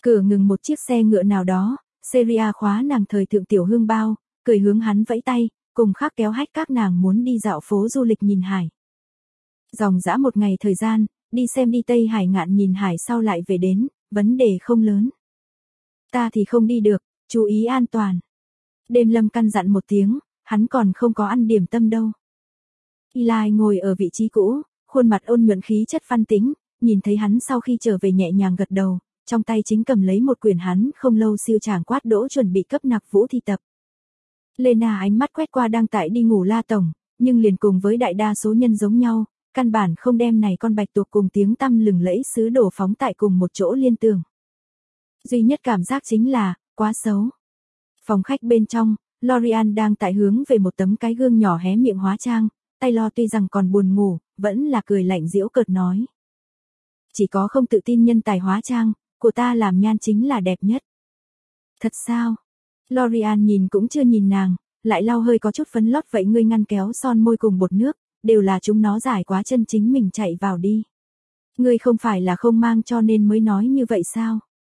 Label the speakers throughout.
Speaker 1: Cửa ngừng một chiếc xe ngựa nào đó, Seria khóa nàng thời thượng tiểu hương bao, cười hướng hắn vẫy tay, cùng khác kéo hách các nàng muốn đi dạo phố du lịch nhìn hải. Dòng dã một ngày thời gian, đi xem đi Tây Hải ngạn nhìn hải sau lại về đến, vấn đề không lớn. Ta thì không đi được, chú ý an toàn. Đêm Lâm căn dặn một tiếng, hắn còn không có ăn điểm tâm đâu. Eli ngồi ở vị trí cũ, khuôn mặt ôn nhuận khí chất văn tĩnh, nhìn thấy hắn sau khi trở về nhẹ nhàng gật đầu, trong tay chính cầm lấy một quyển hắn không lâu siêu tràng quát đỗ chuẩn bị cấp nặc vũ thi tập. Lena ánh mắt quét qua đang tại đi ngủ La Tổng, nhưng liền cùng với đại đa số nhân giống nhau, căn bản không đem này con bạch tuộc cùng tiếng tăm lừng lẫy sứ đổ phóng tại cùng một chỗ liên tưởng. Duy nhất cảm giác chính là, quá xấu. Phòng khách bên trong, Lorian đang tại hướng về một tấm cái gương nhỏ hé miệng hóa trang, Taylor tuy rằng còn buồn ngủ, vẫn là cười lạnh giễu cợt nói. Chỉ có không tự tin nhân tài hóa trang, của ta làm nhan chính là đẹp nhất. Thật sao? Lorian nhìn cũng chưa nhìn nàng, lại lau hơi có chút phấn lót vậy ngươi ngăn kéo son môi cùng bột nước, đều là chúng nó giải quá chân chính mình chạy vào đi. Ngươi không phải là không mang cho nên mới nói như vậy sao?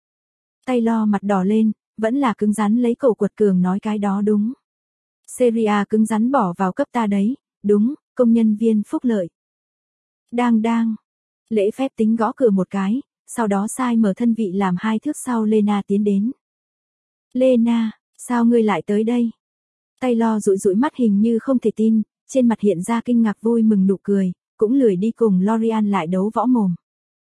Speaker 1: Taylor mặt đỏ lên, vẫn là cứng rắn lấy cổ quật cường nói cái đó đúng. Seria cứng rắn bỏ vào cấp ta đấy, đúng, công nhân viên phúc lợi. Đang. Lễ phép tính gõ cửa một cái, sau đó sai mở thân vị làm 2 thước sau Lena tiến đến. Lena, sao ngươi lại tới đây? Taylor dụi mắt hình như không thể tin, trên mặt hiện ra kinh ngạc vui mừng nụ cười, cũng lười đi cùng Lorian lại đấu võ mồm.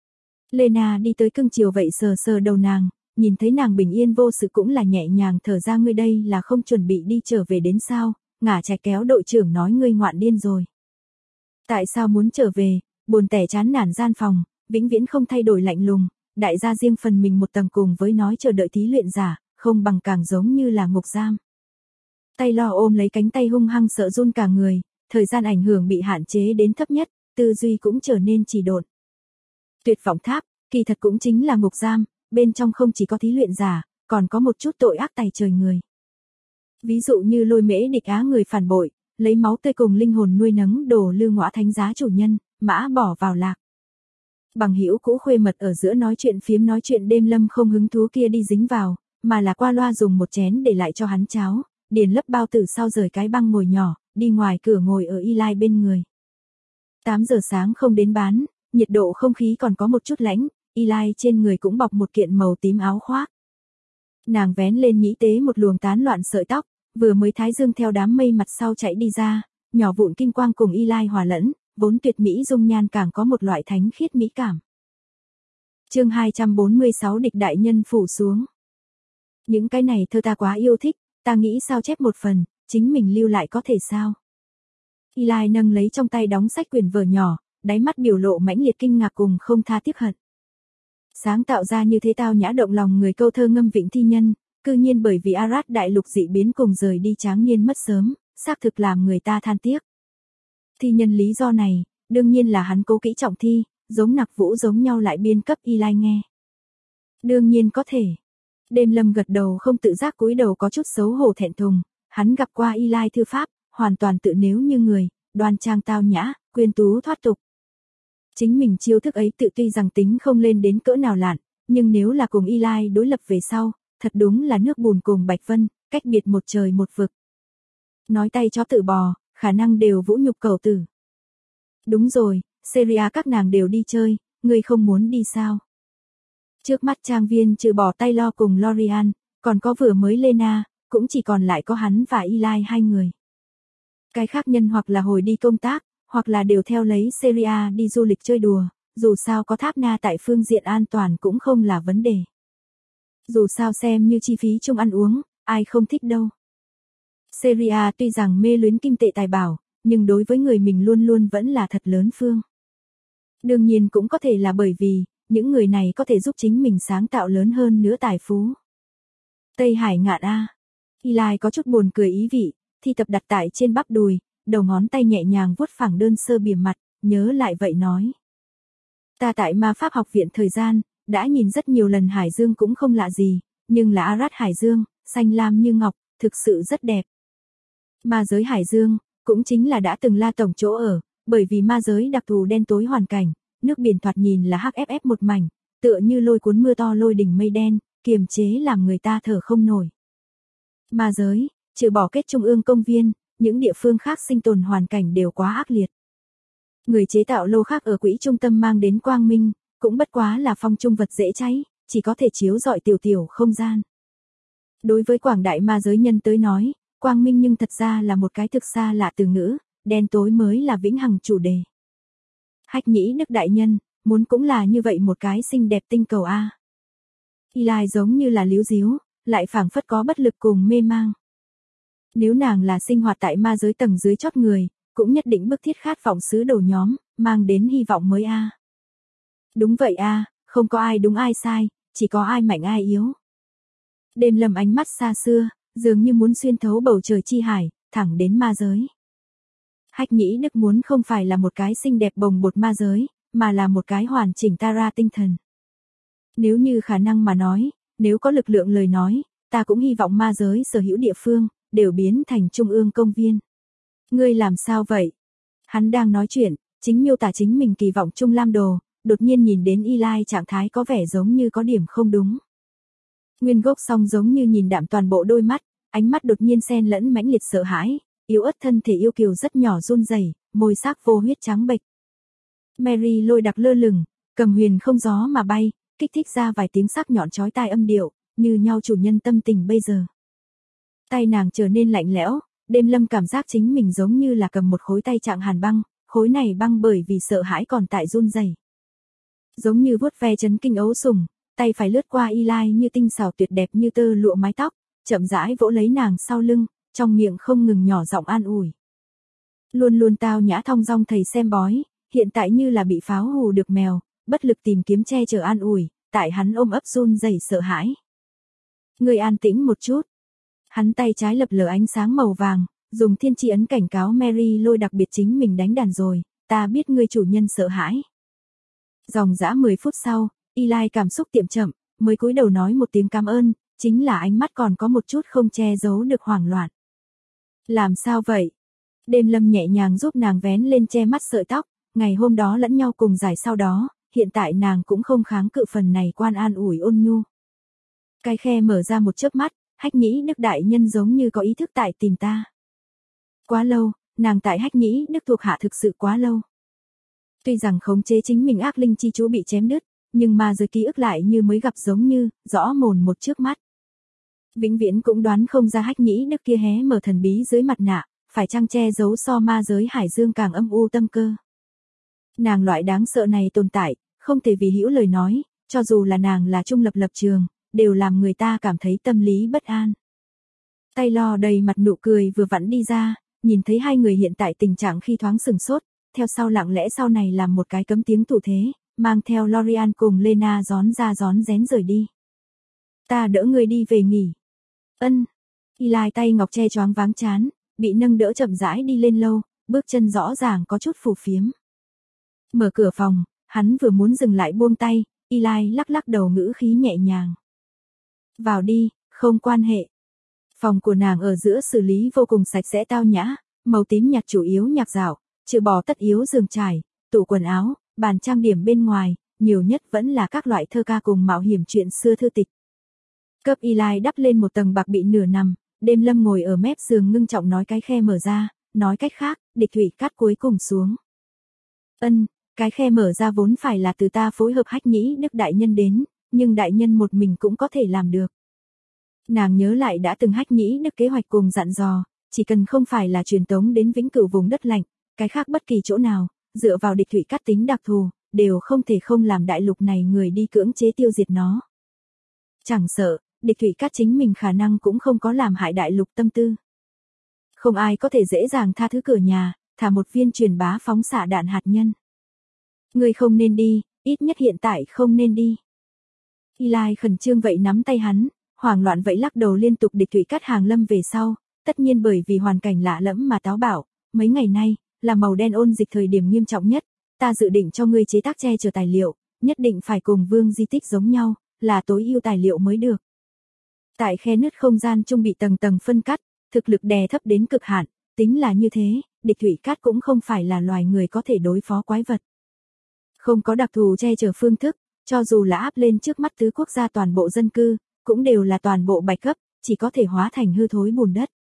Speaker 1: Lena đi tới cưng chiều vậy sờ đầu nàng, nhìn thấy nàng bình yên vô sự cũng là nhẹ nhàng thở ra ngươi đây là không chuẩn bị đi trở về đến sao, ngả trái kéo đội trưởng nói ngươi ngoạn điên rồi. Tại sao muốn trở về, buồn tẻ chán nản gian phòng, vĩnh viễn không thay đổi lạnh lùng, đại gia riêng phần mình một tầng cùng với nói chờ đợi thí luyện giả, không bằng càng giống như là ngục giam. Taylor ôm lấy cánh tay hung hăng sợ run cả người, thời gian ảnh hưởng bị hạn chế đến thấp nhất, tư duy cũng trở nên trì độn. Tuyệt vọng tháp, kỳ thật cũng chính là ngục giam, bên trong không chỉ có thí luyện giả, còn có một chút tội ác tày trời người. Ví dụ như Lôi Mễ Địch Á người phản bội, lấy máu tươi cùng linh hồn nuôi nấng đồ Lư Ngõa thánh giá chủ nhân, mã bỏ vào lạc. Bằng hữu cũ khuê mật ở giữa nói chuyện phiếm nói chuyện đêm Lâm không hứng thú kia đi dính vào, mà là qua loa dùng một chén để lại cho hắn cháo, điền lấp bao tử sau rời cái băng ngồi nhỏ, đi ngoài cửa ngồi ở Eli bên người. 8 giờ sáng không đến bán, nhiệt độ không khí còn có một chút lạnh, Eli trên người cũng bọc một kiện màu tím áo khoác. Nàng vén lên nhĩ tế một luồng tán loạn sợi tóc, vừa mới thái dương theo đám mây mặt sau chạy đi ra, nhỏ vụn kinh quang cùng Eli hòa lẫn, vốn tuyệt mỹ dung nhan càng có một loại thánh khiết mỹ cảm. Chương 246 địch đại nhân phủ xuống. Những cái này thơ ta quá yêu thích, ta nghĩ sao chép một phần, chính mình lưu lại có thể sao? Eli nâng lấy trong tay đóng sách quyển vở nhỏ, đáy mắt biểu lộ mãnh liệt kinh ngạc cùng không tha tiếc hận. Sáng tạo ra như thế tao nhã động lòng người câu thơ ngâm vịnh thi nhân, cư nhiên bởi vì Arad đại lục dị biến cùng rời đi tráng niên mất sớm, xác thực làm người ta than tiếc. Thi nhân lý do này, đương nhiên là hắn cố kỹ trọng thi, giống nặc vũ giống nhau lại biên cấp Eli nghe. Đương nhiên có thể. Đêm Lâm gật đầu không tự giác cúi đầu có chút xấu hổ thẹn thùng, hắn gặp qua Eli thư pháp, hoàn toàn tự nếu như người, đoan trang tao nhã, quyến tú thoát tục. Chính mình chiêu thức ấy tự tuy rằng tính không lên đến cỡ nào lạn, nhưng nếu là cùng Eli đối lập về sau, thật đúng là nước bùn cùng Bạch Vân, cách biệt một trời một vực. Nói tay chó tự bò, khả năng đều vũ nhục cầu tử. Đúng rồi, Seria các nàng đều đi chơi, ngươi không muốn đi sao? Trước mắt trang viên trừ bỏ Taylor cùng Lorian, còn có vừa mới Lena, cũng chỉ còn lại có hắn và Eli 2 người. Cái khác nhân hoặc là hồi đi công tác, hoặc là đều theo lấy Seria đi du lịch chơi đùa, dù sao có Tháp Na tại phương diện an toàn cũng không là vấn đề. Dù sao xem như chi phí chung ăn uống, ai không thích đâu. Seria tuy rằng mê luyến kim tệ tài bảo, nhưng đối với người mình luôn luôn vẫn là thật lớn phương. Đương nhiên cũng có thể là bởi vì, những người này có thể giúp chính mình sáng tạo lớn hơn nữa tài phú. Tây Hải ngạn A. Eli có chút buồn cười ý vị, thi tập đặt tại trên bắp đùi, đầu ngón tay nhẹ nhàng vuốt phẳng đơn sơ bìa mặt, nhớ lại vậy nói. Ta tại ma pháp học viện thời gian, đã nhìn rất nhiều lần hải dương cũng không lạ gì, nhưng là Arad hải dương, xanh lam như ngọc, thực sự rất đẹp. Ma giới hải dương, cũng chính là đã từng La Tổng chỗ ở, bởi vì ma giới đặc thù đen tối hoàn cảnh, nước biển thoạt nhìn là HFF một mảnh, tựa như lôi cuốn mưa to lôi đỉnh mây đen, kiềm chế làm người ta thở không nổi. Ma giới, trừ bỏ kết trung ương công viên, những địa phương khác sinh tồn hoàn cảnh đều quá ác liệt. Người chế tạo lô khác ở quỹ trung tâm mang đến quang minh, cũng bất quá là phong trung vật dễ cháy, chỉ có thể chiếu rọi tiểu tiểu không gian. Đối với quảng đại ma giới nhân tới nói, quang minh nhưng thật ra là một cái thực xa lạ từ ngữ, đen tối mới là vĩnh hằng chủ đề. Hách Nhĩ Đức đại nhân, muốn cũng là như vậy một cái xinh đẹp tinh cầu a. Eli giống như là líu díu, lại phảng phất có bất lực cùng mê mang. Nếu nàng là sinh hoạt tại ma giới tầng dưới chót người, cũng nhất định bức thiết khát vọng sứ đồ nhóm, mang đến hy vọng mới a. Đúng vậy a, không có ai đúng ai sai, chỉ có ai mạnh ai yếu. Đêm Lâm ánh mắt xa xưa, dường như muốn xuyên thấu bầu trời chi hải, thẳng đến ma giới. Hách Nhĩ Đức muốn không phải là một cái xinh đẹp bồng bột ma giới, mà là một cái hoàn chỉnh Tara tinh thần. Nếu như khả năng mà nói, nếu có lực lượng lời nói, ta cũng hy vọng ma giới sở hữu địa phương, đều biến thành trung ương công viên. Ngươi làm sao vậy? Hắn đang nói chuyện, chính miêu tả chính mình kỳ vọng Trung Lam Đồ, đột nhiên nhìn đến Eli trạng thái có vẻ giống như có điểm không đúng. Nguyên gốc song giống như nhìn đạm toàn bộ đôi mắt, ánh mắt đột nhiên xen lẫn mãnh liệt sợ hãi, yếu ớt thân thể yêu kiều rất nhỏ run rẩy, môi sắc vô huyết trắng bệch. Mary Lôi đặc lơ lửng, cầm huyền không gió mà bay, kích thích ra vài tiếng sắc nhọn chói tai âm điệu, như nhau chủ nhân tâm tình bây giờ. Tay nàng trở nên lạnh lẽo, Đêm Lâm cảm giác chính mình giống như là cầm một khối tay trạng hàn băng, khối này băng bởi vì sợ hãi còn tại run rẩy. Giống như vuốt ve chấn kinh ấu sủng, tay phải lướt qua Eli như tinh xảo tuyệt đẹp như tơ lụa mái tóc, chậm rãi vỗ lấy nàng sau lưng, trong miệng không ngừng nhỏ giọng an ủi. Luôn luôn tao nhã thong dong thầy xem bói, hiện tại như là bị pháo hù được mèo, bất lực tìm kiếm che chở an ủi, tại hắn ôm ấp run rẩy sợ hãi. Ngươi an tĩnh một chút. Hắn tay trái lập lờ ánh sáng màu vàng, dùng thiên tri ấn cảnh cáo Mary Lôi đặc biệt chính mình đánh đàn rồi, ta biết ngươi chủ nhân sợ hãi. Dòng dã 10 phút sau, Eli cảm xúc tiệm chậm, mới cúi đầu nói một tiếng cảm ơn, chính là ánh mắt còn có một chút không che giấu được hoảng loạn. Làm sao vậy? Đêm Lâm nhẹ nhàng giúp nàng vén lên che mắt sợi tóc, ngày hôm đó lẫn nhau cùng giải sau đó, hiện tại nàng cũng không kháng cự phần này quan an ủi ôn nhu. Cái khe mở ra một chớp mắt, Hách Nhĩ Đức đại nhân giống như có ý thức tại tìm ta. Quá lâu, nàng tại Hách Nhĩ Đức thuộc hạ thực sự quá lâu. Tuy rằng khống chế chính mình ác linh chi chú bị chém đứt, nhưng ma giới ký ức lại như mới gặp giống như, rõ mồn một trước mắt. Vĩnh viễn cũng đoán không ra Hách Nhĩ Đức kia hé mở thần bí dưới mặt nạ, phải chăng che giấu so ma giới hải dương càng âm u tâm cơ. Nàng loại đáng sợ này tồn tại, không thể vì hữu lời nói, cho dù là nàng là trung lập lập trường, đều làm người ta cảm thấy tâm lý bất an. Taylor đầy mặt nụ cười vừa vặn đi ra, nhìn thấy hai người hiện tại tình trạng khi thoáng sừng sốt, theo sau lặng lẽ sau này làm một cái cấm tiếng thủ thế, mang theo Lorian cùng Lena rón ra rón rén rời đi. Ta đỡ người đi về nghỉ. Ân. Eli tay ngọc che choáng váng chán, bị nâng đỡ chậm rãi đi lên lâu, bước chân rõ ràng có chút phù phiếm. Mở cửa phòng, hắn vừa muốn dừng lại buông tay, Eli lắc lắc đầu ngữ khí nhẹ nhàng. Vào đi, không quan hệ. Phòng của nàng ở giữa xử lý vô cùng sạch sẽ tao nhã, màu tím nhạt chủ yếu nhạc dạo, trừ bỏ tất yếu giường trải, tủ quần áo, bàn trang điểm bên ngoài, nhiều nhất vẫn là các loại thơ ca cùng mạo hiểm chuyện xưa thư tịch. Cấp Eli đắp lên một tầng bạc bị nửa nằm, Đêm Lâm ngồi ở mép giường ngưng trọng nói cái khe mở ra, nói cách khác, địch thủy cắt cuối cùng xuống. Ân, cái khe mở ra vốn phải là từ ta phối hợp Hách Nhĩ Đức đại nhân đến, nhưng đại nhân một mình cũng có thể làm được. Nàng nhớ lại đã từng Hách Nhĩ Đức kế hoạch cùng dặn dò, chỉ cần không phải là truyền tống đến vĩnh cửu vùng đất lạnh, cái khác bất kỳ chỗ nào, dựa vào địch thủy cắt tính đặc thù, đều không thể không làm đại lục này người đi cưỡng chế tiêu diệt nó. Chẳng sợ, địch thủy cắt chính mình khả năng cũng không có làm hại đại lục tâm tư. Không ai có thể dễ dàng tha thứ cửa nhà, thả một viên truyền bá phóng xạ đạn hạt nhân. Người không nên đi, ít nhất hiện tại không nên đi. Eli khẩn trương vậy nắm tay hắn, hoảng loạn vậy lắc đầu liên tục địch thủy cắt hàng lâm về sau, tất nhiên bởi vì hoàn cảnh lạ lẫm mà táo bạo, mấy ngày nay, là màu đen ôn dịch thời điểm nghiêm trọng nhất, ta dự định cho ngươi chế tác che chở tài liệu, nhất định phải cùng vương di tích giống nhau, là tối ưu tài liệu mới được. Tại khe nứt không gian trung bị tầng tầng phân cắt, thực lực đè thấp đến cực hạn, tính là như thế, địch thủy cát cũng không phải là loài người có thể đối phó quái vật. Không có đặc thù che chở phương thức, cho dù là áp lên trước mắt tứ quốc gia toàn bộ dân cư, cũng đều là toàn bộ bạch cấp, chỉ có thể hóa thành hư thối bùn đất.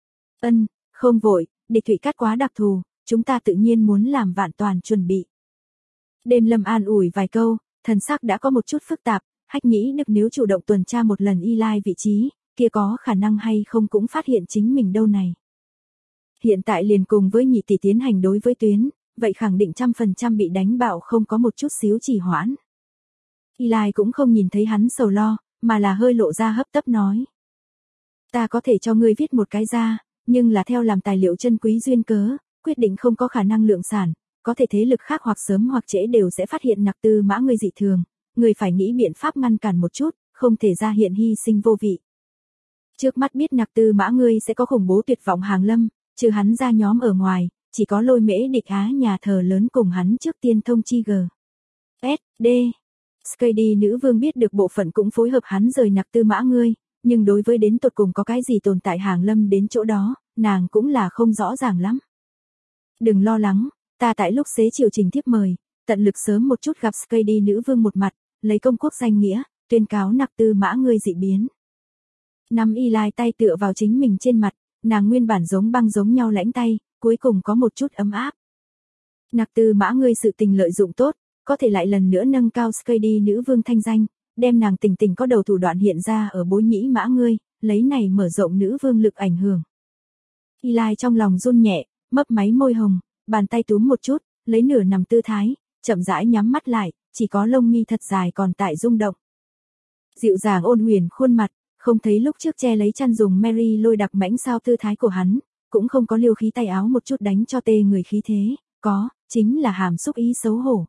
Speaker 1: Không vội, địch thủy cát quá đặc thù, chúng ta tự nhiên muốn làm vạn toàn chuẩn bị. Đêm Lâm an ủi vài câu, thần sắc đã có một chút phức tạp, Hách nghĩ được nếu chủ động tuần tra một lần Eli vị trí, kia có khả năng hay không cũng phát hiện chính mình đâu này. Hiện tại liền cùng với nhị tỷ tiến hành đối với tuyến, vậy khẳng định 100% bị đánh bạo không có một chút xíu trì hoãn. Eli cũng không nhìn thấy hắn sầu lo, mà là hơi lộ ra hấp tấp nói. Ta có thể cho ngươi viết một cái ra, nhưng là theo làm tài liệu chân quý duyên cớ, quyết định không có khả năng lượng sản, có thể thế lực khác hoặc sớm hoặc trễ đều sẽ phát hiện Nặc Tư Mã ngươi dị thường, ngươi phải nghĩ biện pháp ngăn cản một chút, không thể ra hiện hy sinh vô vị. Trước mắt biết Nặc Tư Mã ngươi sẽ có khủng bố tuyệt vọng hàng lâm, trừ hắn ra nhóm ở ngoài, chỉ có Lôi Mễ Địch Á nhà thờ lớn cùng hắn trước tiên thông chi G. S. D. Skady nữ vương biết được bộ phận cũng phối hợp hắn rời Nặc Tư Mã ngươi, nhưng đối với đến tột cùng có cái gì tồn tại hàng lâm đến chỗ đó, nàng cũng là không rõ ràng lắm. Đừng lo lắng, ta tại lúc xế chiều trình thiếp mời, tận lực sớm một chút gặp Skady nữ vương một mặt, lấy công quốc danh nghĩa, tuyên cáo Nặc Tư Mã ngươi dị biến. Nắm Eli tay tựa vào chính mình trên mặt, nàng nguyên bản giống băng giống nhau lãnh tay, cuối cùng có một chút ấm áp. Nặc Tư Mã ngươi sự tình lợi dụng tốt, có thể lại lần nữa nâng cao Skady nữ vương thanh danh, đem nàng tình tình có đầu thủ đoạn hiện ra ở bối nhĩ mã ngươi, lấy này mở rộng nữ vương lực ảnh hưởng. Eli trong lòng run nhẹ, mấp máy môi hồng, bàn tay túm một chút, lấy nửa nằm tư thái, chậm rãi nhắm mắt lại, chỉ có lông mi thật dài còn tại rung động. Dịu dàng ôn huyền khuôn mặt, không thấy lúc trước che lấy chăn dùng Mary lôi đặc mãnh sao tư thái của hắn, cũng không có liêu khí tay áo một chút đánh cho tê người khí thế, có, chính là hàm xúc ý xấu hổ.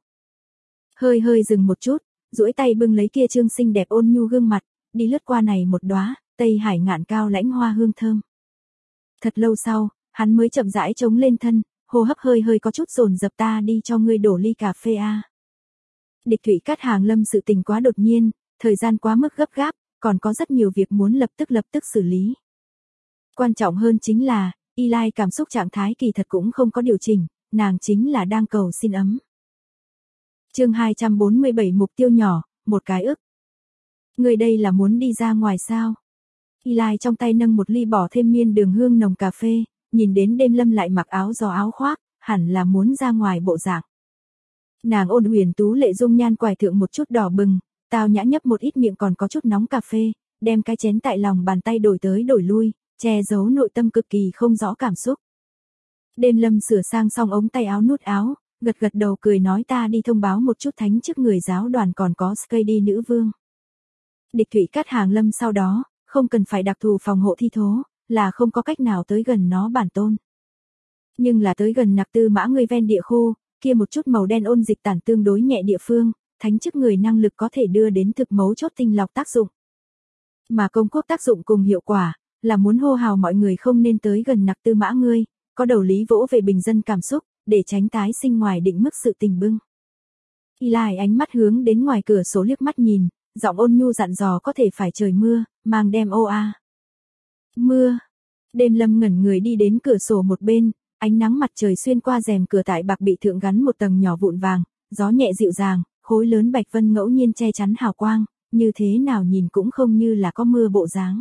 Speaker 1: Hơi hơi dừng một chút, duỗi tay bưng lấy kia trương xinh đẹp ôn nhu gương mặt, đi lướt qua này một đóa Tây Hải ngạn cao lãnh hoa hương thơm. Thật lâu sau, hắn mới chậm rãi chống lên thân, hô hấp hơi hơi có chút dồn dập, ta đi cho ngươi đổ ly cà phê a. Địch thủy cát hàng lâm sự tình quá đột nhiên, thời gian quá mức gấp gáp, còn có rất nhiều việc muốn lập tức xử lý. Quan trọng hơn chính là, Eli cảm xúc trạng thái kỳ thật cũng không có điều chỉnh, nàng chính là đang cầu xin ấm. Chương 247 mục tiêu nhỏ, một cái ức. Người đây là muốn đi ra ngoài sao? Eli trong tay nâng một ly bỏ thêm miên đường hương nồng cà phê, nhìn đến Đêm Lâm lại mặc áo gió áo khoác, hẳn là muốn ra ngoài bộ dạng. Nàng ôn huyền tú lệ dung nhan quải thượng một chút đỏ bừng, tao nhã nhấp một ít miệng còn có chút nóng cà phê, đem cái chén tại lòng bàn tay đổi tới đổi lui, che giấu nội tâm cực kỳ không rõ cảm xúc. Đêm Lâm sửa sang xong ống tay áo nút áo, gật đầu cười nói ta đi thông báo một chút thánh chức người giáo đoàn còn có Skady nữ vương. Địch thủy cát hàng lâm sau đó, không cần phải đặc thù phòng hộ thi thố, là không có cách nào tới gần nó bản tôn. Nhưng là tới gần Nặc Tư Mã ngươi ven địa khu, kia một chút màu đen ôn dịch tản tương đối nhẹ địa phương, thánh chức người năng lực có thể đưa đến thực mấu chốt tinh lọc tác dụng. Mà công quốc tác dụng cùng hiệu quả, là muốn hô hào mọi người không nên tới gần Nặc Tư Mã ngươi, có đầu lý vỗ về bình dân cảm xúc, để tránh tái sinh ngoài định mức sự tình bưng. Eli ánh mắt hướng đến ngoài cửa sổ liếc mắt nhìn, giọng ôn nhu dặn dò có thể phải trời mưa, mang đem ô a. Mưa. Đêm Lâm ngẩn người đi đến cửa sổ một bên, ánh nắng mặt trời xuyên qua rèm cửa tại bạc bị thượng gắn một tầng nhỏ vụn vàng, gió nhẹ dịu dàng, khối lớn bạch vân ngẫu nhiên che chắn hào quang, như thế nào nhìn cũng không như là có mưa bộ dáng.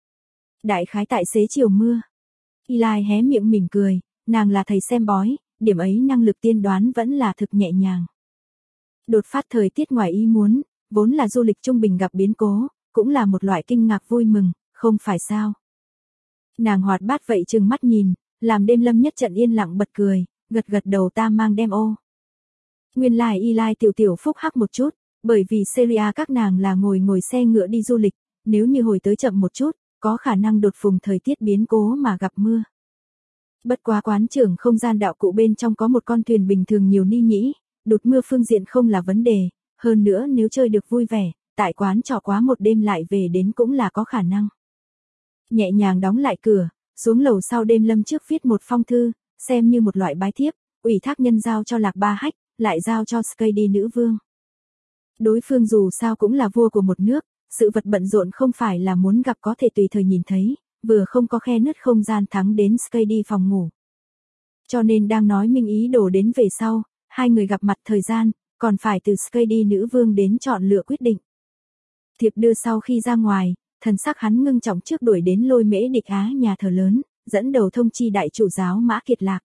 Speaker 1: Đại khái tại xế chiều mưa. Eli hé miệng mỉm cười, nàng là thầy xem bói, điểm ấy năng lực tiên đoán vẫn là thực nhẹ nhàng. Đột phát thời tiết ngoài ý muốn, vốn là du lịch trung bình gặp biến cố, cũng là một loại kinh ngạc vui mừng, không phải sao. Nàng hoạt bát vậy trừng mắt nhìn, làm Đêm Lâm nhất trận yên lặng bật cười, gật đầu ta mang đem ô. Nguyên lai Eli tiểu phúc hắc một chút, bởi vì Syria các nàng là ngồi xe ngựa đi du lịch, nếu như hồi tới chậm một chút, có khả năng đột phùng thời tiết biến cố mà gặp mưa. Bất quá quán trưởng không gian đạo cụ bên trong có một con thuyền bình thường nhiều ni nhĩ, đột mưa phương diện không là vấn đề, hơn nữa nếu chơi được vui vẻ, tại quán trọ quá một đêm lại về đến cũng là có khả năng. Nhẹ nhàng đóng lại cửa, xuống lầu sau Đêm Lâm trước viết một phong thư, xem như một loại bái thiếp, ủy thác nhân giao cho Lạc Ba Hách, lại giao cho Skady nữ vương. Đối phương dù sao cũng là vua của một nước, sự vật bận rộn không phải là muốn gặp có thể tùy thời nhìn thấy, vừa không có khe nứt không gian thắng đến Skady phòng ngủ. Cho nên đang nói minh ý đồ đến về sau, hai người gặp mặt thời gian, còn phải từ Skady nữ vương đến chọn lựa quyết định. Thiệp đưa sau khi ra ngoài, thần sắc hắn ngưng trọng trước đuổi đến Lôi Mễ Địch Á nhà thờ lớn, dẫn đầu thông chi đại chủ giáo Mã Kiệt Lạc.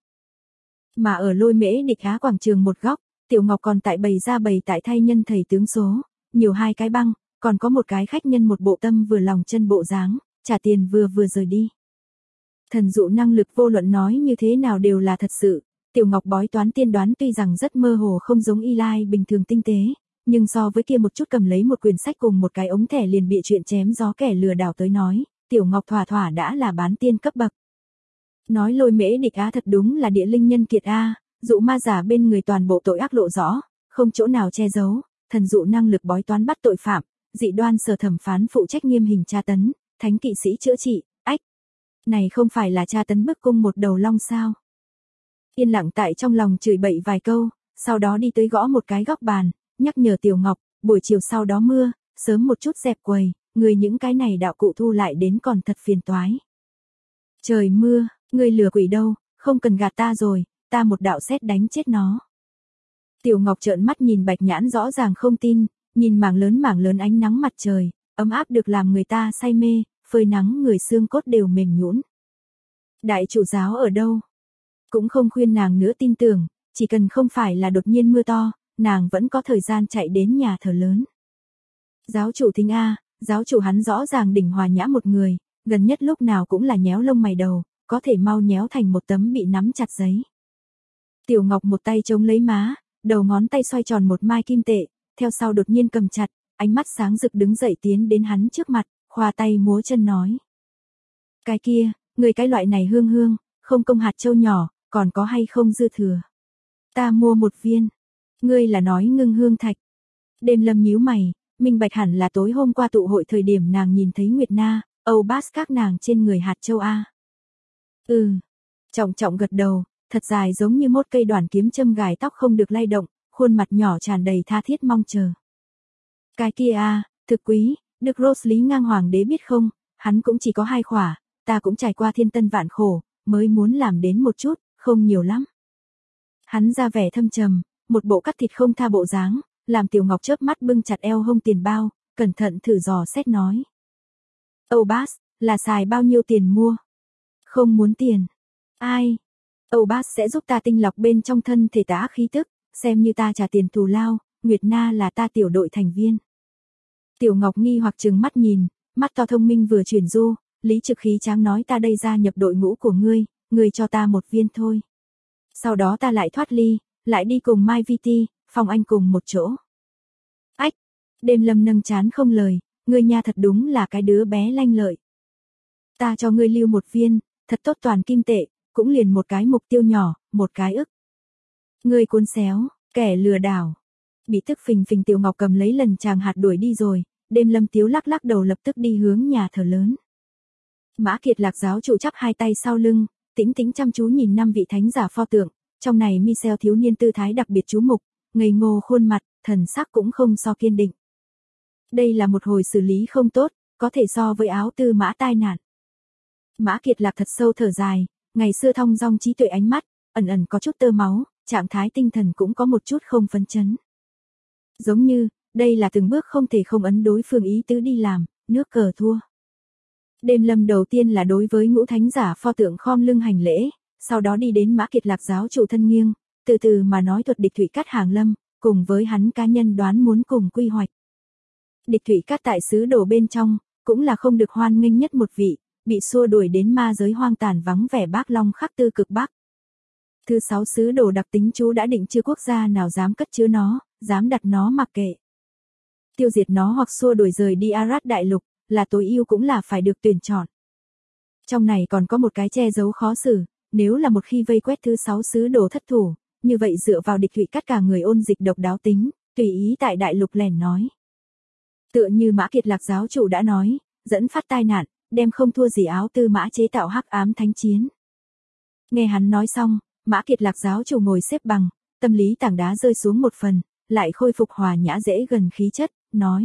Speaker 1: Mà ở Lôi Mễ Địch Á quảng trường một góc, Tiểu Ngọc còn tại bày tại thay nhân thầy tướng số, nhiều 2 cái băng, còn có một cái khách nhân một bộ tâm vừa lòng chân bộ dáng, trả tiền vừa rời đi. Thần dụ năng lực vô luận nói như thế nào đều là thật sự, Tiểu Ngọc bói toán tiên đoán tuy rằng rất mơ hồ không giống Y Lai bình thường tinh tế, nhưng so với kia một chút cầm lấy một quyển sách cùng một cái ống thẻ liền bị chuyện chém gió kẻ lừa đảo tới nói, Tiểu Ngọc thỏa đã là bán tiên cấp bậc. Nói Lôi Mễ Địch Á thật đúng là địa linh nhân kiệt a, dụ ma giả bên người toàn bộ tội ác lộ rõ, không chỗ nào che giấu, thần dụ năng lực bói toán bắt tội phạm, dị đoan sở thẩm phán phụ trách nghiêm hình tra tấn, thánh kỵ sĩ chữa trị, ách. Này không phải là tra tấn bức cung một đầu long sao? Yên lặng tại trong lòng chửi bậy vài câu, sau đó đi tới gõ một cái góc bàn, nhắc nhở Tiểu Ngọc, buổi chiều sau đó mưa, sớm một chút dẹp quầy, người những cái này đạo cụ thu lại đến còn thật phiền toái. Trời mưa, ngươi lừa quỷ đâu, không cần gạt ta rồi, ta một đạo sét đánh chết nó. Tiểu Ngọc trợn mắt nhìn Bạch Nhãn rõ ràng không tin, nhìn mảng lớn ánh nắng mặt trời, ấm áp được làm người ta say mê, phơi nắng người xương cốt đều mềm nhũn. Đại chủ giáo ở đâu? Cũng không khuyên nàng nữa tin tưởng, chỉ cần không phải là đột nhiên mưa to, nàng vẫn có thời gian chạy đến nhà thờ lớn. Giáo chủ thính a, giáo chủ hắn rõ ràng đỉnh hòa nhã một người, gần nhất lúc nào cũng là nhéo lông mày đầu, có thể mau nhéo thành một tấm bị nắm chặt giấy. Tiểu Ngọc một tay chống lấy má, đầu ngón tay xoay tròn một mai kim tệ, theo sau đột nhiên cầm chặt, ánh mắt sáng rực đứng dậy tiến đến hắn trước mặt, khoa tay múa chân nói. Cái kia, người cái loại này hương, không công hạt châu nhỏ, còn có hay không dư thừa. Ta mua một viên. Ngươi là nói ngưng hương thạch. Đêm Lâm nhíu mày, minh bạch hẳn là tối hôm qua tụ hội thời điểm nàng nhìn thấy Nguyệt Na, Âu Bas các nàng trên người hạt châu A. Trọng gật đầu, thật dài giống như một cây đoàn kiếm châm gài tóc không được lay động, khuôn mặt nhỏ tràn đầy tha thiết mong chờ. Cái kia a, thực quý, được Rose Lý Ngang Hoàng đế biết không, hắn cũng chỉ có 2 khỏa, ta cũng trải qua thiên tân vạn khổ, mới muốn làm đến một chút, không nhiều lắm. Hắn ra vẻ thâm trầm, một bộ cắt thịt không tha bộ dáng, làm Tiểu Ngọc chớp mắt bưng chặt eo hông tiền bao, cẩn thận thử dò xét nói. Âu Bas, là xài bao nhiêu tiền mua? Không muốn tiền. Ai? Âu Bas sẽ giúp ta tinh lọc bên trong thân thể tá khí tức, xem như ta trả tiền thù lao, Nguyệt Na là ta tiểu đội thành viên. Tiểu Ngọc nghi hoặc trừng mắt nhìn, mắt to thông minh vừa chuyển du, lý trực khí tráng nói ta đây gia nhập đội ngũ của ngươi cho ta một viên thôi. Sau đó ta lại thoát ly, lại đi cùng Mai Viti, Phong Anh cùng một chỗ. Ách, Đêm Lâm nâng chán không lời, ngươi nha thật đúng là cái đứa bé lanh lợi. Ta cho ngươi lưu một viên, thật tốt toàn kim tệ, cũng liền một cái mục tiêu nhỏ, một cái ức. Ngươi cuốn xéo, kẻ lừa đảo. Bị tức phình Tiểu Ngọc cầm lấy lần chàng hạt đuổi đi rồi, Đêm Lâm tiếu lắc đầu lập tức đi hướng nhà thờ lớn. Mã Kiệt Lạc giáo chủ chắp 2 tay sau lưng, tĩnh chăm chú nhìn 5 vị thánh giả pho tượng, trong này Michel thiếu niên tư thái đặc biệt chú mục, ngây ngô khuôn mặt, thần sắc cũng không so kiên định. Đây là một hồi xử lý không tốt, có thể so với áo tư mã tai nạn. Mã Kiệt Lạc thật sâu thở dài, ngày xưa thong dong trí tuệ ánh mắt, ẩn có chút tơ máu, trạng thái tinh thần cũng có một chút không phấn chấn. Giống như, đây là từng bước không thể không ấn đối phương ý tứ đi làm, nước cờ thua. Đêm Lâm đầu tiên là đối với ngũ thánh giả pho tượng khom lưng hành lễ, sau đó đi đến Mã Kiệt Lạc giáo chủ thân nghiêng, từ từ mà nói thuật Địch Thụy Cát hàng lâm, cùng với hắn cá nhân đoán muốn cùng quy hoạch. Địch Thụy Cát tại sứ đồ bên trong, cũng là không được hoan nghênh nhất một vị, bị xua đuổi đến ma giới hoang tàn vắng vẻ Bác Long khắc tư cực Bắc. Thứ 6 sứ đồ đặc tính chú đã định chưa quốc gia nào dám cất chứa nó, dám đặt nó mặc kệ. Tiêu diệt nó hoặc xua đuổi rời đi Arad đại lục, là tối ưu cũng là phải được tuyển chọn. Trong này còn có một cái che giấu khó xử, nếu là một khi vây quét thứ 6 sứ đồ thất thủ, như vậy dựa vào Địch Thụy Cát cả người ôn dịch độc đáo tính, tùy ý tại đại lục lẻn nói. Tựa như Mã Kiệt Lạc giáo chủ đã nói, dẫn phát tai nạn, đem không thua gì áo tư mã chế tạo hắc ám thánh chiến. Nghe hắn nói xong, Mã Kiệt Lạc giáo chủ ngồi xếp bằng, tâm lý tảng đá rơi xuống một phần, lại khôi phục hòa nhã dễ gần khí chất, nói.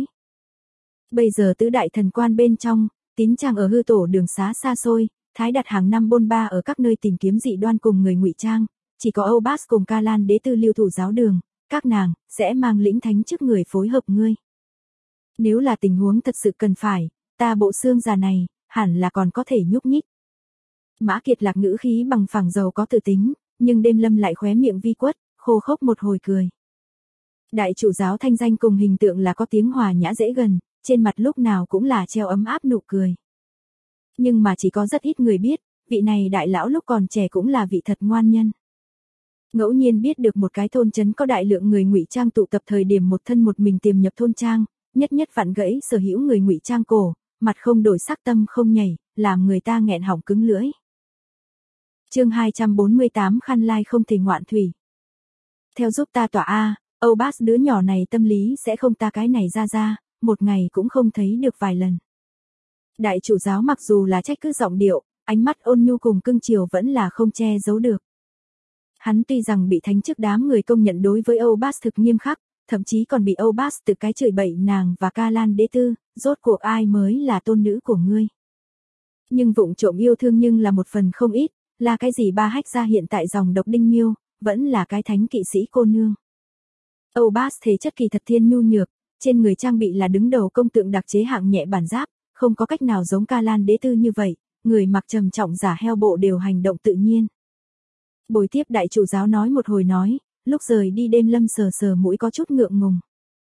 Speaker 1: Bây giờ tứ đại thần quan bên trong, Tín Trang ở hư tổ đường xá xa xôi, Thái Đạt hàng năm bôn ba ở các nơi tìm kiếm dị đoan cùng người ngụy trang, chỉ có Âu Bas cùng Ca Lan đế tư lưu thủ giáo đường, các nàng sẽ mang lĩnh thánh trước người phối hợp ngươi. Nếu là tình huống thật sự cần phải, ta bộ xương già này, hẳn là còn có thể nhúc nhích. Mã Kiệt Lạc ngữ khí bằng phẳng giàu có tự tính, nhưng Đêm Lâm lại khóe miệng vi quất, khô khốc một hồi cười. Đại chủ giáo thanh danh cùng hình tượng là có tiếng hòa nhã dễ gần, trên mặt lúc nào cũng là treo ấm áp nụ cười. Nhưng mà chỉ có rất ít người biết, vị này đại lão lúc còn trẻ cũng là vị thật ngoan nhân. Ngẫu nhiên biết được một cái thôn trấn có đại lượng người ngụy trang tụ tập thời điểm một thân một mình tiềm nhập thôn trang, nhất vặn gãy sở hữu người ngụy trang cổ, mặt không đổi sắc tâm không nhảy, làm người ta nghẹn họng cứng lưỡi. Chương 248 khăn lai không thể ngoạn thủy. Theo giúp ta tỏa a, Âu Bác đứa nhỏ này tâm lý sẽ không ta cái này ra, một ngày cũng không thấy được vài lần. Đại chủ giáo mặc dù là trách cứ giọng điệu, ánh mắt ôn nhu cùng cưng chiều vẫn là không che giấu được. Hắn tuy rằng bị thánh chức đám người công nhận đối với Âu Bác thực nghiêm khắc, thậm chí còn bị Âu Bác tự cái chửi bậy nàng và Ca Lan đế tư, rốt cuộc ai mới là tôn nữ của ngươi. Nhưng vụng trộm yêu thương nhưng là một phần không ít, là cái gì ba hách ra hiện tại dòng độc đinh miêu, vẫn là cái thánh kỵ sĩ cô nương. Âu Bác thể chất kỳ thật thiên nhu nhược, trên người trang bị là đứng đầu công tượng đặc chế hạng nhẹ bản giáp, không có cách nào giống Ca Lan đế tư như vậy, người mặc trầm trọng giả heo bộ đều hành động tự nhiên. Bồi tiếp đại chủ giáo nói một hồi nói, lúc rời đi Đêm Lâm sờ mũi có chút ngượng ngùng.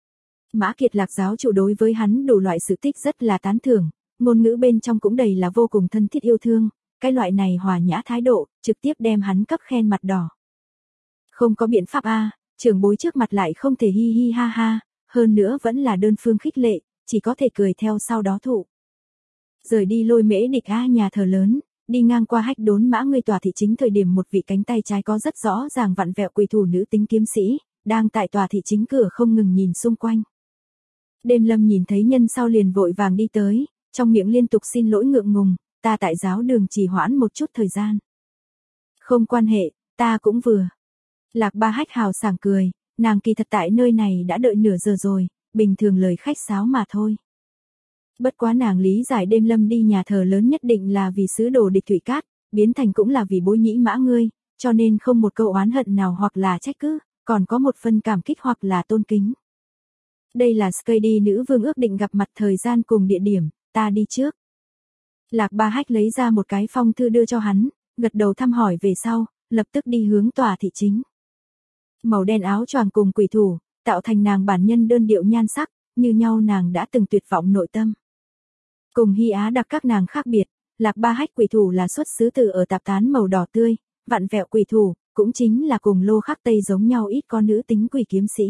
Speaker 1: Mã Kiệt Lạc giáo chủ đối với hắn đủ loại sự tích rất là tán thưởng, ngôn ngữ bên trong cũng đầy là vô cùng thân thiết yêu thương, cái loại này hòa nhã thái độ, trực tiếp đem hắn cấp khen mặt đỏ. Không có biện pháp a, trưởng bối trước mặt lại không thể hi hi ha ha, hơn nữa vẫn là đơn phương khích lệ, chỉ có thể cười theo sau đó thụ. Rời đi Lôi Mễ Địch a nhà thờ lớn, đi ngang qua Hách Đốn Mã ngươi tòa thị chính thời điểm một vị cánh tay trái có rất rõ ràng vặn vẹo quỷ thủ nữ tính kiếm sĩ, đang tại tòa thị chính cửa không ngừng nhìn xung quanh. Đêm Lâm nhìn thấy nhân sau liền vội vàng đi tới, trong miệng liên tục xin lỗi ngượng ngùng, ta tại giáo đường trì hoãn một chút thời gian. Không quan hệ, ta cũng vừa. Lạc Ba Hách hào sảng cười, nàng kỳ thật tại nơi này đã đợi nửa giờ rồi, bình thường lời khách sáo mà thôi. Bất quá nàng lý giải Đêm Lâm đi nhà thờ lớn nhất định là vì sứ đồ địch thủy cát, biến thành cũng là vì bối nhĩ mã ngươi, cho nên không một câu oán hận nào hoặc là trách cứ, còn có một phần cảm kích hoặc là tôn kính. Đây là Skady nữ vương ước định gặp mặt thời gian cùng địa điểm, ta đi trước. Lạc Ba Hách lấy ra một cái phong thư đưa cho hắn, gật đầu thăm hỏi về sau, lập tức đi hướng tòa thị chính. Màu đen áo choàng cùng quỷ thủ, tạo thành nàng bản nhân đơn điệu nhan sắc, như nhau nàng đã từng tuyệt vọng nội tâm. Cùng Hy Á đặc các nàng khác biệt, Lạc Ba Hách quỷ thủ là xuất xứ từ ở tạp tán màu đỏ tươi, vặn vẹo quỷ thủ, cũng chính là cùng Lô Khắc Tây giống nhau ít con nữ tính quỷ kiếm sĩ.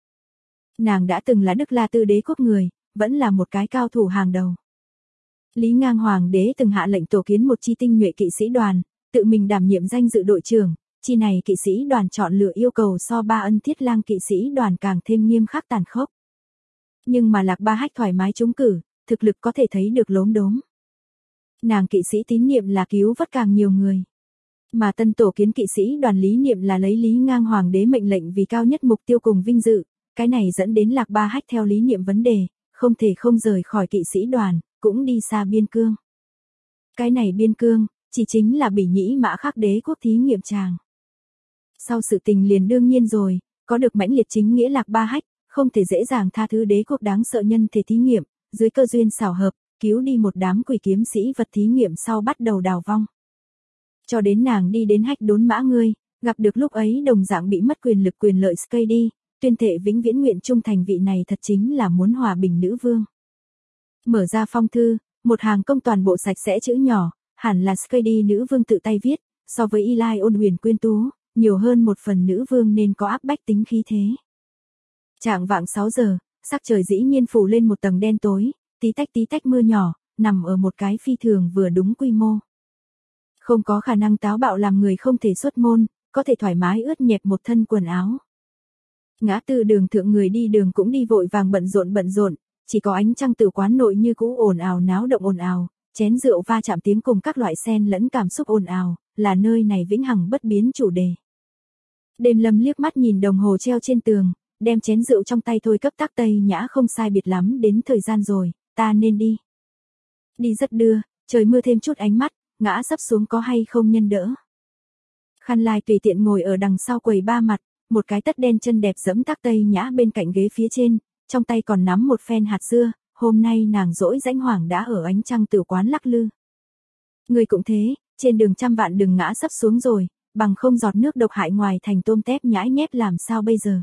Speaker 1: Nàng đã từng là Đức La Tư đế quốc người, vẫn là một cái cao thủ hàng đầu. Lý Ngang Hoàng đế từng hạ lệnh tổ kiến một chi tinh nhuệ kỵ sĩ đoàn, tự mình đảm nhiệm danh dự đội trưởng, chi này kỵ sĩ đoàn chọn lựa yêu cầu so Ba Ân Thiết Lang kỵ sĩ đoàn càng thêm nghiêm khắc tàn khốc. Nhưng mà Lạc Ba Hách thoải mái trúng cử, thực lực có thể thấy được lốm đốm. Nàng kỵ sĩ tín niệm là cứu vớt càng nhiều người. Mà tân tổ kiến kỵ sĩ đoàn lý niệm là lấy Lý Ngang Hoàng đế mệnh lệnh vì cao nhất mục tiêu cùng vinh dự, cái này dẫn đến Lạc Ba Hách theo lý niệm vấn đề, không thể không rời khỏi kỵ sĩ đoàn, cũng đi xa biên cương. Cái này biên cương, chỉ chính là Bỉ Nhĩ Mã Khắc đế quốc thí nghiệm tràng. Sau sự tình liền đương nhiên rồi, có được mãnh liệt chính nghĩa Lạc Ba Hách, không thể dễ dàng tha thứ đế quốc đáng sợ nhân thể thí nghiệm, dưới cơ duyên xảo hợp, cứu đi một đám quỷ kiếm sĩ vật thí nghiệm sau bắt đầu đào vong. Cho đến nàng đi đến Hách Đốn Mã ngươi, gặp được lúc ấy đồng dạng bị mất quyền lực quyền lợi Skady, tuyên thệ vĩnh viễn nguyện trung thành vị này thật chính là muốn hòa bình nữ vương. Mở ra phong thư, một hàng công toàn bộ sạch sẽ chữ nhỏ, hẳn là Skady nữ vương tự tay viết, so với Eli ôn huyền quyên tú, nhiều hơn một phần nữ vương nên có áp bách tính khí thế. Trạng vạng 6 giờ, sắc trời dĩ nhiên phủ lên một tầng đen tối, tí tách mưa nhỏ, nằm ở một cái phi thường vừa đúng quy mô. Không có khả năng táo bạo làm người không thể xuất môn, có thể thoải mái ướt nhẹp một thân quần áo. Ngã tư đường thượng người đi đường cũng đi vội vàng bận rộn, chỉ có ánh trăng từ quán nội như cũ ồn ào náo động ồn ào, chén rượu va chạm tiếng cùng các loại xen lẫn cảm xúc ồn ào, là nơi này vĩnh hằng bất biến chủ đề. Đêm Lâm liếc mắt nhìn đồng hồ treo trên tường, đem chén rượu trong tay thôi cấp tắc Tây Nhã không sai biệt lắm đến thời gian rồi, ta nên đi. Đi rất đưa, trời mưa thêm chút ánh mắt, ngã sắp xuống có hay không nhân đỡ. Khăn lai tùy tiện ngồi ở đằng sau quầy ba mặt, một cái tất đen chân đẹp dẫm tắc Tây Nhã bên cạnh ghế phía trên, trong tay còn nắm một phen hạt dưa, hôm nay nàng dỗi rãnh hoảng đã ở ánh trăng tiểu quán lắc lư. Người cũng thế, trên đường trăm vạn đừng ngã sấp xuống rồi, bằng không giọt nước độc hại ngoài thành tôm tép nhãi nhép làm sao bây giờ.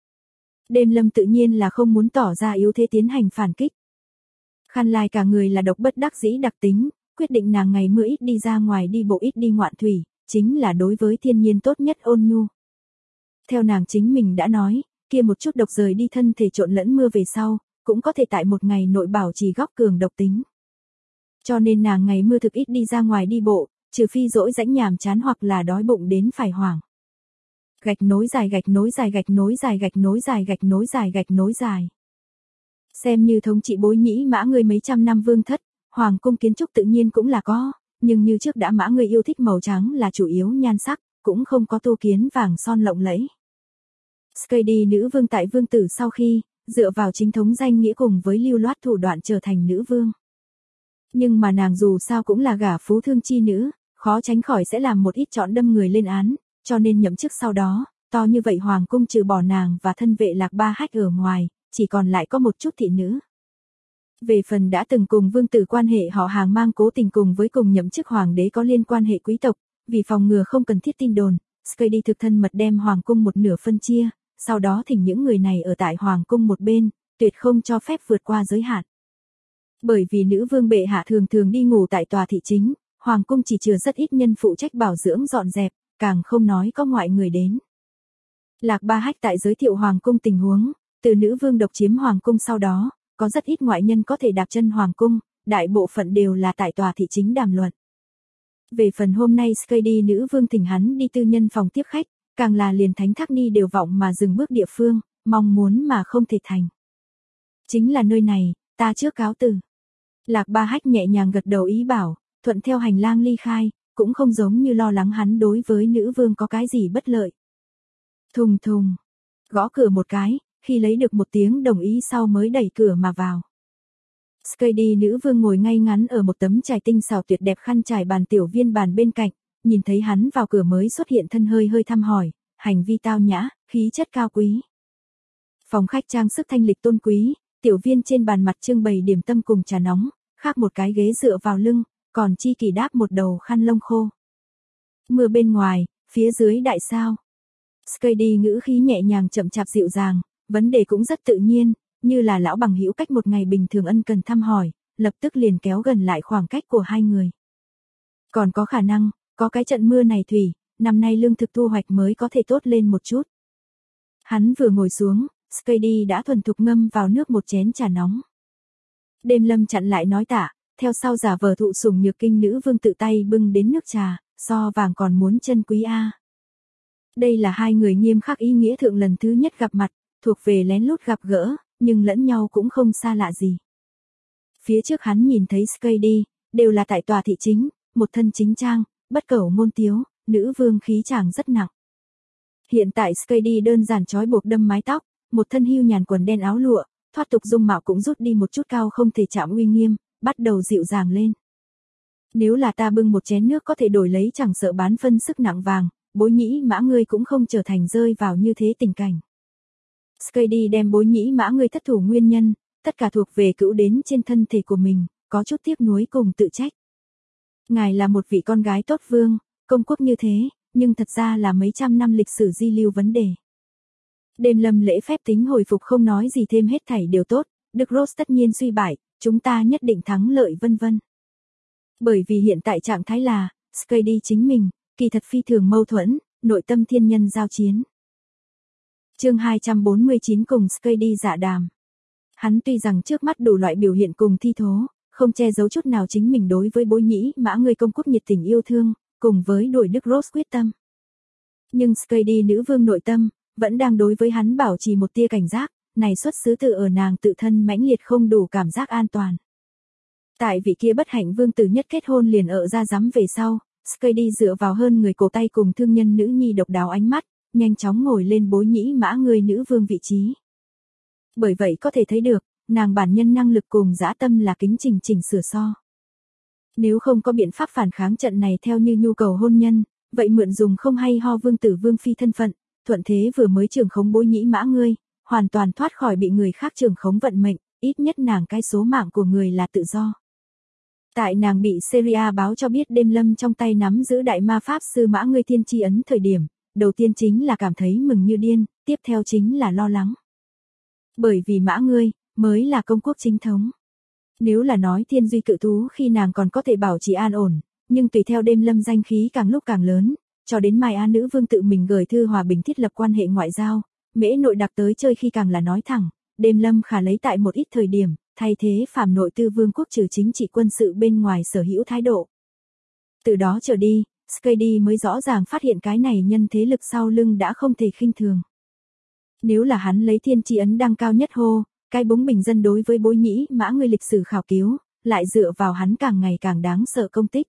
Speaker 1: Đêm Lâm tự nhiên là không muốn tỏ ra yếu thế tiến hành phản kích. Khăn Lai cả người là độc bất đắc dĩ đặc tính, quyết định nàng ngày mưa ít đi ra ngoài đi bộ ít đi ngoạn thủy, chính là đối với thiên nhiên tốt nhất ôn nhu. Theo nàng chính mình đã nói, kia một chút độc rời đi thân thể trộn lẫn mưa về sau, cũng có thể tại một ngày nội bảo trì góc cường độc tính. Cho nên nàng ngày mưa thực ít đi ra ngoài đi bộ, trừ phi dỗi rãnh nhàm chán hoặc là đói bụng đến phải hoảng. Gạch nối dài gạch nối dài gạch nối dài gạch nối dài gạch nối dài gạch nối dài. Xem như thống trị Bối Nhĩ Mã Ngươi mấy trăm năm vương thất, hoàng cung kiến trúc tự nhiên cũng là có, nhưng như trước đã Mã Ngươi yêu thích màu trắng là chủ yếu nhan sắc, cũng không có tô kiến vàng son lộng lẫy. Skady nữ vương tại vương tử sau khi, dựa vào chính thống danh nghĩa cùng với lưu loát thủ đoạn trở thành nữ vương. Nhưng mà nàng dù sao cũng là gả phú thương chi nữ, khó tránh khỏi sẽ làm một ít chọn đâm người lên án, cho nên nhậm chức sau đó, to như vậy hoàng cung trừ bỏ nàng và thân vệ Lạc Ba Hách ở ngoài, chỉ còn lại có một chút thị nữ. Về phần đã từng cùng vương tử quan hệ họ hàng mang cố tình cùng với cùng nhậm chức hoàng đế có liên quan hệ quý tộc, vì phòng ngừa không cần thiết tin đồn, Skady thực thân mật đem hoàng cung một nửa phân chia, sau đó thỉnh những người này ở tại hoàng cung một bên, tuyệt không cho phép vượt qua giới hạn. Bởi vì nữ vương bệ hạ thường thường đi ngủ tại tòa thị chính, hoàng cung chỉ chừa rất ít nhân phụ trách bảo dưỡng dọn dẹp, càng không nói có ngoại người đến. Lạc Ba Hách tại giới thiệu hoàng cung tình huống, từ nữ vương độc chiếm hoàng cung sau đó, có rất ít ngoại nhân có thể đạp chân hoàng cung, đại bộ phận đều là tại tòa thị chính đàm luận. Về phần hôm nay Skady nữ vương thỉnh hắn đi tư nhân phòng tiếp khách, càng là liền thánh thác ni đều vọng mà dừng bước địa phương, mong muốn mà không thể thành. Chính là nơi này, ta trước cáo từ. Lạc Ba Hách nhẹ nhàng gật đầu ý bảo, thuận theo hành lang ly khai, cũng không giống như lo lắng hắn đối với nữ vương có cái gì bất lợi. Thùng thùng, gõ cửa một cái, khi lấy được một tiếng đồng ý sau mới đẩy cửa mà vào. Skady nữ vương ngồi ngay ngắn ở một tấm trải tinh xảo tuyệt đẹp khăn trải bàn tiểu viên bàn bên cạnh, nhìn thấy hắn vào cửa mới xuất hiện thân hơi hơi thăm hỏi, hành vi tao nhã, khí chất cao quý. Phòng khách trang sức thanh lịch tôn quý, tiểu viên trên bàn mặt trưng bày điểm tâm cùng trà nóng, khác một cái ghế dựa vào lưng, còn chi kỳ đáp một đầu khăn lông khô. Mưa bên ngoài, phía dưới đại sao. Skady ngữ khí nhẹ nhàng chậm chạp dịu dàng, vấn đề cũng rất tự nhiên, như là lão bằng hữu cách một ngày bình thường ân cần thăm hỏi, lập tức liền kéo gần lại khoảng cách của hai người. Còn có khả năng, có cái trận mưa này thủy, năm nay lương thực thu hoạch mới có thể tốt lên một chút. Hắn vừa ngồi xuống, Skady đã thuần thục ngâm vào nước một chén trà nóng. Đêm Lâm chặn lại nói tạ, theo sau giả vờ thụ sủng nhược kinh nữ vương tự tay bưng đến nước trà, so vàng còn muốn chân quý a. Đây là hai người nghiêm khắc ý nghĩa thượng lần thứ nhất gặp mặt, thuộc về lén lút gặp gỡ, nhưng lẫn nhau cũng không xa lạ gì. Phía trước hắn nhìn thấy Skady, đều là tại tòa thị chính, một thân chính trang, bất cẩu môn tiếu, nữ vương khí chàng rất nặng. Hiện tại Skady đơn giản trói buộc đâm mái tóc, một thân hưu nhàn quần đen áo lụa, thoát tục dung mạo cũng rút đi một chút cao không thể chạm uy nghiêm, bắt đầu dịu dàng lên. Nếu là ta bưng một chén nước có thể đổi lấy chẳng sợ bán phân sức nặng vàng, Bối Nhĩ Mã Ngươi cũng không trở thành rơi vào như thế tình cảnh. Skady đem Bối Nhĩ Mã Ngươi thất thủ nguyên nhân, tất cả thuộc về cữu đến trên thân thể của mình, có chút tiếc nuối cùng tự trách. Ngài là một vị con gái tốt vương, công quốc như thế, nhưng thật ra là mấy trăm năm lịch sử di lưu vấn đề. Đêm Lâm lễ phép tính hồi phục không nói gì thêm hết thảy đều tốt, Đức Rose tất nhiên suy bại, chúng ta nhất định thắng lợi vân vân. Bởi vì hiện tại trạng thái là, Skady chính mình, kỳ thật phi thường mâu thuẫn, nội tâm thiên nhân giao chiến. Chương 249 cùng Skady dạ đàm. Hắn tuy rằng trước mắt đủ loại biểu hiện cùng thi thố, không che giấu chút nào chính mình đối với Bối Nhĩ Mã Ngươi công quốc nhiệt tình yêu thương, cùng với đuổi Đức Rose quyết tâm. Nhưng Skady nữ vương nội tâm, vẫn đang đối với hắn bảo trì một tia cảnh giác, này xuất xứ từ ở nàng tự thân mãnh liệt không đủ cảm giác an toàn. Tại vị kia bất hạnh vương tử nhất kết hôn liền ở ra giám về sau, Skady dựa vào hơn người cổ tay cùng thương nhân nữ nhi độc đáo ánh mắt, nhanh chóng ngồi lên Bối Nhĩ Mã Ngươi nữ vương vị trí. Bởi vậy có thể thấy được, nàng bản nhân năng lực cùng dã tâm là kính chỉnh sửa so. Nếu không có biện pháp phản kháng trận này theo như nhu cầu hôn nhân, vậy mượn dùng không hay ho vương tử vương phi thân phận, thuận thế vừa mới trưởng khống Bối Nhĩ Mã Ngươi, hoàn toàn thoát khỏi bị người khác trưởng khống vận mệnh, ít nhất nàng cái số mạng của người là tự do. Tại nàng bị Seria báo cho biết đêm lâm trong tay nắm giữ đại ma pháp sư Mã Ngươi Thiên Chi ấn thời điểm, đầu tiên chính là cảm thấy mừng như điên, tiếp theo chính là lo lắng. Bởi vì Mã Ngươi mới là công quốc chính thống. Nếu là nói thiên duy cự thú khi nàng còn có thể bảo trì an ổn, nhưng tùy theo đêm lâm danh khí càng lúc càng lớn, cho đến Mai Á nữ vương tự mình gửi thư hòa bình thiết lập quan hệ ngoại giao, Mễ Nội đặc tới chơi khi càng là nói thẳng, đêm lâm khả lấy tại một ít thời điểm, thay thế phàm nội tư vương quốc trừ chính trị quân sự bên ngoài sở hữu thái độ. Từ đó trở đi, Skady mới rõ ràng phát hiện cái này nhân thế lực sau lưng đã không thể khinh thường. Nếu là hắn lấy thiên chi ấn đăng cao nhất hô, cái búng bình dân đối với bối nhĩ Mã Ngươi lịch sử khảo cứu, lại dựa vào hắn càng ngày càng đáng sợ công tích.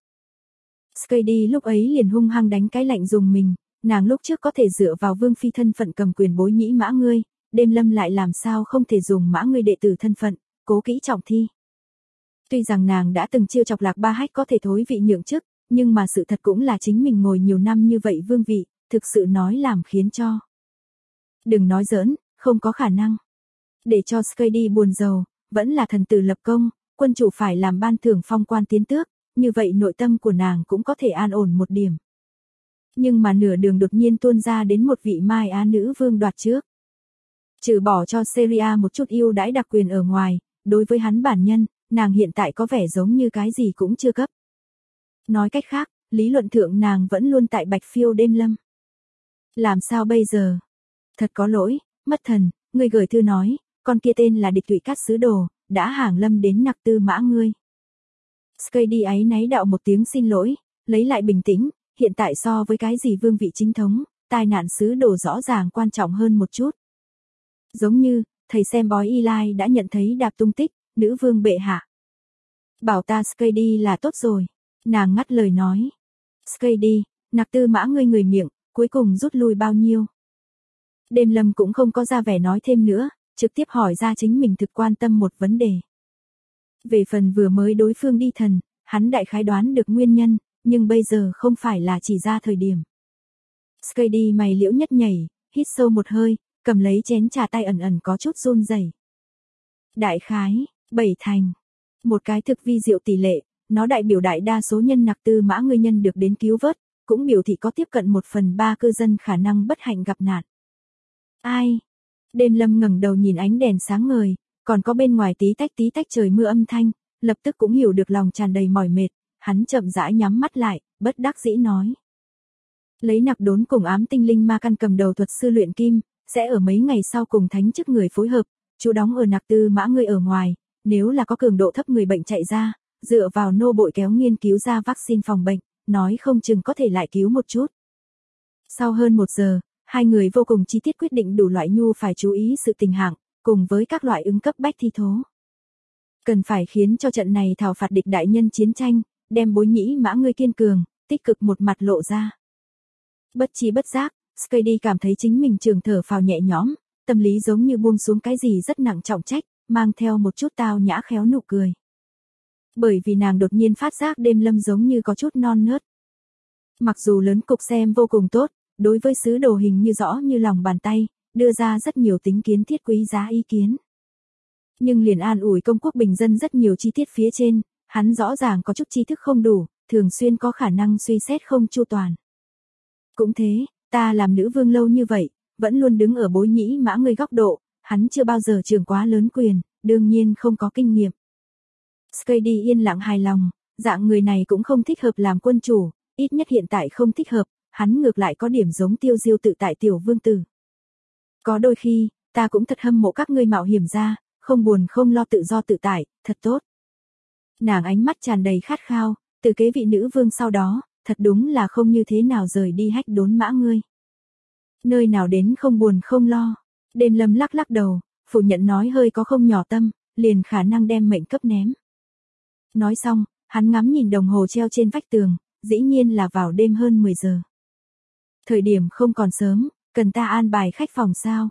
Speaker 1: Skady lúc ấy liền hung hăng đánh cái lạnh dùng mình, nàng lúc trước có thể dựa vào vương phi thân phận cầm quyền bối nhĩ Mã Ngươi, đêm lâm lại làm sao không thể dùng Mã Ngươi đệ tử thân phận, cố kỹ trọng thi. Tuy rằng nàng đã từng chiêu chọc Lạc Ba Hách có thể thối vị nhượng chức, nhưng mà sự thật cũng là chính mình ngồi nhiều năm như vậy vương vị, thực sự nói làm khiến cho. Đừng nói giỡn, không có khả năng. Để cho Skady buồn rầu, vẫn là thần tử lập công, quân chủ phải làm ban thưởng phong quan tiến tước, như vậy nội tâm của nàng cũng có thể an ổn một điểm. Nhưng mà nửa đường đột nhiên tuôn ra đến một vị Mai Á nữ vương đoạt trước. Trừ bỏ cho Seria một chút ưu đãi đặc quyền ở ngoài, đối với hắn bản nhân, nàng hiện tại có vẻ giống như cái gì cũng chưa cấp. Nói cách khác, lý luận thượng nàng vẫn luôn tại Bạch Phiêu đêm lâm. Làm sao bây giờ? Thật có lỗi, mất thần, người gửi thư nói, con kia tên là địch Thụy Cát sứ đồ, đã hàng lâm đến nặc tư Mã Ngươi. Skady áy náy đạo một tiếng xin lỗi, lấy lại bình tĩnh, hiện tại so với cái gì vương vị chính thống, tai nạn sứ đồ rõ ràng quan trọng hơn một chút. Giống như, thầy xem bói Eli đã nhận thấy đạp tung tích, nữ vương bệ hạ. Bảo ta Skady là tốt rồi, nàng ngắt lời nói. Skady, nặc tư Mã Ngươi người miệng, cuối cùng rút lui bao nhiêu? Đêm lâm cũng không có ra vẻ nói thêm nữa, trực tiếp hỏi ra chính mình thực quan tâm một vấn đề. Về phần vừa mới đối phương đi thần, hắn đại khái đoán được nguyên nhân, nhưng bây giờ không phải là chỉ ra thời điểm. Skady mày liễu nhất nhảy, hít sâu một hơi, cầm lấy chén trà tay ẩn ẩn có chút run rẩy. Đại khái, 7 thành. Một cái thực vi diệu tỷ lệ, nó đại biểu đại đa số nhân nặc tư Mã Ngươi nhân được đến cứu vớt, cũng biểu thị có tiếp cận 1/3 cư dân khả năng bất hạnh gặp nạn. Ai? Đêm lâm ngẩng đầu nhìn ánh đèn sáng ngời, còn có bên ngoài tí tách trời mưa âm thanh, lập tức cũng hiểu được lòng tràn đầy mỏi mệt, hắn chậm rãi nhắm mắt lại, bất đắc dĩ nói. Lấy nặc đốn cùng ám tinh linh ma căn cầm đầu thuật sư luyện kim, sẽ ở mấy ngày sau cùng thánh chức người phối hợp, chú đóng ở nặc tư Mã Ngươi ở ngoài, nếu là có cường độ thấp người bệnh chạy ra, dựa vào nô bội kéo nghiên cứu ra vaccine phòng bệnh, nói không chừng có thể lại cứu một chút. Sau hơn 1 giờ, hai người vô cùng chi tiết quyết định đủ loại nhu phải chú ý sự tình hạng, cùng với các loại ứng cấp bách thi thố. Cần phải khiến cho trận này thảo phạt địch đại nhân chiến tranh, đem bối nhĩ Mã Ngươi kiên cường, tích cực một mặt lộ ra. Bất chi bất giác, Skady cảm thấy chính mình trường thở phào nhẹ nhõm, tâm lý giống như buông xuống cái gì rất nặng trọng trách, mang theo một chút tao nhã khéo nụ cười. Bởi vì nàng đột nhiên phát giác đêm lâm giống như có chút non nớt. Mặc dù lớn cục xem vô cùng tốt, đối với sứ đồ hình như rõ như lòng bàn tay, đưa ra rất nhiều tính kiến thiết quý giá ý kiến. Nhưng liền an ủi công quốc bình dân rất nhiều chi tiết phía trên, hắn rõ ràng có chút tri thức không đủ, thường xuyên có khả năng suy xét không chu toàn. Cũng thế, ta làm nữ vương lâu như vậy, vẫn luôn đứng ở bối nhĩ Mã Ngươi góc độ, hắn chưa bao giờ trưởng quá lớn quyền, đương nhiên không có kinh nghiệm. Skady yên lặng hài lòng, dạng người này cũng không thích hợp làm quân chủ, ít nhất hiện tại không thích hợp, hắn ngược lại có điểm giống Tiêu Diêu tự tại tiểu vương tử. Có đôi khi, ta cũng thật hâm mộ các ngươi mạo hiểm ra, không buồn không lo tự do tự tại, thật tốt. Nàng ánh mắt tràn đầy khát khao, từ kế vị nữ vương sau đó, thật đúng là không như thế nào rời đi hách đốn Mã Ngươi. Nơi nào đến không buồn không lo, đêm lâm lắc lắc đầu, phủ nhận nói hơi có không nhỏ tâm, liền khả năng đem mệnh cấp ném. Nói xong, hắn ngắm nhìn đồng hồ treo trên vách tường, dĩ nhiên là vào đêm hơn 10 giờ. Thời điểm không còn sớm, cần ta an bài khách phòng sao?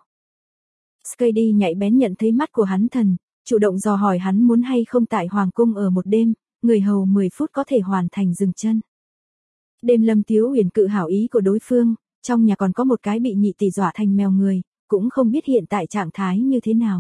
Speaker 1: Skady nhạy bén nhận thấy mắt của hắn thần, chủ động dò hỏi hắn muốn hay không tại Hoàng cung ở một đêm, người hầu 10 phút có thể hoàn thành dừng chân. Đêm lâm thiếu uyển cự hảo ý của đối phương, trong nhà còn có một cái bị nhị tỷ dọa thành mèo người, cũng không biết hiện tại trạng thái như thế nào.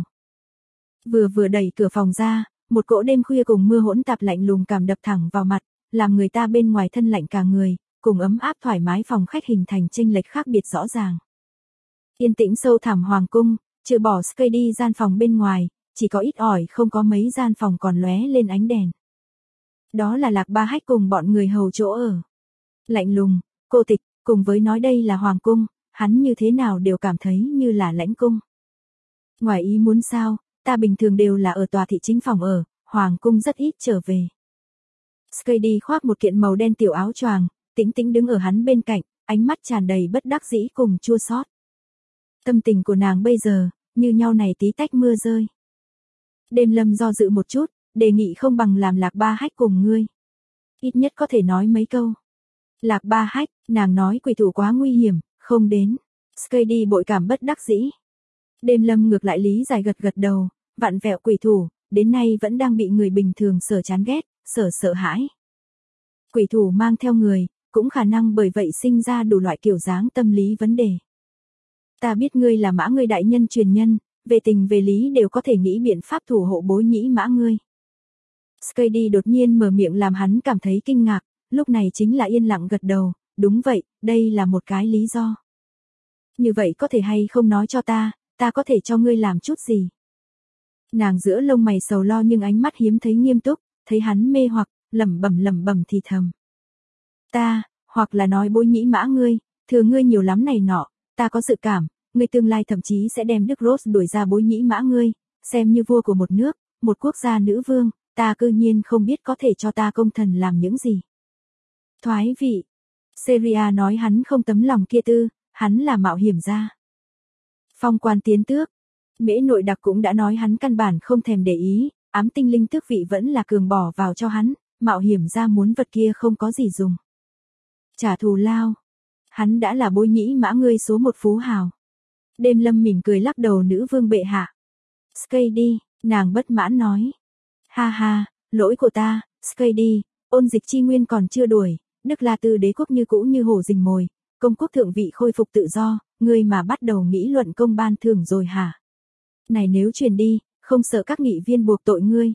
Speaker 1: Vừa đẩy cửa phòng ra, một cỗ đêm khuya cùng mưa hỗn tạp lạnh lùng cảm đập thẳng vào mặt, làm người ta bên ngoài thân lạnh cả người, cùng ấm áp thoải mái phòng khách hình thành chênh lệch khác biệt rõ ràng. Yên tĩnh sâu thẳm hoàng cung, trừ bỏ Skady gian phòng bên ngoài, chỉ có ít ỏi không có mấy gian phòng còn lóe lên ánh đèn. Đó là Lạc Ba Hách cùng bọn người hầu chỗ ở. Lạnh lùng, cô tịch, cùng với nói đây là hoàng cung, hắn như thế nào đều cảm thấy như là lãnh cung. Ngoài ý muốn sao, ta bình thường đều là ở tòa thị chính phòng ở, hoàng cung rất ít trở về. Skady khoác một kiện màu đen tiểu áo choàng, tĩnh tĩnh đứng ở hắn bên cạnh, ánh mắt tràn đầy bất đắc dĩ cùng chua xót. Tâm tình của nàng bây giờ, như nhau này tí tách mưa rơi. Đêm Lâm do dự một chút, đề nghị không bằng làm Lạc Ba Hách cùng ngươi. Ít nhất có thể nói mấy câu. Lạc Ba Hách, nàng nói quỷ thủ quá nguy hiểm, không đến. Skady bội cảm bất đắc dĩ. Đêm Lâm ngược lại lý giải gật gật đầu, vặn vẹo quỷ thủ, đến nay vẫn đang bị người bình thường sở chán ghét, sợ hãi. Quỷ thủ mang theo người, cũng khả năng bởi vậy sinh ra đủ loại kiểu dáng tâm lý vấn đề. Ta biết ngươi là Mã ngươi đại nhân truyền nhân, về tình về lý đều có thể nghĩ biện pháp thủ hộ bối nhĩ Mã ngươi. Skady đột nhiên mở miệng làm hắn cảm thấy kinh ngạc, lúc này chính là yên lặng gật đầu, đúng vậy, đây là một cái lý do. Như vậy có thể hay không nói cho ta có thể cho ngươi làm chút gì. Nàng giữa lông mày sầu lo nhưng ánh mắt hiếm thấy nghiêm túc, thấy hắn mê hoặc, lẩm bẩm thì thầm. Ta, hoặc là nói bối nhĩ Mã ngươi, thừa ngươi nhiều lắm này nọ, ta có dự cảm, ngươi tương lai thậm chí sẽ đem Đức Rose đuổi ra bối nhĩ Mã ngươi, xem như vua của một nước, một quốc gia nữ vương, ta cư nhiên không biết có thể cho ta công thần làm những gì. Thoái vị. Seria nói hắn không tấm lòng kia tư, hắn là mạo hiểm gia. Phong quan tiến tước. Mễ nội đặc cũng đã nói hắn căn bản không thèm để ý, ám tinh linh tước vị vẫn là cường bỏ vào cho hắn, mạo hiểm gia muốn vật kia không có gì dùng. Trả thù lao. Hắn đã là bối nhĩ Mã ngươi số một phú hào. Đêm Lâm mỉm cười lắc đầu nữ vương bệ hạ. Skady, nàng bất mãn nói. Ha ha, lỗi của ta, Skady, ôn dịch chi nguyên còn chưa đuổi, Đức La Tư đế quốc như cũ như hổ rình mồi, công quốc thượng vị khôi phục tự do, ngươi mà bắt đầu nghĩ luận công ban thưởng rồi hả? Này nếu truyền đi, không sợ các nghị viên buộc tội ngươi.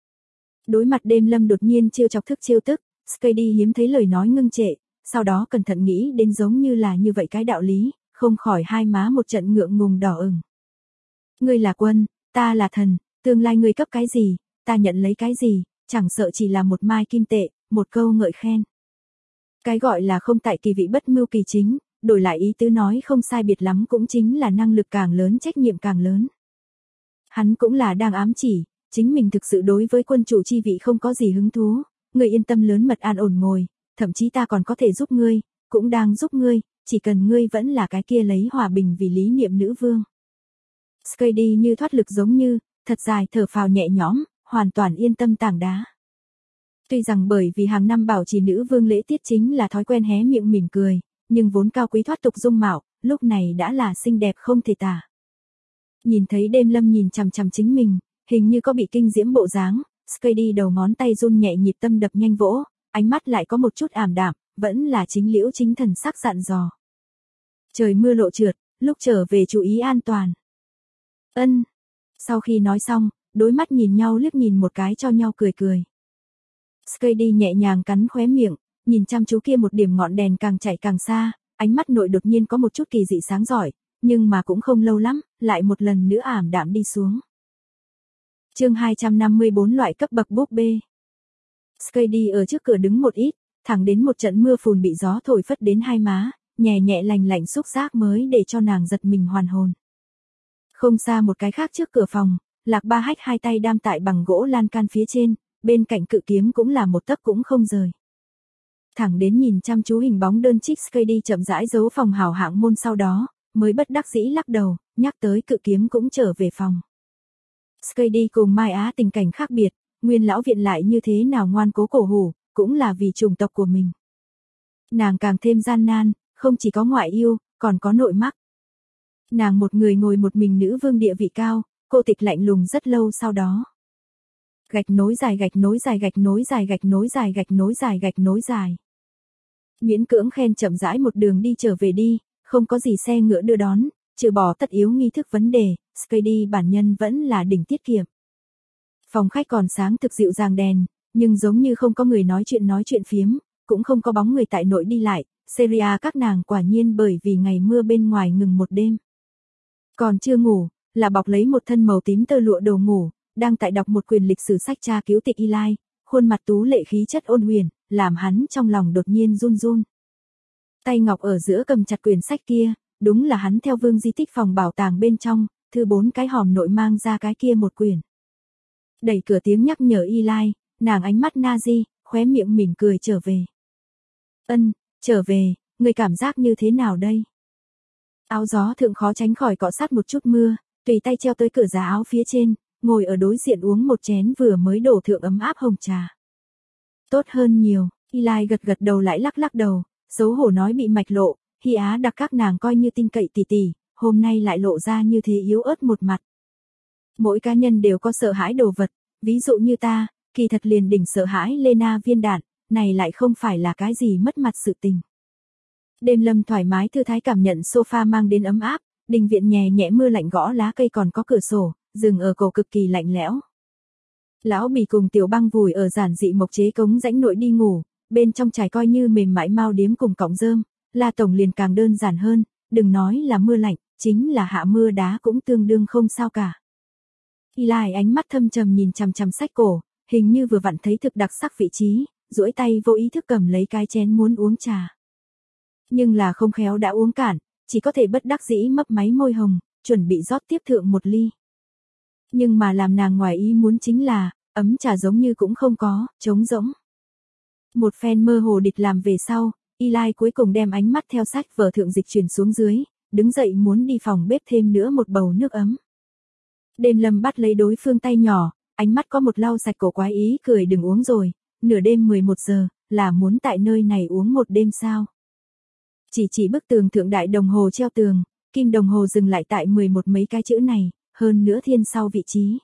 Speaker 1: Đối mặt Đêm Lâm đột nhiên trêu chọc thức trêu tức, Skady hiếm thấy lời nói ngưng trệ, sau đó cẩn thận nghĩ đến giống như là như vậy cái đạo lý, không khỏi hai má một trận ngượng ngùng đỏ ửng. Ngươi là quân, ta là thần, tương lai ngươi cấp cái gì, ta nhận lấy cái gì, chẳng sợ chỉ là một mai kim tệ, một câu ngợi khen. Cái gọi là không tại kỳ vị bất mưu kỳ chính, đổi lại ý tứ nói không sai biệt lắm cũng chính là năng lực càng lớn trách nhiệm càng lớn. Hắn cũng là đang ám chỉ, chính mình thực sự đối với quân chủ chi vị không có gì hứng thú, ngươi yên tâm lớn mật an ổn ngồi, thậm chí ta còn có thể giúp ngươi, cũng đang giúp ngươi, chỉ cần ngươi vẫn là cái kia lấy hòa bình vì lý niệm nữ vương. Skady như thoát lực giống như, thật dài thở phào nhẹ nhõm, hoàn toàn yên tâm tảng đá. Tuy rằng bởi vì hàng năm bảo trì nữ vương lễ tiết chính là thói quen hé miệng mỉm cười, nhưng vốn cao quý thoát tục dung mạo, lúc này đã là xinh đẹp không thể tả. Nhìn thấy Đêm Lâm nhìn chằm chằm chính mình, hình như có bị kinh diễm bộ dáng, Skady đầu ngón tay run nhẹ nhịp tâm đập nhanh vỗ, ánh mắt lại có một chút ảm đạm, vẫn là chính liễu chính thần sắc dặn dò. Trời mưa lộ trượt, lúc trở về chú ý an toàn. Ân. Sau khi nói xong, đối mắt nhìn nhau liếc nhìn một cái cho nhau cười cười. Skady nhẹ nhàng cắn khóe miệng, nhìn chăm chú kia một điểm ngọn đèn càng chạy càng xa, ánh mắt nội đột nhiên có một chút kỳ dị sáng giỏi, nhưng mà cũng không lâu lắm, lại một lần nữa ảm đạm đi xuống. Chương 254 loại cấp bậc búp bê. Skady ở trước cửa đứng một ít, thẳng đến một trận mưa phùn bị gió thổi phất đến hai má, nhẹ nhẹ lành lạnh xúc giác mới để cho nàng giật mình hoàn hồn. Không xa một cái khác trước cửa phòng, Lạc Ba Hách hai tay đam tại bằng gỗ lan can phía trên, bên cạnh cự kiếm cũng là một tấc cũng không rời. Thẳng đến nhìn chăm chú hình bóng đơn trích Skady chậm rãi giấu phòng hào hạng môn sau đó, mới bất đắc dĩ lắc đầu, nhắc tới cự kiếm cũng trở về phòng. Skady cùng Mai Á tình cảnh khác biệt, Nguyên lão viện lại như thế nào ngoan cố cổ hủ, cũng là vì chủng tộc của mình. Nàng càng thêm gian nan, không chỉ có ngoại yêu, còn có nội mắc. Nàng một người ngồi một mình nữ vương địa vị cao, cô tịch lạnh lùng rất lâu sau đó. Gạch nối dài gạch nối dài gạch nối dài gạch nối dài gạch nối dài gạch nối dài. Miễn cưỡng khen chậm rãi một đường đi trở về đi, không có gì xe ngựa đưa đón, trừ bỏ tất yếu nghi thức vấn đề, Skady bản nhân vẫn là đỉnh tiết kiệm. Phòng khách còn sáng thực dịu dàng đèn, nhưng giống như không có người nói chuyện phiếm, cũng không có bóng người tại nội đi lại, Seria các nàng quả nhiên bởi vì ngày mưa bên ngoài ngừng một đêm. Còn chưa ngủ, là bọc lấy một thân màu tím tơ lụa đồ ngủ, đang tại đọc một quyển lịch sử sách tra cứu tịch Eli, khuôn mặt tú lệ khí chất ôn huyền, làm hắn trong lòng đột nhiên run run. Tay ngọc ở giữa cầm chặt quyển sách kia, đúng là hắn theo vương di tích phòng bảo tàng bên trong, thư 4 cái hòm nội mang ra cái kia một quyển. Đẩy cửa tiếng nhắc nhở Eli, nàng ánh mắt Nazi, khóe miệng mỉm cười trở về. Trở về, người cảm giác như thế nào đây? Áo gió thượng khó tránh khỏi cọ sát một chút mưa, tùy tay treo tới cửa giá áo phía trên, ngồi ở đối diện uống một chén vừa mới đổ thượng ấm áp hồng trà. Tốt hơn nhiều, Eli gật gật đầu lại lắc lắc đầu, xấu hổ nói bị mạch lộ, Hy Á đặc các nàng coi như tin cậy tỷ, hôm nay lại lộ ra như thế yếu ớt một mặt. Mỗi cá nhân đều có sợ hãi đồ vật, ví dụ như ta, kỳ thật liền đỉnh sợ hãi Lena viên đạn, này lại không phải là cái gì mất mặt sự tình. Đêm Lâm thoải mái thư thái cảm nhận sofa mang đến ấm áp, đình viện nhẹ nhẹ mưa lạnh gõ lá cây còn có cửa sổ, rừng ở cổ cực kỳ lạnh lẽo. Lão Bì cùng Tiểu Băng vùi ở giản dị mộc chế cống rãnh nội đi ngủ, bên trong trải coi như mềm mại mao điếm cùng cọng rơm, La Tổng liền càng đơn giản hơn, đừng nói là mưa lạnh, chính là hạ mưa đá cũng tương đương không sao cả. Eli ánh mắt thâm trầm nhìn chằm chằm sách cổ, hình như vừa vặn thấy thực đặc sắc vị trí, duỗi tay vô ý thức cầm lấy cái chén muốn uống trà. Nhưng là không khéo đã uống cạn, chỉ có thể bất đắc dĩ mấp máy môi hồng, chuẩn bị rót tiếp thượng một ly. Nhưng mà làm nàng ngoài ý muốn chính là, ấm trà giống như cũng không có, trống rỗng. Một phen mơ hồ địch làm về sau, Eli cuối cùng đem ánh mắt theo sách vở thượng dịch chuyển xuống dưới, đứng dậy muốn đi phòng bếp thêm nữa một bầu nước ấm. Đêm Lâm bắt lấy đối phương tay nhỏ, ánh mắt có một lau sạch cổ quái ý cười đừng uống rồi, nửa đêm 11 giờ, là muốn tại nơi này uống một đêm sao. Chỉ bức tường thượng đại đồng hồ treo tường, kim đồng hồ dừng lại tại 11 mấy cái chữ này, hơn nữa thiên sau vị trí.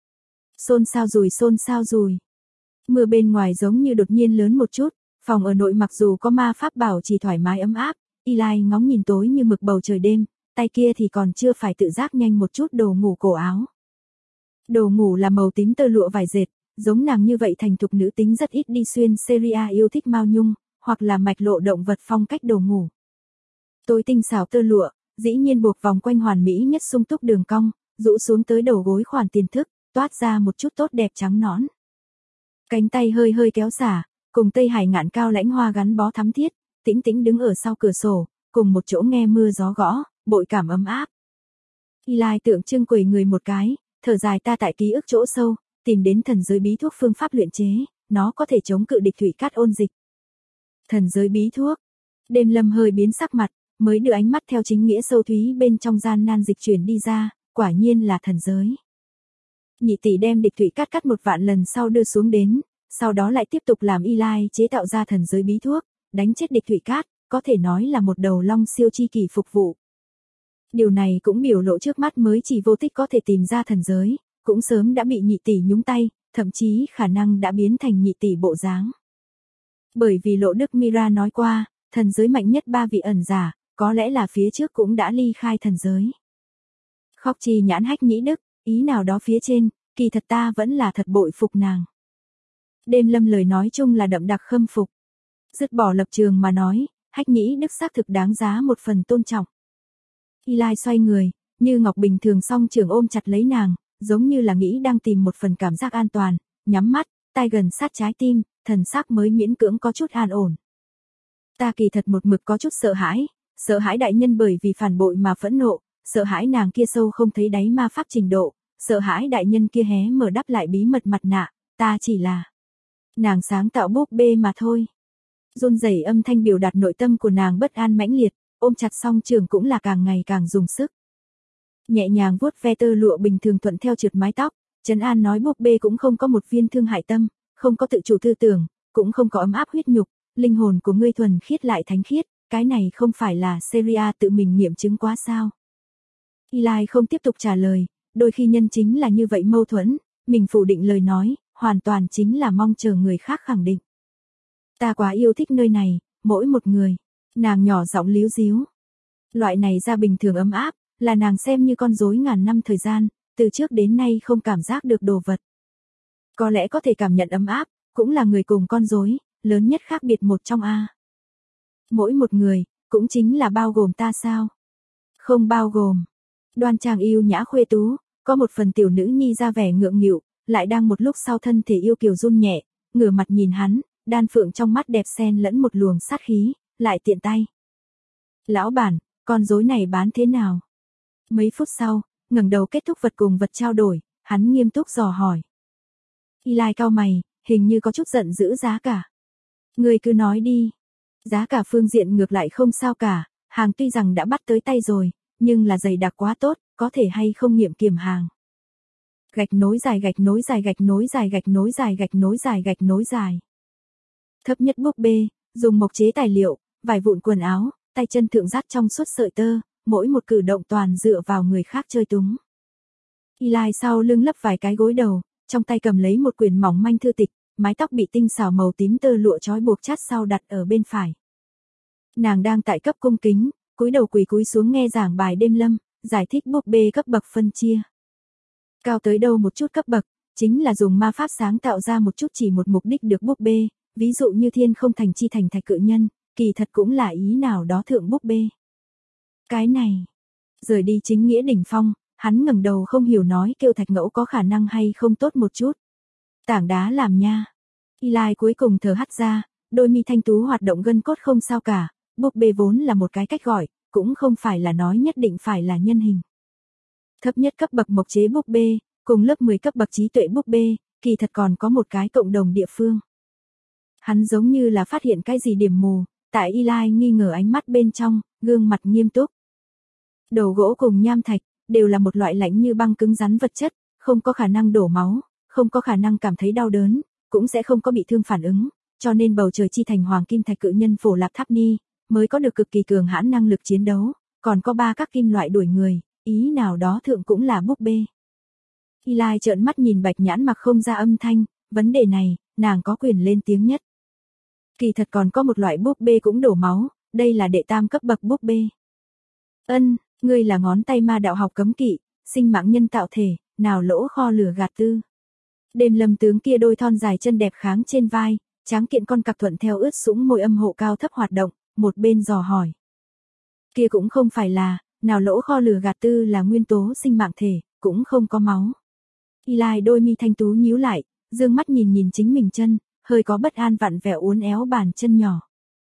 Speaker 1: Xôn xao rùi. Mưa bên ngoài giống như đột nhiên lớn một chút, phòng ở nội mặc dù có ma pháp bảo chỉ thoải mái ấm áp, Eli ngóng nhìn tối như mực bầu trời đêm, tay kia thì còn chưa phải tự giác nhanh một chút đồ ngủ cổ áo. Đồ ngủ là màu tím tơ lụa vải dệt, giống nàng như vậy thành thục nữ tính rất ít đi xuyên Seria yêu thích mao nhung, hoặc là mạch lộ động vật phong cách đồ ngủ. Tối tinh xảo tơ lụa, dĩ nhiên buộc vòng quanh hoàn mỹ nhất sung túc đường cong, rũ xuống tới đầu gối khoản tiền thức, toát ra một chút tốt đẹp trắng nõn. Cánh tay hơi hơi kéo xả, cùng Tây Hải ngạn cao lãnh hoa gắn bó thắm thiết, tĩnh tĩnh đứng ở sau cửa sổ, cùng một chỗ nghe mưa gió gõ, bội cảm ấm áp. Eli tượng trưng quẩy người một cái, thở dài ta tại ký ức chỗ sâu, tìm đến thần giới bí thuốc phương pháp luyện chế, nó có thể chống cự địch thủy cát ôn dịch. Thần giới bí thuốc. Đêm Lâm hơi biến sắc mặt, mới đưa ánh mắt theo chính nghĩa sâu thúy bên trong gian nan dịch chuyển đi ra, quả nhiên là thần giới. Nhị tỷ đem địch thủy cát cắt một vạn lần sau đưa xuống đến, sau đó lại tiếp tục làm Eli chế tạo ra thần giới bí thuốc, đánh chết địch thủy cát, có thể nói là một đầu long siêu chi kỳ phục vụ. Điều này cũng biểu lộ trước mắt mới chỉ vô tích có thể tìm ra thần giới, cũng sớm đã bị nhị tỷ nhúng tay, thậm chí khả năng đã biến thành nhị tỷ bộ dáng. Bởi vì Lộ Đức Mira nói qua, thần giới mạnh nhất 3 vị ẩn giả, có lẽ là phía trước cũng đã ly khai thần giới. Khóc chi nhãn hách nhĩ đức, ý nào đó phía trên, kỳ thật ta vẫn là thật bội phục nàng. Đêm Lâm lời nói chung là đậm đặc khâm phục. Dứt bỏ lập trường mà nói, hách nhĩ đức xác thực đáng giá một phần tôn trọng. Eli xoay người, như ngọc bình thường song trường ôm chặt lấy nàng, giống như là nghĩ đang tìm một phần cảm giác an toàn, nhắm mắt, tai gần sát trái tim, thần sắc mới miễn cưỡng có chút an ổn. Ta kỳ thật một mực có chút sợ hãi đại nhân bởi vì phản bội mà phẫn nộ, sợ hãi nàng kia sâu không thấy đáy ma pháp trình độ, sợ hãi đại nhân kia hé mở đắp lại bí mật mặt nạ, ta chỉ là nàng sáng tạo búp bê mà thôi. Run rẩy âm thanh biểu đạt nội tâm của nàng bất an mãnh liệt, ôm chặt song trường cũng là càng ngày càng dùng sức. Nhẹ nhàng vuốt ve tơ lụa bình thường thuận theo trượt mái tóc, trấn an nói búp bê cũng không có một viên thương hại tâm, không có tự chủ tư tưởng, cũng không có ấm áp huyết nhục, linh hồn của ngươi thuần khiết lại thánh khiết, cái này không phải là Seria tự mình nghiệm chứng quá sao? Eli không tiếp tục trả lời, đôi khi nhân chính là như vậy mâu thuẫn, mình phủ định lời nói, hoàn toàn chính là mong chờ người khác khẳng định. Ta quá yêu thích nơi này, mỗi một người, nàng nhỏ giọng líu díu. Loại này ra bình thường ấm áp, là nàng xem như con rối ngàn năm thời gian, từ trước đến nay không cảm giác được đồ vật. Có lẽ có thể cảm nhận ấm áp, cũng là người cùng con rối, lớn nhất khác biệt một trong a. Mỗi một người, cũng chính là bao gồm ta sao? Không bao gồm. Đoan trang yêu nhã khuê tú, có một phần tiểu nữ nhi ra vẻ ngượng nghịu, lại đang một lúc sau thân thể yêu kiều run nhẹ, ngửa mặt nhìn hắn, đan phượng trong mắt đẹp xen lẫn một luồng sát khí, lại tiện tay. Lão bản, con rối này bán thế nào? Mấy phút sau, ngẩng đầu kết thúc vật cùng vật trao đổi, hắn nghiêm túc dò hỏi. Eli cau mày, hình như có chút giận dữ giá cả. Người cứ nói đi. Giá cả phương diện ngược lại không sao cả, hàng tuy rằng đã bắt tới tay rồi, nhưng là dày đặc quá tốt, có thể hay không nghiệm kiểm hàng. Gạch nối dài gạch nối dài gạch nối dài gạch nối dài gạch nối dài gạch nối dài. Thấp nhất búp bê, dùng mộc chế tài liệu, vải vụn quần áo, tay chân thượng dắt trong suốt sợi tơ, mỗi một cử động toàn dựa vào người khác chơi túng. Eli sau lưng lấp vài cái gối đầu, trong tay cầm lấy một quyển mỏng manh thư tịch, mái tóc bị tinh xảo màu tím tơ lụa trói buộc chát sau đặt ở bên phải. Nàng đang tại cấp cung kính, cúi đầu quỳ cúi xuống nghe giảng bài đêm lâm, giải thích búp bê cấp bậc phân chia. Cao tới đâu một chút cấp bậc, chính là dùng ma pháp sáng tạo ra một chút chỉ một mục đích được búp bê, ví dụ như thiên không thành chi thành thạch cự nhân, kỳ thật cũng là ý nào đó thượng búp bê. Cái này, rời đi chính nghĩa đỉnh phong, hắn ngẩng đầu không hiểu nói kêu thạch ngẫu có khả năng hay không tốt một chút. Tảng đá làm nha. Eli cuối cùng thở hắt ra, đôi mi thanh tú hoạt động gân cốt không sao cả, búp bê vốn là một cái cách gọi, cũng không phải là nói nhất định phải là nhân hình. Thấp nhất cấp bậc mộc chế búp bê, cùng lớp 10 cấp bậc trí tuệ búp bê, kỳ thật còn có một cái cộng đồng địa phương. Hắn giống như là phát hiện cái gì điểm mù, tại Eli nghi ngờ ánh mắt bên trong, gương mặt nghiêm túc. Đầu gỗ cùng nham thạch, đều là một loại lạnh như băng cứng rắn vật chất, không có khả năng đổ máu, không có khả năng cảm thấy đau đớn, cũng sẽ không có bị thương phản ứng, cho nên bầu trời chi thành hoàng kim thạch cự nhân Phổ Lạp Tháp Ni, mới có được cực kỳ cường hãn năng lực chiến đấu, còn có 3 các kim loại đuổi người, ý nào đó thượng cũng là búp bê. Eli trợn mắt nhìn Bạch Nhãn mặc không ra âm thanh, vấn đề này, nàng có quyền lên tiếng nhất. Kỳ thật còn có một loại búp bê cũng đổ máu, đây là đệ tam cấp bậc búp bê. Ngươi là ngón tay ma đạo học cấm kỵ, sinh mạng nhân tạo thể, nào lỗ kho lửa gạt tư. Đêm lâm tướng kia đôi thon dài chân đẹp kháng trên vai, tráng kiện con cặc thuận theo ướt sũng môi âm hộ cao thấp hoạt động, một bên dò hỏi. Kia cũng không phải là, nào lỗ kho lửa gạt tư là nguyên tố sinh mạng thể, cũng không có máu. Eli đôi mi thanh tú nhíu lại, dương mắt nhìn nhìn chính mình chân, hơi có bất an vặn vẹo uốn éo bàn chân nhỏ.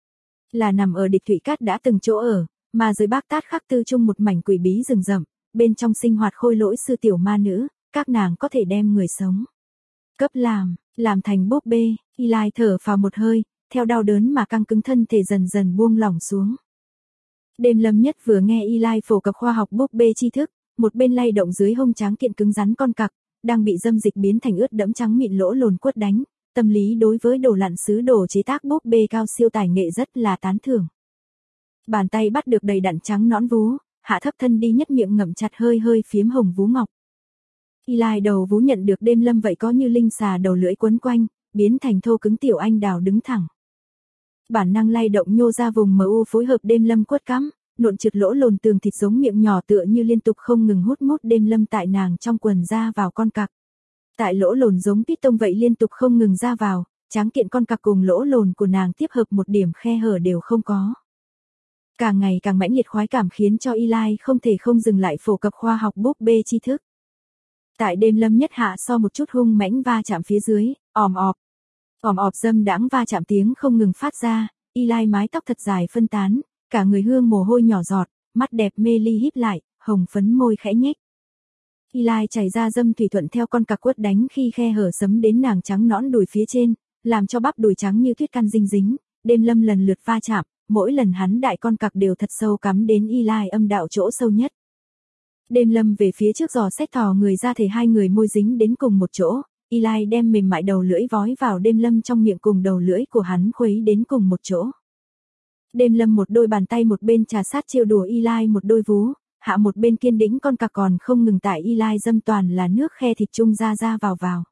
Speaker 1: Là nằm ở địch thủy cát đã từng chỗ ở, mà dưới Bác Tát khắc tư chung một mảnh quỷ bí rừng rậm, bên trong sinh hoạt khôi lỗi sư tiểu ma nữ, các nàng có thể đem người sống cấp làm thành búp bê. Eli thở phào một hơi, theo đau đớn mà căng cứng thân thể dần dần buông lỏng xuống. Đêm lâm nhất vừa nghe Eli phổ cập khoa học búp bê tri thức, một bên lay động dưới hông tráng kiện cứng rắn con cặc, đang bị dâm dịch biến thành ướt đẫm trắng mịn lỗ lồn quất đánh, tâm lý đối với đồ lặn sứ đồ chế tác búp bê cao siêu tài nghệ rất là tán thưởng. Bàn tay bắt được đầy đặn trắng nõn vú, hạ thấp thân đi nhất miệng ngậm chặt hơi hơi phiếm hồng vú ngọc. Eli đầu vú nhận được đêm lâm vậy có như linh xà đầu lưỡi quấn quanh, biến thành thô cứng tiểu anh đào đứng thẳng. Bản năng lay động nhô ra vùng MU phối hợp đêm lâm quất cắm, nộn trượt lỗ lồn tường thịt giống miệng nhỏ tựa như liên tục không ngừng hút mút đêm lâm tại nàng trong quần ra vào con cặc. Tại lỗ lồn giống piston vậy liên tục không ngừng ra vào, tráng kiện con cặc cùng lỗ lồn của nàng tiếp hợp một điểm khe hở đều không có. Càng ngày càng mãnh liệt khoái cảm khiến cho Eli không thể không dừng lại phổ cập khoa học búp bê tri thức. Tại đêm lâm nhất hạ so một chút hung mãnh va chạm phía dưới, òm ọp dâm đãng va chạm tiếng không ngừng phát ra, Eli mái tóc thật dài phân tán, cả người hương mồ hôi nhỏ giọt, mắt đẹp mê ly híp lại, hồng phấn môi khẽ nhếch. Eli chảy ra dâm thủy thuận theo con cặc quất đánh khi khe hở sấm đến nàng trắng nõn đùi phía trên, làm cho bắp đùi trắng như tuyết căn dinh dính, đêm lâm lần lượt va chạm, mỗi lần hắn đại con cặc đều thật sâu cắm đến Eli âm đạo chỗ sâu nhất. Đêm lâm về phía trước giò xét thò người ra thể hai người môi dính đến cùng một chỗ, Eli đem mềm mại đầu lưỡi vói vào đêm lâm trong miệng cùng đầu lưỡi của hắn khuấy đến cùng một chỗ. Đêm lâm một đôi bàn tay một bên trà sát trêu đùa Eli một đôi vú, hạ một bên kiên đĩnh con cặc còn không ngừng tại Eli dâm toàn là nước khe thịt chung ra vào.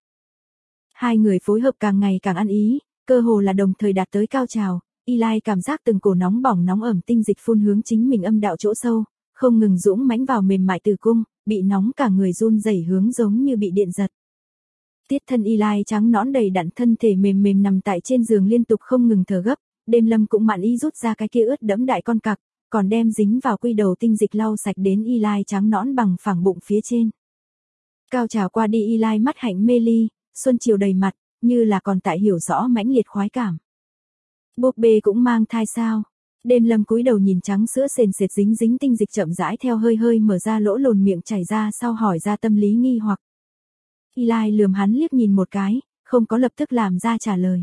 Speaker 1: Hai người phối hợp càng ngày càng ăn ý, cơ hồ là đồng thời đạt tới cao trào, Eli cảm giác từng cổ nóng bỏng nóng ẩm tinh dịch phun hướng chính mình âm đạo chỗ sâu, không ngừng dũng mãnh vào mềm mại tử cung, bị nóng cả người run rẩy hướng giống như bị điện giật. Tiết thân Eli trắng nõn đầy đặn thân thể mềm mềm nằm tại trên giường liên tục không ngừng thở gấp, Đêm Lâm cũng mạn ý rút ra cái kia ướt đẫm đại con cặc, còn đem dính vào quy đầu tinh dịch lau sạch đến Eli trắng nõn bằng phẳng bụng phía trên. Cao trào qua đi Eli mắt hạnh mê ly, xuân chiều đầy mặt, như là còn tại hiểu rõ mãnh liệt khoái cảm. Búp bê cũng mang thai sao? Đêm Lâm cúi đầu nhìn trắng sữa sền sệt dính dính tinh dịch chậm rãi theo hơi hơi mở ra lỗ lồn miệng chảy ra sau hỏi ra tâm lý nghi hoặc. Eli lườm hắn liếc nhìn một cái, không có lập tức làm ra trả lời.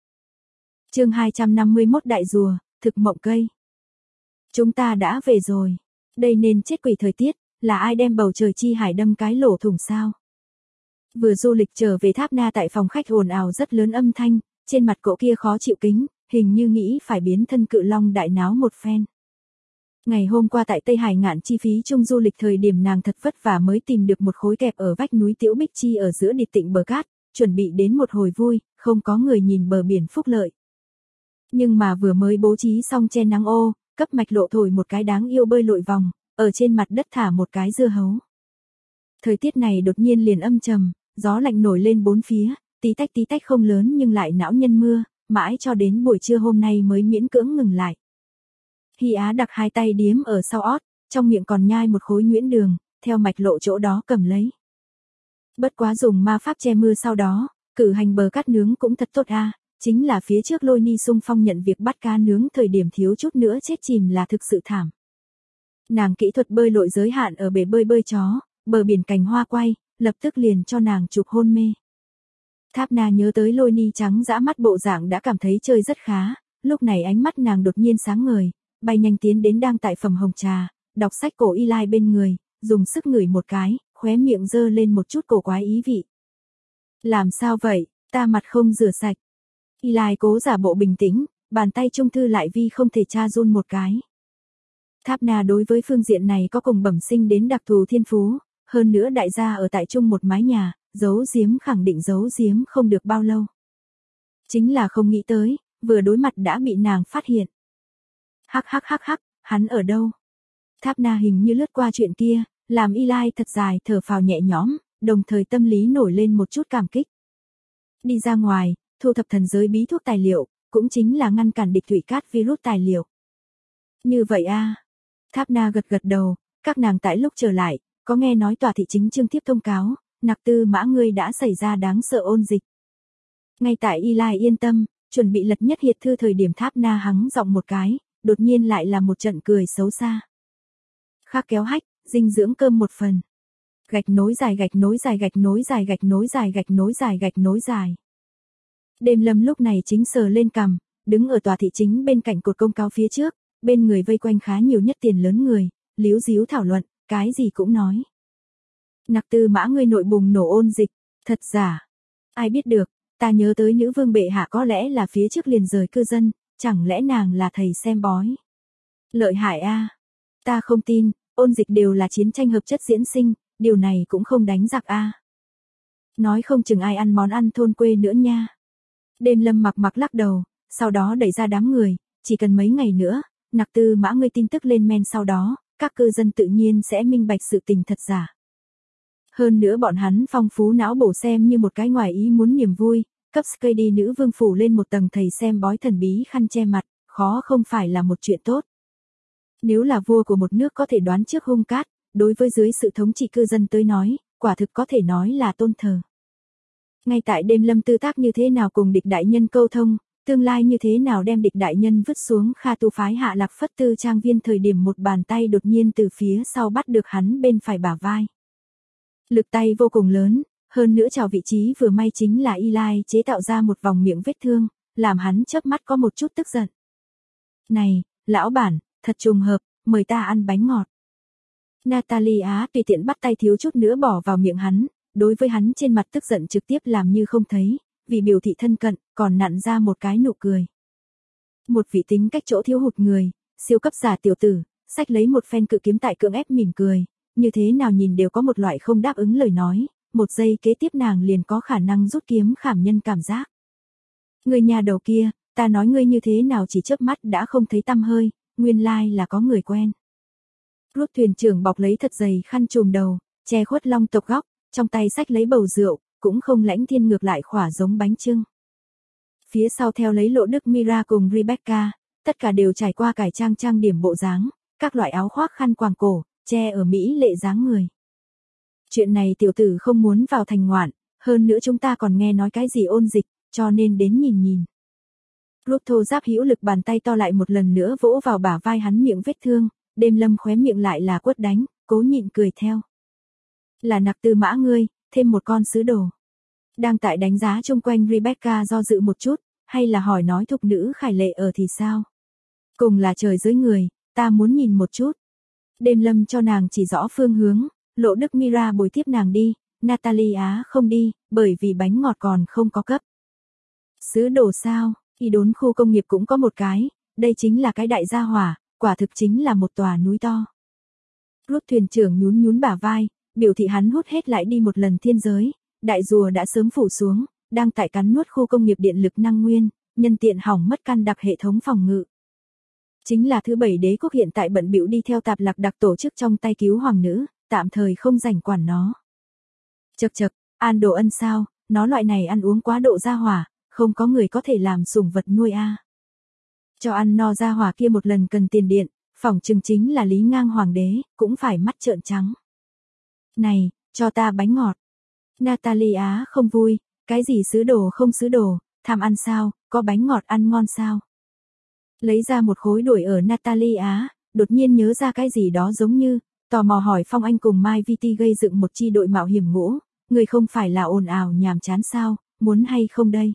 Speaker 1: Chương 251 Đại rùa, thực mộng cây. Chúng ta đã về rồi. Đây nên chết quỷ thời tiết, là ai đem bầu trời chi hải đâm cái lỗ thủng sao? Vừa du lịch trở về Tháp Na tại phòng khách ồn ào rất lớn âm thanh, trên mặt cậu kia khó chịu kính, hình như nghĩ phải biến thân cự long đại náo một phen. Ngày hôm qua tại Tây Hải ngạn chi phí chung du lịch thời điểm nàng thật vất vả mới tìm được một khối kẹp ở vách núi Tiểu Bích Chi ở giữa điệp tịnh bờ cát, chuẩn bị đến một hồi vui, không có người nhìn bờ biển phúc lợi. Nhưng mà vừa mới bố trí xong che nắng ô, cấp mạch lộ thổi một cái đáng yêu bơi lội vòng, ở trên mặt đất thả một cái dưa hấu. Thời tiết này đột nhiên liền âm trầm, gió lạnh nổi lên bốn phía, tí tách không lớn nhưng lại não nhân mưa, mãi cho đến buổi trưa hôm nay mới miễn cưỡng ngừng lại. Hy Á đặt hai tay điếm ở sau ót, trong miệng còn nhai một khối nhuyễn đường, theo mạch lộ chỗ đó cầm lấy. Bất quá dùng ma pháp che mưa sau đó, cử hành bờ cát nướng cũng thật tốt a, chính là phía trước Lôi Ni xung phong nhận việc bắt cá nướng thời điểm thiếu chút nữa chết chìm là thực sự thảm. Nàng kỹ thuật bơi lội giới hạn ở bể bơi chó, bờ biển cành hoa quay, lập tức liền cho nàng chụp hôn mê. Tháp Na nhớ tới Lôi Ni trắng dã mắt bộ dạng đã cảm thấy chơi rất khá, lúc này ánh mắt nàng đột nhiên sáng ngời, bay nhanh tiến đến đang tại phẩm hồng trà, đọc sách cổ Eli bên người, dùng sức ngửi một cái, khóe miệng dơ lên một chút cổ quái ý vị. Làm sao vậy, ta mặt không rửa sạch. Eli cố giả bộ bình tĩnh, bàn tay trung thư lại vi không thể tra run một cái. Tháp Na đối với phương diện này có cùng bẩm sinh đến đặc thù thiên phú, hơn nữa đại gia ở tại chung một mái nhà, giấu giếm khẳng định giấu giếm không được bao lâu. Chính là không nghĩ tới, vừa đối mặt đã bị nàng phát hiện. Hắc, hắn ở đâu? Tháp Na hình như lướt qua chuyện kia, làm Eli thật dài thở phào nhẹ nhõm, đồng thời tâm lý nổi lên một chút cảm kích. Đi ra ngoài, thu thập thần giới bí thuốc tài liệu, cũng chính là ngăn cản địch thủy cát virus tài liệu. Như vậy a. Tháp Na gật đầu, các nàng tại lúc trở lại, có nghe nói tòa thị chính trương tiếp thông cáo, Nặc Tư Mã ngươi đã xảy ra đáng sợ ôn dịch. Ngay tại Eli yên tâm, chuẩn bị lật nhất hiệt thư thời điểm Tháp Na hắng giọng một cái, đột nhiên lại là một trận cười xấu xa. Khác kéo hách, dinh dưỡng cơm một phần. Gạch nối dài. Đêm Lâm lúc này chính sờ lên cằm, đứng ở tòa thị chính bên cạnh cột công cáo phía trước, bên người vây quanh khá nhiều nhất tiền lớn người, líu díu thảo luận, cái gì cũng nói. Nặc Tư Mã ngươi nội bùng nổ ôn dịch, thật giả? Ai biết được, ta nhớ tới nữ vương bệ hạ có lẽ là phía trước liền rời cư dân, chẳng lẽ nàng là thầy xem bói? Lợi hại a, ta không tin, ôn dịch đều là chiến tranh hợp chất diễn sinh, điều này cũng không đánh giặc a. Nói không chừng ai ăn món ăn thôn quê nữa nha. Đêm Lâm mặc lắc đầu, sau đó đẩy ra đám người, chỉ cần mấy ngày nữa, Nặc Tư Mã ngươi tin tức lên men sau đó, các cư dân tự nhiên sẽ minh bạch sự tình thật giả. Hơn nữa bọn hắn phong phú não bổ xem như một cái ngoài ý muốn niềm vui, cấp Skady nữ vương phủ lên một tầng thầy xem bói thần bí khăn che mặt, khó không phải là một chuyện tốt. Nếu là vua của một nước có thể đoán trước hung cát, đối với dưới sự thống trị cư dân tới nói, quả thực có thể nói là tôn thờ. Ngay tại Đêm Lâm tư tác như thế nào cùng địch đại nhân câu thông, tương lai như thế nào đem địch đại nhân vứt xuống Kha Tu phái Hạ Lạc Phất Tư trang viên thời điểm một bàn tay đột nhiên từ phía sau bắt được hắn bên phải bả vai. Lực tay vô cùng lớn, hơn nữa chào vị trí vừa may chính là Eli chế tạo ra một vòng miệng vết thương, làm hắn chớp mắt có một chút tức giận. Này, lão bản, thật trùng hợp, mời ta ăn bánh ngọt. Natalia tùy tiện bắt tay thiếu chút nữa bỏ vào miệng hắn, đối với hắn trên mặt tức giận trực tiếp làm như không thấy, vì biểu thị thân cận, còn nặn ra một cái nụ cười. Một vị tính cách chỗ thiếu hụt người, siêu cấp giả tiểu tử, xách lấy một phen cự kiếm tại cưỡng ép mỉm cười, như thế nào nhìn đều có một loại không đáp ứng lời nói, một giây kế tiếp nàng liền có khả năng rút kiếm khảm nhân cảm giác. Người nhà đầu kia, ta nói ngươi như thế nào chỉ chớp mắt đã không thấy tăm hơi, nguyên lai là có người quen. Rút thuyền trưởng bọc lấy thật dày khăn trùm đầu, che khuất long tộc góc, trong tay xách lấy bầu rượu, cũng không lãnh thiên ngược lại khỏa giống bánh chưng. Phía sau theo lấy Lộ Đức Mira cùng Rebecca, tất cả đều trải qua cải trang trang điểm bộ dáng, các loại áo khoác khăn quàng cổ, che ở mỹ lệ dáng người. Chuyện này tiểu tử không muốn vào thành ngoạn, hơn nữa chúng ta còn nghe nói cái gì ôn dịch, cho nên đến nhìn nhìn. Rút thô giáp hữu lực bàn tay to lại một lần nữa vỗ vào bả vai hắn miệng vết thương, Đêm Lâm khóe miệng lại là quất đánh, cố nhịn cười theo. Là Nặc Tư Mã ngươi, thêm một con sứ đồ. Đang tại đánh giá chung quanh Rebecca do dự một chút, hay là hỏi nói thục nữ Khải Lệ ở thì sao? Cùng là trời dưới người, ta muốn nhìn một chút. Đêm Lâm cho nàng chỉ rõ phương hướng, Lộ Đức Mira bồi tiếp nàng đi, Natalie Á không đi, bởi vì bánh ngọt còn không có cấp. Sứ đồ sao, y đốn khu công nghiệp cũng có một cái, đây chính là cái đại gia hỏa, quả thực chính là một tòa núi to. Rút thuyền trưởng nhún nhún bả vai, biểu thị hắn hút hết lại đi một lần thiên giới, đại rùa đã sớm phủ xuống, đang tại cắn nuốt khu công nghiệp điện lực năng nguyên, nhân tiện hỏng mất căn đặc hệ thống phòng ngự. Chính là thứ 7 đế quốc hiện tại bận bịu đi theo tạp lạc đặc tổ chức trong tay cứu hoàng nữ, tạm thời không rảnh quản nó. Chậc chậc, An Đồ Ân sao, nó loại này ăn uống quá độ gia hỏa, không có người có thể làm sủng vật nuôi a. Cho ăn no gia hỏa kia một lần cần tiền điện, phỏng chừng chính là Lý Ngang hoàng đế, cũng phải mắt trợn trắng. Này, cho ta bánh ngọt. Natalie Á không vui, cái gì sứ đồ không sứ đồ, tham ăn sao, có bánh ngọt ăn ngon sao. Lấy ra một khối đuổi ở Natalie Á, đột nhiên nhớ ra cái gì đó giống như, tò mò hỏi Phong Anh cùng Mai Viti gây dựng một chi đội mạo hiểm ngũ, người không phải là ồn ào nhàm chán sao, muốn hay không đây.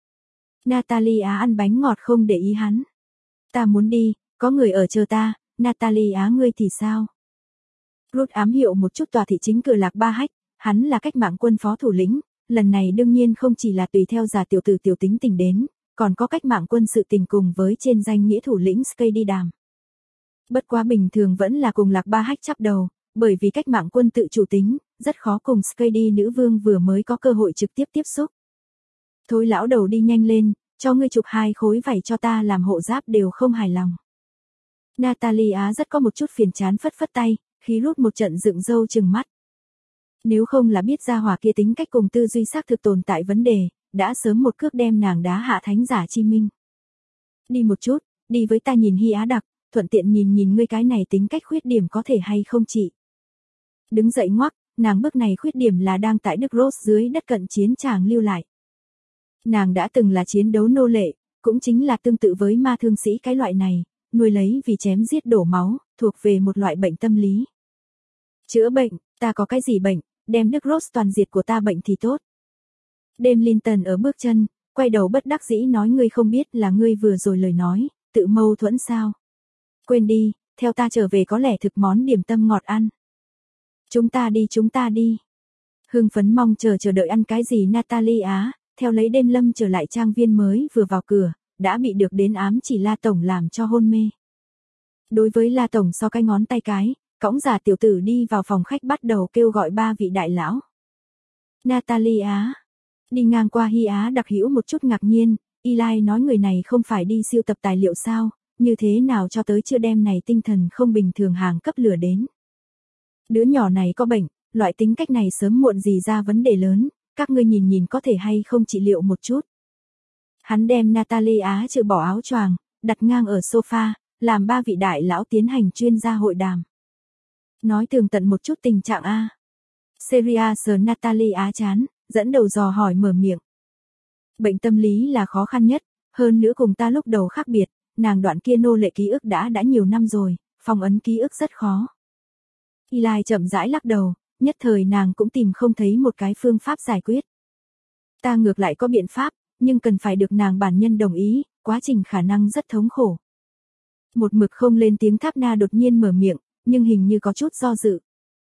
Speaker 1: Natalie Á ăn bánh ngọt không để ý hắn. Ta muốn đi, có người ở chờ ta, Natalie Á ngươi thì sao? Rút ám hiệu một chút tòa thị chính Cửa Lạc Ba Hách, hắn là cách mạng quân phó thủ lĩnh, lần này đương nhiên không chỉ là tùy theo già tiểu tử tiểu tính tình đến, còn có cách mạng quân sự tình cùng với trên danh nghĩa thủ lĩnh Skay đi đàm. Bất quá bình thường vẫn là cùng Lạc Ba Hách chắp đầu, bởi vì cách mạng quân tự chủ tính, rất khó cùng Skay đi nữ vương vừa mới có cơ hội trực tiếp tiếp xúc. Thôi lão đầu đi nhanh lên, cho ngươi chụp 2 khối vảy cho ta làm hộ giáp đều không hài lòng. Natalie Á rất có một chút phiền chán phất phất tay, khí rút một trận dựng râu trừng mắt. Nếu không là biết ra hỏa kia tính cách cùng tư duy xác thực tồn tại vấn đề, đã sớm một cước đem nàng đá hạ thánh giả chi minh. Đi một chút, đi với ta nhìn Hy Á Đặc, thuận tiện nhìn nhìn ngươi cái này tính cách khuyết điểm có thể hay không chị. Đứng dậy ngoắc, nàng bước này khuyết điểm là đang tại Đức Rose dưới đất cận chiến tràng lưu lại. Nàng đã từng là chiến đấu nô lệ, cũng chính là tương tự với ma thương sĩ cái loại này, nuôi lấy vì chém giết đổ máu, thuộc về một loại bệnh tâm lý. Chữa bệnh, ta có cái gì bệnh, đem Đức Rose toàn diệt của ta bệnh thì tốt. Đêm Linton ở bước chân, quay đầu bất đắc dĩ nói ngươi không biết là ngươi vừa rồi lời nói, tự mâu thuẫn sao. Quên đi, theo ta trở về có lẽ thực món điểm tâm ngọt ăn. Chúng ta đi. Hưng phấn mong chờ đợi ăn cái gì Natalie Á, theo lấy Đêm Lâm trở lại trang viên mới vừa vào cửa, đã bị được đến ám chỉ La Tổng làm cho hôn mê. Đối với La Tổng so cái ngón tay cái, cõng giả tiểu tử đi vào phòng khách bắt đầu kêu gọi 3 vị đại lão. Natalie Á. Đi ngang qua Hy Á Đặc hữu một chút ngạc nhiên, Eli nói người này không phải đi siêu tập tài liệu sao, như thế nào cho tới chưa đem này tinh thần không bình thường hàng cấp lửa đến. Đứa nhỏ này có bệnh, loại tính cách này sớm muộn gì ra vấn đề lớn, các ngươi nhìn nhìn có thể hay không trị liệu một chút. Hắn đem Natalie Á trừ bỏ áo choàng, đặt ngang ở sofa, làm 3 vị đại lão tiến hành chuyên gia hội đàm. Nói tường tận một chút tình trạng A. Seria sờ Natalie Á chán, dẫn đầu dò hỏi mở miệng. Bệnh tâm lý là khó khăn nhất, hơn nữa cùng ta lúc đầu khác biệt, nàng đoạn kia nô lệ ký ức đã nhiều năm rồi, phong ấn ký ức rất khó. Eli chậm rãi lắc đầu, nhất thời nàng cũng tìm không thấy một cái phương pháp giải quyết. Ta ngược lại có biện pháp, nhưng cần phải được nàng bản nhân đồng ý, quá trình khả năng rất thống khổ. Một mực không lên tiếng Tháp Na đột nhiên mở miệng, nhưng hình như có chút do dự.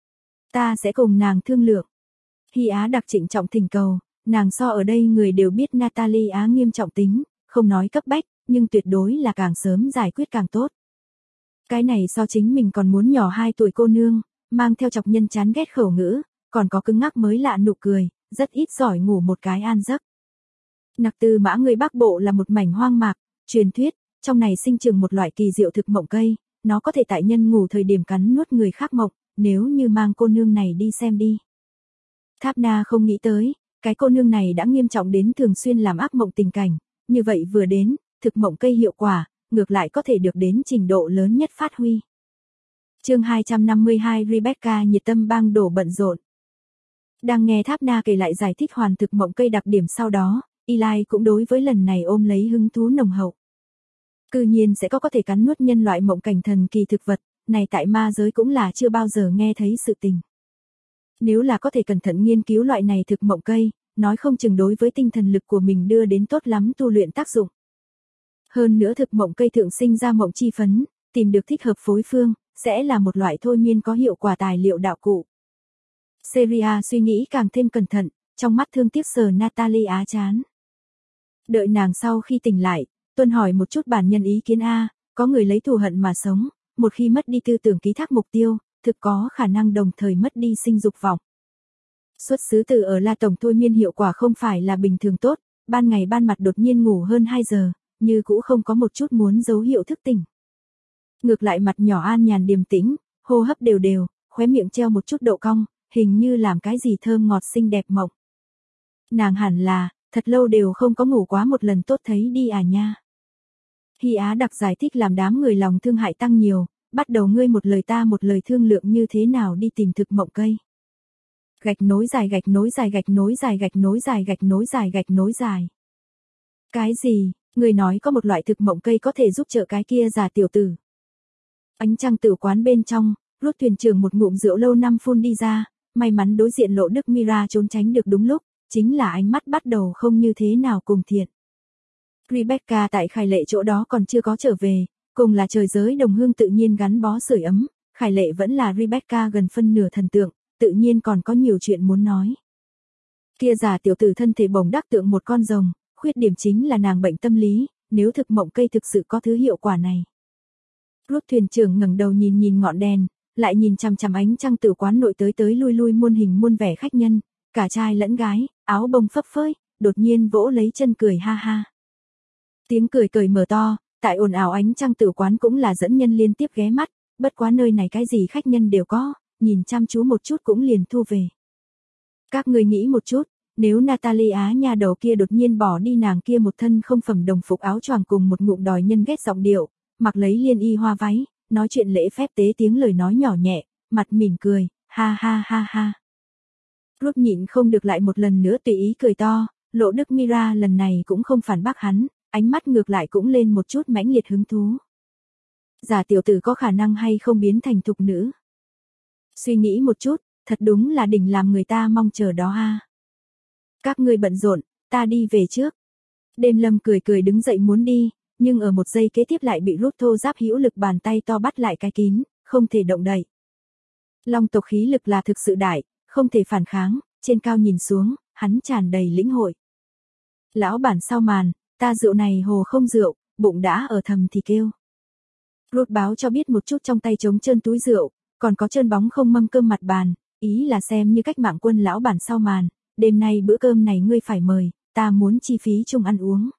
Speaker 1: Ta sẽ cùng nàng thương lượng. Hy Á Đặc trịnh trọng thỉnh cầu, nàng so ở đây người đều biết Natalie Á nghiêm trọng tính, không nói cấp bách, nhưng tuyệt đối là càng sớm giải quyết càng tốt. Cái này so chính mình còn muốn nhỏ 2 tuổi cô nương, mang theo chọc nhân chán ghét khẩu ngữ, còn có cứng ngắc mới lạ nụ cười, rất ít giỏi ngủ một cái an giấc. Nặc Tư Mã người Bắc Bộ là một mảnh hoang mạc, truyền thuyết, trong này sinh trưởng một loại kỳ diệu thực mộng cây, nó có thể tại nhân ngủ thời điểm cắn nuốt người khác mộng, nếu như mang cô nương này đi xem đi. Tháp Na không nghĩ tới, cái cô nương này đã nghiêm trọng đến thường xuyên làm ác mộng tình cảnh, như vậy vừa đến, thực mộng cây hiệu quả, ngược lại có thể được đến trình độ lớn nhất phát huy. Chương 252 Rebecca nhiệt tâm bang đổ bận rộn. Đang nghe Tháp Na kể lại giải thích hoàn thực mộng cây đặc điểm sau đó, Eli cũng đối với lần này ôm lấy hứng thú nồng hậu. Cư nhiên sẽ có thể cắn nuốt nhân loại mộng cảnh thần kỳ thực vật, này tại ma giới cũng là chưa bao giờ nghe thấy sự tình. Nếu là có thể cẩn thận nghiên cứu loại này thực mộng cây, nói không chừng đối với tinh thần lực của mình đưa đến tốt lắm tu luyện tác dụng. Hơn nữa thực mộng cây thượng sinh ra mộng chi phấn, tìm được thích hợp phối phương, sẽ là một loại thôi miên có hiệu quả tài liệu đạo cụ. Seria suy nghĩ càng thêm cẩn thận, trong mắt thương tiếc sờ Natalie á chán. Đợi nàng sau khi tỉnh lại, tuân hỏi một chút bản nhân ý kiến A, có người lấy thù hận mà sống, một khi mất đi tư tưởng ký thác mục tiêu, thực có khả năng đồng thời mất đi sinh dục vọng. Xuất xứ từ ở La Tổng thôi miên hiệu quả không phải là bình thường tốt, ban ngày ban mặt đột nhiên ngủ hơn 2 giờ, như cũ không có một chút muốn dấu hiệu thức tỉnh. Ngược lại mặt nhỏ an nhàn điềm tĩnh, hô hấp đều đều, khóe miệng treo một chút độ cong, hình như làm cái gì thơm ngọt xinh đẹp mộng. Nàng hẳn là, thật lâu đều không có ngủ quá một lần tốt thấy đi à nha. Hy Á đặc giải thích làm đám người lòng thương hại tăng nhiều, bắt đầu ngươi một lời ta một lời thương lượng như thế nào đi tìm thực mộng cây. Gạch nối dài gạch nối dài gạch nối dài gạch nối dài gạch nối dài gạch nối dài. Cái gì, người nói có một loại thực mộng cây có thể giúp trợ cái kia già tiểu tử. Ánh trăng tử quán bên trong, rút thuyền trưởng một ngụm rượu lâu năm phun đi ra, may mắn đối diện Lộ Đức Mira trốn tránh được đúng lúc, chính là ánh mắt bắt đầu không như thế nào cùng thiện. Rebecca tại Khải Lệ chỗ đó còn chưa có trở về, cùng là trời giới đồng hương tự nhiên gắn bó sưởi ấm, Khải Lệ vẫn là Rebecca gần phân nửa thần tượng, tự nhiên còn có nhiều chuyện muốn nói. Kia già tiểu tử thân thể bồng đắc tượng một con rồng, khuyết điểm chính là nàng bệnh tâm lý, nếu thực mộng cây thực sự có thứ hiệu quả này. Rút thuyền trưởng ngẩng đầu nhìn nhìn ngọn đèn, lại nhìn chằm chằm ánh trăng tử quán nội tới lui lui muôn hình muôn vẻ khách nhân, cả trai lẫn gái, áo bông phấp phới, đột nhiên vỗ lấy chân cười ha ha. Tiếng cười cười mở to, tại ồn ào ánh trăng tử quán cũng là dẫn nhân liên tiếp ghé mắt, bất quá nơi này cái gì khách nhân đều có, nhìn chăm chú một chút cũng liền thu về. Các người nghĩ một chút, nếu Natalie Á nhà đầu kia đột nhiên bỏ đi nàng kia một thân không phẩm đồng phục áo choàng cùng một ngụm đòi nhân ghét giọng điệu, mặc lấy liên y hoa váy, nói chuyện lễ phép tế tiếng lời nói nhỏ nhẹ, mặt mỉm cười, ha ha ha ha. Rút nhịn không được lại một lần nữa tùy ý cười to, Lộ Đức Mira lần này cũng không phản bác hắn, ánh mắt ngược lại cũng lên một chút mãnh liệt hứng thú. Giả tiểu tử có khả năng hay không biến thành thục nữ? Suy nghĩ một chút, thật đúng là đỉnh làm người ta mong chờ đó ha. Các ngươi bận rộn, ta đi về trước. Đêm Lâm cười cười đứng dậy muốn đi, nhưng ở một giây kế tiếp lại bị rút thô giáp hữu lực bàn tay to bắt lại cái kín, không thể động đậy. Long tộc khí lực là thực sự đại, không thể phản kháng, trên cao nhìn xuống, hắn tràn đầy lĩnh hội. Lão bản sau màn, ta rượu này hồ không rượu, bụng đã ở thầm thì kêu. Rút báo cho biết một chút trong tay trống trơn túi rượu, còn có trơn bóng không mâm cơm mặt bàn, ý là xem như cách mạng quân lão bản sau màn, đêm nay bữa cơm này ngươi phải mời, ta muốn chi phí chung ăn uống.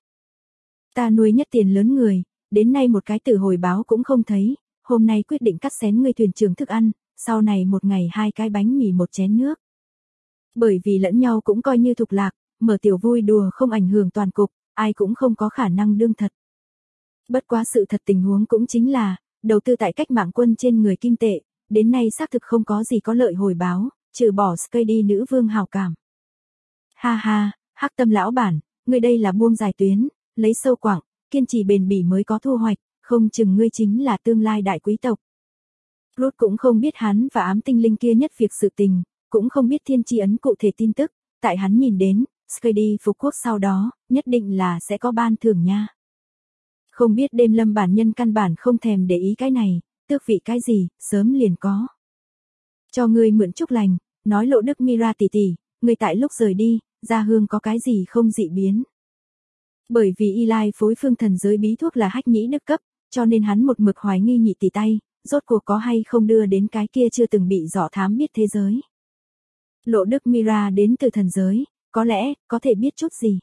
Speaker 1: Ta nuôi nhất tiền lớn người, đến nay một cái từ hồi báo cũng không thấy, hôm nay quyết định cắt xén ngươi thuyền trưởng thức ăn, sau này một ngày 2 cái bánh mì một chén nước. Bởi vì lẫn nhau cũng coi như thục lạc, mở tiểu vui đùa không ảnh hưởng toàn cục, ai cũng không có khả năng đương thật. Bất quá sự thật tình huống cũng chính là, đầu tư tại cách mạng quân trên người kim tệ, đến nay xác thực không có gì có lợi hồi báo, trừ bỏ Skady nữ vương hào cảm. Ha ha, Hắc Tâm lão bản, ngươi đây là buông dài tuyến, lấy sâu quặng, kiên trì bền bỉ mới có thu hoạch, không chừng ngươi chính là tương lai đại quý tộc. Rốt cũng không biết hắn và ám tinh linh kia nhất việc sự tình, cũng không biết thiên tri ấn cụ thể tin tức, tại hắn nhìn đến, Skady phục quốc sau đó, nhất định là sẽ có ban thưởng nha. Không biết Đêm Lâm bản nhân căn bản không thèm để ý cái này, tước vị cái gì, sớm liền có. Cho ngươi mượn chúc lành, nói Lộ Đức Mira tỷ tỷ, ngươi tại lúc rời đi, gia hương có cái gì không dị biến. Bởi vì Eli phối phương thần giới bí thuốc là hách nhĩ đức cấp, cho nên hắn một mực hoài nghi nhị tỷ tay, rốt cuộc có hay không đưa đến cái kia chưa từng bị dò thám biết thế giới. Lộ Đức Mira đến từ thần giới, có lẽ, có thể biết chút gì.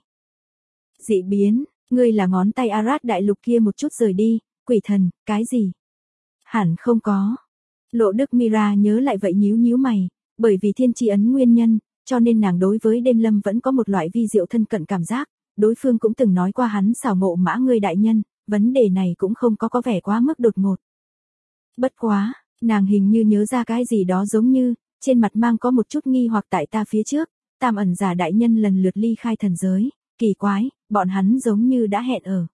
Speaker 1: Dị biến, ngươi là ngón tay Arad đại lục kia một chút rời đi, quỷ thần, cái gì? Hẳn không có. Lộ Đức Mira nhớ lại vậy nhíu nhíu mày, bởi vì thiên tri ấn nguyên nhân, cho nên nàng đối với Đêm Lâm vẫn có một loại vi diệu thân cận cảm giác, đối phương cũng từng nói qua hắn xảo ngộ Mã ngươi đại nhân, vấn đề này cũng không có vẻ quá mức đột ngột. Bất quá, nàng hình như nhớ ra cái gì đó giống như, trên mặt mang có một chút nghi hoặc tại ta phía trước, Tam ẩn giả đại nhân lần lượt ly khai thần giới, kỳ quái, bọn hắn giống như đã hẹn ở.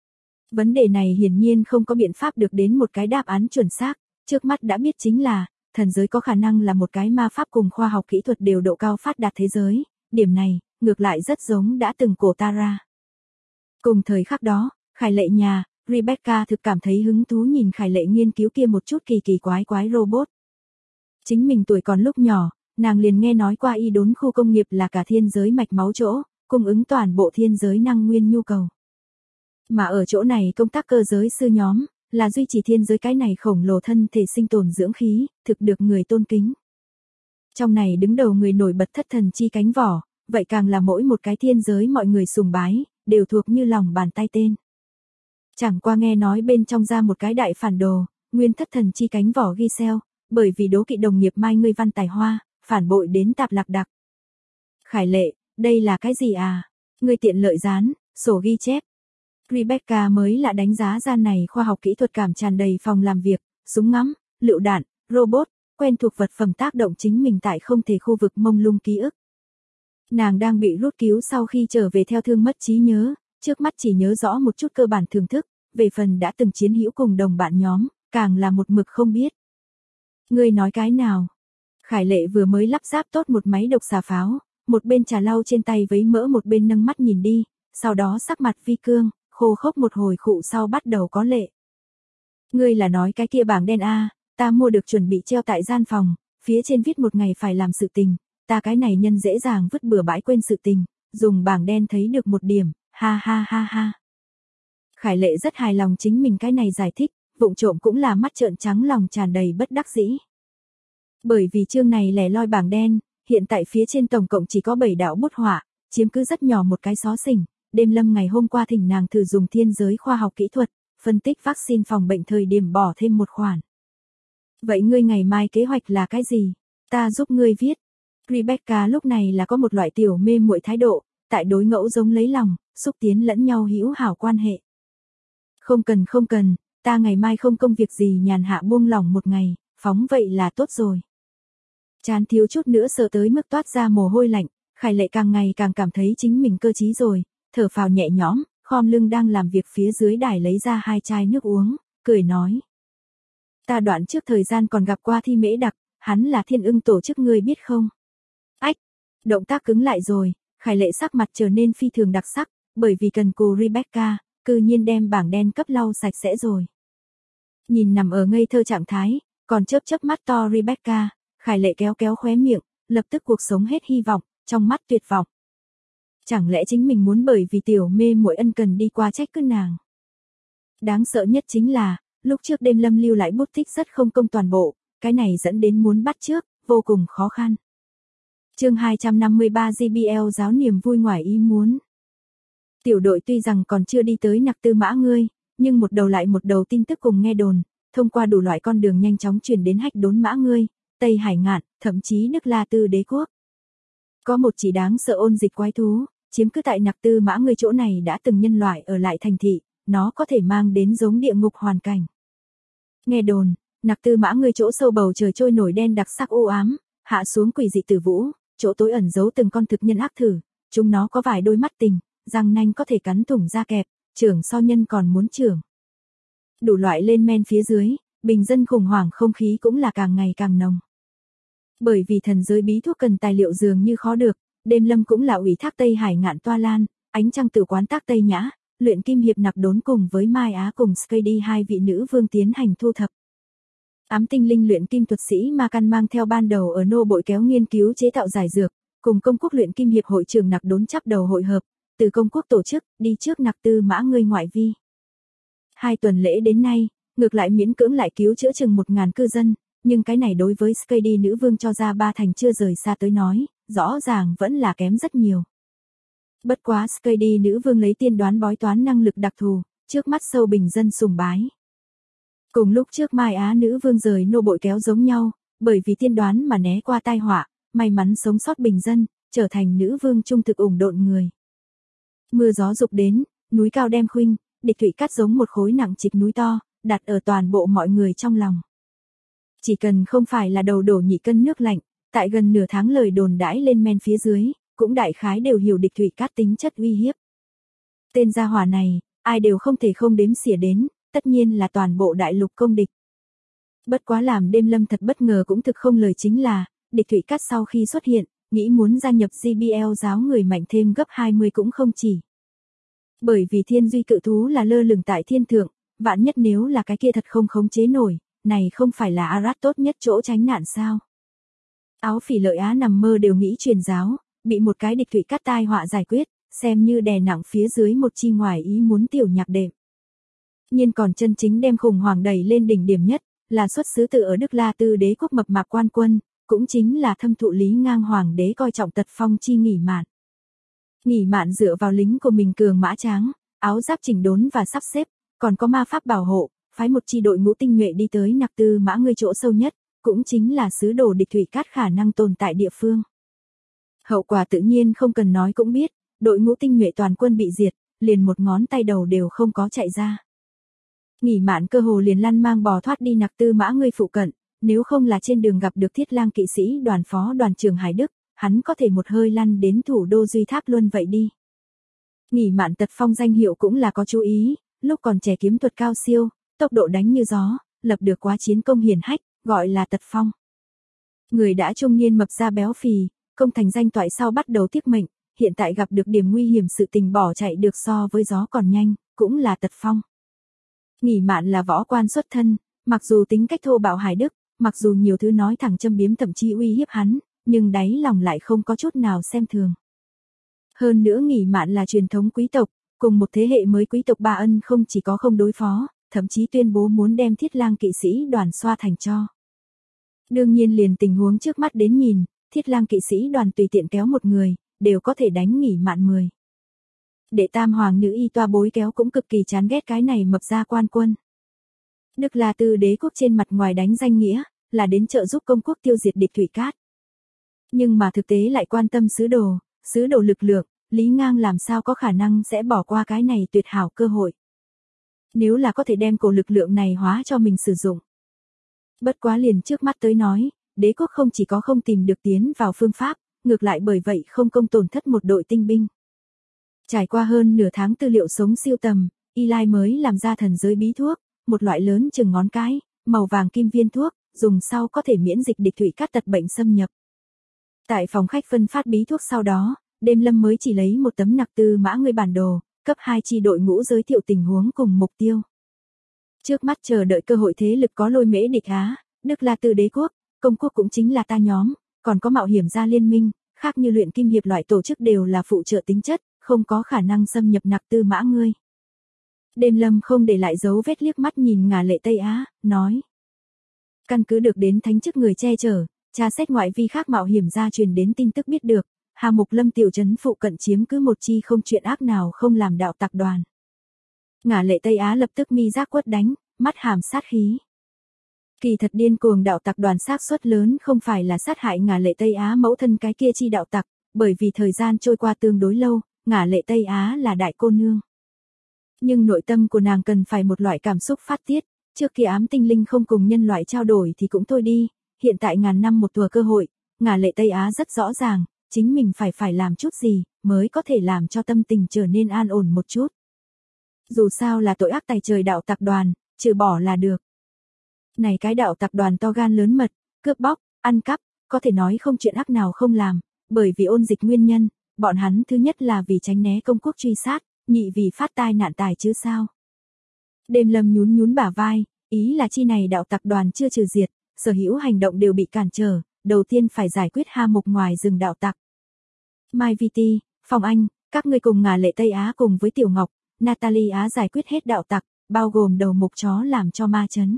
Speaker 1: Vấn đề này hiển nhiên không có biện pháp được đến một cái đáp án chuẩn xác, trước mắt đã biết chính là, thần giới có khả năng là một cái ma pháp cùng khoa học kỹ thuật đều độ cao phát đạt thế giới, điểm này, ngược lại rất giống đã từng cổ Tara. Cùng thời khắc đó, Khải Lệ nhà, Rebecca thực cảm thấy hứng thú nhìn Khải Lệ nghiên cứu kia một chút kỳ kỳ quái robot. Chính mình tuổi còn lúc nhỏ, nàng liền nghe nói qua y đốn khu công nghiệp là cả thiên giới mạch máu chỗ, cung ứng toàn bộ thiên giới năng nguyên nhu cầu. Mà ở chỗ này công tác cơ giới sư nhóm, là duy trì thiên giới cái này khổng lồ thân thể sinh tồn dưỡng khí, thực được người tôn kính. Trong này đứng đầu người nổi bật thất thần chi cánh vỏ, vậy càng là mỗi một cái thiên giới mọi người sùng bái, đều thuộc như lòng bàn tay tên. Chẳng qua nghe nói bên trong ra một cái đại phản đồ, nguyên thất thần chi cánh vỏ Giselle, bởi vì đố kỵ đồng nghiệp Mai ngươi văn tài hoa, phản bội đến tạp lạc đặc. Khải Lệ, đây là cái gì à? Ngươi tiện lợi dán, sổ ghi chép. Rebecca mới lạ đánh giá ra này khoa học kỹ thuật cảm tràn đầy phòng làm việc, súng ngắm, lựu đạn, robot, quen thuộc vật phẩm tác động chính mình tại không thể khu vực mông lung ký ức. Nàng đang bị rút cứu sau khi trở về theo thương mất trí nhớ, trước mắt chỉ nhớ rõ một chút cơ bản thưởng thức, về phần đã từng chiến hữu cùng đồng bạn nhóm, càng là một mực không biết. Ngươi nói cái nào? Khải Lệ vừa mới lắp ráp tốt một máy độc xà pháo, một bên trà lau trên tay với mỡ một bên nâng mắt nhìn đi, sau đó sắc mặt vi cương, khô khốc một hồi khụ sau bắt đầu có lệ. Ngươi là nói cái kia bảng đen a, ta mua được chuẩn bị treo tại gian phòng, phía trên viết một ngày phải làm sự tình, ta cái này nhân dễ dàng vứt bừa bãi quên sự tình, dùng bảng đen thấy được một điểm, ha ha ha ha. Khải Lệ rất hài lòng chính mình cái này giải thích, vụng trộm cũng là mắt trợn trắng lòng tràn đầy bất đắc dĩ. Bởi vì chương này lẻ loi bảng đen, hiện tại phía trên tổng cộng chỉ có 7 đạo bút họa, chiếm cứ rất nhỏ một cái xó xỉnh. Đêm Lâm ngày hôm qua thỉnh nàng thử dùng thiên giới khoa học kỹ thuật, phân tích vaccine phòng bệnh thời điểm bỏ thêm một khoản. Vậy ngươi ngày mai kế hoạch là cái gì? Ta giúp ngươi viết. Rebecca lúc này là có một loại tiểu mê muội thái độ, tại đối ngẫu giống lấy lòng, xúc tiến lẫn nhau hữu hảo quan hệ. Không cần, ta ngày mai không công việc gì nhàn hạ buông lỏng một ngày, phóng vậy là tốt rồi. Chán thiếu chút nữa sợ tới mức toát ra mồ hôi lạnh, Khải Lệ càng ngày càng cảm thấy chính mình cơ trí rồi, thở phào nhẹ nhõm, khom lưng đang làm việc phía dưới đài lấy ra 2 chai nước uống, cười nói. Ta đoạn trước thời gian còn gặp qua Thi Mễ Đặc, hắn là Thiên Ưng tổ chức ngươi biết không? Ách, động tác cứng lại rồi, Khải Lệ sắc mặt trở nên phi thường đặc sắc, bởi vì cần cù Rebecca, cư nhiên đem bảng đen cấp lau sạch sẽ rồi. Nhìn nằm ở ngây thơ trạng thái, còn chớp mắt to Rebecca, Khải Lệ kéo khóe miệng, lập tức cuộc sống hết hy vọng, trong mắt tuyệt vọng. Chẳng lẽ chính mình muốn bởi vì tiểu mê muội ân cần đi qua trách cứ nàng? Đáng sợ nhất chính là, lúc trước Đêm Lâm lưu lại bút tích rất không công toàn bộ, cái này dẫn đến muốn bắt trước, vô cùng khó khăn. Chương 253 GBL giáo niềm vui ngoài ý muốn. Tiểu đội tuy rằng còn chưa đi tới Nặc Tư Mã ngươi, nhưng một đầu lại một đầu tin tức cùng nghe đồn, thông qua đủ loại con đường nhanh chóng truyền đến Hách Đốn Mã ngươi, Tây Hải Ngạn, thậm chí Đức La Tư Đế quốc. Có một chỉ đáng sợ ôn dịch quái thú, chiếm cứ tại Nặc Tư Mã ngươi chỗ này đã từng nhân loại ở lại thành thị, nó có thể mang đến giống địa ngục hoàn cảnh. Nghe đồn, Nặc Tư Mã ngươi chỗ sâu bầu trời trôi nổi đen đặc sắc u ám, hạ xuống quỷ dị tử vũ, chỗ tối ẩn giấu từng con thực nhân ác thử, chúng nó có vài đôi mắt tình, răng nanh có thể cắn thủng da kẹp, trưởng so nhân còn muốn trưởng. Đủ loại lên men phía dưới, bình dân khủng hoảng không khí cũng là càng ngày càng nồng. Bởi vì thần giới bí thuốc cần tài liệu dường như khó được, Đêm Lâm cũng là ủy thác Tây Hải Ngạn Toa Lan, Ánh Trăng Tử Quán Tác Tây Nhã, Luyện Kim Hiệp Nặc Đốn cùng với Mai Á cùng Skady 2 vị nữ vương tiến hành thu thập. Ám tinh linh luyện kim thuật sĩ Ma Căn mang theo ban đầu ở nô bội kéo nghiên cứu chế tạo giải dược, cùng công quốc luyện kim hiệp hội trưởng Nặc Đốn chắp đầu hội hợp, từ công quốc tổ chức, đi trước Nặc Tư Mã ngươi ngoại vi. 2 tuần lễ đến nay, ngược lại miễn cưỡng lại cứu chữa chừng 1000 cư dân, nhưng cái này đối với Skady nữ vương cho ra 3 thành chưa rời xa tới nói, rõ ràng vẫn là kém rất nhiều. Bất quá Skady nữ vương lấy tiên đoán bói toán năng lực đặc thù, trước mắt sâu bình dân sùng bái. Cùng lúc trước Mai Á nữ vương rời nô bội kéo giống nhau, bởi vì tiên đoán mà né qua tai họa, may mắn sống sót bình dân, trở thành nữ vương trung thực ủng độn người. Mưa gió rục đến, núi cao đem khuynh, địch thủy cát giống một khối nặng trịch núi to, đặt ở toàn bộ mọi người trong lòng. Chỉ cần không phải là đầu đổ nhị cân nước lạnh, tại gần nửa tháng lời đồn đãi lên men phía dưới, cũng đại khái đều hiểu địch thủy cát tính chất uy hiếp. Tên gia hỏa này, ai đều không thể không đếm xỉa đến, tất nhiên là toàn bộ đại lục công địch. Bất quá làm Đêm Lâm thật bất ngờ cũng thực không lời chính là, địch thủy cát sau khi xuất hiện, nghĩ muốn gia nhập GBL giáo người mạnh thêm gấp 20 cũng không chỉ. Bởi vì thiên duy cự thú là lơ lửng tại thiên thượng, vạn nhất nếu là cái kia thật không khống chế nổi, này không phải là Arat tốt nhất chỗ tránh nạn sao. Áo phỉ lợi Á nằm mơ đều nghĩ truyền giáo, bị một cái địch thủy cát tai họa giải quyết, xem như đè nặng phía dưới một chi ngoài ý muốn tiểu nhạc đệm. Nhưng còn chân chính đem khủng hoảng đẩy lên đỉnh điểm nhất, là xuất xứ từ ở Đức La Tư đế quốc mập mạp quan quân, cũng chính là thâm thụ Lý Ngang hoàng đế coi trọng Tật Phong chi Nghỉ Mạn. Nghỉ Mạn dựa vào lính của mình cường mã tráng, áo giáp chỉnh đốn và sắp xếp, còn có ma pháp bảo hộ, phái một chi đội ngũ tinh nhuệ đi tới Nặc Tư Mã Ngươi chỗ sâu nhất, cũng chính là xứ đồ địch thủy cát khả năng tồn tại địa phương. Hậu quả tự nhiên không cần nói cũng biết, đội ngũ tinh nhuệ toàn quân bị diệt, liền một ngón tay đầu đều không có chạy ra. Nghỉ Mạn cơ hồ liền lăn mang bò thoát đi Nặc Tư Mã Ngươi phụ cận, nếu không là trên đường gặp được Thiết Lang kỵ sĩ đoàn phó đoàn trưởng Hải Đức, hắn có thể một hơi lăn đến thủ đô Duy Tháp Luân vậy đi. Nghỉ Mạn Tật Phong danh hiệu cũng là có chú ý, lúc còn trẻ kiếm thuật cao siêu, tốc độ đánh như gió, lập được quá chiến công hiển hách, gọi là Tật Phong. Người đã trung niên mập ra béo phì, công thành danh toại sau bắt đầu tiếc mệnh, hiện tại gặp được điểm nguy hiểm sự tình bỏ chạy được so với gió còn nhanh, cũng là Tật Phong. Nghỉ Mạn là võ quan xuất thân, mặc dù tính cách thô bạo hài đức, mặc dù nhiều thứ nói thẳng châm biếm thậm chí uy hiếp hắn, nhưng đáy lòng lại không có chút nào xem thường. Hơn nữa Nghỉ Mạn là truyền thống quý tộc, cùng một thế hệ mới quý tộc Ba Ân không chỉ có không đối phó, thậm chí tuyên bố muốn đem Thiết Lang kỵ sĩ đoàn xoa thành tro. Đương nhiên liền tình huống trước mắt đến nhìn, Thiết Lang kỵ sĩ đoàn tùy tiện kéo một người, đều có thể đánh Nghỉ Mạn 10. Đệ tam hoàng nữ y toa bối kéo cũng cực kỳ chán ghét cái này mập ra quan quân. Đức La Tư đế quốc trên mặt ngoài đánh danh nghĩa, là đến trợ giúp công quốc tiêu diệt địch thủy cát. Nhưng mà thực tế lại quan tâm sứ đồ lực lượng, Lý Ngang làm sao có khả năng sẽ bỏ qua cái này tuyệt hảo cơ hội. Nếu là có thể đem cổ lực lượng này hóa cho mình sử dụng. Bất quá liền trước mắt tới nói, đế quốc không chỉ có không tìm được tiến vào phương pháp, ngược lại bởi vậy không công tổn thất một đội tinh binh. Trải qua hơn nửa tháng tư liệu sống siêu tầm, Eli mới làm ra thần giới bí thuốc, một loại lớn chừng ngón cái, màu vàng kim viên thuốc, dùng sau có thể miễn dịch địch thủy cát tật bệnh xâm nhập. Tại phòng khách phân phát bí thuốc sau đó, Đêm Lâm mới chỉ lấy một tấm Nặc Tư Mã Ngươi bản đồ, cấp 2 chi đội ngũ giới thiệu tình huống cùng mục tiêu. Trước mắt chờ đợi cơ hội thế lực có Lôi Mễ địch Á, Đức La Tư đế quốc, công quốc cũng chính là ta nhóm, còn có mạo hiểm gia liên minh, khác như luyện kim hiệp loại tổ chức đều là phụ trợ tính chất, không có khả năng xâm nhập Nặc Tư Mã Ngươi. Đêm Lâm không để lại dấu vết liếc mắt nhìn Ngà Lệ Tây Á, nói. Căn cứ được đến thánh chức người che chở, tra xét ngoại vi khác mạo hiểm gia truyền đến tin tức biết được, Hà Mục Lâm tiểu trấn phụ cận chiếm cứ một chi không chuyện ác nào không làm đạo tặc đoàn. Ngà Lệ Tây Á lập tức mi giác quất đánh, mắt hàm sát khí. Kỳ thật điên cuồng đạo tặc đoàn xác suất lớn không phải là sát hại Ngà Lệ Tây Á mẫu thân cái kia chi đạo tặc, bởi vì thời gian trôi qua tương đối lâu, Ngà Lệ Tây Á là đại cô nương. Nhưng nội tâm của nàng cần phải một loại cảm xúc phát tiết, trước kia ám tinh linh không cùng nhân loại trao đổi thì cũng thôi đi, hiện tại ngàn năm một thùa cơ hội, Ngà Lệ Tây Á rất rõ ràng, chính mình phải làm chút gì, mới có thể làm cho tâm tình trở nên an ổn một chút. Dù sao là tội ác tày trời đạo tặc đoàn, trừ bỏ là được. Này cái đạo tặc đoàn to gan lớn mật, cướp bóc, ăn cắp, có thể nói không chuyện ác nào không làm, bởi vì ôn dịch nguyên nhân, bọn hắn thứ nhất là vì tránh né công quốc truy sát, nhị vì phát tai nạn tài chứ sao. Đêm Lâm nhún nhún bả vai, ý là chi này đạo tặc đoàn chưa trừ diệt, sở hữu hành động đều bị cản trở, đầu tiên phải giải quyết Hà Mục ngoài rừng đạo tặc. Mai Viti, Phong Anh, các ngươi cùng Ngà Lệ Tây Á cùng với Tiểu Ngọc, Natalie Á giải quyết hết đạo tặc, bao gồm đầu mục chó làm cho ma chấn.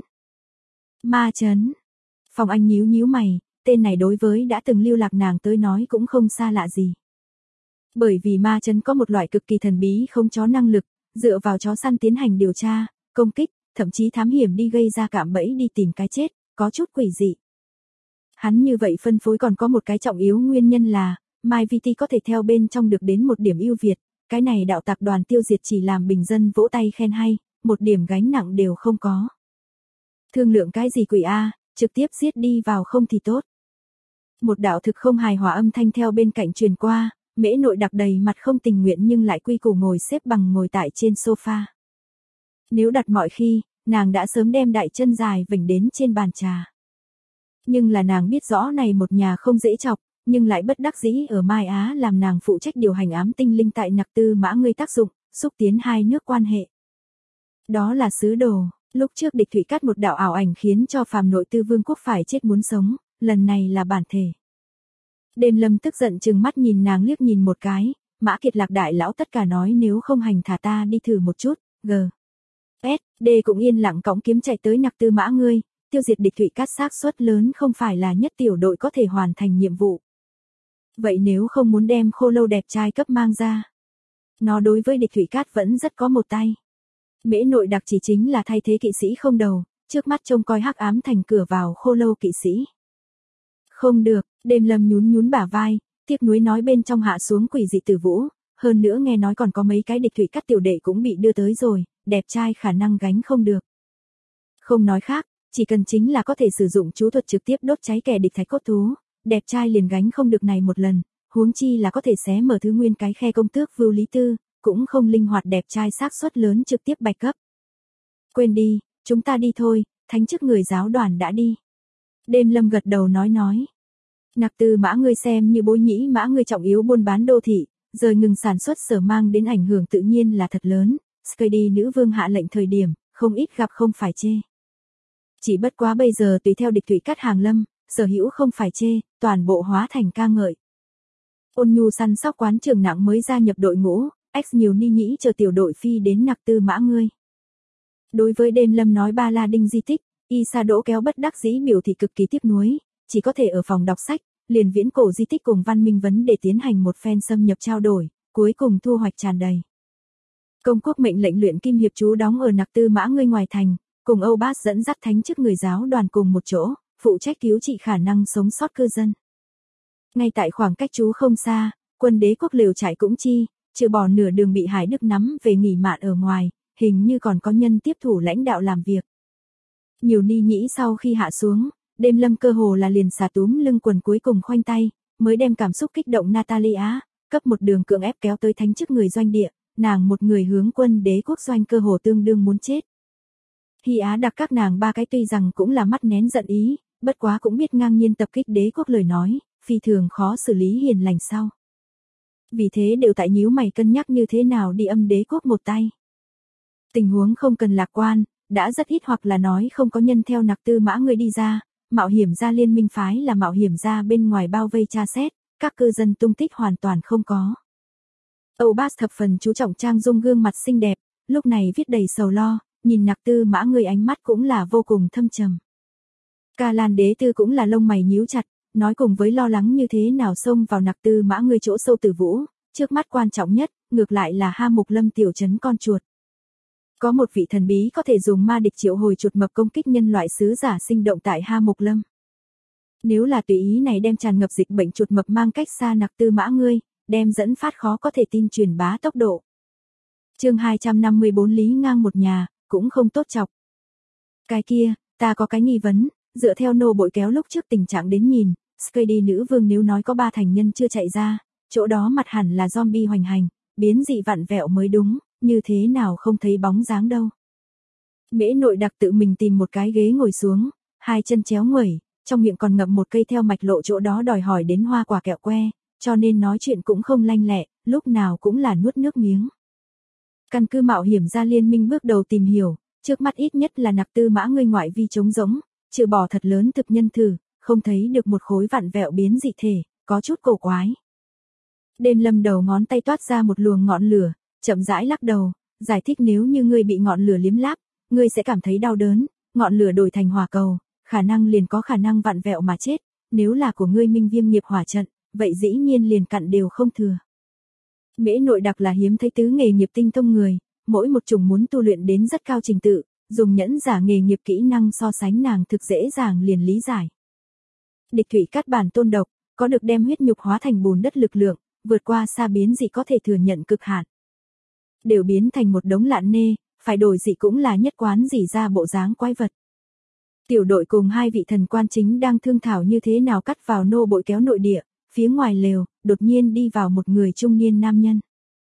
Speaker 1: Ma chấn. Phong Anh nhíu nhíu mày, tên này đối với đã từng lưu lạc nàng tới nói cũng không xa lạ gì. Bởi vì ma chấn có một loại cực kỳ thần bí không chó năng lực, dựa vào chó săn tiến hành điều tra, công kích, thậm chí thám hiểm đi gây ra cạm bẫy đi tìm cái chết, có chút quỷ dị. Hắn như vậy phân phối còn có một cái trọng yếu nguyên nhân là, Mai VT có thể theo bên trong được đến một điểm ưu việt, cái này đạo tặc đoàn tiêu diệt chỉ làm bình dân vỗ tay khen hay, một điểm gánh nặng đều không có. Thương lượng cái gì quỷ a, trực tiếp giết đi vào không thì tốt. Một đạo thực không hài hòa âm thanh theo bên cạnh truyền qua, Mễ Nội Đặc đầy mặt không tình nguyện nhưng lại quy củ ngồi xếp bằng ngồi tại trên sofa. Nếu đặt mọi khi, nàng đã sớm đem đại chân dài vểnh đến trên bàn trà. Nhưng là nàng biết rõ này một nhà không dễ chọc, nhưng lại bất đắc dĩ ở Mai Á làm nàng phụ trách điều hành ám tinh linh tại Nặc Tư Mã Ngươi tác dụng, xúc tiến hai nước quan hệ. Đó là sứ đồ, lúc trước địch thủy cắt một đạo ảo ảnh khiến cho phàm nội tư vương quốc phải chết muốn sống, lần này là bản thể. Đêm Lâm tức giận chừng mắt nhìn nàng liếc nhìn một cái, Mã Kiệt Lạc đại lão tất cả nói nếu không hành thả ta đi thử một chút, D cũng yên lặng cõng kiếm chạy tới Nặc Tư Mã Ngươi, tiêu diệt địch thủy cát xác suất lớn không phải là nhất tiểu đội có thể hoàn thành nhiệm vụ. Vậy nếu không muốn đem Khô Lâu đẹp trai cấp mang ra, nó đối với địch thủy cát vẫn rất có một tay. Mễ Nội Đặc chỉ chính là thay thế kỵ sĩ không đầu, trước mắt trông coi hắc ám thành cửa vào Khô Lâu kỵ sĩ. Không được, Đêm Lâm nhún nhún bả vai, tiếc nuối nói bên trong hạ xuống quỷ dị tử vũ, hơn nữa nghe nói còn có mấy cái địch thủy cát tiểu đệ cũng bị đưa tới rồi, đẹp trai khả năng gánh không được. Không nói khác, chỉ cần chính là có thể sử dụng chú thuật trực tiếp đốt cháy kẻ địch thạch cốt thú, đẹp trai liền gánh không được này một lần, huống chi là có thể xé mở thứ nguyên cái khe công tước Vưu Lý Tư, cũng không linh hoạt đẹp trai xác suất lớn trực tiếp bạch cấp. Quên đi, chúng ta đi thôi, thánh chức người giáo đoàn đã đi. Đêm Lâm gật đầu nói. Nặc Tư Mã Ngươi xem như Bối Nhĩ Mã Ngươi trọng yếu buôn bán đô thị, rời ngừng sản xuất sở mang đến ảnh hưởng tự nhiên là thật lớn, Skady nữ vương hạ lệnh thời điểm, không ít gặp không phải chê. Chỉ bất quá bây giờ tùy theo địch thủy cát hàng lâm, sở hữu không phải chê, toàn bộ hóa thành ca ngợi. Ôn nhu săn sóc quán trưởng nặng mới gia nhập đội ngũ, X nhiều ni nhĩ chờ tiểu đội phi đến Nặc Tư Mã Ngươi. Đối với Đêm Lâm nói ba la đinh di tích, Y Sa Đỗ kéo bất đắc dĩ biểu thị cực kỳ tiếc nuối, chỉ có thể ở phòng đọc sách, liền viễn cổ di tích cùng văn minh vấn để tiến hành một phen xâm nhập trao đổi, cuối cùng thu hoạch tràn đầy. Công quốc mệnh lệnh luyện kim hiệp chú đóng ở Nặc Tư Mã Ngươi ngoài thành, cùng Âu Bát dẫn dắt thánh chức người giáo đoàn cùng một chỗ, phụ trách cứu trị khả năng sống sót cư dân. Ngay tại khoảng cách chú không xa, quân đế quốc liều trại cũng chi, trừ bỏ nửa đường bị Hải Đức nắm về nghỉ mạn ở ngoài, hình như còn có nhân tiếp thủ lãnh đạo làm việc. Nhiều ni nhĩ sau khi hạ xuống, Đêm Lâm cơ hồ là liền xả túm lưng quần cuối cùng khoanh tay, mới đem cảm xúc kích động Natalia, cấp một đường cưỡng ép kéo tới thánh chức người doanh địa, nàng một người hướng quân đế quốc doanh cơ hồ tương đương muốn chết. Hy Á Đặc các nàng ba cái tuy rằng cũng là mắt nén giận ý, bất quá cũng biết ngang nhiên tập kích đế quốc lời nói, phi thường khó xử lý hiền lành sau. Vì thế đều tại nhíu mày cân nhắc như thế nào đi âm đế quốc một tay. Tình huống không cần lạc quan, đã rất ít hoặc là nói không có nhân theo Nặc Tư Mã Ngươi đi ra, mạo hiểm gia liên minh phái là mạo hiểm gia bên ngoài bao vây tra xét, các cư dân tung tích hoàn toàn không có. Âu Bát thập phần chú trọng trang dung gương mặt xinh đẹp, lúc này viết đầy sầu lo, nhìn Nặc Tư Mã Ngươi ánh mắt cũng là vô cùng thâm trầm. Ca Lan đế tư cũng là lông mày nhíu chặt, nói cùng với lo lắng như thế nào xông vào Nặc Tư Mã Ngươi chỗ sâu tử vũ, trước mắt quan trọng nhất, ngược lại là Ha Mục Lâm tiểu trấn con chuột. Có một vị thần bí có thể dùng ma địch triệu hồi chuột mập công kích nhân loại sứ giả sinh động tại Ha Mục Lâm. Nếu là tùy ý này đem tràn ngập dịch bệnh chuột mập mang cách xa Nặc Tư Mã Ngươi, đem dẫn phát khó có thể tin truyền bá tốc độ. Chương 254 Lý ngang một nhà, cũng không tốt chọc. Cái kia, ta có cái nghi vấn, dựa theo nô bội kéo lúc trước tình trạng đến nhìn, Skady nữ vương nếu nói có 3 thành nhân chưa chạy ra, chỗ đó mặt hẳn là zombie hoành hành, biến dị vặn vẹo mới đúng, như thế nào không thấy bóng dáng đâu. Mễ Nội Đặc tự mình tìm một cái ghế ngồi xuống, hai chân chéo nguẩy, trong miệng còn ngậm một cây theo mạch lộ chỗ đó đòi hỏi đến hoa quả kẹo que, cho nên nói chuyện cũng không lanh lẹ, lúc nào cũng là nuốt nước miếng. Căn cứ mạo hiểm gia liên minh bước đầu tìm hiểu, trước mắt ít nhất là Nặc Tư Mã Ngươi ngoại vi trống rỗng, trừ bỏ thật lớn thực nhân thử, không thấy được một khối vặn vẹo biến dị thể, có chút cổ quái. Đêm Lâm đầu ngón tay toát ra một luồng ngọn lửa, chậm rãi lắc đầu, giải thích nếu như ngươi bị ngọn lửa liếm láp, ngươi sẽ cảm thấy đau đớn, ngọn lửa đổi thành hỏa cầu, khả năng liền có khả năng vặn vẹo mà chết, nếu là của ngươi minh viêm nghiệp hỏa trận, vậy dĩ nhiên liền cặn đều không thừa. Mễ Nội Đặc là hiếm thấy tứ nghề nghiệp tinh thông người, mỗi một chủng muốn tu luyện đến rất cao trình tự, dùng nhẫn giả nghề nghiệp kỹ năng so sánh nàng thực dễ dàng liền lý giải. Địch thủy cát bản tôn độc, có được đem huyết nhục hóa thành bùn đất lực lượng, vượt qua xa biến dị có thể thừa nhận cực hạn. Đều biến thành một đống lạn nê, phải đổi dị cũng là nhất quán dị ra bộ dáng quái vật. Tiểu đội cùng hai vị thần quan chính đang thương thảo như thế nào cắt vào nô bội kéo nội địa, phía ngoài lều, đột nhiên đi vào một người trung niên nam nhân.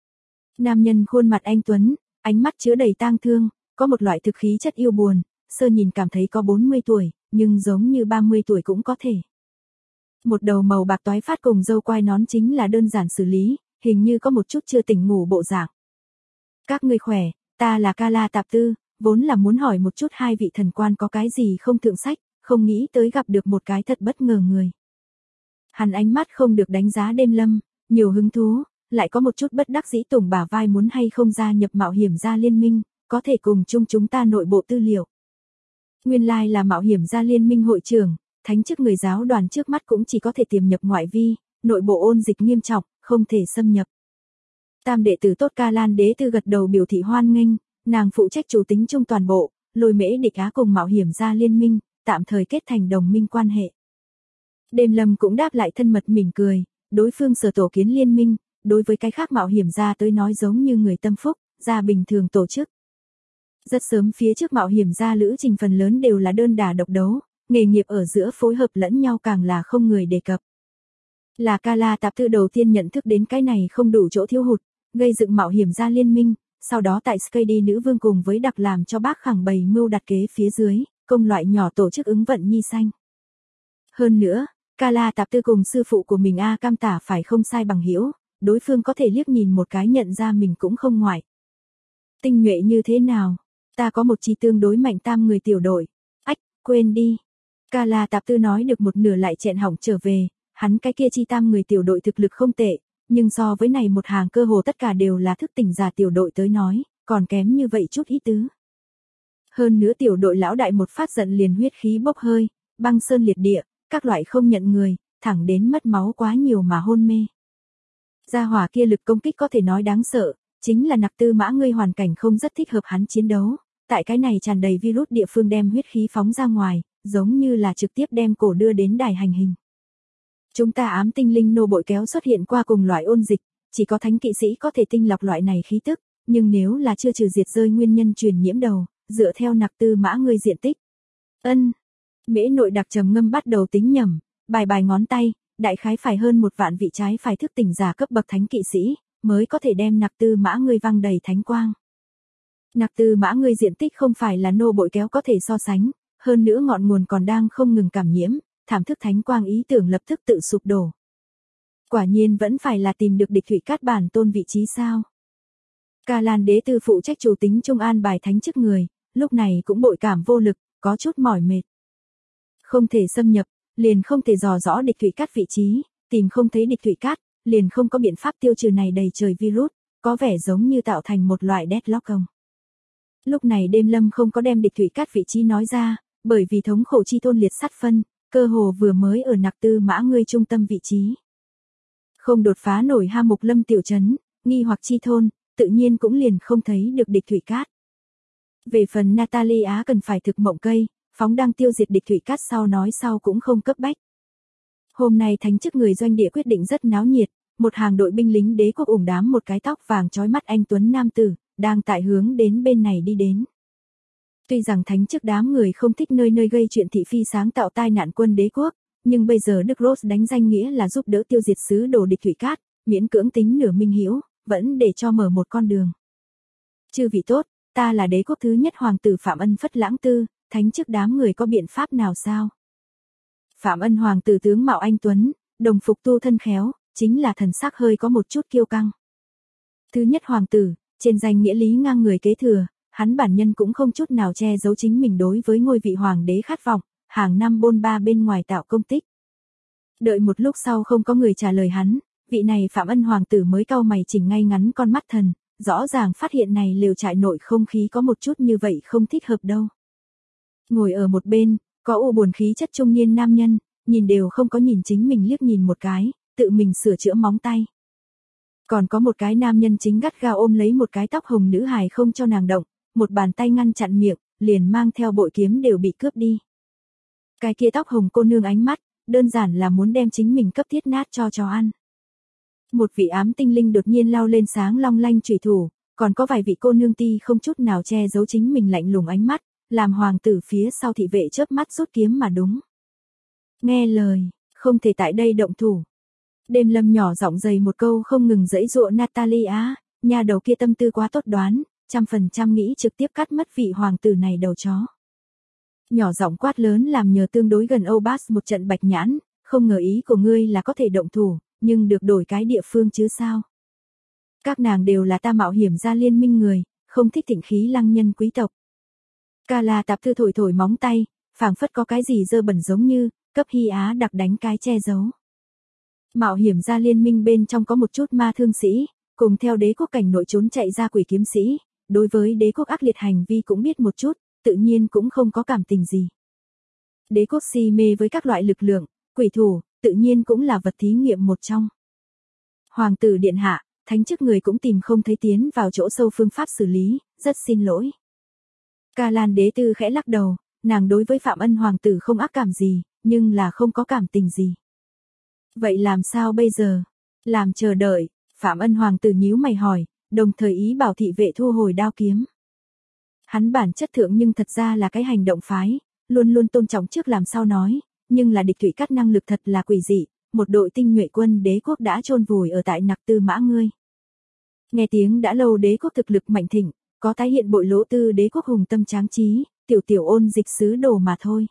Speaker 1: Nam nhân khuôn mặt anh tuấn, ánh mắt chứa đầy tang thương, có một loại thực khí chất yêu buồn, sơ nhìn cảm thấy có 40 tuổi, nhưng giống như 30 tuổi cũng có thể. Một đầu màu bạc toái phát cùng râu quai nón chính là đơn giản xử lý, hình như có một chút chưa tỉnh ngủ bộ dạng. Các ngươi khỏe, ta là Kala Tạp Tư, vốn là muốn hỏi một chút hai vị thần quan có cái gì không thượng sách, không nghĩ tới gặp được một cái thật bất ngờ người. Hắn ánh mắt không được đánh giá Đêm Lâm, nhiều hứng thú, lại có một chút bất đắc dĩ tùng bả vai muốn hay không gia nhập mạo hiểm gia liên minh, có thể cùng chung chúng ta nội bộ tư liệu. Nguyên lai là mạo hiểm gia liên minh hội trưởng, thánh chức người giáo đoàn trước mắt cũng chỉ có thể tiềm nhập ngoại vi, nội bộ ôn dịch nghiêm trọng, không thể xâm nhập. Tam đệ tử tốt Ca Lan Đế Tư gật đầu biểu thị hoan nghênh, nàng phụ trách chủ tính chung toàn bộ, Lôi Mễ Địch Á cùng mạo hiểm gia liên minh, tạm thời kết thành đồng minh quan hệ. Đêm Lâm cũng đáp lại thân mật mỉm cười, đối phương sở tổ kiến liên minh, đối với cái khác mạo hiểm gia tới nói giống như người tâm phúc, gia bình thường tổ chức. Rất sớm phía trước mạo hiểm gia lữ trình phần lớn đều là đơn đả độc đấu, nghề nghiệp ở giữa phối hợp lẫn nhau càng là không người đề cập. Là Kala Tạp Tư đầu tiên nhận thức đến cái này không đủ chỗ thiếu hụt, gây dựng mạo hiểm gia liên minh, sau đó tại Skady nữ vương cùng với đặc làm cho bác khẳng bày mưu đặt kế phía dưới, công loại nhỏ tổ chức ứng vận nhi xanh. Hơn nữa, Kala Tạp Tư cùng sư phụ của mình A Cam Tả phải không sai bằng hữu, đối phương có thể liếc nhìn một cái nhận ra mình cũng không ngoại. Tinh nhuệ như thế nào? Ta có một chi tương đối mạnh tam người tiểu đội. Ách, quên đi. Kala Tạp Tư nói được một nửa lại chẹn hỏng trở về, hắn cái kia chi tam người tiểu đội thực lực không tệ, nhưng so với này một hàng cơ hồ tất cả đều là thức tỉnh giả tiểu đội tới nói, còn kém như vậy chút ít tứ. Hơn nữa tiểu đội lão đại một phát giận liền huyết khí bốc hơi, băng sơn liệt địa, các loại không nhận người, thẳng đến mất máu quá nhiều mà hôn mê. Gia hỏa kia lực công kích có thể nói đáng sợ, chính là Nặc Tư Mã ngươi hoàn cảnh không rất thích hợp hắn chiến đấu, tại cái này tràn đầy virus địa phương đem huyết khí phóng ra ngoài, giống như là trực tiếp đem cổ đưa đến đài hành hình. Chúng ta ám tinh linh nô bội kéo xuất hiện qua cùng loại ôn dịch, chỉ có thánh kỵ sĩ có thể tinh lọc loại này khí tức, nhưng nếu là chưa trừ diệt rơi nguyên nhân truyền nhiễm đầu, dựa theo Nặc Tư Mã ngươi diện tích. Mễ Nội đặc trầm ngâm bắt đầu tính nhẩm, bài ngón tay, đại khái phải hơn 1 vạn vị trái phải thức tỉnh giả cấp bậc thánh kỵ sĩ, mới có thể đem Nặc Tư Mã ngươi văng đầy thánh quang. Nặc Tư Mã ngươi diện tích không phải là nô bội kéo có thể so sánh, hơn nữa ngọn nguồn còn đang không ngừng cảm nhiễm, thảm thức thánh quang ý tưởng lập tức tự sụp đổ. Quả nhiên vẫn phải là tìm được địch thủy cát bản tôn vị trí sao. Ca Lan Đế Tư phụ trách chủ tính trung an bài thánh chức người, lúc này cũng bội cảm vô lực, có chút mỏi mệt. Không thể xâm nhập, liền không thể dò rõ địch thủy cát vị trí, tìm không thấy địch thủy cát, liền không có biện pháp tiêu trừ này đầy trời virus, có vẻ giống như tạo thành một loại deadlock không. Lúc này Đêm Lâm không có đem địch thủy cát vị trí nói ra, bởi vì thống khổ chi thôn liệt sát phân, cơ hồ vừa mới ở Nặc Tư Mã ngươi trung tâm vị trí. Không đột phá nổi Ha Mục Lâm tiểu trấn, nghi hoặc chi thôn, tự nhiên cũng liền không thấy được địch thủy cát. Về phần Natalia cần phải thực mộng cây, phóng đang tiêu diệt địch thủy cát sau nói sau cũng không cấp bách. Hôm nay thánh chức người doanh địa quyết định rất náo nhiệt, một hàng đội binh lính đế quốc ủng đám một cái tóc vàng chói mắt anh tuấn nam tử, đang tại hướng đến bên này đi đến. Tuy rằng thánh chức đám người không thích nơi nơi gây chuyện thị phi sáng tạo tai nạn quân đế quốc, nhưng bây giờ Đức Rose đánh danh nghĩa là giúp đỡ tiêu diệt sứ đồ địch thủy cát, miễn cưỡng tính nửa minh hữu, vẫn để cho mở một con đường. Chư vị tốt, ta là đế quốc thứ nhất hoàng tử Phạm Ân Phất Lãng Tư, thánh chức đám người có biện pháp nào sao? Phạm Ân hoàng tử tướng mạo anh tuấn, đồng phục tu thân khéo, chính là thần sắc hơi có một chút kiêu căng. Thứ nhất hoàng tử, trên danh nghĩa lý ngang người kế thừa, hắn bản nhân cũng không chút nào che giấu chính mình đối với ngôi vị hoàng đế khát vọng, hàng năm bôn ba bên ngoài tạo công tích. Đợi một lúc sau không có người trả lời hắn, vị này Phạm Ân hoàng tử mới cau mày chỉnh ngay ngắn con mắt thần, rõ ràng phát hiện này lều trại nội không khí có một chút như vậy không thích hợp đâu. Ngồi ở một bên, có u buồn khí chất trung niên nam nhân, nhìn đều không có nhìn chính mình liếc nhìn một cái, tự mình sửa chữa móng tay. Còn có một cái nam nhân chính gắt gao ôm lấy một cái tóc hồng nữ hài không cho nàng động, một bàn tay ngăn chặn miệng, liền mang theo bội kiếm đều bị cướp đi. Cái kia tóc hồng cô nương ánh mắt, đơn giản là muốn đem chính mình cấp thiết nát cho chó ăn. Một vị ám tinh linh đột nhiên lao lên sáng long lanh chủy thủ, còn có vài vị cô nương ti không chút nào che giấu chính mình lạnh lùng ánh mắt, làm hoàng tử phía sau thị vệ chớp mắt rút kiếm mà đúng. Nghe lời, không thể tại đây động thủ. Đêm Lâm nhỏ giọng dày một câu không ngừng giãy giụa Natalia, nhà đầu kia tâm tư quá tốt đoán, 100% nghĩ trực tiếp cắt mất vị hoàng tử này đầu chó. Nhỏ giọng quát lớn làm nhờ tương đối gần Obas một trận bạch nhãn, không ngờ ý của ngươi là có thể động thủ, nhưng được đổi cái địa phương chứ sao. Các nàng đều là ta mạo hiểm ra liên minh người, không thích thịnh khí lăng nhân quý tộc. Kala tạp thư thổi thổi móng tay, phảng phất có cái gì dơ bẩn giống như, cấp Hy Á đặc đánh cái che giấu. Mạo hiểm ra liên minh bên trong có một chút ma thương sĩ, cùng theo đế quốc cảnh nội trốn chạy ra quỷ kiếm sĩ, đối với đế quốc ác liệt hành vi cũng biết một chút, tự nhiên cũng không có cảm tình gì. Đế quốc si mê với các loại lực lượng, quỷ thủ, tự nhiên cũng là vật thí nghiệm một trong. Hoàng tử điện hạ, thánh chức người cũng tìm không thấy tiến vào chỗ sâu phương pháp xử lý, rất xin lỗi. Ca Lan đế tư khẽ lắc đầu, nàng đối với Phạm Ân hoàng tử không ác cảm gì, nhưng là không có cảm tình gì. Vậy làm sao bây giờ? Làm chờ đợi, Phạm Ân hoàng tử nhíu mày hỏi, đồng thời ý bảo thị vệ thu hồi đao kiếm. Hắn bản chất thượng nhưng thật ra là cái hành động phái, luôn luôn tôn trọng trước làm sao nói, nhưng là địch thủy cắt năng lực thật là quỷ dị, một đội tinh nhuệ quân đế quốc đã chôn vùi ở tại Nặc Tư Mã ngươi. Nghe tiếng đã lâu đế quốc thực lực mạnh thịnh, có tái hiện bội lỗ tư đế quốc hùng tâm tráng trí, tiểu tiểu ôn dịch sứ đồ mà thôi.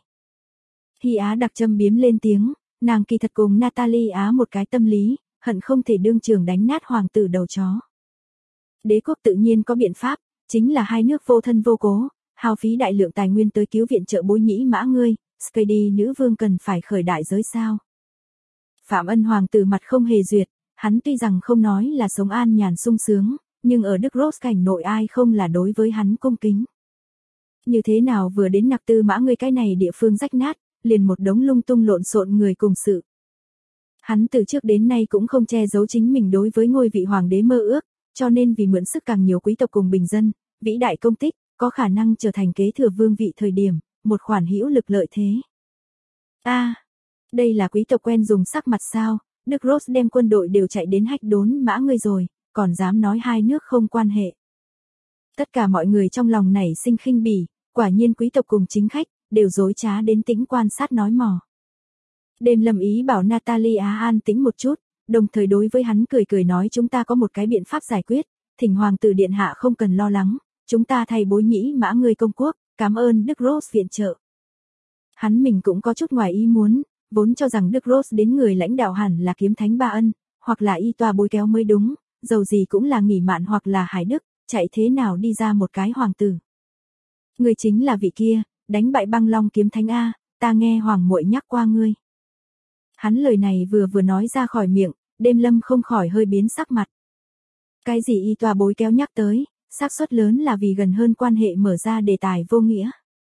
Speaker 1: Hy Á đặc châm biếm lên tiếng, nàng kỳ thật cùng Natalie Á một cái tâm lý, hận không thể đương trường đánh nát hoàng tử đầu chó. Đế quốc tự nhiên có biện pháp, chính là hai nước vô thân vô cố, hao phí đại lượng tài nguyên tới cứu viện trợ bối nhĩ mã ngươi, Skady nữ vương cần phải khởi đại giới sao. Phạm Ân hoàng tử mặt không hề duyệt, hắn tuy rằng không nói là sống an nhàn sung sướng, nhưng ở Đức Rose cảnh nội ai không là đối với hắn cung kính. Như thế nào vừa đến Nặc Tư Mã ngươi cái này địa phương rách nát, liền một đống lung tung lộn xộn người cùng sự. Hắn từ trước đến nay cũng không che giấu chính mình đối với ngôi vị hoàng đế mơ ước, cho nên vì mượn sức càng nhiều quý tộc cùng bình dân, vĩ đại công tích, có khả năng trở thành kế thừa vương vị thời điểm, một khoản hữu lực lợi thế. Đây là quý tộc quen dùng sắc mặt sao, Đức Rose đem quân đội đều chạy đến hách đốn mã ngươi rồi, còn dám nói hai nước không quan hệ. Tất cả mọi người trong lòng nảy sinh khinh bỉ, quả nhiên quý tộc cùng chính khách, đều dối trá đến tính quan sát nói mò. Đêm Lâm ý bảo Natalia an tĩnh một chút, đồng thời đối với hắn cười cười nói chúng ta có một cái biện pháp giải quyết, thỉnh hoàng tử điện hạ không cần lo lắng, chúng ta thay bối nhĩ mã ngươi công quốc, cảm ơn Đức Rose viện trợ. Hắn mình cũng có chút ngoài ý muốn, vốn cho rằng Đức Rose đến người lãnh đạo hẳn là kiếm thánh Ba Ân, hoặc là y tòa bối kéo mới đúng, dầu gì cũng là nghỉ mạn hoặc là Hải Đức, chạy thế nào đi ra một cái hoàng tử. Người chính là vị kia, đánh bại Băng Long kiếm thánh A, ta nghe hoàng muội nhắc qua ngươi. Hắn lời này vừa nói ra khỏi miệng, Đêm Lâm không khỏi hơi biến sắc mặt. Cái gì y tòa bối kéo nhắc tới, xác suất lớn là vì gần hơn quan hệ mở ra đề tài vô nghĩa.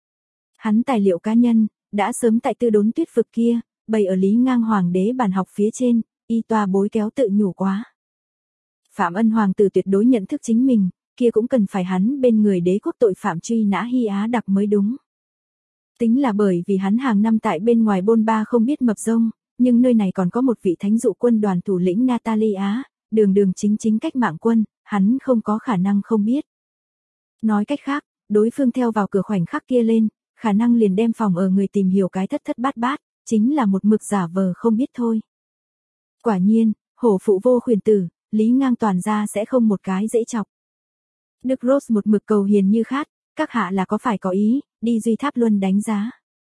Speaker 1: Hắn tài liệu cá nhân, đã sớm tại Tư Đốn Tuyết vực kia, bày ở Lý Ngang hoàng đế bàn học phía trên, y tòa bối kéo tự nhủ quá. Phạm Ân hoàng tử tuyệt đối nhận thức chính mình, kia cũng cần phải hắn bên người đế quốc tội phạm truy nã Hy Á đặc mới đúng. Tính là bởi vì hắn hàng năm tại bên ngoài bôn ba không biết mập rông, nhưng nơi này còn có một vị thánh dụ quân đoàn thủ lĩnh Natalia, đường chính cách mạng quân, hắn không có khả năng không biết. Nói cách khác, đối phương theo vào cửa khoảnh khắc kia lên, khả năng liền đem phòng ở người tìm hiểu cái thất bát, chính là một mực giả vờ không biết thôi. Quả nhiên, hổ phụ vô khuyển tử, Lý Ngang toàn ra sẽ không một cái dễ chọc. Đức Rose một mực cầu hiền như khát, các hạ là có phải có ý, đi Duy Tháp Luân đánh giá.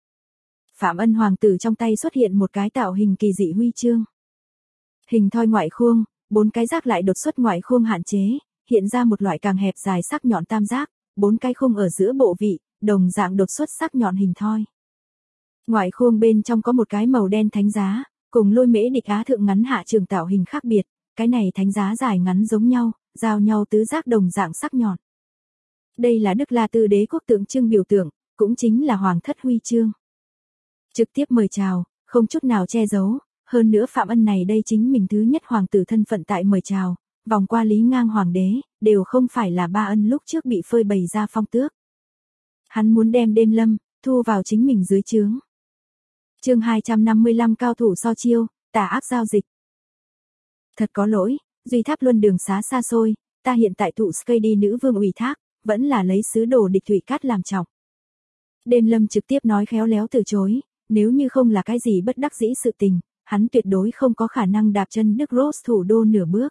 Speaker 1: Phạm Ân hoàng tử trong tay xuất hiện một cái tạo hình kỳ dị huy chương. Hình thoi ngoại khuông, 4 cái giác lại đột xuất ngoại khuông hạn chế, hiện ra một loại càng hẹp dài sắc nhọn tam giác, 4 cái khung ở giữa bộ vị, đồng dạng đột xuất sắc nhọn hình thoi. Ngoại khuông bên trong có một cái màu đen thánh giá, cùng Lôi Mễ Địch Á thượng ngắn hạ trường tạo hình khác biệt, cái này thánh giá dài ngắn giống nhau, giao nhau tứ giác đồng dạng sắc nhọn. Đây là Đức La Tư đế quốc tượng trưng biểu tượng, cũng chính là hoàng thất huy chương. Trực tiếp mời chào, không chút nào che giấu, hơn nữa Phạm Ân này đây chính mình thứ nhất hoàng tử thân phận tại mời chào, vòng qua Lý Ngang hoàng đế, đều không phải là Ba Ân lúc trước bị phơi bày ra phong tước. Hắn muốn đem Đêm Lâm thu vào chính mình dưới trướng. Chương 255 cao thủ so chiêu, tà ác giao dịch. Thật có lỗi, Duy Tháp Luân đường xá xa xôi, ta hiện tại thụ Skady nữ vương ủy thác, vẫn là lấy sứ đồ địch thủy cát làm trọng. Đêm Lâm trực tiếp nói khéo léo từ chối, nếu như không là cái gì bất đắc dĩ sự tình, hắn tuyệt đối không có khả năng đạp chân Đức Rose thủ đô nửa bước.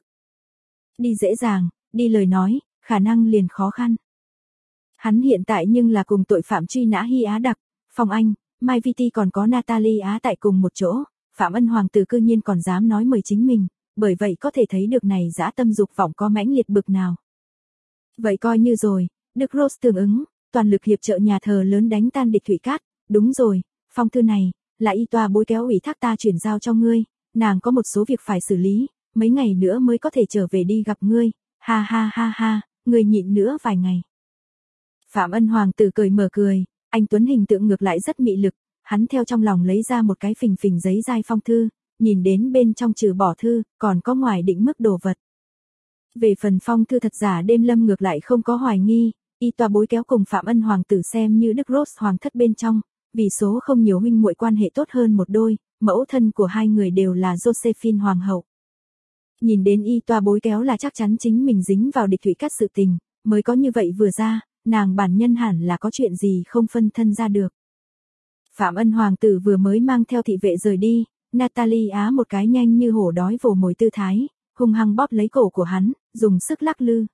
Speaker 1: Đi dễ dàng, đi lời nói, khả năng liền khó khăn. Hắn hiện tại nhưng là cùng tội phạm truy nã Hy Á Đặc, Phong Anh, Mai Viti còn có Natalie Á tại cùng một chỗ, Phạm Ân Hoàng tử cư nhiên còn dám nói mời chính mình, bởi vậy có thể thấy được này dã tâm dục vọng có mãnh liệt bực nào. Vậy coi như rồi, Đức Rose tương ứng, toàn lực hiệp trợ nhà thờ lớn đánh tan địch thủy cát, đúng rồi, phong thư này, là y tòa bối kéo ủy thác ta chuyển giao cho ngươi, nàng có một số việc phải xử lý, mấy ngày nữa mới có thể trở về đi gặp ngươi, ha ha ha ha, ngươi nhịn nữa vài ngày. Phạm Ân Hoàng tử cười mở cười, anh Tuấn hình tượng ngược lại rất mị lực, hắn theo trong lòng lấy ra một cái phình phình giấy dai phong thư, nhìn đến bên trong trừ bỏ thư, còn có ngoài định mức đồ vật. Về phần phong thư thật giả Đêm Lâm ngược lại không có hoài nghi, y tòa bối kéo cùng Phạm Ân Hoàng tử xem như Đức Rose hoàng thất bên trong, vì số không nhiều huynh muội quan hệ tốt hơn một đôi, mẫu thân của hai người đều là Josephine hoàng hậu. Nhìn đến y tòa bối kéo là chắc chắn chính mình dính vào địch thủy cát sự tình, mới có như vậy vừa ra, nàng bản nhân hẳn là có chuyện gì không phân thân ra được. Phạm Ân Hoàng tử vừa mới mang theo thị vệ rời đi, Natalie Á một cái nhanh như hổ đói vồ mồi tư thái, hung hăng bóp lấy cổ của hắn, dùng sức lắc lư.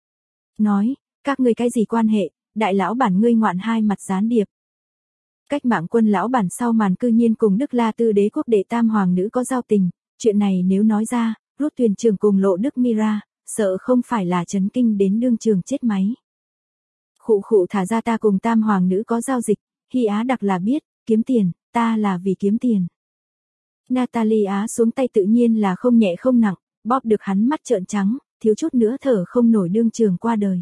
Speaker 1: Nói, các ngươi cái gì quan hệ, đại lão bản ngươi ngoạn hai mặt gián điệp. Cách mạng quân lão bản sau màn cư nhiên cùng Đức La Tư đế quốc đệ tam hoàng nữ có giao tình, chuyện này nếu nói ra, rút thuyền trưởng cùng Lộ Đức Mira, sợ không phải là chấn kinh đến đương trường chết máy. Khụ khụ thả ra ta cùng tam hoàng nữ có giao dịch, Hy Á Đặc là biết, kiếm tiền, ta là vì kiếm tiền. Natalie Á xuống tay tự nhiên là không nhẹ không nặng, bóp được hắn mắt trợn trắng, thiếu chút nữa thở không nổi đương trường qua đời.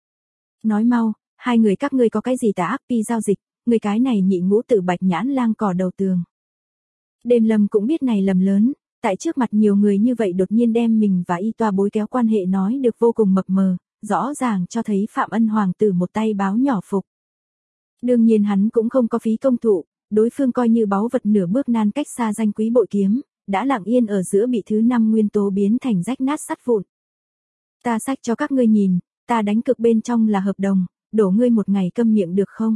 Speaker 1: Nói mau, hai người các ngươi có cái gì tà ác pi giao dịch, người cái này nhị ngũ tử bạch nhãn lang cỏ đầu tường. Đêm Lâm cũng biết này lầm lớn, tại trước mặt nhiều người như vậy đột nhiên đem mình và y tòa bối kéo quan hệ nói được vô cùng mập mờ, rõ ràng cho thấy Phạm Ân Hoàng tử một tay báo nhỏ phục. Đương nhiên hắn cũng không có phí công thụ, đối phương coi như báu vật nửa bước nan cách xa danh quý bội kiếm, đã lặng yên ở giữa bị thứ 5 nguyên tố biến thành rách nát sắt vụn. Ta xách cho các ngươi nhìn, ta đánh cược bên trong là hợp đồng, đổ ngươi một ngày câm miệng được không?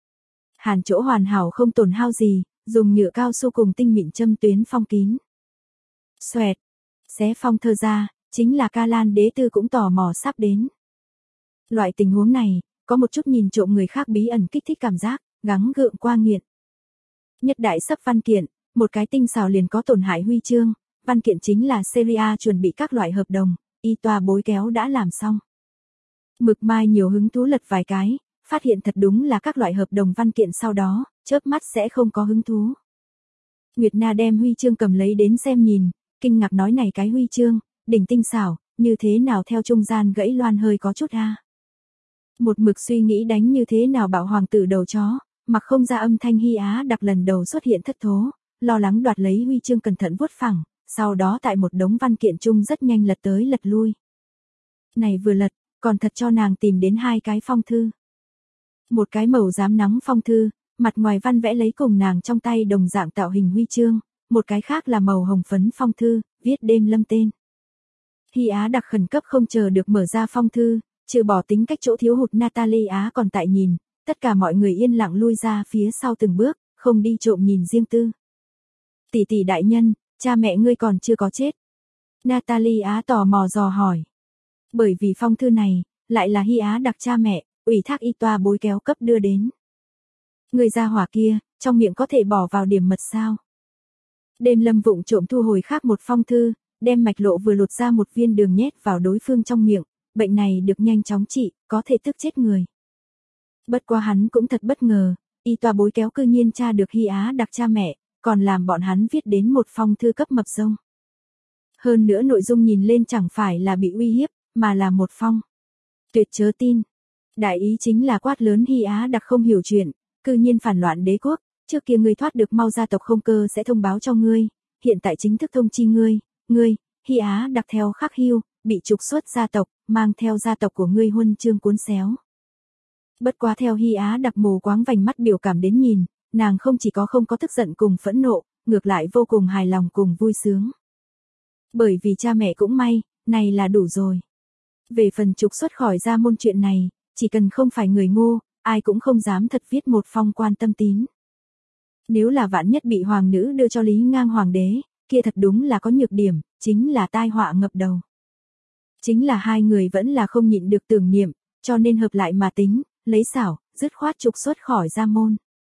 Speaker 1: Hàn chỗ hoàn hảo không tổn hao gì, dùng nhựa cao su cùng tinh mịn châm tuyến phong kín. Xoẹt, xé phong thơ ra, chính là Ca Lan đế tư cũng tò mò sắp đến. Loại tình huống này, có một chút nhìn trộm người khác bí ẩn kích thích cảm giác, gắng gượng qua nghiện. Nhất đại sấp văn kiện, một cái tinh xào liền có tổn hại huy chương, văn kiện chính là Seria chuẩn bị các loại hợp đồng, y tòa bối kéo đã làm xong. Mực Mai nhiều hứng thú lật vài cái, phát hiện thật đúng là các loại hợp đồng văn kiện sau đó, chớp mắt sẽ không có hứng thú. Nguyệt Na đem huy chương cầm lấy đến xem nhìn, kinh ngạc nói này cái huy chương, đỉnh tinh xảo, như thế nào theo trung gian gãy loan hơi có chút ha. Một mực suy nghĩ đánh như thế nào bảo hoàng tử đầu chó, mặc không ra âm thanh Hy Á Đặc lần đầu xuất hiện thất thố, lo lắng đoạt lấy huy chương cẩn thận vuốt phẳng, sau đó tại một đống văn kiện chung rất nhanh lật tới lật lui. Này vừa lật, còn thật cho nàng tìm đến hai cái phong thư. Một cái màu dám nóng phong thư, mặt ngoài văn vẽ lấy cùng nàng trong tay đồng dạng tạo hình huy chương, một cái khác là màu hồng phấn phong thư, viết Đêm Lâm tên. Hy Á Đặc khẩn cấp không chờ được mở ra phong thư, trừ bỏ tính cách chỗ thiếu hụt Natalie Á còn tại nhìn, tất cả mọi người yên lặng lui ra phía sau từng bước, không đi trộm nhìn riêng tư. Tỷ tỷ đại nhân, cha mẹ ngươi còn chưa có chết. Natalie Á tò mò dò hỏi. Bởi vì phong thư này, lại là Hy Á Đặc cha mẹ, ủy thác y tòa bối kéo cấp đưa đến. Người gia hỏa kia, trong miệng có thể bỏ vào điểm mật sao? Đêm Lâm vụng trộm thu hồi khác một phong thư, đem mạch lộ vừa lột ra một viên đường nhét vào đối phương trong miệng, bệnh này được nhanh chóng trị, có thể tức chết người. Bất quá hắn cũng thật bất ngờ, y tòa bối kéo cư nhiên tra được Hy Á Đặc cha mẹ, còn làm bọn hắn viết đến một phong thư cấp mập rông. Hơn nữa nội dung nhìn lên chẳng phải là bị uy hiếp, mà là một phong. Tuyệt chớ tin. Đại ý chính là quát lớn Hy Á Đặc không hiểu chuyện, cư nhiên phản loạn đế quốc, trước kia ngươi thoát được mau gia tộc không cơ sẽ thông báo cho ngươi, hiện tại chính thức thông chi ngươi, Hy Á Đặc theo khắc hưu, bị trục xuất gia tộc, mang theo gia tộc của ngươi huân chương cuốn xéo. Bất quá theo Hy Á đặc mù quáng vành mắt biểu cảm đến nhìn, nàng không chỉ có không có tức giận cùng phẫn nộ, ngược lại vô cùng hài lòng cùng vui sướng. Bởi vì cha mẹ cũng may, này là đủ rồi. Về phần trục xuất khỏi gia môn chuyện này, chỉ cần không phải người ngu, ai cũng không dám thật viết một phong quan tâm tín. Nếu là vạn nhất bị hoàng nữ đưa cho Lý Ngang hoàng đế, kia thật đúng là có nhược điểm, chính là tai họa ngập đầu. Chính là hai người vẫn là không nhịn được tưởng niệm, cho nên hợp lại mà tính, lấy xảo, dứt khoát trục xuất khỏi gia môn.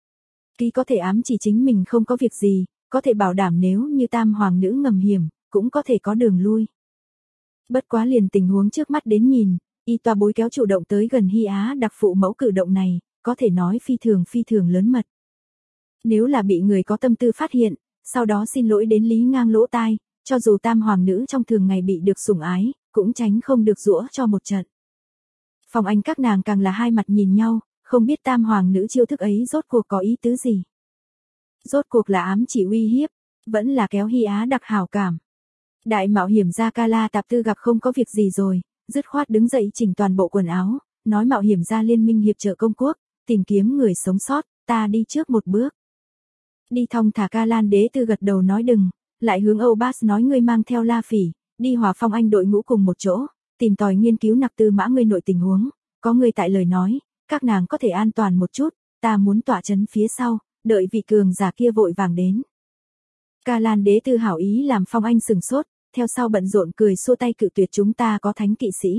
Speaker 1: Ký có thể ám chỉ chính mình không có việc gì, có thể bảo đảm nếu như tam hoàng nữ ngầm hiểm, cũng có thể có đường lui. Bất quá liền tình huống trước mắt đến nhìn, y toa bối kéo chủ động tới gần Hy Á đặc phụ mẫu cử động này, có thể nói phi thường lớn mật. Nếu là bị người có tâm tư phát hiện, sau đó xin lỗi đến Lý Ngang lỗ tai, cho dù tam hoàng nữ trong thường ngày bị được sủng ái, cũng tránh không được giũa cho một trận. Phong Anh các nàng càng là hai mặt nhìn nhau, không biết tam hoàng nữ chiêu thức ấy rốt cuộc có ý tứ gì. Rốt cuộc là ám chỉ uy hiếp, vẫn là kéo Hy Á đặc hảo cảm. Đại mạo hiểm gia Kala Tạp Tư gặp không có việc gì rồi, dứt khoát đứng dậy chỉnh toàn bộ quần áo, nói mạo hiểm gia liên minh hiệp trợ công quốc, tìm kiếm người sống sót, ta đi trước một bước. Đi thong thả Kalan đế tư gật đầu nói đừng, lại hướng Âu Bas nói ngươi mang theo La Phỉ, đi hòa Phong Anh đội ngũ cùng một chỗ, tìm tòi nghiên cứu nặc tư mã ngươi nội tình huống, có người tại lời nói, các nàng có thể an toàn một chút, ta muốn tọa chấn phía sau, đợi vị cường giả kia vội vàng đến. Kalan đế tư hảo ý làm Phong Anh sừng sốt, theo sau bận rộn cười xua tay cự tuyệt chúng ta có thánh kỵ sĩ.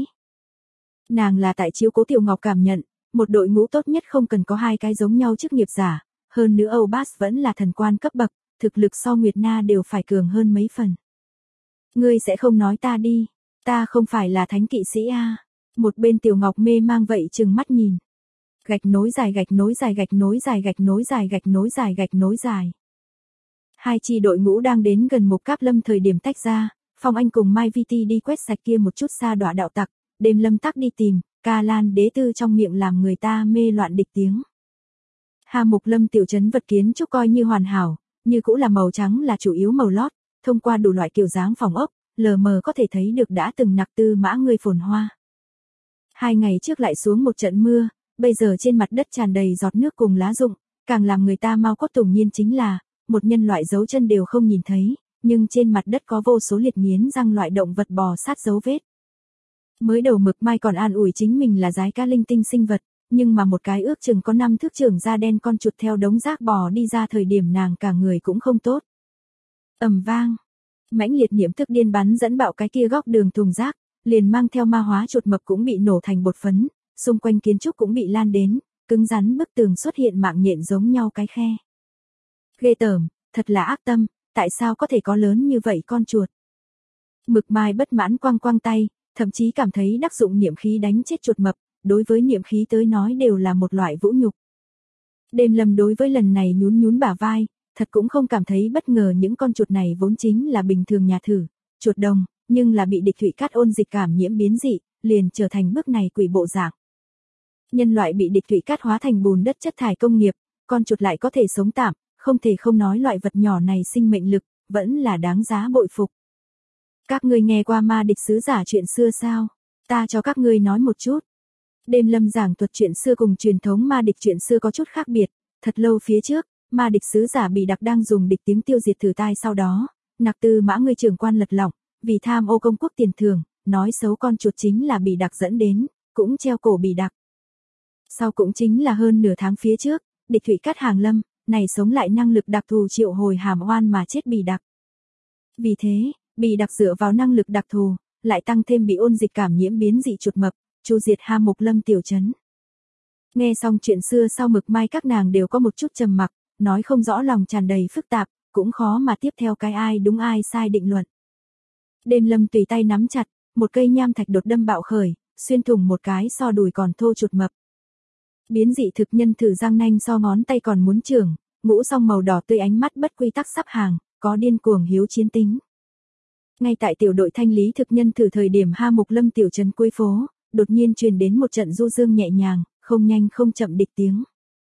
Speaker 1: Nàng là tại chiếu cố Tiểu Ngọc cảm nhận, một đội ngũ tốt nhất không cần có hai cái giống nhau chức nghiệp giả, hơn nữa Âu Bas vẫn là thần quan cấp bậc, thực lực so Nguyệt Na đều phải cường hơn mấy phần. Ngươi sẽ không nói ta đi, ta không phải là thánh kỵ sĩ a. Một bên Tiểu Ngọc mê mang vậy chừng mắt nhìn. Gạch nối dài gạch nối dài gạch nối dài gạch nối dài gạch nối dài gạch nối dài. Hai chi đội ngũ đang đến gần một cáp lâm thời điểm tách ra, Phong Anh cùng Mai Viti đi quét sạch kia một chút xa đọa đạo tặc, đêm lâm tắc đi tìm, Kalan đế tư trong miệng làm người ta mê loạn địch tiếng. Hà Mục Lâm tiểu trấn vật kiến trúc coi như hoàn hảo, như cũ là màu trắng là chủ yếu màu lót, thông qua đủ loại kiểu dáng phòng ốc, lờ mờ có thể thấy được đã từng nặc tư mã người phồn hoa. 2 ngày trước lại xuống một trận mưa, bây giờ trên mặt đất tràn đầy giọt nước cùng lá rụng, càng làm người ta mau cốt tủng nhiên chính là, một nhân loại dấu chân đều không nhìn thấy, nhưng trên mặt đất có vô số liệt nghiến răng loại động vật bò sát dấu vết. Mới đầu Mực Mai còn an ủi chính mình là giái cá linh tinh sinh vật, nhưng mà một cái ước chừng có 5 thước trưởng da đen con chuột theo đống rác bò đi ra thời điểm nàng cả người cũng không tốt. Ầm vang, mãnh liệt niệm thức điên bắn dẫn bạo cái kia góc đường thùng rác, liền mang theo ma hóa chuột mập cũng bị nổ thành bột phấn, xung quanh kiến trúc cũng bị lan đến, cứng rắn bức tường xuất hiện mạng nhện giống nhau cái khe. Ghê tởm, thật là ác tâm, tại sao có thể có lớn như vậy con chuột. Mực Mai bất mãn quăng quăng tay, thậm chí cảm thấy đắc dụng niệm khí đánh chết chuột mập, đối với niệm khí tới nói đều là một loại vũ nhục. Đêm Lâm đối với lần này nhún nhún bả vai, thật cũng không cảm thấy bất ngờ những con chuột này vốn chính là bình thường nhà thử, chuột đồng, nhưng là bị địch thủy cát ôn dịch cảm nhiễm biến dị, liền trở thành bước này quỷ bộ dạng. Nhân loại bị địch thủy cát hóa thành bùn đất chất thải công nghiệp, con chuột lại có thể sống tạm, không thể không nói loại vật nhỏ này sinh mệnh lực, vẫn là đáng giá bội phục. Các ngươi nghe qua ma địch sứ giả chuyện xưa sao? Ta cho các ngươi nói một chút. Đêm Lâm giảng thuật chuyện xưa cùng truyền thống ma địch chuyện xưa có chút khác biệt, thật lâu phía trước, ma địch sứ giả bị đặc đang dùng địch tiếng tiêu diệt thử tai sau đó, nặc tư mã người trưởng quan lật lọng, vì tham ô công quốc tiền thưởng, nói xấu con chuột chính là bị đặc dẫn đến, cũng treo cổ bị đặc. Sau cũng chính là hơn nửa tháng phía trước, địch thủy cát hàng lâm, này sống lại năng lực đặc thù triệu hồi hàm oan mà chết bị đặc. Vì thế, bị đặc dựa vào năng lực đặc thù, lại tăng thêm bị ôn dịch cảm nhiễm biến dị chuột mập, chu diệt Hà Mục Lâm tiểu trấn. Nghe xong chuyện xưa sau Mực Mai các nàng đều có một chút trầm mặc, nói không rõ lòng tràn đầy phức tạp, cũng khó mà tiếp theo cái ai đúng ai sai định luận. Đêm Lâm tùy tay nắm chặt, một cây nham thạch đột đâm bạo khởi, xuyên thủng một cái so đùi còn thô chuột mập. Biến dị thực nhân thử răng nanh so ngón tay còn muốn trưởng, ngũ song màu đỏ tươi ánh mắt bất quy tắc sắp hàng, có điên cuồng hiếu chiến tính. Ngay tại tiểu đội thanh lý thực nhân thử thời điểm Hà Mục Lâm tiểu trấn cuối phố, đột nhiên truyền đến một trận du dương nhẹ nhàng, không nhanh không chậm địch tiếng.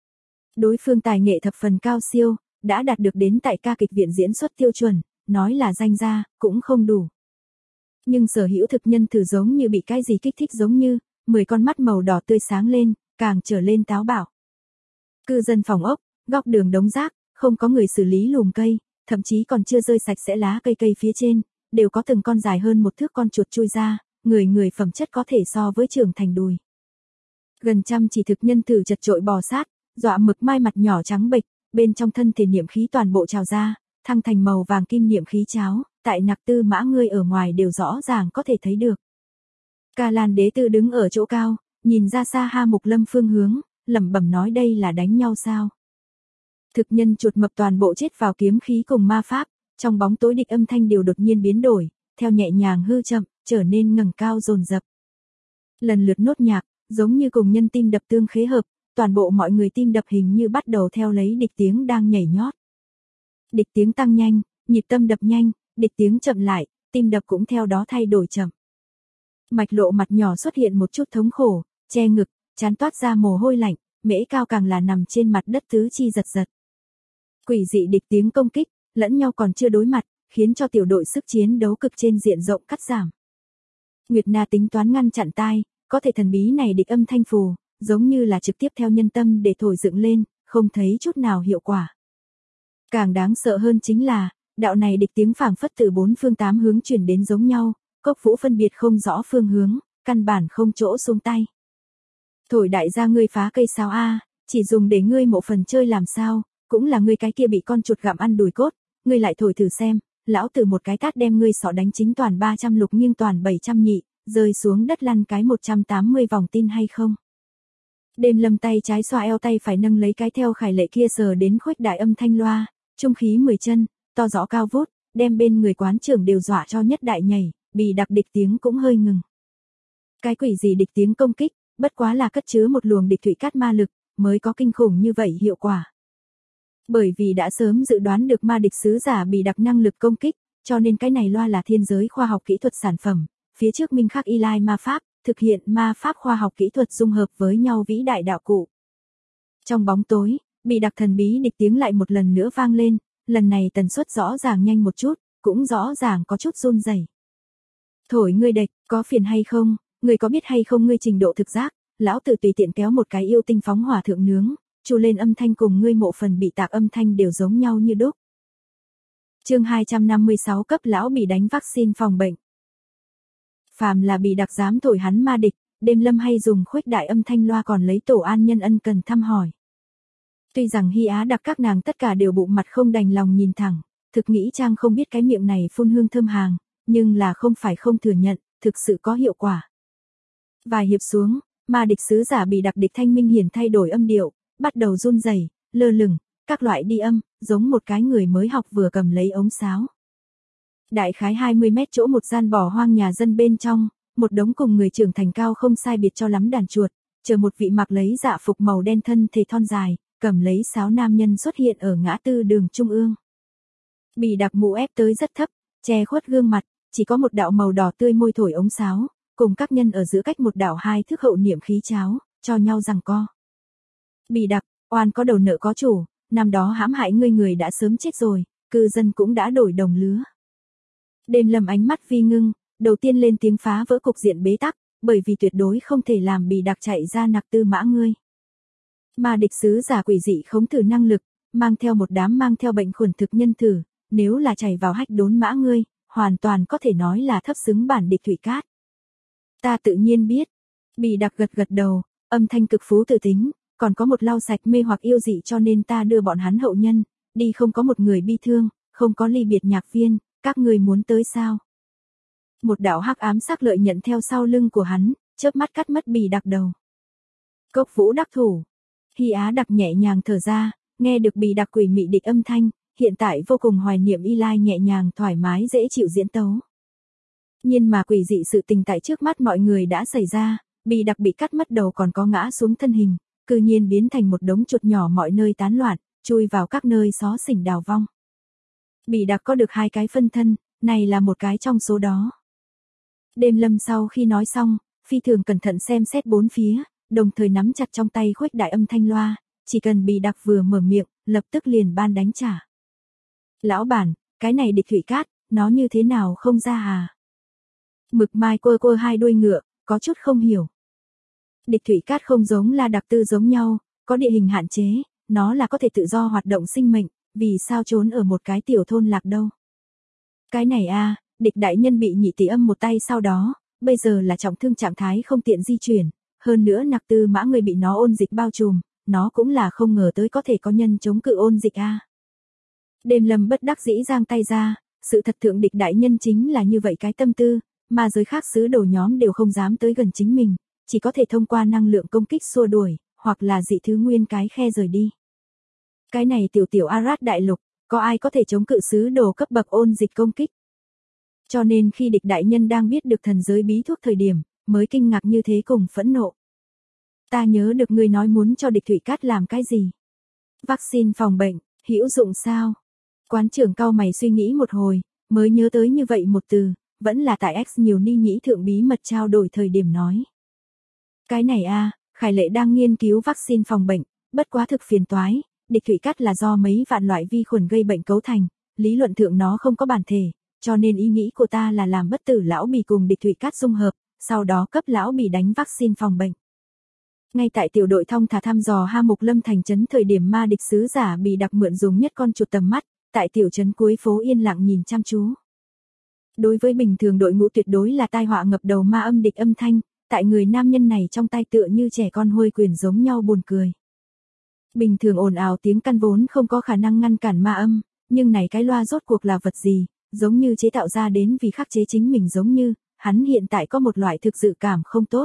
Speaker 1: Đối phương tài nghệ thập phần cao siêu, đã đạt được đến tại ca kịch viện diễn xuất tiêu chuẩn, nói là danh gia, cũng không đủ. Nhưng sở hữu thực nhân thử giống như bị cái gì kích thích giống như, 10 con mắt màu đỏ tươi sáng lên, càng trở lên táo bạo. Cư dân phòng ốc, góc đường đống rác, không có người xử lý lùm cây, thậm chí còn chưa rơi sạch sẽ lá cây cây phía trên, đều có từng con dài hơn một thước con chuột chui ra, người người phẩm chất có thể so với trưởng thành đùi. Gần trăm chỉ thực nhân thử chật chội bò sát, dọa mực mai mặt nhỏ trắng bệch, bên trong thân thể niệm khí toàn bộ trào ra, thăng thành màu vàng kim niệm khí cháo, tại nặc tư mã ngươi ở ngoài đều rõ ràng có thể thấy được. Ca Lan đế tư đứng ở chỗ cao, nhìn ra xa Ha Mục Lâm phương hướng, lẩm bẩm nói đây là đánh nhau sao? Thực nhân chuột mập toàn bộ chết vào kiếm khí cùng ma pháp, trong bóng tối địch âm thanh đều đột nhiên biến đổi, theo nhẹ nhàng hư chậm, trở nên ngẩng cao dồn dập. Lần lượt nốt nhạc, giống như cùng nhân tim đập tương khế hợp, toàn bộ mọi người tim đập hình như bắt đầu theo lấy địch tiếng đang nhảy nhót. Địch tiếng tăng nhanh, nhịp tâm đập nhanh, địch tiếng chậm lại, tim đập cũng theo đó thay đổi chậm. Mạch Lộ mặt nhỏ xuất hiện một chút thống khổ, che ngực, trán toát ra mồ hôi lạnh, Mễ Cao càng là nằm trên mặt đất tứ chi giật giật. Quỷ dị địch tiếng công kích, lẫn nhau còn chưa đối mặt, khiến cho tiểu đội sức chiến đấu cực trên diện rộng cắt giảm. Nguyệt Na tính toán ngăn chặn tai, có thể thần bí này địch âm thanh phù, giống như là trực tiếp theo nhân tâm để thổi dựng lên, không thấy chút nào hiệu quả. Càng đáng sợ hơn chính là, đạo này địch tiếng phảng phất từ bốn phương tám hướng truyền đến giống nhau, Cốc Vũ phân biệt không rõ phương hướng, căn bản không chỗ xuống tay. Thổi đại gia ngươi phá cây sao a, chỉ dùng để ngươi mộ phần chơi làm sao, cũng là ngươi cái kia bị con chuột gặm ăn đùi cốt, ngươi lại thổi thử xem, lão tử một cái tát đem ngươi sọ đánh chính toàn 300 lục nghiêng toàn 700 nhị, rơi xuống đất lăn cái 180 vòng tin hay không. Đêm Lâm tay trái xoa eo tay phải nâng lấy cái theo khải lệ kia sờ đến khuếch đại âm thanh loa, trung khí 10 chân, to rõ cao vút, đem bên người quán trưởng đều dọa cho nhất đại nhảy, Bì Đặc địch tiếng cũng hơi ngừng. Cái quỷ gì địch tiếng công kích, bất quá là cất chứa một luồng địch thủy cát ma lực, mới có kinh khủng như vậy hiệu quả. Bởi vì đã sớm dự đoán được ma địch sứ giả Bì Đặc năng lực công kích, cho nên cái này loa là thiên giới khoa học kỹ thuật sản phẩm, phía trước minh khắc y lai ma pháp, thực hiện ma pháp khoa học kỹ thuật dung hợp với nhau vĩ đại đạo cụ. Trong bóng tối, Bì Đặc thần bí địch tiếng lại một lần nữa vang lên, lần này tần suất rõ ràng nhanh một chút, cũng rõ ràng có chút run rẩy. Thổi ngươi địch, có phiền hay không, ngươi có biết hay không ngươi trình độ thực giác, lão tử tùy tiện kéo một cái yêu tinh phóng hỏa thượng nướng, chu lên âm thanh cùng ngươi mộ phần bị tạc âm thanh đều giống nhau như đúc. Chương 256 cấp lão bị đánh vaccine phòng bệnh. Phàm là Bì Đặc dám thổi hắn ma địch, Đêm Lâm hay dùng khuếch đại âm thanh loa còn lấy tổ an nhân ân cần thăm hỏi. Tuy rằng Hy Á Đặc các nàng tất cả đều bụng mặt không đành lòng nhìn thẳng, thực nghĩ Trang không biết cái miệng này phun hương thơm hàng, nhưng là không phải không thừa nhận, thực sự có hiệu quả. Vài hiệp xuống, ma địch sứ giả Bì Đặc địch thanh minh hiển thay đổi âm điệu, bắt đầu run rẩy, lơ lửng, các loại đi âm, giống một cái người mới học vừa cầm lấy ống sáo. Đại khái 20 mét chỗ một gian bỏ hoang nhà dân bên trong, một đống cùng người trưởng thành cao không sai biệt cho lắm đàn chuột, chờ một vị mặc lấy dạ phục màu đen thân thể thon dài, cầm lấy sáo nam nhân xuất hiện ở ngã tư đường trung ương. Bì Đặc mũ ép tới rất thấp, che khuất gương mặt, chỉ có một đạo màu đỏ tươi môi thổi ống sáo, cùng các nhân ở giữa cách một đạo 2 thước hậu niệm khí cháo, cho nhau giằng co. Bì Đặc, oan có đầu nợ có chủ, năm đó hãm hại ngươi người đã sớm chết rồi, cư dân cũng đã đổi đồng lứa. Đêm Lâm ánh mắt vi ngưng, đầu tiên lên tiếng phá vỡ cục diện bế tắc, bởi vì tuyệt đối không thể làm Bì Đặc chạy ra nặc tư mã ngươi. Mà địch sứ giả quỷ dị khống thử năng lực, mang theo một đám mang theo bệnh khuẩn thực nhân thử, nếu là chảy vào hách đốn mã ngươi, hoàn toàn có thể nói là thấp xứng bản địch thủy cát. Ta tự nhiên biết. Bì Đặc gật gật đầu, âm thanh cực phú tự tính, còn có một lau sạch mê hoặc yêu dị cho nên ta đưa bọn hắn hậu nhân, đi không có một người bi thương, không có ly biệt nhạc viên, các người muốn tới sao? Một đạo hắc ám sắc lợi nhận theo sau lưng của hắn, chớp mắt cắt mất Bì Đặc đầu. Cốc Vũ đắc thủ. Hy Á Đặc nhẹ nhàng thở ra, nghe được Bì Đặc quỷ mị địch âm thanh, hiện tại vô cùng hoài niệm y lai nhẹ nhàng thoải mái dễ chịu diễn tấu. Nhưng mà quỷ dị sự tình tại trước mắt mọi người đã xảy ra, Bì Đặc bị cắt mất đầu còn có ngã xuống thân hình, cư nhiên biến thành một đống chuột nhỏ mọi nơi tán loạn, chui vào các nơi xó xỉnh đào vong. Bì Đặc có được 2 cái phân thân, này là một cái trong số đó. Đêm Lâm sau khi nói xong, phi thường cẩn thận xem xét bốn phía, đồng thời nắm chặt trong tay khuếch đại âm thanh loa, chỉ cần Bì Đặc vừa mở miệng, lập tức liền ban đánh trả. Lão bản, cái này địch thủy cát, nó như thế nào không ra à? Mực mai quơ quơ 2 đuôi ngựa, có chút không hiểu. Địch thủy cát không giống La Đặc Tư giống nhau, có địa hình hạn chế, nó là có thể tự do hoạt động sinh mệnh, vì sao trốn ở một cái tiểu thôn lạc đâu. Cái này địch đại nhân bị nhị tỷ âm một tay sau đó, bây giờ là trọng thương trạng thái không tiện di chuyển, hơn nữa nặc tư mã người bị nó ôn dịch bao trùm, nó cũng là không ngờ tới có thể có nhân chống cự ôn dịch Đêm Lâm bất đắc dĩ giang tay ra, sự thật thượng địch đại nhân chính là như vậy cái tâm tư, mà giới khác sứ đồ nhóm đều không dám tới gần chính mình, chỉ có thể thông qua năng lượng công kích xua đuổi, hoặc là dị thứ nguyên cái khe rời đi. Cái này tiểu Arad đại lục, có ai có thể chống cự sứ đồ cấp bậc ôn dịch công kích? Cho nên khi địch đại nhân đang biết được thần giới bí thuốc thời điểm, mới kinh ngạc như thế cùng phẫn nộ. Ta nhớ được ngươi nói muốn cho địch thủy cát làm cái gì? Vaccine phòng bệnh, hữu dụng sao? Quán trưởng cau mày suy nghĩ một hồi, mới nhớ tới như vậy một từ, vẫn là tại X nhiều ni nhĩ thượng bí mật trao đổi thời điểm nói. Cái này Khải Lệ đang nghiên cứu vaccine phòng bệnh, bất quá thực phiền toái, địch thủy cát là do mấy vạn loại vi khuẩn gây bệnh cấu thành, lý luận thượng nó không có bản thể, cho nên ý nghĩ của ta là làm bất tử lão bì cùng địch thủy cát dung hợp, sau đó cấp lão bì đánh vaccine phòng bệnh. Ngay tại tiểu đội thong thả thăm dò Ha Mục Lâm thành trấn thời điểm ma địch sứ giả bị đặc mượn dùng nhất con chuột tầm mắt, tại tiểu trấn cuối phố yên lặng nhìn chăm chú. Đối với bình thường đội ngũ tuyệt đối là tai họa ngập đầu ma âm địch âm thanh, tại người nam nhân này trong tai tựa như trẻ con huôi quyền giống nhau buồn cười. Bình thường ồn ào tiếng căn vốn không có khả năng ngăn cản ma âm, nhưng này cái loa rốt cuộc là vật gì, giống như chế tạo ra đến vì khắc chế chính mình giống như, hắn hiện tại có một loại thực dự cảm không tốt.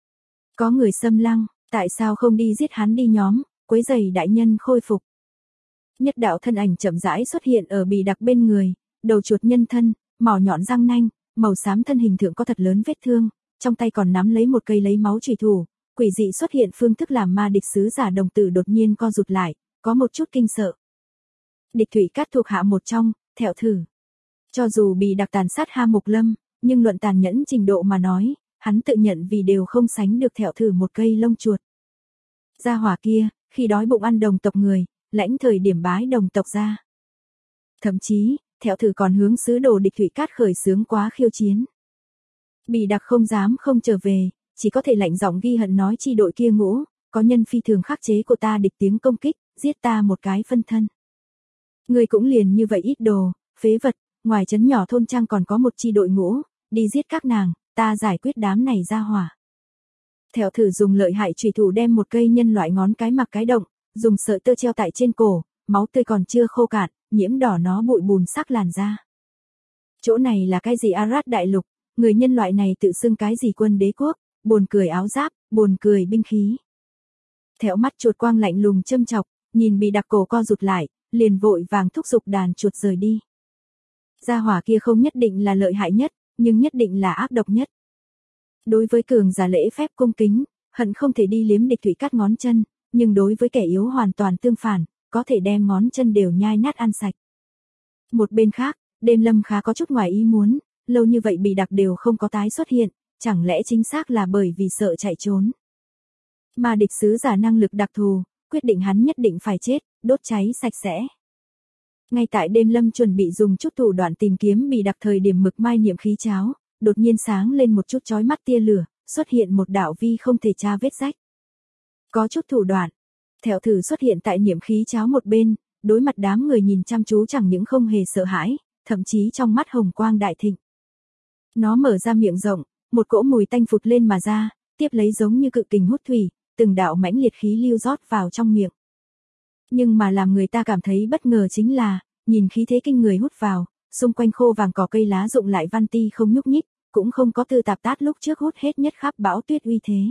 Speaker 1: Có người xâm lăng, tại sao không đi giết hắn đi nhóm, quấy rầy đại nhân khôi phục. Nhất đạo thân ảnh chậm rãi xuất hiện ở bì đặc bên người, đầu chuột nhân thân, mỏ nhọn răng nanh, màu xám thân hình thượng có thật lớn vết thương, trong tay còn nắm lấy một cây lấy máu chùy thủ, quỷ dị xuất hiện phương thức làm ma địch sứ giả đồng tử đột nhiên co rụt lại, có một chút kinh sợ. Địch thủy cát thuộc hạ một trong, Thẹo Thử. Cho dù bị đặc tàn sát Ha Mục Lâm, nhưng luận tàn nhẫn trình độ mà nói, hắn tự nhận vì đều không sánh được Thẹo Thử một cây lông chuột. Gia hỏa kia, khi đói bụng ăn đồng tộc người, lãnh thời điểm bái đồng tộc ra. Thậm chí, Thẹo Thử còn hướng sứ đồ địch thủy cát khởi xướng quá khiêu chiến. Bị đặc không dám không trở về, chỉ có thể lạnh giọng ghi hận nói chi đội kia ngũ, có nhân phi thường khắc chế của ta địch tiếng công kích, giết ta một cái phân thân. Người cũng liền như vậy ít đồ, phế vật, ngoài trấn nhỏ thôn trang còn có một chi đội ngũ, đi giết các nàng, ta giải quyết đám này ra hỏa. Thẹo Thử dùng lợi hại chùy thủ đem một cây nhân loại ngón cái mặc cái động, dùng sợi tơ treo tại trên cổ, máu tươi còn chưa khô cạn, nhiễm đỏ nó bụi bùn sắc làn da. Chỗ này là cái gì Arad đại lục, người nhân loại này tự xưng cái gì quân đế quốc, buồn cười áo giáp, buồn cười binh khí. Thẹo mắt chuột quang lạnh lùng châm chọc, nhìn bị đặc cổ co rụt lại, liền vội vàng thúc giục đàn chuột rời đi. Gia hỏa kia không nhất định là lợi hại nhất, nhưng nhất định là ác độc nhất. Đối với cường giả lễ phép cung kính, hận không thể đi liếm địch thủy cát ngón chân, nhưng đối với kẻ yếu hoàn toàn tương phản, có thể đem ngón chân đều nhai nát ăn sạch. Một bên khác, Đêm Lâm khá có chút ngoài ý muốn, lâu như vậy bị đặc đều không có tái xuất hiện, chẳng lẽ chính xác là bởi vì sợ chạy trốn. Mà địch sứ giả năng lực đặc thù, quyết định hắn nhất định phải chết, đốt cháy sạch sẽ. Ngay tại Đêm Lâm chuẩn bị dùng chút thủ đoạn tìm kiếm bị đặc thời điểm mực mai niệm khí cháo, đột nhiên sáng lên một chút chói mắt tia lửa, xuất hiện một đạo vi không thể tra vết rách. Có chút thủ đoạn. Thẹo Thử xuất hiện tại niệm khí cháo một bên, đối mặt đám người nhìn chăm chú chẳng những không hề sợ hãi, thậm chí trong mắt hồng quang đại thịnh. Nó mở ra miệng rộng, một cỗ mùi tanh phụt lên mà ra, tiếp lấy giống như cự kình hút thủy, từng đạo mãnh liệt khí lưu rót vào trong miệng. Nhưng mà làm người ta cảm thấy bất ngờ chính là, nhìn khí thế kinh người hút vào, xung quanh khô vàng cỏ cây lá rụng lại văn ti không nhúc nhích, cũng không có tư tạp tát lúc trước hút hết nhất khắp bão tuyết uy thế.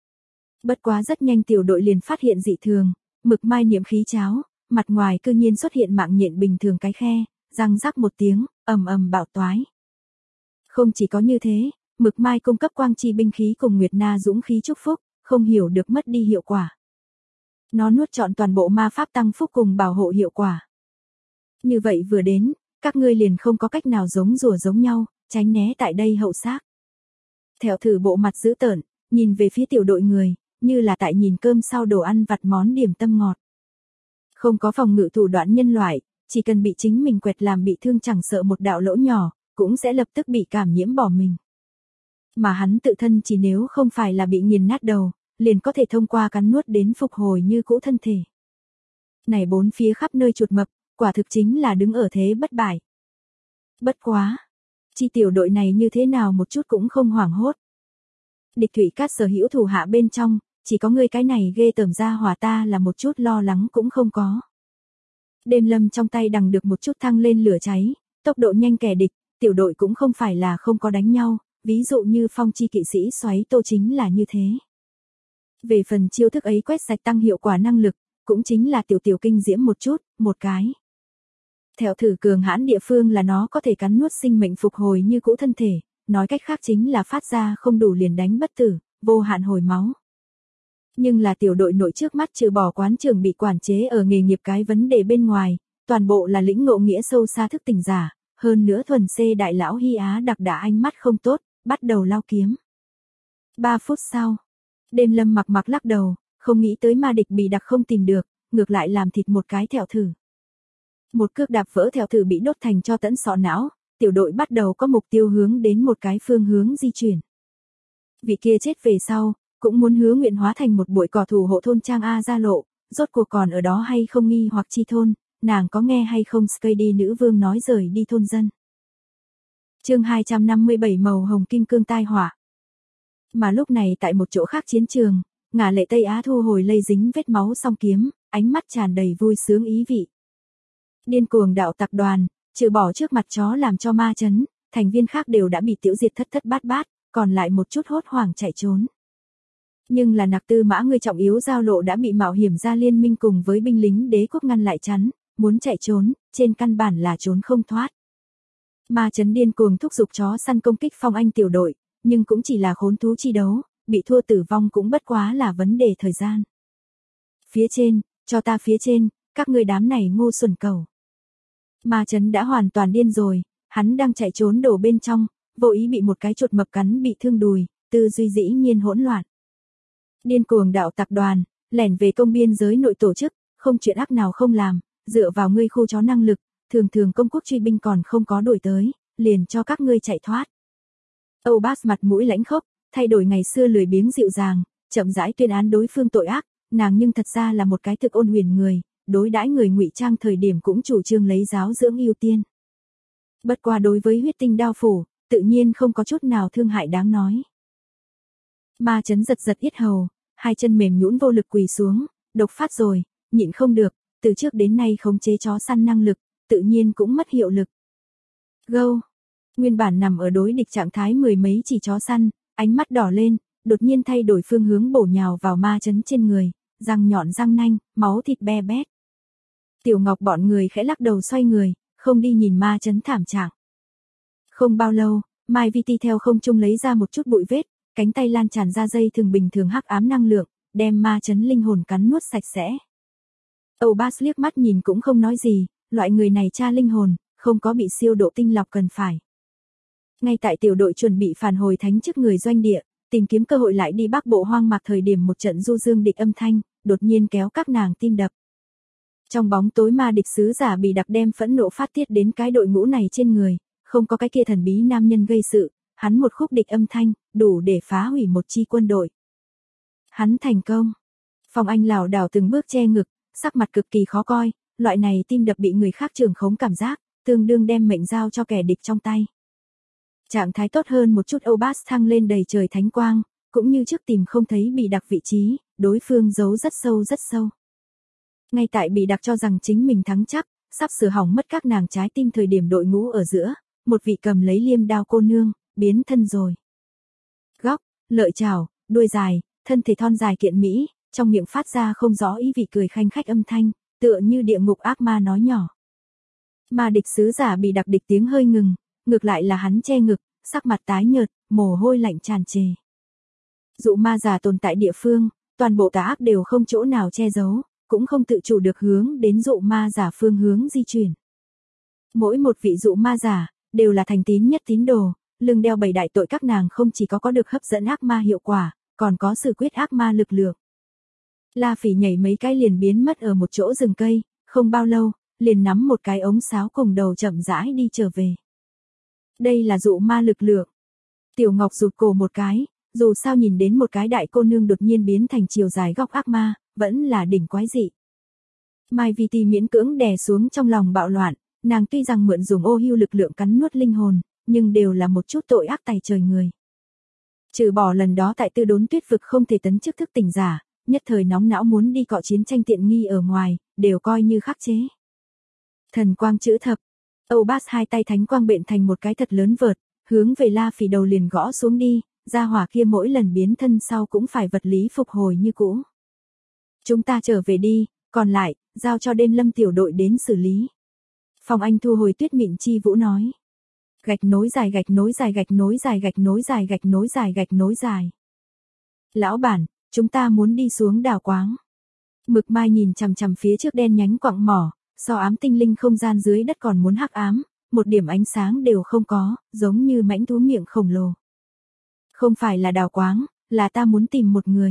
Speaker 1: Bất quá rất nhanh tiểu đội liền phát hiện dị thường, mực mai niệm khí cháo, mặt ngoài cư nhiên xuất hiện mạng nhện bình thường cái khe, răng rắc một tiếng, ầm ầm bạo toái. Không chỉ có như thế, mực mai cung cấp quang chi binh khí cùng Nguyệt Na dũng khí chúc phúc, không hiểu được mất đi hiệu quả. Nó nuốt trọn toàn bộ ma pháp tăng phúc cùng bảo hộ hiệu quả. Như vậy vừa đến, các ngươi liền không có cách nào giống rùa giống nhau, tránh né tại đây hậu xác. Thẹo Thử bộ mặt dữ tợn, nhìn về phía tiểu đội người, như là tại nhìn cơm sau đồ ăn vặt món điểm tâm ngọt. Không có phòng ngự thủ đoạn nhân loại, chỉ cần bị chính mình quẹt làm bị thương chẳng sợ một đạo lỗ nhỏ, cũng sẽ lập tức bị cảm nhiễm bỏ mình. Mà hắn tự thân chỉ nếu không phải là bị nghiền nát đầu, liền có thể thông qua cắn nuốt đến phục hồi như cũ thân thể. Này bốn phía khắp nơi chuột mập, quả thực chính là đứng ở thế bất bại. Bất quá, chi tiểu đội này như thế nào một chút cũng không hoảng hốt. Địch Thủy Cát sở hữu thủ hạ bên trong, chỉ có ngươi cái này ghê tởm ra hỏa ta là một chút lo lắng cũng không có. Đêm Lâm trong tay đằng được một chút thăng lên lửa cháy, tốc độ nhanh kẻ địch, tiểu đội cũng không phải là không có đánh nhau, ví dụ như phong chi kỵ sĩ xoáy tô chính là như thế. Về phần chiêu thức ấy quét sạch tăng hiệu quả năng lực, cũng chính là tiểu kinh diễm một chút, một cái. Theo thử cường hãn địa phương là nó có thể cắn nuốt sinh mệnh phục hồi như cũ thân thể, nói cách khác chính là phát ra không đủ liền đánh bất tử, vô hạn hồi máu. Nhưng là tiểu đội nội trước mắt trừ bỏ quán trường bị quản chế ở nghề nghiệp cái vấn đề bên ngoài, toàn bộ là lĩnh ngộ nghĩa sâu xa thức tỉnh giả, hơn nữa thuần C đại lão Hy Á đặc đã ánh mắt không tốt, bắt đầu lao kiếm. 3 phút sau, Đêm Lâm mặc lắc đầu, không nghĩ tới ma địch bị đặc không tìm được, ngược lại làm thịt một cái thẹo thử. Một cước đạp vỡ thẹo thử bị đốt thành cho tẫn sọ não, tiểu đội bắt đầu có mục tiêu hướng đến một cái phương hướng di chuyển. Vị kia chết về sau, cũng muốn hứa nguyện hóa thành một bụi cỏ thủ hộ thôn Trang A Gia Lộ, rốt cuộc còn ở đó hay không nghi hoặc chi thôn, nàng có nghe hay không Skady nữ vương nói rời đi thôn dân. Chương 257 màu hồng kim cương tai họa. Mà lúc này tại một chỗ khác chiến trường, Ngả Lệ Tây Á thu hồi lây dính vết máu song kiếm, ánh mắt tràn đầy vui sướng ý vị. Điên cuồng đạo tặc đoàn, trừ bỏ trước mặt chó làm cho ma chấn, thành viên khác đều đã bị tiểu diệt thất bát, còn lại một chút hốt hoảng chạy trốn. Nhưng là Nặc Tư Mã người trọng yếu giao lộ đã bị mạo hiểm ra liên minh cùng với binh lính đế quốc ngăn lại chắn, muốn chạy trốn, trên căn bản là trốn không thoát. Ma chấn điên cuồng thúc giục chó săn công kích Phong Anh tiểu đội, nhưng cũng chỉ là khốn thú chi đấu, bị thua tử vong cũng bất quá là vấn đề thời gian. Phía trên, cho ta phía trên, các ngươi đám này ngu xuẩn cầu. Ma chấn đã hoàn toàn điên rồi, hắn đang chạy trốn đổ bên trong, vô ý bị một cái chuột mập cắn bị thương đùi, tư duy dĩ nhiên hỗn loạn. Điên cuồng đạo tặc đoàn, lẻn về công biên giới nội tổ chức, không chuyện ác nào không làm, dựa vào ngươi khu chó năng lực, thường công quốc truy binh còn không có đuổi tới, liền cho các ngươi chạy thoát. Âu Bass mặt mũi lãnh khốc, thay đổi ngày xưa lười biếng dịu dàng, chậm rãi tuyên án đối phương tội ác, nàng nhưng thật ra là một cái thực ôn huyền người, đối đãi người ngụy trang thời điểm cũng chủ trương lấy giáo dưỡng ưu tiên. Bất qua đối với huyết tinh đao phủ, tự nhiên không có chút nào thương hại đáng nói. Ma chấn giật yết hầu, hai chân mềm nhũn vô lực quỳ xuống, độc phát rồi, nhịn không được, từ trước đến nay khống chế chó săn năng lực, tự nhiên cũng mất hiệu lực. Gâu, nguyên bản nằm ở đối địch trạng thái mười mấy chỉ chó săn, ánh mắt đỏ lên, đột nhiên thay đổi phương hướng bổ nhào vào ma chấn trên người, răng nhọn răng nanh, máu thịt be bét. Tiểu Ngọc bọn người khẽ lắc đầu xoay người, không đi nhìn ma chấn thảm trạng. Không bao lâu, Mai Vi Ti theo không trung lấy ra một chút bụi vết, cánh tay lan tràn ra dây thường bình thường hắc ám năng lượng, đem ma chấn linh hồn cắn nuốt sạch sẽ. Âu Bass liếc mắt nhìn cũng không nói gì, loại người này tra linh hồn, không có bị siêu độ tinh lọc cần phải. Ngay tại tiểu đội chuẩn bị phản hồi thánh trước người doanh địa, tìm kiếm cơ hội lại đi Bắc Bộ hoang mạc thời điểm một trận du dương địch âm thanh, đột nhiên kéo các nàng tim đập. Trong bóng tối ma địch sứ giả bị đặc đem phẫn nộ phát tiết đến cái đội ngũ này trên người, không có cái kia thần bí nam nhân gây sự, hắn một khúc địch âm thanh, đủ để phá hủy một chi quân đội. Hắn thành công. Phong Anh lảo đảo từng bước che ngực, sắc mặt cực kỳ khó coi, loại này tim đập bị người khác trưởng khống cảm giác, tương đương đem mệnh giao cho kẻ địch trong tay. Trạng thái tốt hơn một chút Âu Bass thăng lên đầy trời thánh quang, cũng như trước tìm không thấy bị đặc vị trí, đối phương giấu rất sâu. Ngay tại bị đặc cho rằng chính mình thắng chắc, sắp sửa hỏng mất các nàng trái tim thời điểm đội ngũ ở giữa, một vị cầm lấy liêm đao cô nương, biến thân rồi. Góc, lợi chảo, đuôi dài, thân thể thon dài kiện mỹ, trong miệng phát ra không rõ ý vị cười khanh khách âm thanh, tựa như địa ngục ác ma nói nhỏ. Ma địch sứ giả bị đặc địch tiếng hơi ngừng, ngược lại là hắn che ngực, sắc mặt tái nhợt, mồ hôi lạnh tràn trề. Dụ ma giả tồn tại địa phương, toàn bộ tà ác đều không chỗ nào che giấu, cũng không tự chủ được hướng đến dụ ma giả phương hướng di chuyển. Mỗi một vị dụ ma giả, đều là thành tín nhất tín đồ, lưng đeo 7 đại tội các nàng không chỉ có được hấp dẫn ác ma hiệu quả, còn có sự quyết ác ma lực lượng. La Phỉ nhảy mấy cái liền biến mất ở một chỗ rừng cây, không bao lâu, liền nắm một cái ống sáo cùng đầu chậm rãi đi trở về. Đây là dụ ma lực lượng. Tiểu Ngọc rụt cổ một cái, Dù sao nhìn đến một cái đại cô nương đột nhiên biến thành chiều dài góc ác ma, vẫn là đỉnh quái dị. Mai Vi Ti miễn cưỡng đè xuống trong lòng bạo loạn, nàng tuy rằng mượn dùng ô hưu lực lượng cắn nuốt linh hồn, nhưng đều là một chút tội ác tày trời người. Trừ bỏ lần đó tại Tư Đốn Tuyết vực không thể tấn chức thức tỉnh giả, nhất thời nóng não muốn đi cọ chiến tranh tiện nghi ở ngoài, đều coi như khắc chế. Thần quang chữ thập, Âu Bát hai tay thánh quang bện thành một cái thật lớn vợt, hướng về La Phỉ đầu liền gõ xuống đi, gia hỏa kia mỗi lần biến thân sau cũng phải vật lý phục hồi như cũ. Chúng ta trở về đi, còn lại, giao cho Đêm Lâm tiểu đội đến xử lý. Phong Anh thu hồi tuyết mịn chi vũ nói. Gạch nối dài gạch nối dài gạch nối dài gạch nối dài gạch nối dài gạch nối dài. Lão bản, chúng ta muốn đi xuống đào quáng. Mực Mai nhìn chằm chằm phía trước đen nhánh quặng mỏ, so ám tinh linh không gian dưới đất còn muốn hắc ám, một điểm ánh sáng đều không có, giống như mãnh thú miệng khổng lồ. Không phải là đào quáng, là ta muốn tìm một người.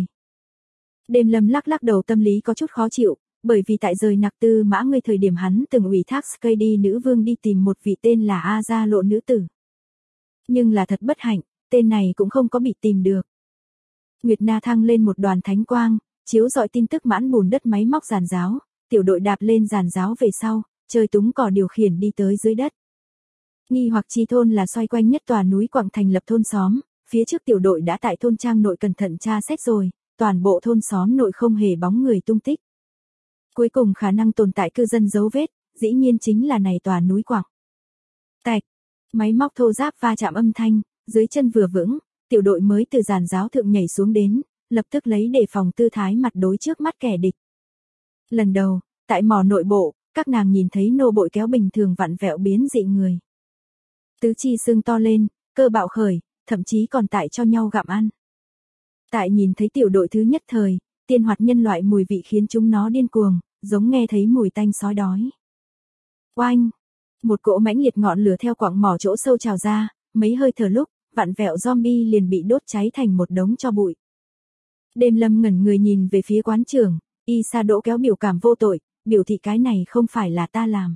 Speaker 1: Đêm Lâm lắc lắc đầu, tâm lý có chút khó chịu, bởi vì tại rời Nặc Tư Mã Ngươi thời điểm hắn từng ủy thác Skady nữ vương đi tìm một vị tên là A Gia Lộ nữ tử. Nhưng là thật bất hạnh, tên này cũng không có bị tìm được. Nguyệt Na thăng lên một đoàn thánh quang, chiếu rọi tin tức mãn bùn đất máy móc giàn giáo, tiểu đội đạp lên giàn giáo về sau, chơi túng cỏ điều khiển đi tới dưới đất. Nghi hoặc chi thôn là xoay quanh nhất tòa núi quặng thành lập thôn xóm, phía trước tiểu đội đã tại thôn trang nội cẩn thận tra xét rồi, toàn bộ thôn xóm nội không hề bóng người tung tích. Cuối cùng khả năng tồn tại cư dân dấu vết, dĩ nhiên chính là này tòa núi quặng. Tạch, máy móc thô ráp va chạm âm thanh, dưới chân vừa vững, tiểu đội mới từ giàn giáo thượng nhảy xuống đến, lập tức lấy đề phòng tư thái mặt đối trước mắt kẻ địch. Lần đầu, tại mỏ nội bộ, các nàng nhìn thấy nô bội kéo bình thường vặn vẹo biến dị người. Tứ chi xương to lên, cơ bạo khởi, thậm chí còn tại cho nhau gặm ăn. Tại nhìn thấy tiểu đội thứ nhất thời, tiên hoạt nhân loại mùi vị khiến chúng nó điên cuồng, giống nghe thấy mùi tanh sói đói. Oanh! Một cỗ mãnh liệt ngọn lửa theo quặng mỏ chỗ sâu trào ra, mấy hơi thở lúc, vặn vẹo zombie liền bị đốt cháy thành một đống tro bụi. Đêm Lâm ngẩn người nhìn về phía quán trưởng, Y Sa Đỗ kéo biểu cảm vô tội, biểu thị cái này không phải là ta làm.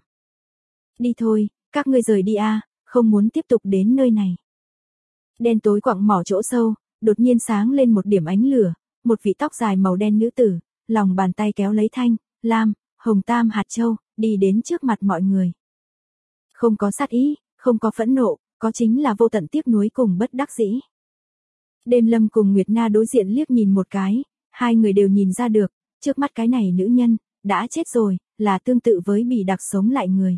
Speaker 1: Đi thôi, các ngươi rời đi a, không muốn tiếp tục đến nơi này. Đen tối quặng mỏ chỗ sâu, đột nhiên sáng lên một điểm ánh lửa, một vị tóc dài màu đen nữ tử, lòng bàn tay kéo lấy thanh, lam, hồng tam hạt châu, đi đến trước mặt mọi người. Không có sát ý, không có phẫn nộ, có chính là vô tận tiếc nuối cùng bất đắc dĩ. Đêm Lâm cùng Nguyệt Na đối diện liếc nhìn một cái, hai người đều nhìn ra được, trước mắt cái này nữ nhân, đã chết rồi, là tương tự với bị đặc sống lại người.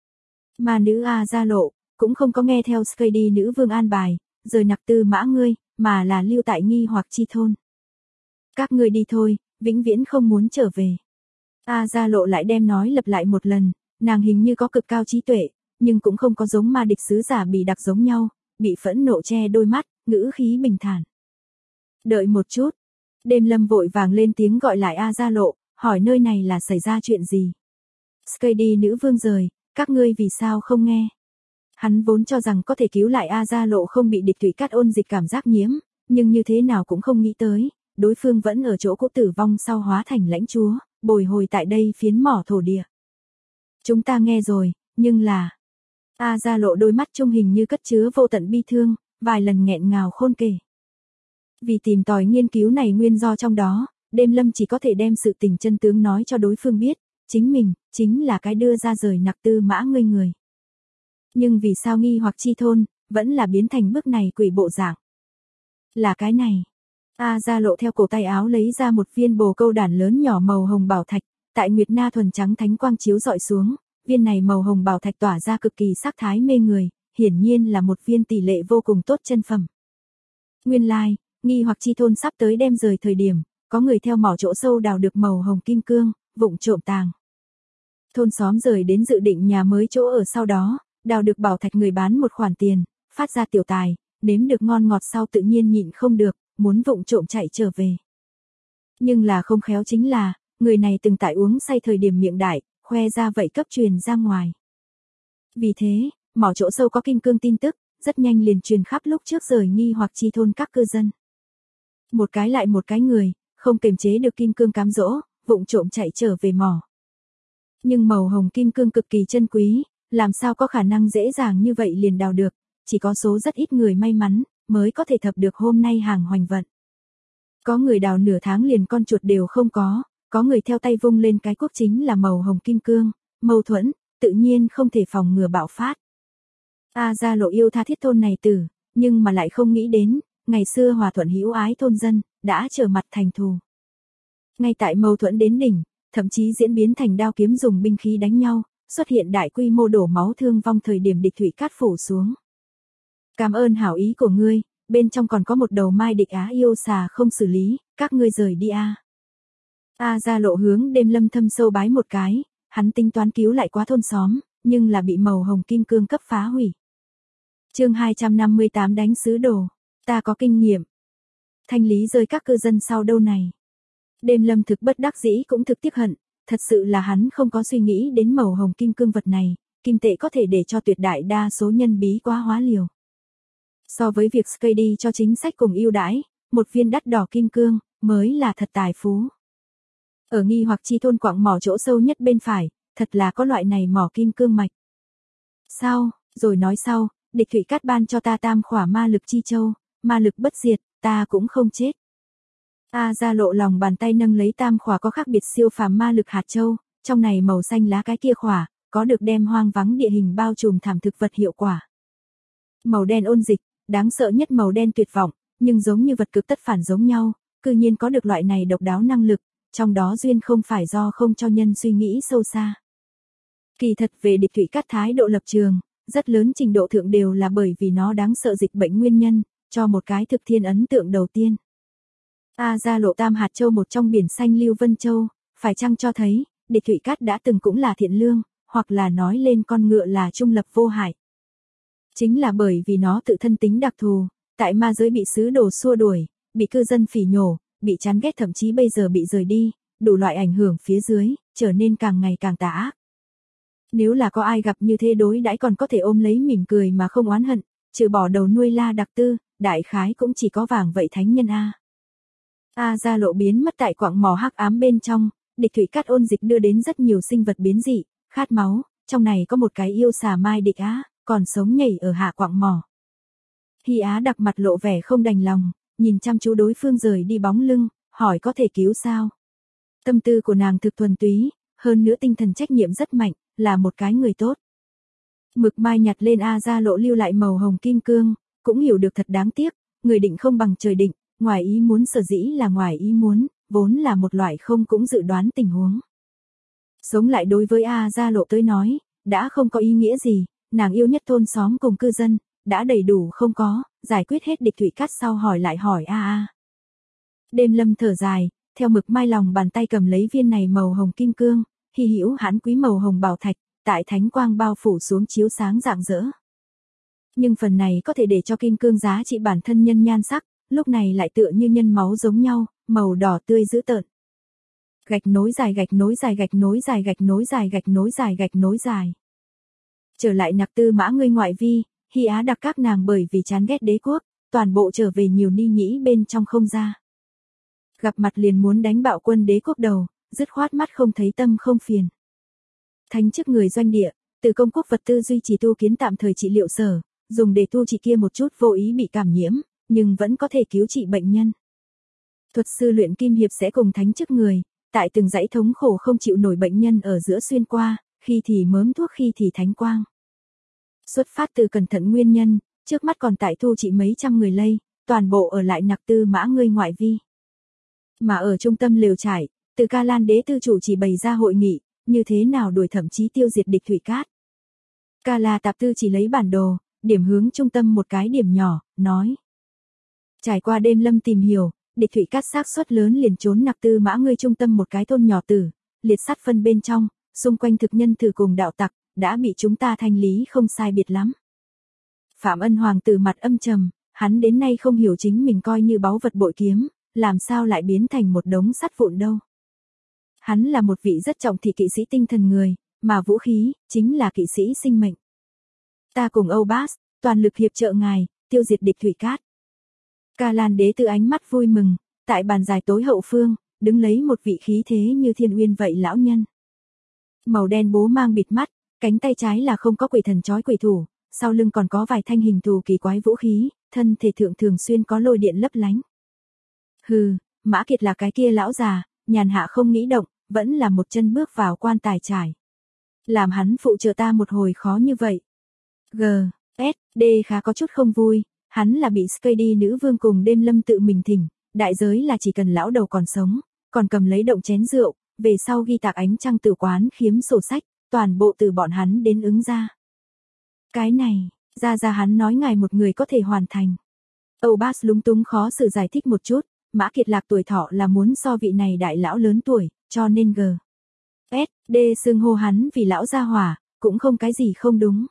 Speaker 1: Mà nữ A Gia Lộ, cũng không có nghe theo Skady nữ vương an bài, rời Nặc Tư Mã Ngươi, mà là lưu tại Nghi hoặc chi thôn. Các ngươi đi thôi, vĩnh viễn không muốn trở về. A Gia Lộ lại đem nói lặp lại một lần, nàng hình như có cực cao trí tuệ, nhưng cũng không có giống ma địch sứ giả bị đặc giống nhau, bị phẫn nộ che đôi mắt, ngữ khí bình thản. Đợi một chút. Đêm Lâm vội vàng lên tiếng gọi lại A Gia Lộ, hỏi nơi này là xảy ra chuyện gì. Skady nữ vương rời, các ngươi vì sao không nghe. Hắn vốn cho rằng có thể cứu lại A Gia Lộ không bị địch thủy cắt ôn dịch cảm giác nhiễm, nhưng như thế nào cũng không nghĩ tới, đối phương vẫn ở chỗ cũ tử vong sau hóa thành lãnh chúa, bồi hồi tại đây phiến mỏ thổ địa. Chúng ta nghe rồi, nhưng là... A Gia Lộ đôi mắt trung hình như cất chứa vô tận bi thương, vài lần nghẹn ngào khôn kể. Vì tìm tòi nghiên cứu này nguyên do trong đó, Đêm Lâm chỉ có thể đem sự tình chân tướng nói cho đối phương biết, chính mình, chính là cái đưa ra rời Nặc Tư Mã Ngươi người. Nhưng vì sao Nghi hoặc chi thôn, vẫn là biến thành bước này quỷ bộ dạng. Là cái này. A Gia Lộ theo cổ tay áo lấy ra một viên bồ câu đản lớn nhỏ màu hồng bảo thạch, tại Nguyệt Na thuần trắng thánh quang chiếu dọi xuống, viên này màu hồng bảo thạch tỏa ra cực kỳ sắc thái mê người, hiển nhiên là một viên tỷ lệ vô cùng tốt chân phẩm. Nguyên lai, Nghi hoặc chi thôn sắp tới đem rời thời điểm, có người theo mỏ chỗ sâu đào được màu hồng kim cương, vụng trộm tàng. Thôn xóm rời đến dự định nhà mới chỗ ở sau đó, đào được bảo thạch người bán một khoản tiền, phát ra tiểu tài, nếm được ngon ngọt sau tự nhiên nhịn không được, muốn vụng trộm chạy trở về. Nhưng là không khéo chính là, người này từng tại uống say thời điểm miệng đại, khoe ra vậy cấp truyền ra ngoài. Vì thế, mỏ chỗ sâu có kim cương tin tức, rất nhanh liền truyền khắp lúc trước rời Nghi hoặc chi thôn các cư dân. Một cái lại một cái người, không kiềm chế được kim cương cám dỗ, vụng trộm chạy trở về mỏ. Nhưng màu hồng kim cương cực kỳ chân quý, làm sao có khả năng dễ dàng như vậy liền đào được, chỉ có số rất ít người may mắn, mới có thể thập được hôm nay hàng hoành vận. Có người đào nửa tháng liền con chuột đều không có người theo tay vung lên cái cuốc chính là màu hồng kim cương, mâu thuẫn, tự nhiên không thể phòng ngừa bạo phát. Gia Lộ yêu tha thiết thôn này tử, nhưng mà lại không nghĩ đến, ngày xưa hòa thuận hữu ái thôn dân, đã trở mặt thành thù. Ngay tại mâu thuẫn đến đỉnh, thậm chí diễn biến thành đao kiếm dùng binh khí đánh nhau, xuất hiện đại quy mô đổ máu thương vong thời điểm địch thủy cát phủ xuống. Cảm ơn hảo ý của ngươi, bên trong còn có một đầu mai địch á yêu xà không xử lý, các ngươi rời đi a. Gia Lộ hướng Đêm Lâm thâm sâu bái một cái, hắn tính toán cứu lại quá thôn xóm, nhưng là bị màu hồng kim cương cấp phá hủy. Chương 258 đánh sứ đồ, ta có kinh nghiệm. Thanh lý rơi các cư dân sau đâu này. Đêm Lâm thực bất đắc dĩ cũng thực tiếc hận, thật sự là hắn không có suy nghĩ đến màu hồng kim cương vật này, kim tệ có thể để cho tuyệt đại đa số nhân bí quá hóa liều. So với việc Skady cho chính sách cùng ưu đãi, một viên đắt đỏ kim cương mới là thật tài phú. Ở Nghi Hoặc Chi thôn quặng mỏ chỗ sâu nhất bên phải, thật là có loại này mỏ kim cương mạch. Sao, rồi nói sau, địch thủy cát ban cho ta tam khỏa ma lực chi châu, ma lực bất diệt, ta cũng không chết. Gia Lộ lòng bàn tay nâng lấy tam khỏa có khác biệt siêu phàm ma lực hạt châu, trong này màu xanh lá cái kia khỏa, có được đem hoang vắng địa hình bao trùm thảm thực vật hiệu quả. Màu đen ôn dịch, đáng sợ nhất màu đen tuyệt vọng, nhưng giống như vật cực tất phản giống nhau, cư nhiên có được loại này độc đáo năng lực, trong đó duyên không phải do không cho nhân suy nghĩ sâu xa. Kỳ thật về địch thủy cát thái độ lập trường, rất lớn trình độ thượng đều là bởi vì nó đáng sợ dịch bệnh nguyên nhân, cho một cái thực thiên ấn tượng đầu tiên. Gia Lộ tam hạt châu một trong biển xanh Lưu Vân Châu, phải chăng cho thấy, địch thủy cát đã từng cũng là thiện lương, hoặc là nói lên con ngựa là trung lập vô hại. Chính là bởi vì nó tự thân tính đặc thù, tại ma giới bị sứ đồ xua đuổi, bị cư dân phỉ nhổ, bị chán ghét thậm chí bây giờ bị rời đi, đủ loại ảnh hưởng phía dưới, trở nên càng ngày càng tà ác. Nếu là có ai gặp như thế đối đãi còn có thể ôm lấy mỉm cười mà không oán hận, trừ bỏ đầu nuôi La Đặc Tư, đại khái cũng chỉ có vàng vậy thánh nhân a. Gia Lộ biến mất tại quặng mỏ hắc ám bên trong, địch thủy cát ôn dịch đưa đến rất nhiều sinh vật biến dị, khát máu, trong này có một cái yêu xà mai địch á, còn sống nhảy ở hạ quặng mỏ. Hy Á Đặc mặt lộ vẻ không đành lòng, nhìn chăm chú đối phương rời đi bóng lưng, hỏi có thể cứu sao. Tâm tư của nàng thực thuần túy, hơn nữa tinh thần trách nhiệm rất mạnh, là một cái người tốt. Mực mai nhặt lên Gia Lộ lưu lại màu hồng kim cương, cũng hiểu được thật đáng tiếc, người định không bằng trời định, ngoài ý muốn sở dĩ là ngoài ý muốn, vốn là một loại không cũng dự đoán tình huống. Sống lại đối với Gia Lộ tới nói, đã không có ý nghĩa gì, nàng yêu nhất thôn xóm cùng cư dân, đã đầy đủ không có, giải quyết hết địch thủy cát sau hỏi lại hỏi Đêm Lâm thở dài, theo mực mai lòng bàn tay cầm lấy viên này màu hồng kim cương, hy hữu hãn quý màu hồng bảo thạch, tại thánh quang bao phủ xuống chiếu sáng rạng rỡ. Nhưng phần này có thể để cho kim cương giá trị bản thân nhân nhan sắc, lúc này lại tựa như nhân máu giống nhau, màu đỏ tươi dữ tợn. Gạch nối dài gạch nối dài gạch nối dài gạch nối dài gạch nối dài gạch nối dài. Trở lại Nặc Tư Mã ngươi ngoại vi, Hy Á Đặc các nàng bởi vì chán ghét đế quốc, toàn bộ trở về nhiều ni nhĩ bên trong không ra. Gặp mặt liền muốn đánh bạo quân đế quốc đầu, dứt khoát mắt không thấy tâm không phiền. Thánh chức người doanh địa, từ công quốc vật tư duy trì tu kiến tạm thời trị liệu sở, dùng để tu trị kia một chút vô ý bị cảm nhiễm, nhưng vẫn có thể cứu trị bệnh nhân. Thuật sư luyện kim hiệp sẽ cùng thánh chức người, tại từng dãy thống khổ không chịu nổi bệnh nhân ở giữa xuyên qua, khi thì mớm thuốc khi thì thánh quang. Xuất phát từ cẩn thận nguyên nhân, trước mắt còn tại thu trị mấy trăm người lây, toàn bộ ở lại Nặc Tư Mã ngươi ngoại vi. Mà ở trung tâm lều trải, từ Ca Lan đế tư chủ chỉ bày ra hội nghị, như thế nào đuổi thậm chí tiêu diệt địch thủy cát. Ca La Tạp Tư chỉ lấy bản đồ, điểm hướng trung tâm một cái điểm nhỏ, nói. Trải qua đêm Lâm tìm hiểu, địch thủy cát xác suất lớn liền trốn Nặc Tư Mã ngươi trung tâm một cái thôn nhỏ tử, liệt sát phân bên trong, xung quanh thực nhân thử cùng đạo tặc, đã bị chúng ta thanh lý không sai biệt lắm. Phạm Ân Hoàng tử mặt âm trầm, hắn đến nay không hiểu chính mình coi như báu vật bội kiếm, làm sao lại biến thành một đống sắt vụn đâu. Hắn là một vị rất trọng thị kỵ sĩ tinh thần người, mà vũ khí, chính là kỵ sĩ sinh mệnh. Ta cùng Âu Bas, toàn lực hiệp trợ ngài, tiêu diệt địch thủy cát. Ca Lan đế tư ánh mắt vui mừng, tại bàn dài tối hậu phương, đứng lấy một vị khí thế như thiên uyên vậy lão nhân. Màu đen bố mang bịt mắt, cánh tay trái là không có quỷ thần trói quỷ thủ, sau lưng còn có vài thanh hình thù kỳ quái vũ khí, thân thể thượng thường xuyên có lôi điện lấp lánh. Hừ, Mã Kiệt là cái kia lão già, nhàn hạ không nghĩ động, vẫn là một chân bước vào quan tài trải. Làm hắn phụ trợ ta một hồi khó như vậy. G.S.D khá có chút không vui, hắn là bị Skady nữ vương cùng Đêm Lâm tự mình thỉnh, đại giới là chỉ cần lão đầu còn sống, còn cầm lấy động chén rượu, về sau ghi tạc ánh trăng tử quán khiếm sổ sách, toàn bộ từ bọn hắn đến ứng ra. Cái này, ra hắn nói ngài một người có thể hoàn thành. Âu Bass lúng túng khó xử giải thích một chút, Mã Kiệt Lạc tuổi thọ là muốn so vị này đại lão lớn tuổi, cho nên G.S.D xưng hô hắn vì lão gia hỏa, cũng không cái gì không đúng.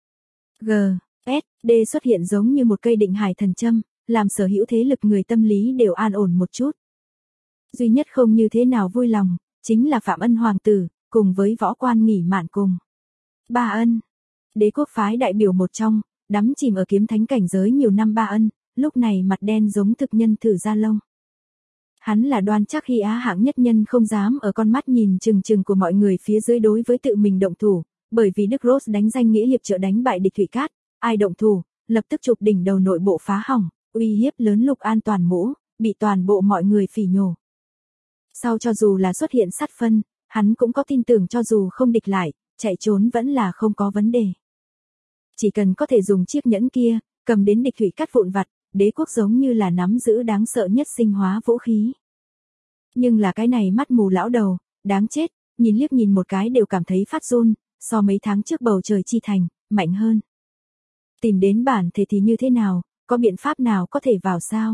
Speaker 1: G.S.D xuất hiện giống như một cây định hải thần châm, làm sở hữu thế lực người tâm lý đều an ổn một chút. Duy nhất không như thế nào vui lòng, chính là Phạm Ân Hoàng tử, cùng với võ quan Nghỉ Mạn cùng. Ba Ân, đế quốc phái đại biểu một trong, đắm chìm ở kiếm thánh cảnh giới nhiều năm Ba Ân, lúc này mặt đen giống thực nhân thử da lông. Hắn là đoan chắc hy á hạng nhất nhân không dám ở con mắt nhìn chừng chừng của mọi người phía dưới đối với tự mình động thủ, bởi vì Đức Rose đánh danh nghĩa hiệp trợ đánh bại địch Thủy Cát, ai động thủ, lập tức chụp đỉnh đầu nội bộ phá hỏng, uy hiếp lớn Lục An toàn mũ, bị toàn bộ mọi người phỉ nhổ. Sau cho dù là xuất hiện sát phân, hắn cũng có tin tưởng cho dù không địch lại, chạy trốn vẫn là không có vấn đề. Chỉ cần có thể dùng chiếc nhẫn kia, cầm đến địch Thủy Cát vụn vặt, đế quốc giống như là nắm giữ đáng sợ nhất sinh hóa vũ khí. Nhưng là cái này mắt mù lão đầu, đáng chết, nhìn liếc nhìn một cái đều cảm thấy phát run, so mấy tháng trước bầu trời chi thành, mạnh hơn. Tìm đến bản thể thì như thế nào, có biện pháp nào có thể vào sao?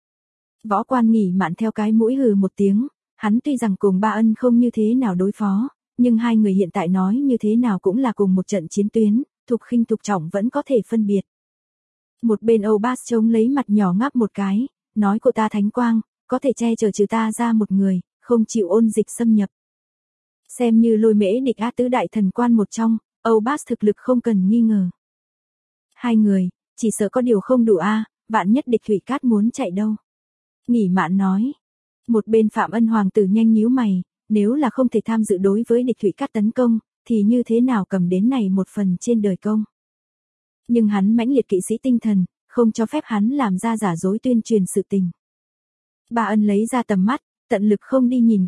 Speaker 1: Võ quan Nghỉ Mạn theo cái mũi hừ một tiếng, hắn tuy rằng cùng Ba Ân không như thế nào đối phó, nhưng hai người hiện tại nói như thế nào cũng là cùng một trận chiến tuyến, thục khinh thục trọng vẫn có thể phân biệt. Một bên Âu Bass chống lấy mặt nhỏ ngáp một cái, nói của ta thánh quang, có thể che chở trừ ta ra một người, không chịu ôn dịch xâm nhập. Xem như Lôi Mễ địch á tứ đại thần quan một trong, Âu Bass thực lực không cần nghi ngờ. Hai người, chỉ sợ có điều không đủ vạn nhất địch Thủy Cát muốn chạy đâu. Nghỉ Mạn nói. Một bên Phạm Ân Hoàng tử nhanh nhíu mày, nếu là không thể tham dự đối với địch Thủy Cát tấn công, thì như thế nào cầm đến này một phần trên đời công. Nhưng hắn mãnh liệt kỵ sĩ tinh thần, không cho phép hắn làm ra giả dối tuyên truyền sự tình. Ba Ân lấy ra tầm mắt, tận lực không đi nhìn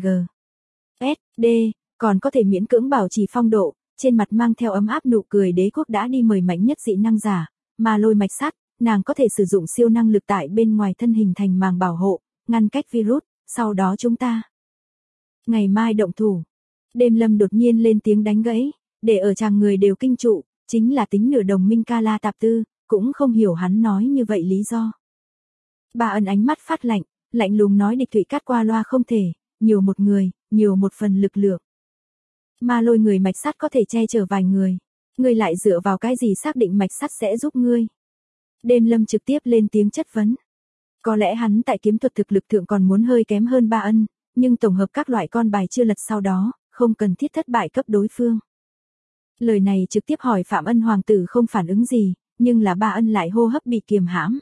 Speaker 1: G.S.D, còn có thể miễn cưỡng bảo trì phong độ, trên mặt mang theo ấm áp nụ cười đế quốc đã đi mời mạnh nhất dị năng giả, mà Lôi mạch sắt, nàng có thể sử dụng siêu năng lực tại bên ngoài thân hình thành màng bảo hộ, ngăn cách virus, sau đó chúng ta. Ngày mai động thủ. Đêm Lâm đột nhiên lên tiếng đánh gãy, để ở chàng người đều kinh trụ, chính là tính nửa đồng minh Ca La Tạp Tư, cũng không hiểu hắn nói như vậy lý do. Ba Ân ánh mắt phát lạnh, lạnh lùng nói địch Thủy Cát qua loa không thể, nhiều một người, nhiều một phần lực lượng. Mà Lôi người mạch sắt có thể che chở vài người, ngươi lại dựa vào cái gì xác định mạch sắt sẽ giúp ngươi? Đêm Lâm trực tiếp lên tiếng chất vấn. Có lẽ hắn tại kiếm thuật thực lực thượng còn muốn hơi kém hơn Ba Ân, nhưng tổng hợp các loại con bài chưa lật sau đó, không cần thiết thất bại cấp đối phương. Lời này trực tiếp hỏi Phạm Ân Hoàng tử không phản ứng gì, nhưng là Ba Ân lại hô hấp bị kiềm hãm.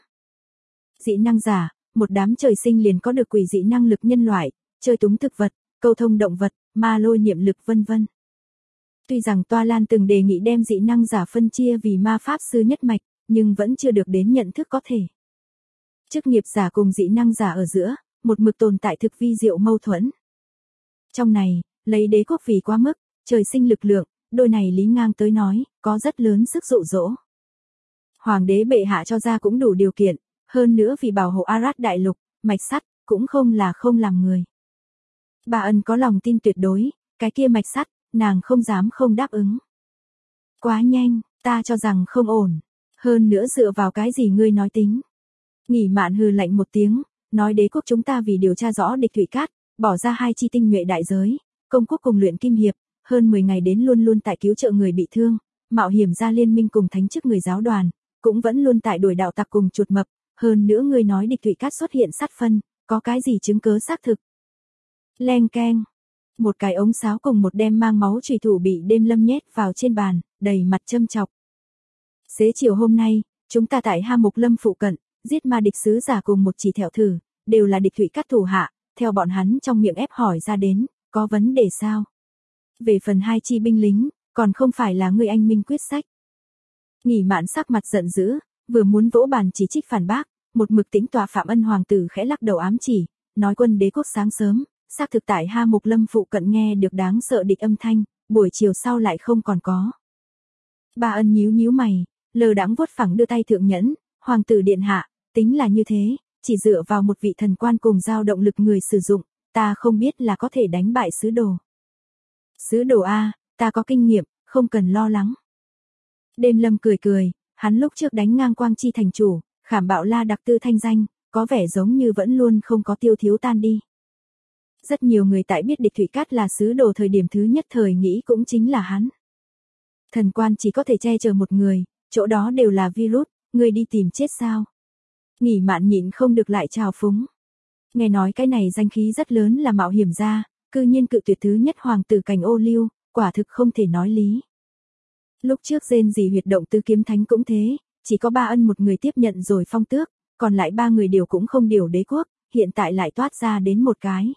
Speaker 1: Dị năng giả, một đám trời sinh liền có được quỷ dị năng lực nhân loại, chơi túng thực vật, câu thông động vật, ma lôi niệm lực vân vân. Tuy rằng Toa Lan từng đề nghị đem dị năng giả phân chia vì ma pháp sư nhất mạch, nhưng vẫn chưa được đến nhận thức có thể. Chức nghiệp giả cùng dị năng giả ở giữa, một mực tồn tại thực vi diệu mâu thuẫn. Trong này, lấy đế quốc vì quá mức, trời sinh lực lượng, đôi này Lý Ngang tới nói, có rất lớn sức dụ dỗ. Hoàng đế bệ hạ cho ra cũng đủ điều kiện, hơn nữa vì bảo hộ Arad đại lục, mạch sắt, cũng không là không làm người. Ba Ân có lòng tin tuyệt đối, cái kia mạch sắt, nàng không dám không đáp ứng. Quá nhanh, ta cho rằng không ổn, hơn nữa dựa vào cái gì ngươi nói tính. Nghỉ Mạn hừ lạnh một tiếng, nói đế quốc chúng ta vì điều tra rõ địch Thủy Cát, bỏ ra 2 chi tinh nhuệ đại giới, công quốc cùng luyện kim hiệp, hơn 10 ngày đến luôn luôn tại cứu trợ người bị thương, mạo hiểm ra liên minh cùng thánh chức người giáo đoàn, cũng vẫn luôn tại đuổi đạo tặc cùng chuột mập, hơn nữa ngươi nói địch Thủy Cát xuất hiện sát phân, có cái gì chứng cớ xác thực. Leng keng, một cái ống sáo cùng một đem mang máu chùy thủ bị Đêm Lâm nhét vào trên bàn, đầy mặt châm chọc. Xế chiều hôm nay, chúng ta tại Ha Mục Lâm phụ cận, giết ma địch sứ giả cùng một chỉ thẹo thử, đều là địch Thủy Cát thủ hạ, theo bọn hắn trong miệng ép hỏi ra đến, có vấn đề sao? Về phần 2 chi binh lính, còn không phải là ngươi anh minh quyết sách. Nghỉ Mạn sắc mặt giận dữ, vừa muốn vỗ bàn chỉ trích phản bác, một mực tĩnh tọa Phạm Ân hoàng tử khẽ lắc đầu ám chỉ, nói Quân Đế quốc sáng sớm, xác thực tại Ha Mục Lâm phụ cận nghe được đáng sợ địch âm thanh, buổi chiều sau lại không còn có. Ba Ân nhíu nhíu mày, lơ đãng vuốt phẳng đưa tay thượng nhẫn, hoàng tử điện hạ, tính là như thế, chỉ dựa vào một vị thần quan cùng giao động lực người sử dụng, ta không biết là có thể đánh bại sứ đồ. Sứ đồ a, ta có kinh nghiệm, không cần lo lắng. Đêm Lâm cười cười, hắn lúc trước đánh ngang Quang Chi thành chủ, khảm bạo La đặc tư thanh danh, có vẻ giống như vẫn luôn không có tiêu thiếu tan đi. Rất nhiều người tại biết địch Thủy Cát là sứ đồ thời điểm thứ nhất thời nghĩ cũng chính là hắn. Thần quan chỉ có thể che chở một người, chỗ đó đều là virus, người đi tìm chết sao? Nghỉ Mạn nhịn không được lại trào phúng. Nghe nói cái này danh khí rất lớn là mạo hiểm ra, cư nhiên cự tuyệt thứ nhất hoàng tử cảnh ô lưu, quả thực không thể nói lý. Lúc trước rên gì huyệt động tứ kiếm thánh cũng thế, chỉ có Ba Ân một người tiếp nhận rồi phong tước, còn lại ba người đều cũng không điều đế quốc, hiện tại lại toát ra đến một cái.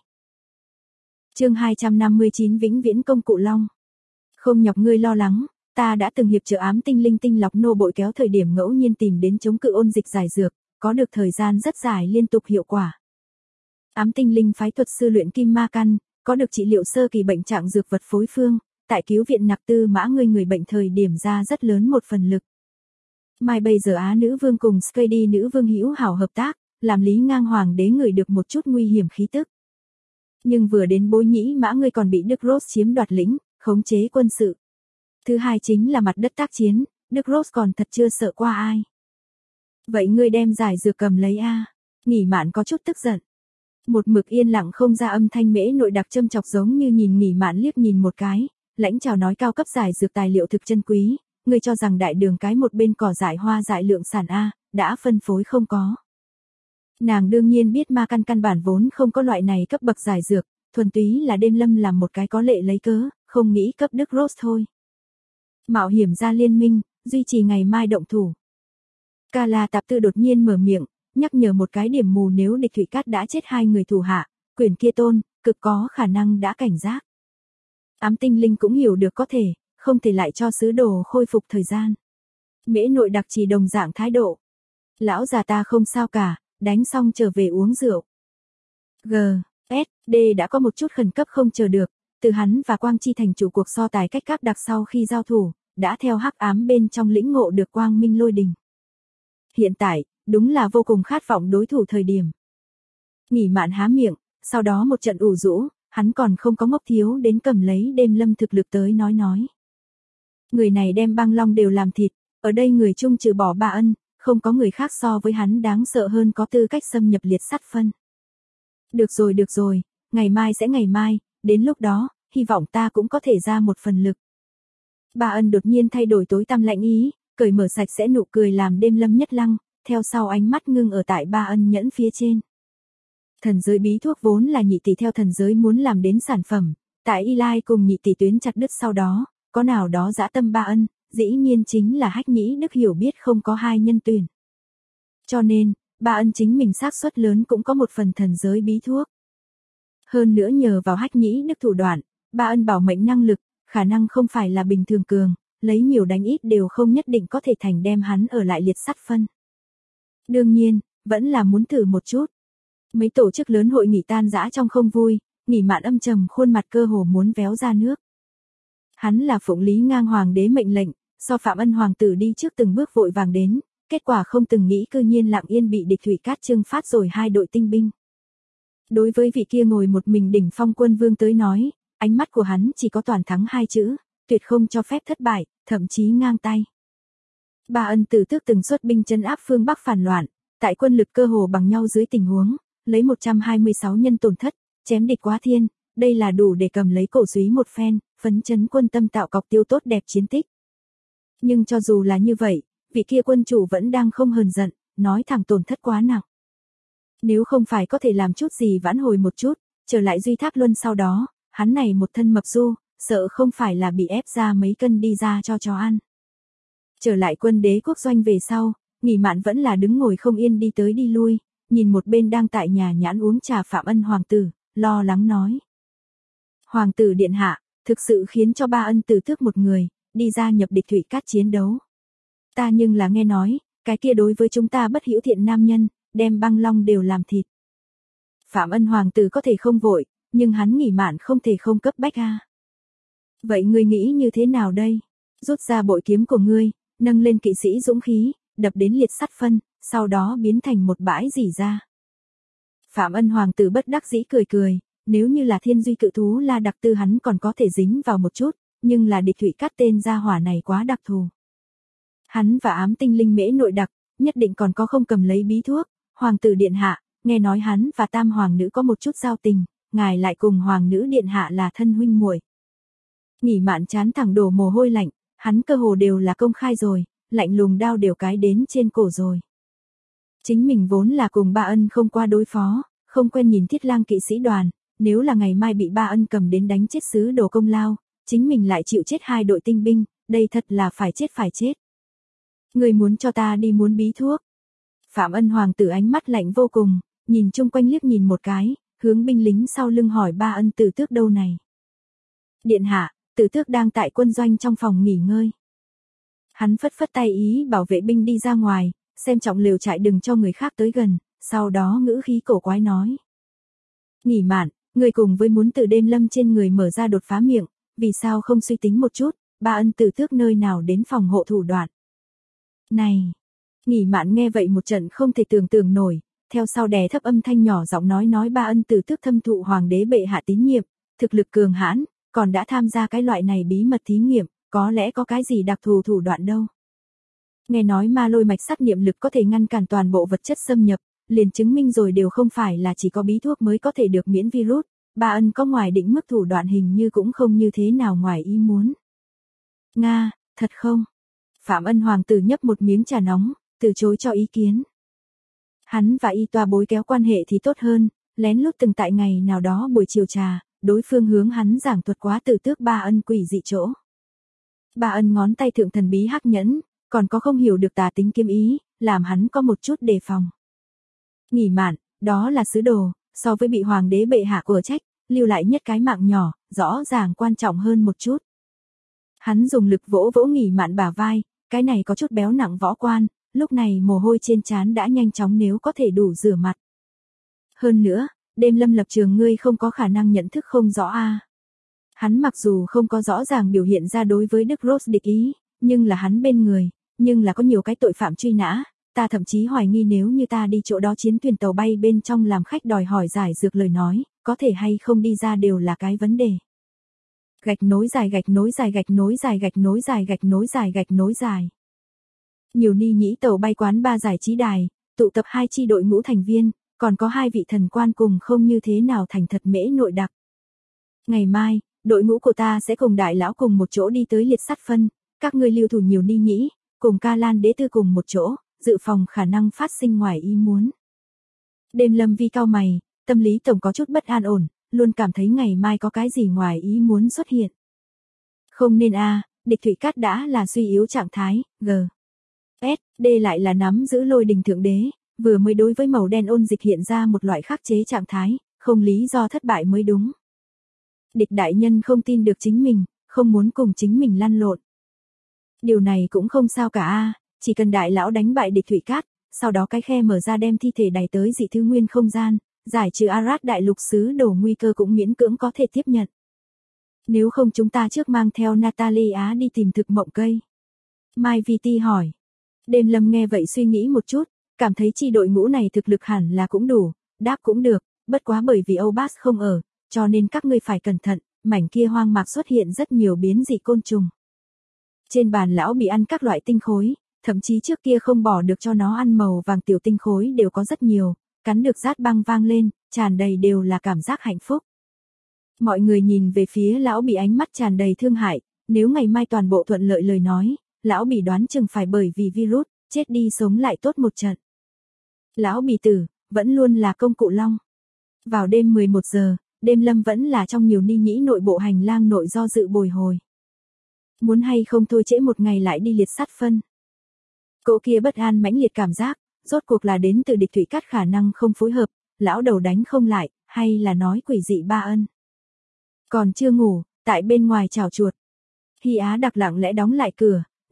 Speaker 1: Chương 259 Vĩnh viễn công cụ long. Không nhọc ngươi lo lắng, ta đã từng hiệp trợ ám tinh linh tinh lọc nô bội kéo thời điểm ngẫu nhiên tìm đến chống cự ôn dịch giải dược, có được thời gian rất dài liên tục hiệu quả. Ám tinh linh phái thuật sư luyện kim ma căn, có được trị liệu sơ kỳ bệnh trạng dược vật phối phương, tại cứu viện nặc tư mã người bệnh thời điểm ra rất lớn một phần lực. Mai bây giờ Á nữ vương cùng Skady nữ vương hữu hảo hợp tác, làm Lý Ngang hoàng đế người được một chút nguy hiểm khí tức. Nhưng vừa đến Bối Nhĩ mã ngươi còn bị Đức Rose chiếm đoạt lĩnh, khống chế quân sự. Thứ hai chính là mặt đất tác chiến, Đức Rose còn thật chưa sợ qua ai. Vậy ngươi đem giải dược cầm lấy a. Nghỉ Mạn có chút tức giận. Một mực yên lặng không ra âm thanh Mễ Nội đặc châm chọc giống như nhìn Nghỉ Mạn liếc nhìn một cái, lãnh chào nói cao cấp giải dược tài liệu thực chân quý, ngươi cho rằng đại đường cái một bên cỏ dại hoa dại lượng sản a, đã phân phối không có. Nàng đương nhiên biết ma căn bản vốn không có loại này cấp bậc giải dược, thuần túy là Đêm Lâm làm một cái có lệ lấy cớ, không nghĩ cấp Đức Rose thôi. Mạo hiểm ra liên minh, duy trì ngày mai động thủ. Ca La Tạp Tư đột nhiên mở miệng, nhắc nhở một cái điểm mù nếu địch Thủy Cát đã chết hai người thủ hạ, quyền kia tôn, cực có khả năng đã cảnh giác. Ám tinh linh cũng hiểu được có thể, không thể lại cho sứ đồ khôi phục thời gian. Mễ Nội đặc chỉ đồng dạng thái độ. Lão già ta không sao cả, đánh xong trở về uống rượu. G, S, D đã có một chút khẩn cấp không chờ được, từ hắn và Quang Chi thành chủ cuộc so tài cách các đặc sau khi giao thủ, đã theo hắc ám bên trong lĩnh ngộ được quang minh lôi đình. Hiện tại, đúng là vô cùng khát vọng đối thủ thời điểm. Nghỉ Mạn há miệng, sau đó một trận ủ rũ, hắn còn không có ngốc thiếu đến cầm lấy Đêm Lâm thực lực tới nói. Người này đem băng long đều làm thịt, ở đây người chung trừ bỏ Ba Ân, không có người khác so với hắn đáng sợ hơn có tư cách xâm nhập liệt sắt phân. Được rồi, ngày mai sẽ ngày mai, đến lúc đó, hy vọng ta cũng có thể ra một phần lực. Ba Ân đột nhiên thay đổi tối tăm lạnh ý, cởi mở sạch sẽ nụ cười làm Đêm Lâm nhất lăng, theo sau ánh mắt ngưng ở tại Ba Ân nhẫn phía trên. Thần giới bí thuốc vốn là nhị tỷ theo thần giới muốn làm đến sản phẩm, tại Y Lai cùng nhị tỷ tuyến chặt đứt sau đó, có nào đó dã tâm Ba Ân, dĩ nhiên chính là Hách Nhĩ Đức hiểu biết không có hai nhân tuyển. Cho nên, Ba Ân chính mình xác suất lớn cũng có một phần thần giới bí thuốc. Hơn nữa nhờ vào Hách Nhĩ Đức thủ đoạn, Ba Ân bảo mệnh năng lực, khả năng không phải là bình thường cường, lấy nhiều đánh ít đều không nhất định có thể thành đem hắn ở lại liệt sắt phân. Đương nhiên, vẫn là muốn thử một chút. Mấy tổ chức lớn hội nghị tan rã trong không vui, Nghỉ Mạn âm trầm khuôn mặt cơ hồ muốn véo ra nước. Hắn là phụng Lý Ngang hoàng đế mệnh lệnh, so Phạm Ân hoàng tử đi trước từng bước vội vàng đến, kết quả không từng nghĩ cư nhiên lặng yên bị địch Thủy Cát trừng phát rồi hai đội tinh binh. Đối với vị kia ngồi một mình đỉnh phong quân vương tới nói, ánh mắt của hắn chỉ có toàn thắng hai chữ, tuyệt không cho phép thất bại, thậm chí ngang tay. Ba Ân từ tước từng xuất binh trấn áp phương Bắc phản loạn, tại quân lực cơ hồ bằng nhau dưới tình huống, lấy 126 nhân tổn thất, chém địch quá thiên, đây là đủ để cầm lấy cổ súy một phen, phấn chấn quân tâm tạo cọc tiêu tốt đẹp chiến tích. Nhưng cho dù là như vậy, vị kia quân chủ vẫn đang không hờn giận, nói thẳng tổn thất quá nặng. Nếu không phải có thể làm chút gì vãn hồi một chút, trở lại Duy Thác Luân sau đó, hắn này một thân mập du, sợ không phải là bị ép ra mấy cân đi ra cho chó ăn. Trở lại Quân Đế quốc doanh về sau, Nghỉ Mạn vẫn là đứng ngồi không yên đi tới đi lui, nhìn một bên đang tại nhà nhãn uống trà Phạm Ân hoàng tử, lo lắng nói. Hoàng tử điện hạ, thực sự khiến cho Ba Ân từ tước một người, đi ra nhập địch Thủy Cát chiến đấu. Ta nhưng là nghe nói, cái kia đối với chúng ta bất hữu thiện nam nhân, đem băng long đều làm thịt. Phạm Ân hoàng tử có thể không vội, nhưng hắn nghỉ mạn không thể không cấp bách a. Vậy ngươi nghĩ như thế nào đây? Rút ra bội kiếm của ngươi, nâng lên kỵ sĩ dũng khí, đập đến liệt sắt phân, sau đó biến thành một bãi rỉ ra. Phạm Ân hoàng tử bất đắc dĩ cười cười, nếu như là thiên duy cự thú La Đặc Tư hắn còn có thể dính vào một chút, nhưng là địch thủy cát tên gia hỏa này quá đặc thù. Hắn và ám tinh linh mễ nội đặc, nhất định còn có không cầm lấy bí thuốc, hoàng tử điện hạ, nghe nói hắn và tam hoàng nữ có một chút giao tình, ngài lại cùng hoàng nữ điện hạ là thân huynh muội. Nghỉ mạn chán thẳng đổ mồ hôi lạnh, hắn cơ hồ đều là công khai rồi, lạnh lùng đao đều cái đến trên cổ rồi. Chính mình vốn là cùng Ba Ân không qua đối phó, không quen nhìn Thiết Lang kỵ sĩ đoàn, nếu là ngày mai bị Ba Ân cầm đến đánh chết sứ đồ công lao, chính mình lại chịu chết 2 đội tinh binh, đây thật là phải chết. Người muốn cho ta đi muốn bí thuốc. Phạm Ân hoàng tử ánh mắt lạnh vô cùng, nhìn chung quanh liếc nhìn một cái, hướng binh lính sau lưng hỏi Ba Ân Tử Tước đâu này. Điện hạ, Tử Tước đang tại quân doanh trong phòng nghỉ ngơi. Hắn phất phất tay ý bảo vệ binh đi ra ngoài, xem trọng lều trại đừng cho người khác tới gần, sau đó ngữ khí cổ quái nói. Nghỉ mạn, người cùng với muốn từ đêm lâm trên người mở ra đột phá miệng, vì sao không suy tính một chút, Ba Ân Tử Tước nơi nào đến phòng hộ thủ đoạn. Này! Nghỉ mạn nghe vậy một trận không thể tưởng tượng nổi, theo sau đè thấp âm thanh nhỏ giọng nói Ba Ân Tử Tước thâm thụ hoàng đế bệ hạ tín nhiệm, thực lực cường hãn, còn đã tham gia cái loại này bí mật thí nghiệm, có lẽ có cái gì đặc thù thủ đoạn đâu. Nghe nói ma lôi mạch sắt niệm lực có thể ngăn cản toàn bộ vật chất xâm nhập, liền chứng minh rồi đều không phải là chỉ có bí thuốc mới có thể được miễn virus, Ba Ân có ngoài định mức thủ đoạn hình như cũng không như thế nào ngoài ý muốn. Nga, thật không? Phạm Ân hoàng tử nhấp một miếng trà nóng, từ chối cho ý kiến. Hắn và y toa bối kéo quan hệ thì tốt hơn, lén lút từng tại ngày nào đó buổi chiều trà, đối phương hướng hắn giảng thuật quá Tử Tước Ba Ân quỷ dị chỗ. Ba Ân ngón tay thượng thần bí hắc nhẫn, còn có không hiểu được tà tính kiếm ý, làm hắn có một chút đề phòng. Nghỉ mạn, đó là sứ đồ, so với bị hoàng đế bệ hạ của trách, lưu lại nhất cái mạng nhỏ, rõ ràng quan trọng hơn một chút. Hắn dùng lực vỗ nghỉ mạn bả vai, cái này có chút béo nặng võ quan, lúc này mồ hôi trên trán đã nhanh chóng nếu có thể đủ rửa mặt. Hơn nữa, đêm lâm lập trường ngươi không có khả năng nhận thức không rõ a. Hắn mặc dù không có rõ ràng biểu hiện ra đối với Đức Rose địch ý, nhưng là hắn bên người, nhưng là có nhiều cái tội phạm truy nã, ta thậm chí hoài nghi nếu như ta đi chỗ đó chiến thuyền tàu bay bên trong làm khách đòi hỏi giải dược lời nói, có thể hay không đi ra đều là cái vấn đề. Gạch nối dài. Nhiều ni nhĩ tàu bay quán ba giải trí đài, tụ tập 2 chi đội ngũ thành viên, còn có 2 vị thần quan cùng không như thế nào thành thật mễ nội đặc. Ngày mai, đội ngũ của ta sẽ cùng đại lão cùng một chỗ đi tới liệt sắt phân, các ngươi lưu thủ nhiều ni nhĩ, cùng Ca Lan đế tư cùng một chỗ, dự phòng khả năng phát sinh ngoài ý muốn. Đêm lâm vi cao mày, tâm lý tổng có chút bất an ổn, luôn cảm thấy ngày mai có cái gì ngoài ý muốn xuất hiện. Không nên a, địch thủy cát đã là suy yếu trạng thái, D lại là nắm giữ lôi đình thượng đế, vừa mới đối với màu đen ôn dịch hiện ra một loại khắc chế trạng thái, không lý do thất bại mới đúng. Địch đại nhân không tin được chính mình, không muốn cùng chính mình lăn lộn. Điều này cũng không sao cả a, chỉ cần đại lão đánh bại địch thủy cát, sau đó cái khe mở ra đem thi thể đẩy tới dị thứ nguyên không gian, giải trừ Arad đại lục sứ đồ nguy cơ cũng miễn cưỡng có thể tiếp nhận. Nếu không chúng ta trước mang theo Natalia đi tìm thực mộng cây. Mai VT hỏi. Đêm lâm nghe vậy suy nghĩ một chút, cảm thấy chi đội ngũ này thực lực hẳn là cũng đủ, đáp cũng được, bất quá bởi vì Âu Bass không ở, cho nên các ngươi phải cẩn thận, mảnh kia hoang mạc xuất hiện rất nhiều biến dị côn trùng. Trên bàn lão bị ăn các loại tinh khối, thậm chí trước kia không bỏ được cho nó ăn màu vàng tiểu tinh khối đều có rất nhiều, cắn được rát băng vang lên, tràn đầy đều là cảm giác hạnh phúc. Mọi người nhìn về phía lão bị ánh mắt tràn đầy thương hại, nếu ngày mai toàn bộ thuận lợi lời nói, lão bị đoán chừng phải bởi vì virus, chết đi sống lại tốt một trận. Lão bị tử, vẫn luôn là công cụ long. Vào đêm 11 giờ, đêm lâm vẫn là trong nhiều ni nhĩ nội bộ hành lang nội do dự bồi hồi. Muốn hay không thôi trễ một ngày lại đi liệt sắt phân. Cỗ kia bất an mãnh liệt cảm giác, rốt cuộc là đến từ địch thủy cát khả năng không phối hợp, lão đầu đánh không lại, hay là nói quỷ dị Ba Ân. Còn chưa ngủ, tại bên ngoài chảo chuột. Hy Á đặc lặng lẽ đóng lại cửa,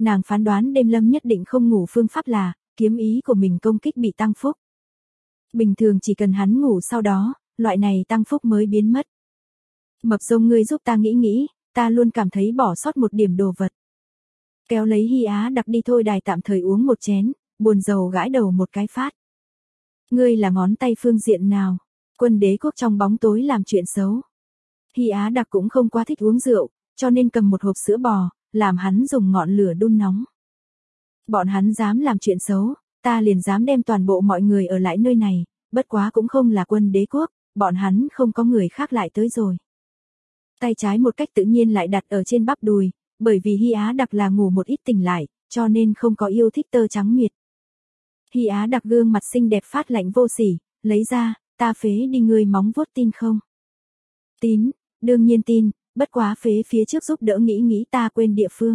Speaker 1: nàng phán đoán đêm lâm nhất định không ngủ, phương pháp là, kiếm ý của mình công kích bị tăng phúc. Bình thường chỉ cần hắn ngủ sau đó, loại này tăng phúc mới biến mất. Mập rông ngươi giúp ta nghĩ nghĩ, ta luôn cảm thấy bỏ sót một điểm đồ vật. Kéo lấy Hy Á Đặc đi thôi, đài tạm thời uống một chén, buồn rầu gãi đầu một cái phát. Ngươi là ngón tay phương diện nào? Quân đế quốc trong bóng tối làm chuyện xấu. Hy Á Đặc cũng không quá thích uống rượu, cho nên cầm một hộp sữa bò, làm hắn dùng ngọn lửa đun nóng. Bọn hắn dám làm chuyện xấu, ta liền dám đem toàn bộ mọi người ở lại nơi này, bất quá cũng không là quân đế quốc, bọn hắn không có người khác lại tới rồi. Tay trái một cách tự nhiên lại đặt ở trên bắp đùi, bởi vì Hy Á Đặc là ngủ một ít tỉnh lại, cho nên không có yêu thích tơ trắng miệt. Hy Á Đặc gương mặt xinh đẹp phát lạnh vô sỉ, lấy ra, ta phế đi ngươi móng vuốt, tin không? Tín, đương nhiên tin, bất quá phế phía trước giúp đỡ nghĩ nghĩ, ta quên địa phương.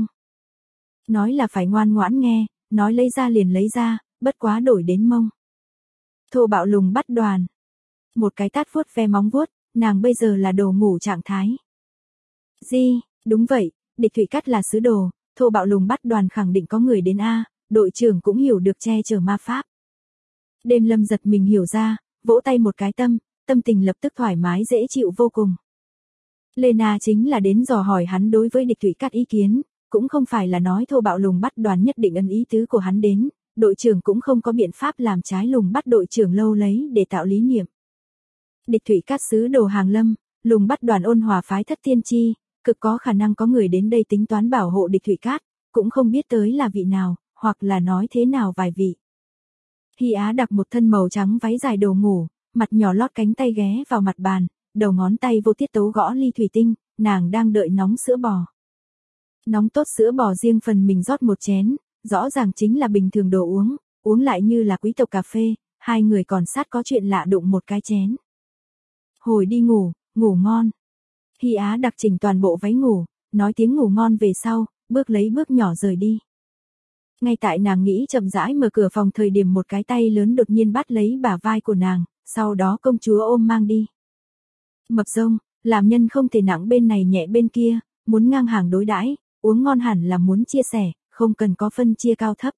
Speaker 1: Nói là phải ngoan ngoãn nghe, nói lấy ra liền lấy ra, bất quá đổi đến mông. Thô bạo lùng bắt đoàn. Một cái tát vuốt ve móng vuốt, nàng bây giờ là đồ ngủ trạng thái. Gì, đúng vậy, địch Thụy Cát là sứ đồ, thô bạo lùng bắt đoàn khẳng định có người đến a, đội trưởng cũng hiểu được che chở ma pháp. Đêm lâm giật mình hiểu ra, vỗ tay một cái, tâm tình lập tức thoải mái dễ chịu vô cùng. Lena chính là đến dò hỏi hắn đối với địch Thụy Cát ý kiến, cũng không phải là nói thô bạo lùng bắt đoàn nhất định ân ý tứ của hắn đến, đội trưởng cũng không có biện pháp làm trái lùng bắt đội trưởng lâu lấy để tạo lý niệm. Địch Thụy Cát sứ đồ hàng lâm, lùng bắt đoàn ôn hòa phái thất tiên tri, cực có khả năng có người đến đây tính toán bảo hộ địch Thụy Cát, cũng không biết tới là vị nào, hoặc là nói thế nào vài vị. Hy Á Đặc một thân màu trắng váy dài đồ ngủ, mặt nhỏ lót cánh tay ghé vào mặt bàn, đầu ngón tay vô tiết tấu gõ ly thủy tinh, nàng đang đợi nóng sữa bò. Nóng tốt sữa bò riêng phần mình rót một chén, rõ ràng chính là bình thường đồ uống, uống lại như là quý tộc cà phê, hai người còn sát có chuyện lạ đụng một cái chén. Hồi đi ngủ, ngủ ngon. Hy Á Đặc chỉnh toàn bộ váy ngủ, nói tiếng ngủ ngon về sau, bước lấy bước nhỏ rời đi. Ngay tại nàng nghĩ chậm rãi mở cửa phòng thời điểm, một cái tay lớn đột nhiên bắt lấy bả vai của nàng, sau đó công chúa ôm mang đi. Mập rông, làm nhân không thể nặng bên này nhẹ bên kia, muốn ngang hàng đối đãi, uống ngon hẳn là muốn chia sẻ, không cần có phân chia cao thấp.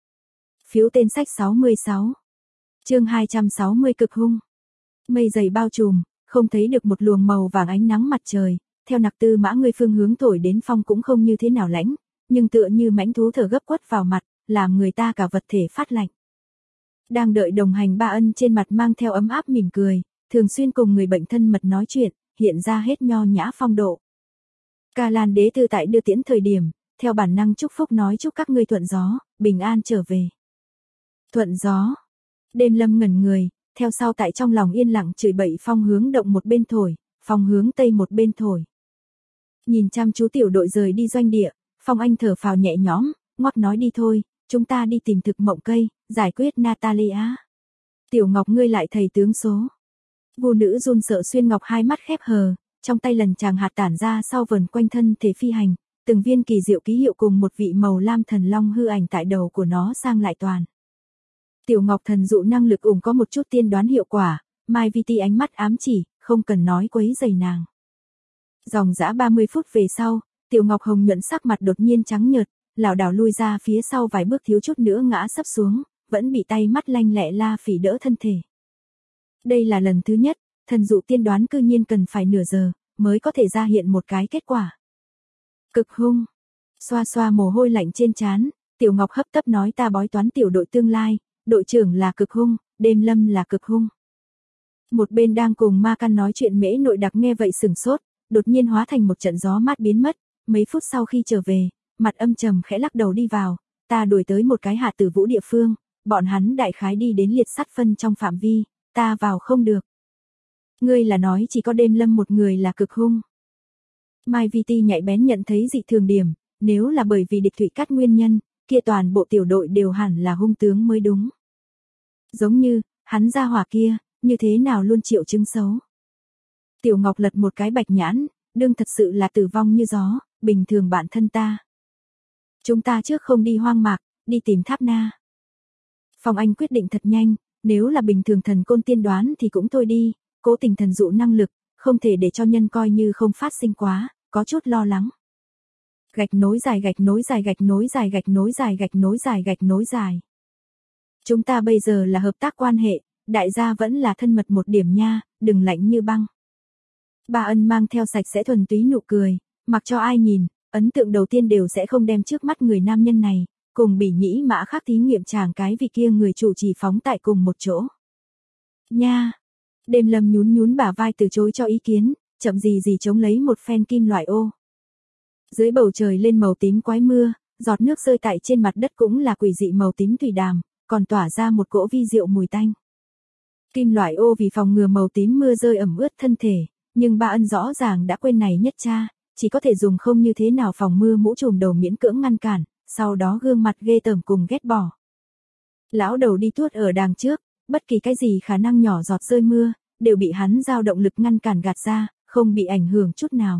Speaker 1: Phiếu tên sách 66. Chương 260 cực hung. Mây dày bao trùm, không thấy được một luồng màu vàng ánh nắng mặt trời, theo nặc tư mã ngươi phương hướng thổi đến, phong cũng không như thế nào lãnh, nhưng tựa như mãnh thú thở gấp quất vào mặt, làm người ta cả vật thể phát lạnh. Đang đợi đồng hành Ba Ân trên mặt mang theo ấm áp mỉm cười, thường xuyên cùng người bệnh thân mật nói chuyện, hiện ra hết nho nhã phong độ. Ca Lan đế tư tại đưa tiễn thời điểm, theo bản năng chúc phúc nói chúc các ngươi thuận gió, bình an trở về. Thuận gió. Đêm lâm ngẩn người, theo sau tại trong lòng yên lặng chửi bậy, phong hướng động một bên thổi, phong hướng tây một bên thổi. Nhìn chăm chú tiểu đội rời đi doanh địa, Phong Anh thở phào nhẹ nhõm, ngoắc nói đi thôi, chúng ta đi tìm thực mộng cây, giải quyết Natalia. Tiểu Ngọc ngươi lại thầy tướng số. Vô nữ run sợ xuyên ngọc hai mắt khép hờ, trong tay lần chàng hạt tản ra sau vần quanh thân thể phi hành, từng viên kỳ diệu ký hiệu cùng một vị màu lam thần long hư ảnh tại đầu của nó sang lại toàn. Tiểu Ngọc thần dụ năng lực có một chút tiên đoán hiệu quả, Mai Vi ánh mắt ám chỉ, không cần nói quấy rầy nàng. Dòng dã 30 phút về sau, Tiểu Ngọc hồng nhuận sắc mặt đột nhiên trắng nhợt, lảo đảo lui ra phía sau vài bước, thiếu chút nữa ngã sấp xuống, vẫn bị tay mắt lanh lẹ La Phỉ đỡ thân thể. Đây là lần thứ nhất, thần dụ tiên đoán cư nhiên cần phải nửa giờ, mới có thể ra hiện một cái kết quả. Cực hung. Xoa xoa mồ hôi lạnh trên trán, Tiểu Ngọc hấp tấp nói ta bói toán tiểu đội tương lai, đội trưởng là cực hung, đêm lâm là cực hung. Một bên đang cùng Ma Căn nói chuyện Mễ Nội Đặc nghe vậy sửng sốt, đột nhiên hóa thành một trận gió mát biến mất, mấy phút sau khi trở về, mặt âm trầm khẽ lắc đầu đi vào, ta đuổi tới một cái Hạ Tử Vũ địa phương, bọn hắn đại khái đi đến liệt sắt phân trong phạm vi, ta vào không được. Ngươi là nói chỉ có đêm lâm một người là cực hung. Mai Vi nhạy bén nhận thấy dị thường điểm, nếu là bởi vì địch Thụy Cát nguyên nhân, kia toàn bộ tiểu đội đều hẳn là hung tướng mới đúng. Giống như, hắn ra hỏa kia, như thế nào luôn triệu chứng xấu. Tiểu Ngọc lật một cái bạch nhãn, đương thật sự là tử vong như gió, bình thường bản thân ta. Chúng ta trước không đi hoang mạc, đi tìm Tháp Na. Phong Anh quyết định thật nhanh, nếu là bình thường thần côn tiên đoán thì cũng thôi đi, cố tình thần dụ năng lực, không thể để cho nhân coi như không phát sinh quá, có chút lo lắng. Gạch nối dài gạch nối dài gạch nối dài gạch nối dài gạch nối dài gạch nối dài. Chúng ta bây giờ là hợp tác quan hệ, đại gia vẫn là thân mật một điểm nha, đừng lạnh như băng. Bà Ân mang theo sạch sẽ thuần túy nụ cười, mặc cho ai nhìn, ấn tượng đầu tiên đều sẽ không đem trước mắt người nam nhân này, cùng Bỉ Nhĩ Mã Khắc thí nghiệm chàng cái vì kia người chủ trì phóng tại cùng một chỗ. Nha! Đêm Lâm nhún nhún bả vai từ chối cho ý kiến, chậm gì gì chống lấy một phen kim loại ô. Dưới bầu trời lên màu tím quái mưa, giọt nước rơi tại trên mặt đất cũng là quỷ dị màu tím thủy đàm, còn tỏa ra một cỗ vi diệu mùi tanh. Kim loại ô vì phòng ngừa màu tím mưa rơi ẩm ướt thân thể, nhưng bà Ân rõ ràng đã quên này nhất cha, chỉ có thể dùng không như thế nào phòng mưa mũ trùm đầu miễn cưỡng ngăn cản, sau đó gương mặt ghê tởm cùng ghét bỏ. Lão đầu đi tuốt ở đàng trước, bất kỳ cái gì khả năng nhỏ giọt rơi mưa, đều bị hắn giao động lực ngăn cản gạt ra, không bị ảnh hưởng chút nào.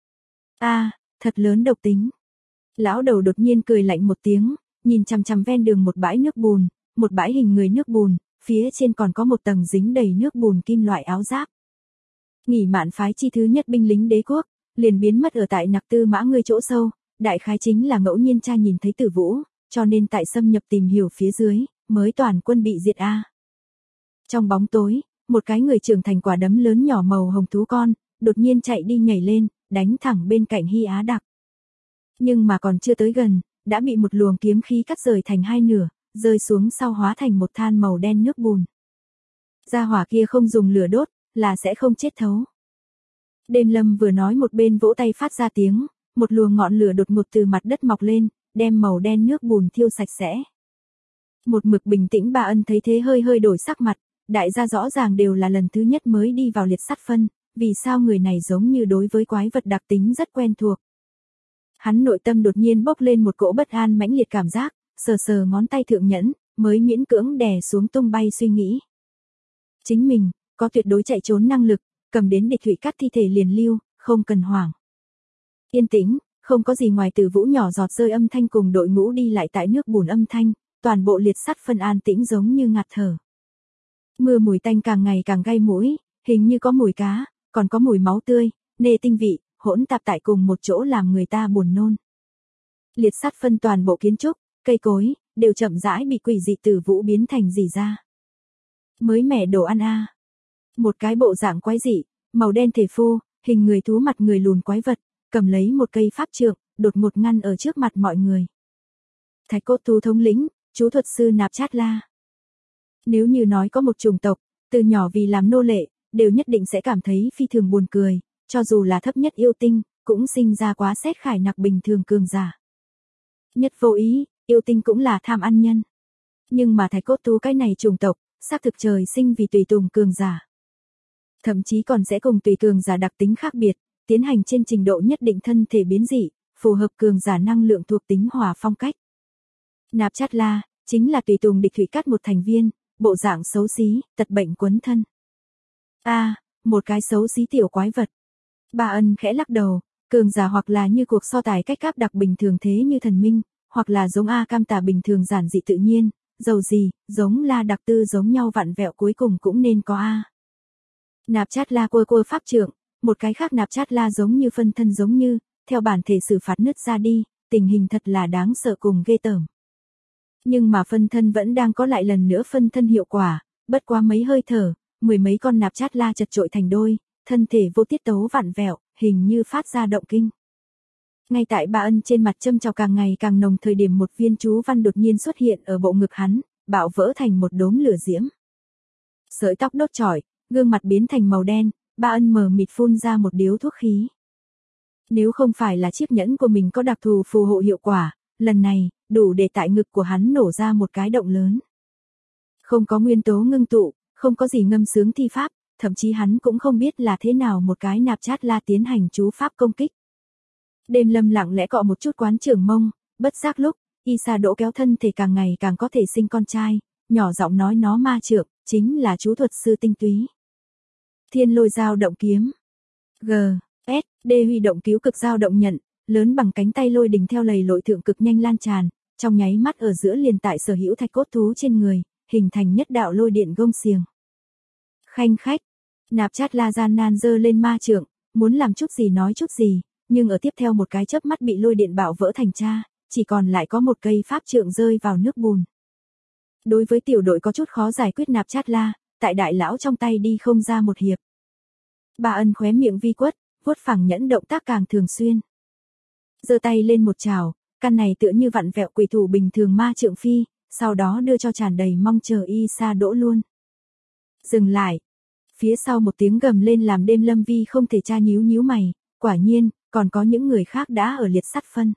Speaker 1: Thật lớn độc tính. Lão đầu đột nhiên cười lạnh một tiếng, nhìn chằm chằm ven đường một bãi nước bùn, một bãi hình người nước bùn, phía trên còn có một tầng dính đầy nước bùn kim loại áo giáp. Nghỉ mạn phái chi thứ nhất binh lính đế quốc, liền biến mất ở tại Nặc Tư Mã Ngươi chỗ sâu, đại khái chính là ngẫu nhiên cha nhìn thấy Tử Vũ, cho nên tại xâm nhập tìm hiểu phía dưới, mới toàn quân bị diệt a. Trong bóng tối, một cái người trưởng thành quả đấm lớn nhỏ màu hồng thú con, đột nhiên chạy đi nhảy lên, đánh thẳng bên cạnh Hy Á Đặc. Nhưng mà còn chưa tới gần, đã bị một luồng kiếm khí cắt rời thành hai nửa, rơi xuống sau hóa thành một than màu đen nước bùn. Gia hỏa kia không dùng lửa đốt, là sẽ không chết thấu. Đêm Lâm vừa nói một bên vỗ tay phát ra tiếng, một luồng ngọn lửa đột ngột từ mặt đất mọc lên, đem màu đen nước bùn thiêu sạch sẽ. Một mực bình tĩnh bà Ân thấy thế hơi hơi đổi sắc mặt, đại gia rõ ràng đều là lần thứ nhất mới đi vào liệt sắt phân, vì sao người này giống như đối với quái vật đặc tính rất quen thuộc. Hắn nội tâm đột nhiên bốc lên một cỗ bất an mãnh liệt cảm giác, sờ sờ ngón tay thượng nhẫn, mới miễn cưỡng đè xuống tung bay suy nghĩ. Chính mình, có tuyệt đối chạy trốn năng lực, cầm đến địch thủy cắt thi thể liền lưu, không cần hoảng. Yên tĩnh, không có gì ngoài Tử Vũ nhỏ giọt rơi âm thanh cùng đội ngũ đi lại tại nước bùn âm thanh, toàn bộ liệt sắt phân an tĩnh giống như ngạt thở. Mưa mùi tanh càng ngày càng gai mũi, hình như có mùi cá, còn có mùi máu tươi, nê tinh vị, hỗn tạp tại cùng một chỗ làm người ta buồn nôn. Liệt sắt phân toàn bộ kiến trúc, cây cối, đều chậm rãi bị quỷ dị Tử Vũ biến thành gì ra. Mới mẻ đồ ăn a. Một cái bộ dạng quái dị, màu đen thể phu, hình người thú mặt người lùn quái vật, cầm lấy một cây pháp trượng, đột ngột ngăn ở trước mặt mọi người. Thạch cốt thú thống lĩnh, chú thuật sư Nạp Chát La. Nếu như nói có một chủng tộc, từ nhỏ vì làm nô lệ, đều nhất định sẽ cảm thấy phi thường buồn cười, cho dù là thấp nhất yêu tinh, cũng sinh ra quá xét khải nặc bình thường cường giả. Nhất vô ý, yêu tinh cũng là tham ăn nhân. Nhưng mà thạch cốt thú cái này chủng tộc, xác thực trời sinh vì tùy tùng cường giả. Thậm chí còn sẽ cùng tùy cường giả đặc tính khác biệt, tiến hành trên trình độ nhất định thân thể biến dị, phù hợp cường giả năng lượng thuộc tính hỏa phong cách. Nạp Chát La, chính là tùy tùng địch thủy cắt một thành viên, bộ dạng xấu xí, tật bệnh quấn thân. Một cái xấu xí tiểu quái vật. Bà Ân khẽ lắc đầu, cường giả hoặc là như cuộc so tài cách áp đặc bình thường thế như thần minh, hoặc là giống A Cam Tà bình thường giản dị tự nhiên, dầu gì, giống La Đặc Tư giống nhau vặn vẹo cuối cùng cũng nên có A. Nạp Chát La quơ pháp trượng, một cái khác Nạp Chát La giống như phân thân giống như, theo bản thể xử phạt nứt ra đi, tình hình thật là đáng sợ cùng ghê tởm. Nhưng mà phân thân vẫn đang có lại lần nữa phân thân hiệu quả, bất quá mấy hơi thở, mười mấy con Nạp Chát La chật chội thành đôi, thân thể vô tiết tấu vặn vẹo, hình như phát ra động kinh. Ngay tại bà Ân trên mặt châm chọc càng ngày càng nồng thời điểm một viên chú văn đột nhiên xuất hiện ở bộ ngực hắn, bạo vỡ thành một đốm lửa diễm. Sợi tóc đốt chọi, gương mặt biến thành màu đen, bà Ân mờ mịt phun ra một điếu thuốc khí. Nếu không phải là chiếc nhẫn của mình có đặc thù phù hộ hiệu quả, lần này, đủ để tại ngực của hắn nổ ra một cái động lớn. Không có nguyên tố ngưng tụ, không có gì ngâm sướng thi pháp, thậm chí hắn cũng không biết là thế nào một cái Nạp Chát La tiến hành chú pháp công kích. Đêm Lâm lặng lẽ cọ một chút quán trưởng mông, bất giác lúc, Y Sa Đỗ kéo thân thể càng ngày càng có thể sinh con trai, nhỏ giọng nói nó ma trượng, chính là chú thuật sư tinh túy. Thiên lôi dao động kiếm. D huy động cứu cực dao động nhận, lớn bằng cánh tay lôi đình theo lầy lội thượng cực nhanh lan tràn, trong nháy mắt ở giữa liền tại sở hữu thạch cốt thú trên người, hình thành nhất đạo lôi điện gông xiềng. Khanh khách, Nạp Chát La gian nan giơ lên ma trượng, muốn làm chút gì nói chút gì, nhưng ở tiếp theo một cái chớp mắt bị lôi điện bạo vỡ thành tro, chỉ còn lại có một cây pháp trượng rơi vào nước bùn. Đối với tiểu đội có chút khó giải quyết Nạp Chát La, tại đại lão trong tay đi không ra một hiệp. Ba Ân khóe miệng vi quất, vuốt phẳng nhẫn động tác càng thường xuyên. Giơ tay lên một chảo, căn này tựa như vặn vẹo quỷ thủ bình thường ma trượng phi, sau đó đưa cho tràn đầy mong chờ y sa đỗ luôn. Dừng lại. Phía sau một tiếng gầm lên làm Đêm Lâm Vi không thể tra nhíu nhíu mày, quả nhiên, còn có những người khác đã ở liệt sắt phân.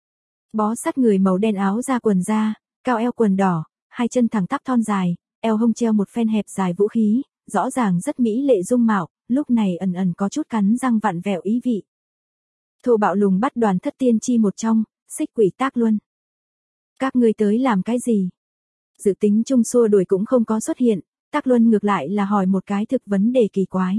Speaker 1: Bó sắt người màu đen áo da quần da, cao eo quần đỏ, hai chân thẳng tắp thon dài, eo hông treo một phen hẹp dài vũ khí, rõ ràng rất mỹ lệ dung mạo, lúc này ẩn ẩn có chút cắn răng vặn vẹo ý vị. Thô Bạo Lùng Bắt Đoàn thất tiên chi một trong, Xích Quỷ Tác Luân. Các ngươi tới làm cái gì? Dự tính chung xua đuổi cũng không có xuất hiện, Tác Luân ngược lại là hỏi một cái thực vấn đề kỳ quái.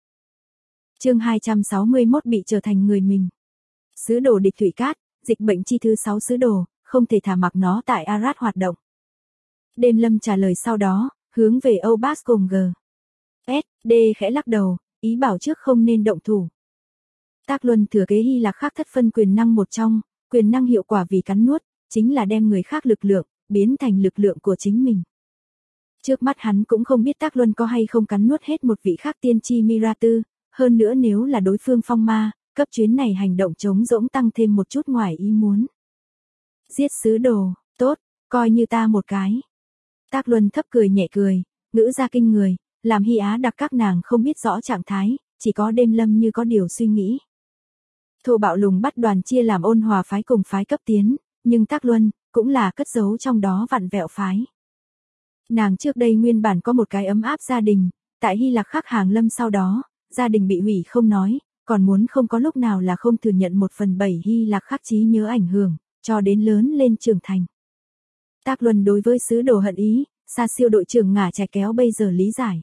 Speaker 1: Chương 261 bị trở thành người mình. Sứ đồ địch thủy cát, dịch bệnh chi thứ 6 sứ đồ, không thể thả mặc nó tại Arad hoạt động. Đêm Lâm trả lời sau đó, hướng về Âu Bas cùng G. S, D khẽ lắc đầu, ý bảo trước không nên động thủ. Tác Luân thừa kế Hy Lạc khác thất phân quyền năng một trong, quyền năng hiệu quả vì cắn nuốt, chính là đem người khác lực lượng, biến thành lực lượng của chính mình. Trước mắt hắn cũng không biết Tác Luân có hay không cắn nuốt hết một vị khác tiên tri Mira Tư, hơn nữa nếu là đối phương phong ma, cấp chuyến này hành động chống rỗng tăng thêm một chút ngoài ý muốn. Giết sứ đồ, tốt, coi như ta một cái. Tác Luân thấp cười nhẹ cười, ngữ ra kinh người, làm Hy Á đặc các nàng không biết rõ trạng thái, chỉ có Đêm Lâm như có điều suy nghĩ. Thô Bạo Lùng Bắt Đoàn chia làm Ôn Hòa phái cùng phái cấp tiến, nhưng Tác Luân cũng là cất giấu trong đó vặn vẹo phái. Nàng trước đây nguyên bản có một cái ấm áp gia đình, tại Hy Lạc Khắc hàng lâm sau đó, gia đình bị hủy không nói, còn muốn không có lúc nào là không thừa nhận 1/7 Hy Lạc Khắc trí nhớ ảnh hưởng, cho đến lớn lên trưởng thành. Tác Luân đối với sứ đồ hận ý, xa siêu đội trưởng Ngả Trạch Kéo bây giờ lý giải.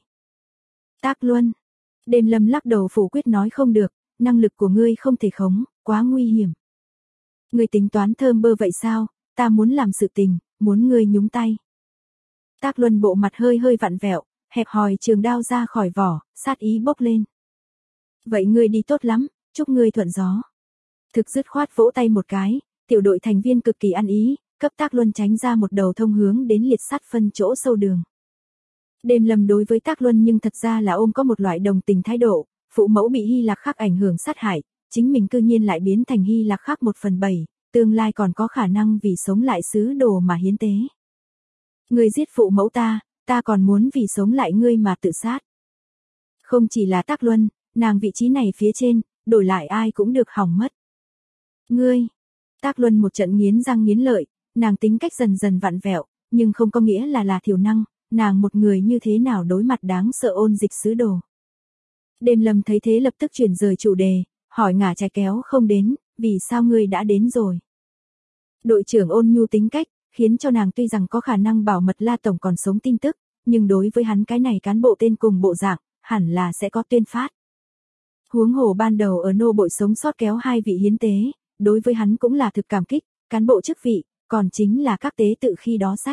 Speaker 1: Tác Luân, Đêm Lâm lắc đầu phủ quyết nói không được, năng lực của ngươi không thể khống, quá nguy hiểm. Ngươi tính toán thơm bơ vậy sao, ta muốn làm sự tình, muốn ngươi nhúng tay. Tác Luân bộ mặt hơi hơi vặn vẹo, hẹp hòi trường đao ra khỏi vỏ, sát ý bốc lên. Vậy ngươi đi tốt lắm, chúc ngươi thuận gió. Thực dứt khoát vỗ tay một cái, tiểu đội thành viên cực kỳ ăn ý, cấp Tác Luân tránh ra một đầu thông hướng đến liệt sắt phân chỗ sâu đường. Đêm Lâm đối với Tác Luân nhưng thật ra là ôm có một loại đồng tình thái độ, phụ mẫu bị Hy Lạc Khắc ảnh hưởng sát hại, chính mình cư nhiên lại biến thành Hy Lạc Khắc 1/7, tương lai còn có khả năng vì sống lại sứ đồ mà hiến tế. Ngươi giết phụ mẫu ta còn muốn vì sống lại ngươi mà tự sát. Không chỉ là Tác Luân, nàng vị trí này phía trên, đổi lại ai cũng được hỏng mất. Ngươi, Tác Luân một trận nghiến răng nghiến lợi, nàng tính cách dần dần vặn vẹo, nhưng không có nghĩa là thiểu năng, nàng một người như thế nào đối mặt đáng sợ Ôn Dịch sứ đồ. Đêm Lâm thấy thế lập tức chuyển rời chủ đề, hỏi Ngả Trạch Kéo không đến, vì sao ngươi đã đến rồi. Đội trưởng ôn nhu tính cách, khiến cho nàng tuy rằng có khả năng bảo mật La Tổng còn sống tin tức, nhưng đối với hắn cái này cán bộ tên cùng bộ dạng, hẳn là sẽ có tuyên phát. Huống hồ ban đầu ở nô bội sống sót kéo 2 vị hiến tế, đối với hắn cũng là thực cảm kích, cán bộ chức vị, còn chính là các tế tự khi đó sách.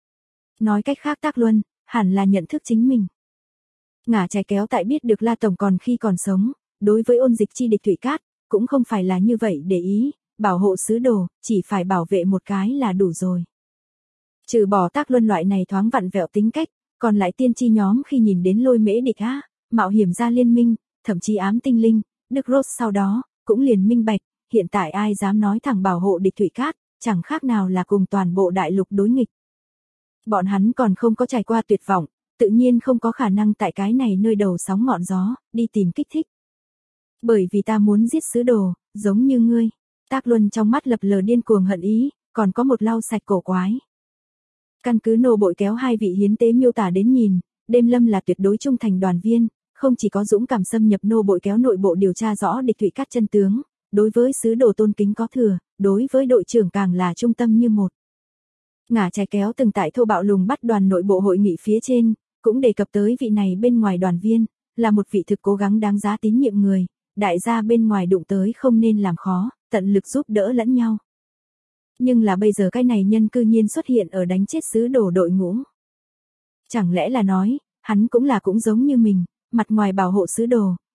Speaker 1: Nói cách khác Tác Luân, hẳn là nhận thức chính mình. Ngả Trạch Kéo tại biết được La Tổng còn khi còn sống, đối với Ôn Dịch chi địch thủy cát, cũng không phải là như vậy để ý, bảo hộ sứ đồ, chỉ phải bảo vệ một cái là đủ rồi. Trừ bỏ Tác Luân loại này thoáng vặn vẹo tính cách, còn lại tiên tri nhóm khi nhìn đến Lôi Mễ Địch Á, mạo hiểm ra liên minh, thậm chí ám tinh linh, Đức Rốt sau đó, cũng liền minh bạch, hiện tại ai dám nói thẳng bảo hộ địch thủy cát, chẳng khác nào là cùng toàn bộ đại lục đối nghịch. Bọn hắn còn không có trải qua tuyệt vọng, tự nhiên không có khả năng tại cái này nơi đầu sóng ngọn gió, đi tìm kích thích. Bởi vì ta muốn giết sứ đồ, giống như ngươi. Tác Luân trong mắt lập lờ điên cuồng hận ý, còn có một lau sạch cổ quái. Căn cứ nô bội kéo 2 vị hiến tế miêu tả đến nhìn, Đêm Lâm là tuyệt đối trung thành đoàn viên, không chỉ có dũng cảm xâm nhập nô bội kéo nội bộ điều tra rõ địch thủy cát chân tướng, đối với sứ đồ tôn kính có thừa, đối với đội trưởng càng là trung tâm như một. Ngả Trạch Kéo từng tại Thô Bạo Lùng Bắt Đoàn nội bộ hội nghị phía trên, cũng đề cập tới vị này bên ngoài đoàn viên, là một vị thực cố gắng đáng giá tín nhiệm người, đại gia bên ngoài đụng tới không nên làm khó, tận lực giúp đỡ lẫn nhau. Nhưng là bây giờ cái này nhân cư nhiên xuất hiện ở đánh chết sứ đồ đội ngũ. Chẳng lẽ là nói, hắn cũng giống như mình, mặt ngoài bảo hộ sứ đồ,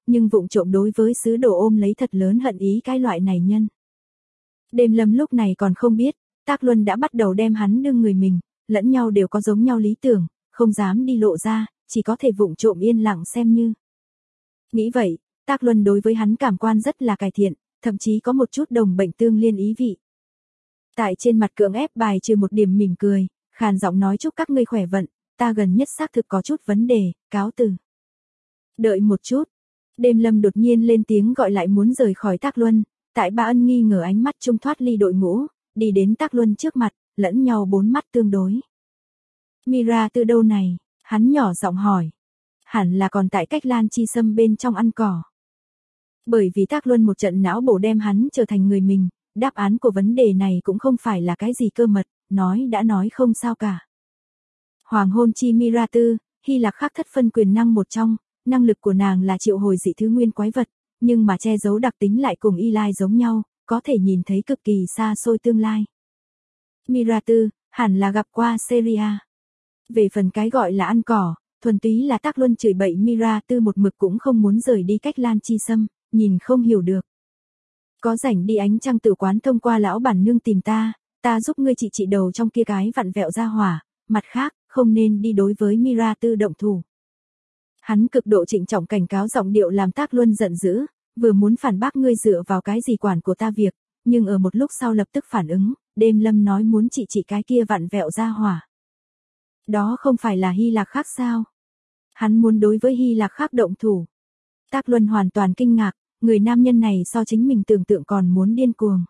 Speaker 1: nhưng vụng trộm đối với sứ đồ ôm lấy thật lớn hận ý cái loại này nhân. Đêm Lâm lúc này còn không biết, Tác Luân đã bắt đầu đem hắn đương người mình, lẫn nhau đều có giống nhau lý tưởng, không dám đi lộ ra, chỉ có thể vụng trộm yên lặng xem như. Nghĩ vậy, Tác Luân đối với hắn cảm quan rất là cải thiện, thậm chí có một chút đồng bệnh tương liên ý vị. Tại trên mặt cưỡng ép bài trừ một điểm mỉm cười, khàn giọng nói chúc các ngươi khỏe vận, ta gần nhất xác thực có chút vấn đề, cáo từ. Đợi một chút. Đêm Lâm đột nhiên lên tiếng gọi lại muốn rời khỏi Tác Luân, tại Ba Ân nghi ngờ ánh mắt trung thoát ly đội ngũ, đi đến Tác Luân trước mặt, lẫn nhau bốn mắt tương đối. Mira từ đâu này? Hắn nhỏ giọng hỏi. Hẳn là còn tại Cách Lan Chi Sâm bên trong ăn cỏ. Bởi vì Tác Luân một trận não bổ đem hắn trở thành người mình, đáp án của vấn đề này cũng không phải là cái gì cơ mật, nói đã nói không sao cả. Hoàng hôn chi Mira Tư, Hy Lạc khác thất phân quyền năng một trong, năng lực của nàng là triệu hồi dị thứ nguyên quái vật, nhưng mà che giấu đặc tính lại cùng Y Lai giống nhau, có thể nhìn thấy cực kỳ xa xôi tương lai. Mira Tư, hẳn là gặp qua Seria. Về phần cái gọi là ăn cỏ, thuần túy là Tác Luân chửi bậy Mira Tư một mực cũng không muốn rời đi Cách Lan Chi Sâm, nhìn không hiểu được. Có rảnh đi ánh trăng tử quán thông qua lão bản nương tìm ta giúp ngươi trị đầu trong kia cái vặn vẹo ra hỏa, mặt khác, không nên đi đối với Mira Tư động thủ. Hắn cực độ trịnh trọng cảnh cáo giọng điệu làm Tác Luân giận dữ, vừa muốn phản bác ngươi dựa vào cái gì quản của ta việc, nhưng ở một lúc sau lập tức phản ứng, Đêm Lâm nói muốn trị cái kia vặn vẹo ra hỏa. Đó không phải là Hy Lạc khác sao? Hắn muốn đối với Hy Lạc khác động thủ. Tác Luân hoàn toàn kinh ngạc, người nam nhân này so chính mình tưởng tượng còn muốn điên cuồng.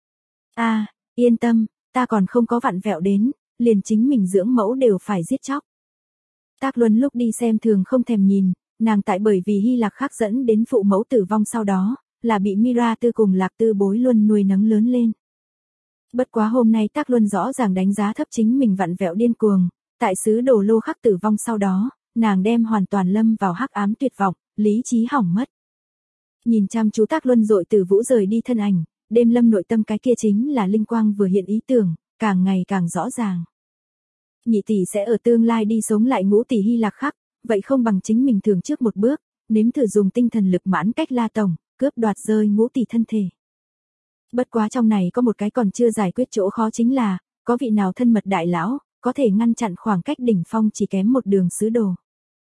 Speaker 1: Yên tâm, ta còn không có vặn vẹo đến, liền chính mình dưỡng mẫu đều phải giết chóc. Tác Luân lúc đi xem thường không thèm nhìn, nàng tại bởi vì Hy Lạc khác dẫn đến phụ mẫu tử vong sau đó, là bị Mira Tư cùng Lạc Tư bối luân nuôi nấng lớn lên. Bất quá hôm nay Tác Luân rõ ràng đánh giá thấp chính mình vặn vẹo điên cuồng, tại sứ đồ lô khắc tử vong sau đó, nàng đem hoàn toàn lâm vào hắc ám tuyệt vọng, lý trí hỏng mất. Nhìn chăm chú Tác Luân dội từ vũ rời đi thân ảnh, Đêm Lâm nội tâm cái kia chính là linh quang vừa hiện ý tưởng, càng ngày càng rõ ràng. Nhị tỷ sẽ ở tương lai đi sống lại ngũ tỷ Hy Lạc khắc, vậy không bằng chính mình thường trước một bước, nếm thử dùng tinh thần lực mãn cách La Tổng, cướp đoạt rơi ngũ tỷ thân thể. Bất quá trong này có một cái còn chưa giải quyết chỗ khó chính là, có vị nào thân mật đại lão, có thể ngăn chặn khoảng cách đỉnh phong chỉ kém một đường sứ đồ.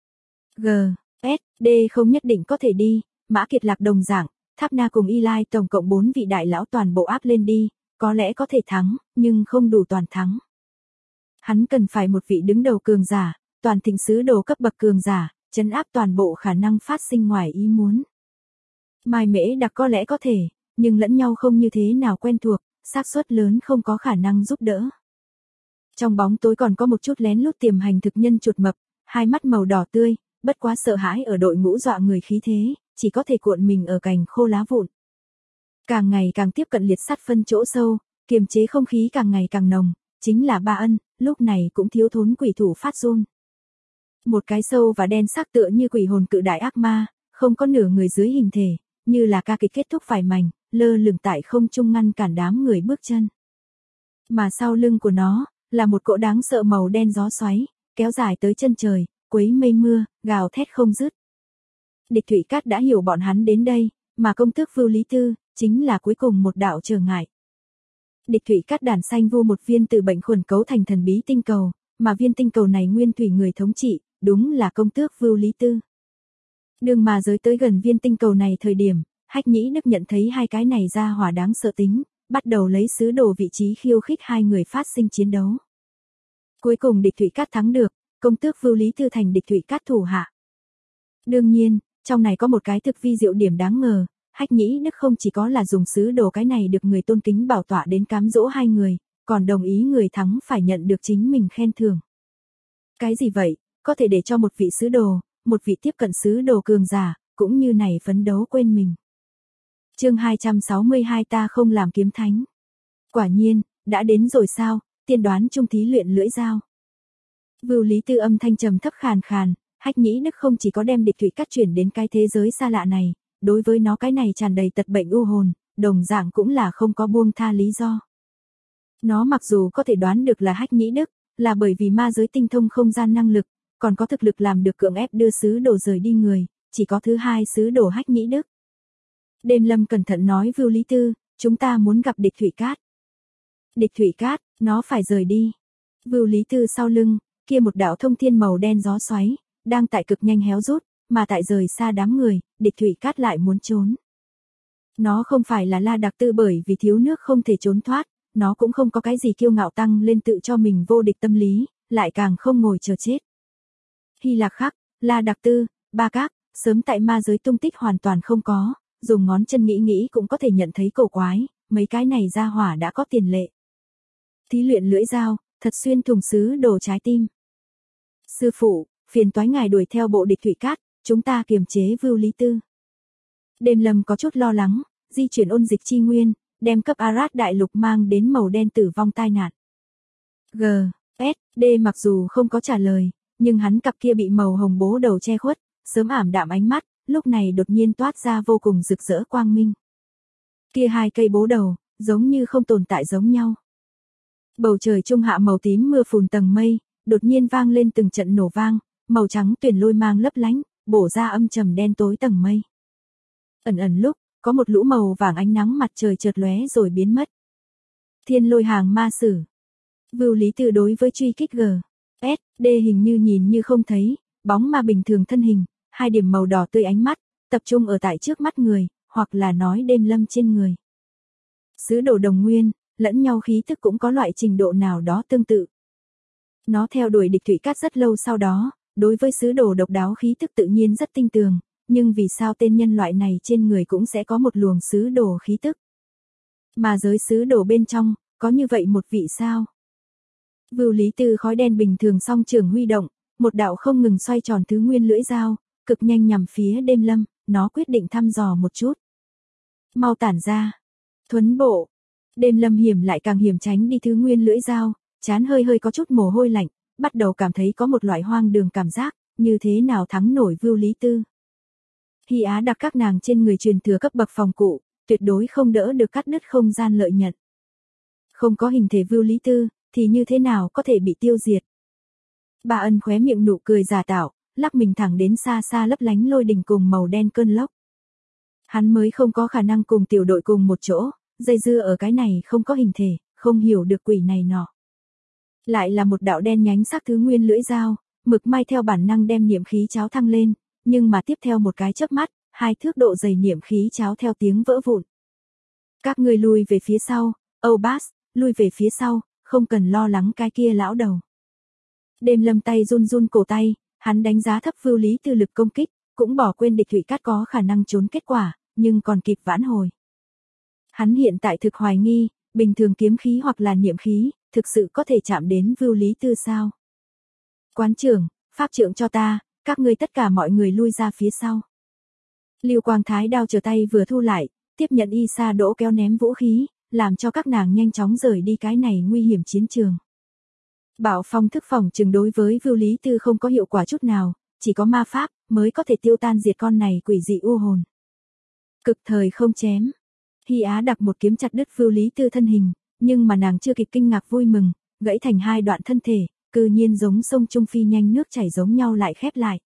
Speaker 1: G, S, D không nhất định có thể đi, Mã Kiệt Lạc đồng dạng, Tháp Na cùng Y Lai tổng cộng 4 vị đại lão toàn bộ áp lên đi, có lẽ có thể thắng, nhưng không đủ toàn thắng. Hắn cần phải một vị đứng đầu cường giả, toàn thịnh sứ đồ cấp bậc cường giả, trấn áp toàn bộ khả năng phát sinh ngoài ý muốn. Mai Mễ Đặc có lẽ có thể, nhưng lẫn nhau không như thế nào quen thuộc, xác suất lớn không có khả năng giúp đỡ. Trong bóng tối còn có một chút lén lút tiềm hành thực nhân chuột mập, hai mắt màu đỏ tươi, bất quá sợ hãi ở đội ngũ dọa người khí thế, chỉ có thể cuộn mình ở cành khô lá vụn. Càng ngày càng tiếp cận liệt sắt phân chỗ sâu, kiềm chế không khí càng ngày càng nồng, chính là Ba Ân, lúc này cũng thiếu thốn quỷ thủ phát run. Một cái sâu và đen sắc tựa như quỷ hồn cự đại ác ma, không có nửa người dưới hình thể, như là ca kịch kết thúc phải mảnh, lơ lửng tại không trung ngăn cản đám người bước chân. Mà sau lưng của nó, là một cỗ đáng sợ màu đen gió xoáy, kéo dài tới chân trời, quấy mây mưa, gào thét không dứt. Địch Thủy Cát đã hiểu bọn hắn đến đây, mà công tước Vưu Lý Tư, chính là cuối cùng một đạo trở ngại. Địch Thủy Cát đàn xanh vu một viên từ bệnh khuẩn cấu thành thần bí tinh cầu, mà viên tinh cầu này nguyên thủy người thống trị, đúng là công tước Vưu Lý Tư. Đường mà giới tới gần viên tinh cầu này thời điểm, Hách Nhĩ Đức nhận thấy hai cái này ra hỏa đáng sợ tính, bắt đầu lấy sứ đồ vị trí khiêu khích hai người phát sinh chiến đấu. Cuối cùng Địch Thủy Cát thắng được, công tước Vưu Lý Tư thành Địch Thủy Cát thủ hạ. Đương nhiên, trong này có một cái thực vi diệu điểm đáng ngờ, Hách Nhĩ Đức không chỉ có là dùng sứ đồ cái này được người tôn kính bảo tọa đến cám dỗ hai người, còn đồng ý người thắng phải nhận được chính mình khen thưởng. Cái gì vậy, có thể để cho một vị sứ đồ, một vị tiếp cận sứ đồ cường giả, cũng như này phấn đấu quên mình. Chương 262 ta không làm kiếm thánh. Quả nhiên, đã đến rồi sao, tiên đoán trung thí luyện lưỡi dao. Vưu Lý Tư âm thanh trầm thấp khàn khàn, Hách Nhĩ Đức không chỉ có đem Địch Thủy Cát chuyển đến cái thế giới xa lạ này, đối với nó cái này tràn đầy tật bệnh u hồn, đồng dạng cũng là không có buông tha lý do. Nó mặc dù có thể đoán được là Hách Nhĩ Đức, là bởi vì ma giới tinh thông không gian năng lực, còn có thực lực làm được cưỡng ép đưa sứ đồ rời đi người, chỉ có thứ hai sứ đồ Hách Nhĩ Đức. Đêm Lâm cẩn thận nói Vưu Lý Tư, chúng ta muốn gặp địch Thủy Cát. Địch Thủy Cát, nó phải rời đi. Vưu Lý Tư sau lưng, kia một đạo thông thiên màu đen gió xoáy, đang tại cực nhanh héo rút, mà tại rời xa đám người, địch Thủy Cát lại muốn trốn. Nó không phải là La Đặc Tư bởi vì thiếu nước không thể trốn thoát, nó cũng không có cái gì kiêu ngạo tăng lên tự cho mình vô địch tâm lý, lại càng không ngồi chờ chết. Hy Lạc Khắc, La Đặc Tư, Ba Các, sớm tại ma giới tung tích hoàn toàn không có, dùng ngón chân nghĩ cũng có thể nhận thấy cổ quái, mấy cái này ra hỏa đã có tiền lệ. Thí luyện lưỡi dao, thật xuyên thủng sứ đồ trái tim. Sư phụ, phiền toái ngài đuổi theo bộ địch Thủy Cát, chúng ta kiềm chế Vưu Lý Tư. Đêm Lâm có chút lo lắng, di chuyển ôn dịch chi nguyên, đem cấp Arad đại lục mang đến màu đen tử vong tai nạn. G, S, D mặc dù không có trả lời, nhưng hắn cặp kia bị màu hồng bố đầu che khuất, sớm ảm đạm ánh mắt, lúc này đột nhiên toát ra vô cùng rực rỡ quang minh. Kia hai cây bố đầu, giống như không tồn tại giống nhau. Bầu trời trung hạ màu tím mưa phùn tầng mây, đột nhiên vang lên từng trận nổ vang, màu trắng tuyền lôi mang lấp lánh, bổ ra âm trầm đen tối tầng mây. Ẩn ẩn lúc, có một lũ màu vàng ánh nắng mặt trời chợt lóe rồi biến mất. Thiên lôi hàng ma sử. Vưu Lý Tư đối với truy kích G, S, D hình như nhìn như không thấy, bóng ma bình thường thân hình, hai điểm màu đỏ tươi ánh mắt, tập trung ở tại trước mắt người, hoặc là nói Đêm Lâm trên người. Sứ đồ đồng nguyên, lẫn nhau khí thức cũng có loại trình độ nào đó tương tự. Nó theo đuổi địch Thủy Cát rất lâu sau đó, đối với sứ đồ độc đáo khí thức tự nhiên rất tinh tường, nhưng vì sao tên nhân loại này trên người cũng sẽ có một luồng sứ đồ khí tức? Mà giới sứ đồ bên trong, có như vậy một vị sao? Vưu Lý Tư khói đen bình thường song trường huy động, một đạo không ngừng xoay tròn thứ nguyên lưỡi dao, cực nhanh nhằm phía Đêm Lâm, nó quyết định thăm dò một chút. Mau tản ra. Thuấn bộ. Đêm Lâm hiểm lại càng hiểm tránh đi thứ nguyên lưỡi dao, trán hơi có chút mồ hôi lạnh, bắt đầu cảm thấy có một loại hoang đường cảm giác, như thế nào thắng nổi Vưu Lý Tư. Hy Á đặt các nàng trên người truyền thừa cấp bậc phòng cụ, tuyệt đối không đỡ được cắt đứt không gian lợi nhận. Không có hình thể Vưu Lý Tư, thì như thế nào có thể bị tiêu diệt. Bà Ân khóe miệng nụ cười giả tạo, lắc mình thẳng đến xa xa lấp lánh lôi đình cùng màu đen cơn lốc. Hắn mới không có khả năng cùng tiểu đội cùng một chỗ, dây dưa ở cái này không có hình thể, không hiểu được quỷ này nọ. Lại là một đạo đen nhánh sắc thứ nguyên lưỡi dao, mực may theo bản năng đem niệm khí cháo thăng lên, nhưng mà tiếp theo một cái chớp mắt, 2 thước độ dày niệm khí cháo theo tiếng vỡ vụn. Các ngươi lui về phía sau, Obas, lui về phía sau, không cần lo lắng cái kia lão đầu. Đêm Lâm tay run cổ tay, hắn đánh giá thấp Vưu Lý Tư lực công kích, cũng bỏ quên địch Thủy Cát có khả năng trốn kết quả, nhưng còn kịp vãn hồi. Hắn hiện tại thực hoài nghi, bình thường kiếm khí hoặc là niệm khí, thực sự có thể chạm đến Vưu Lý Tư sao? Quán trưởng, pháp trưởng cho ta, các ngươi tất cả mọi người lui ra phía sau. Lưu Quang Thái đao trở tay vừa thu lại, tiếp nhận Y Sa Đỗ kéo ném vũ khí, làm cho các nàng nhanh chóng rời đi cái này nguy hiểm chiến trường. Bảo phong thức phòng trường đối với Vưu Lý Tư không có hiệu quả chút nào, chỉ có ma pháp mới có thể tiêu tan diệt con này quỷ dị u hồn. Cực thời không chém. Hy Á đặt một kiếm chặt đứt Vưu Lý Tư thân hình, nhưng mà nàng chưa kịp kinh ngạc vui mừng, gãy thành 2 đoạn thân thể, cư nhiên giống sông Trung Phi nhanh nước chảy giống nhau lại khép lại.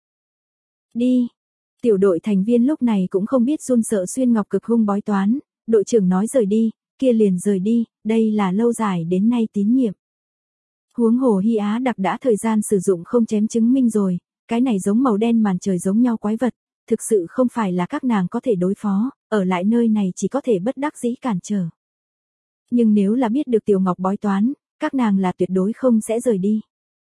Speaker 1: Đi. Tiểu đội thành viên lúc này cũng không biết run sợ xuyên ngọc cực hung bói toán, đội trưởng nói rời đi, kia liền rời đi, đây là lâu dài đến nay tín nhiệm. Huống hồ Hy Á đặc đã thời gian sử dụng không chém chứng minh rồi, cái này giống màu đen màn trời giống nhau quái vật, thực sự không phải là các nàng có thể đối phó, ở lại nơi này chỉ có thể bất đắc dĩ cản trở. Nhưng nếu là biết được Tiểu Ngọc bói toán, các nàng là tuyệt đối không sẽ rời đi.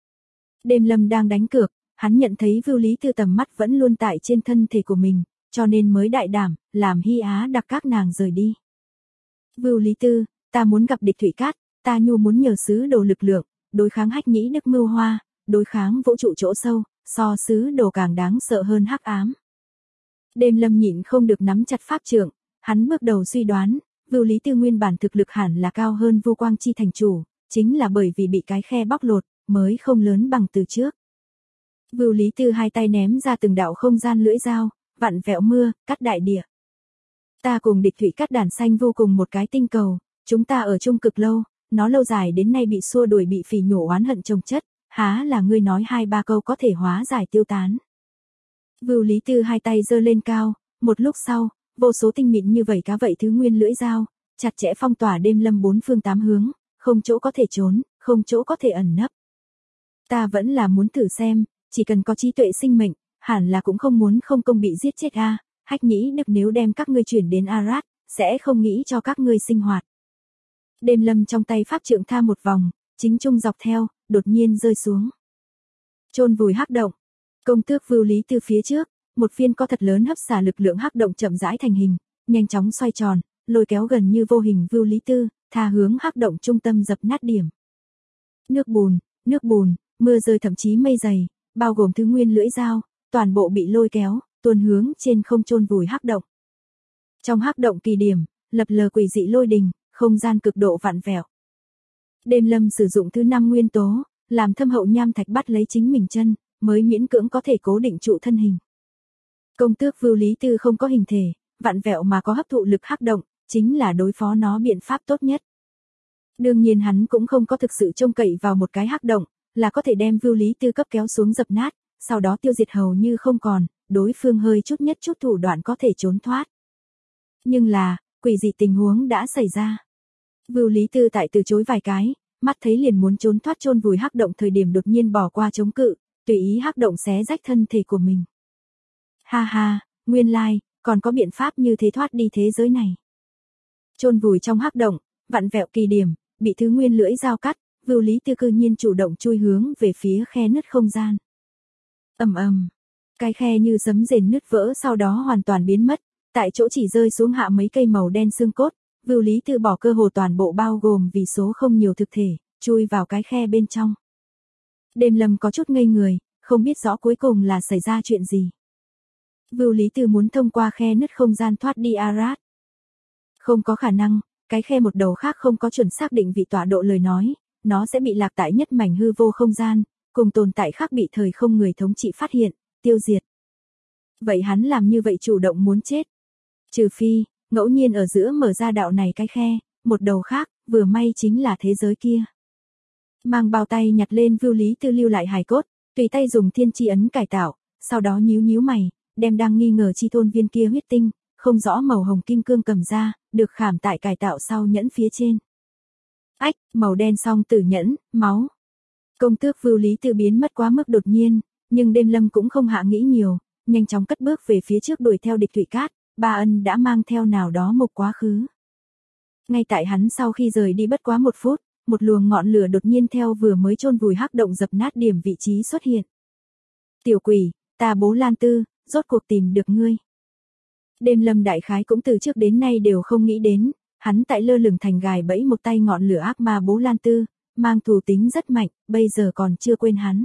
Speaker 1: Đêm Lâm đang đánh cược, hắn nhận thấy Vưu Lý Tư tầm mắt vẫn luôn tại trên thân thể của mình, cho nên mới đại đảm, làm Hy Á đặc các nàng rời đi. Vưu Lý Tư, ta muốn gặp địch Thủy Cát, ta nhu muốn nhờ sứ đồ lực lượng, đối kháng Hách Nhĩ Đức mưu hoa, đối kháng vũ trụ chỗ sâu, so sứ đồ càng đáng sợ hơn hắc ám. Đêm Lâm nhịn không được nắm chặt pháp trượng, hắn bước đầu suy đoán, Vưu Lý Tư nguyên bản thực lực hẳn là cao hơn Vô Quang Chi thành chủ, chính là bởi vì bị cái khe bóc lột, mới không lớn bằng từ trước. Vưu Lý Tư hai tay ném ra từng đạo không gian lưỡi dao, vặn vẹo mưa, cắt đại địa. Ta cùng địch Thủy Cát đàn xanh vô cùng một cái tinh cầu, chúng ta ở chung cực lâu, nó lâu dài đến nay bị xua đuổi bị phỉ nhổ oán hận chồng chất, há là ngươi nói 2-3 câu có thể hóa giải tiêu tán. Vưu Lý Tư hai tay giơ lên cao, một lúc sau, vô số tinh mịn như vảy cá vậy thứ nguyên lưỡi dao, chặt chẽ phong tỏa đêm lâm bốn phương tám hướng, không chỗ có thể trốn, không chỗ có thể ẩn nấp. Ta vẫn là muốn thử xem, chỉ cần có trí tuệ sinh mệnh, hẳn là cũng không muốn không công bị giết chết a. Hách Nhĩ Đức nếu đem các ngươi chuyển đến Arad, sẽ không nghĩ cho các ngươi sinh hoạt. Đêm lâm trong tay pháp trượng tha một vòng, chính trung dọc theo, đột nhiên rơi xuống. Chôn vùi hắc động. Công tước Vưu Lý Tư phía trước, một viên có thật lớn hấp xả lực lượng hắc động chậm rãi thành hình, nhanh chóng xoay tròn, lôi kéo gần như vô hình Vưu Lý Tư, thà hướng hắc động trung tâm dập nát điểm. Nước bùn, mưa rơi thậm chí mây dày, bao gồm thứ nguyên lưỡi dao, toàn bộ bị lôi kéo, tuôn hướng trên không chôn vùi hắc động. Trong hắc động kỳ điểm, lập lờ quỷ dị lôi đình, không gian cực độ vặn vẹo. Đêm lâm sử dụng thứ 5 nguyên tố, làm thâm hậu nham thạch bắt lấy chính mình chân, mới miễn cưỡng có thể cố định trụ thân hình. Công tước Vưu Lý Tư không có hình thể, vặn vẹo mà có hấp thụ lực hắc động, chính là đối phó nó biện pháp tốt nhất. Đương nhiên hắn cũng không có thực sự trông cậy vào một cái hắc động, là có thể đem Vưu Lý Tư cấp kéo xuống dập nát, sau đó tiêu diệt hầu như không còn, đối phương hơi chút thủ đoạn có thể trốn thoát. Nhưng là, quỷ dị tình huống đã xảy ra. Vưu Lý Tư tại từ chối vài cái, mắt thấy liền muốn trốn thoát chôn vùi hắc động thời điểm đột nhiên bỏ qua chống cự, tùy ý hắc động xé rách thân thể của mình. Ha ha, nguyên lai, còn có biện pháp như thế thoát đi thế giới này. Chôn vùi trong hắc động, vặn vẹo kỳ điểm, bị thứ nguyên lưỡi dao cắt, Vưu Lý Tư cư nhiên chủ động chui hướng về phía khe nứt không gian. Ầm, cái khe như sấm rền nứt vỡ sau đó hoàn toàn biến mất, tại chỗ chỉ rơi xuống hạ mấy cây màu đen xương cốt, Vưu Lý Tư bỏ cơ hồ toàn bộ bao gồm vì số không nhiều thực thể, chui vào cái khe bên trong. Đêm lâm có chút ngây người, không biết rõ cuối cùng là xảy ra chuyện gì. Vưu Lý Tư muốn thông qua khe nứt không gian thoát đi Arad. Không có khả năng, cái khe một đầu khác không có chuẩn xác định vị tọa độ lời nói, nó sẽ bị lạc tại nhất mảnh hư vô không gian, cùng tồn tại khác bị thời không người thống trị phát hiện, tiêu diệt. Vậy hắn làm như vậy chủ động muốn chết. Trừ phi, ngẫu nhiên ở giữa mở ra đạo này cái khe, một đầu khác, vừa may chính là thế giới kia. Mang bao tay nhặt lên Vưu Lý Tư lưu lại hài cốt, tùy tay dùng thiên chi ấn cải tạo, sau đó nhíu mày, đem đang nghi ngờ chi tôn viên kia huyết tinh, không rõ màu hồng kim cương cầm ra, được khảm tại cải tạo sau nhẫn phía trên. Ách, màu đen song tử nhẫn, máu. Công tước Vưu Lý Tư biến mất quá mức đột nhiên, nhưng đêm lâm cũng không hạ nghĩ nhiều, nhanh chóng cất bước về phía trước đuổi theo địch Thủy Cát, Ba Ân đã mang theo nào đó một quá khứ. Ngay tại hắn sau khi rời đi bất quá 1 phút, một luồng ngọn lửa đột nhiên theo vừa mới chôn vùi hắc động dập nát điểm vị trí xuất hiện. Tiểu quỷ, ta Bố Lan Tư, rốt cuộc tìm được ngươi. Đêm lâm đại khái cũng từ trước đến nay đều không nghĩ đến, hắn tại lơ lửng thành gài bẫy một tay ngọn lửa ác ma Bố Lan Tư, mang thù tính rất mạnh, bây giờ còn chưa quên hắn.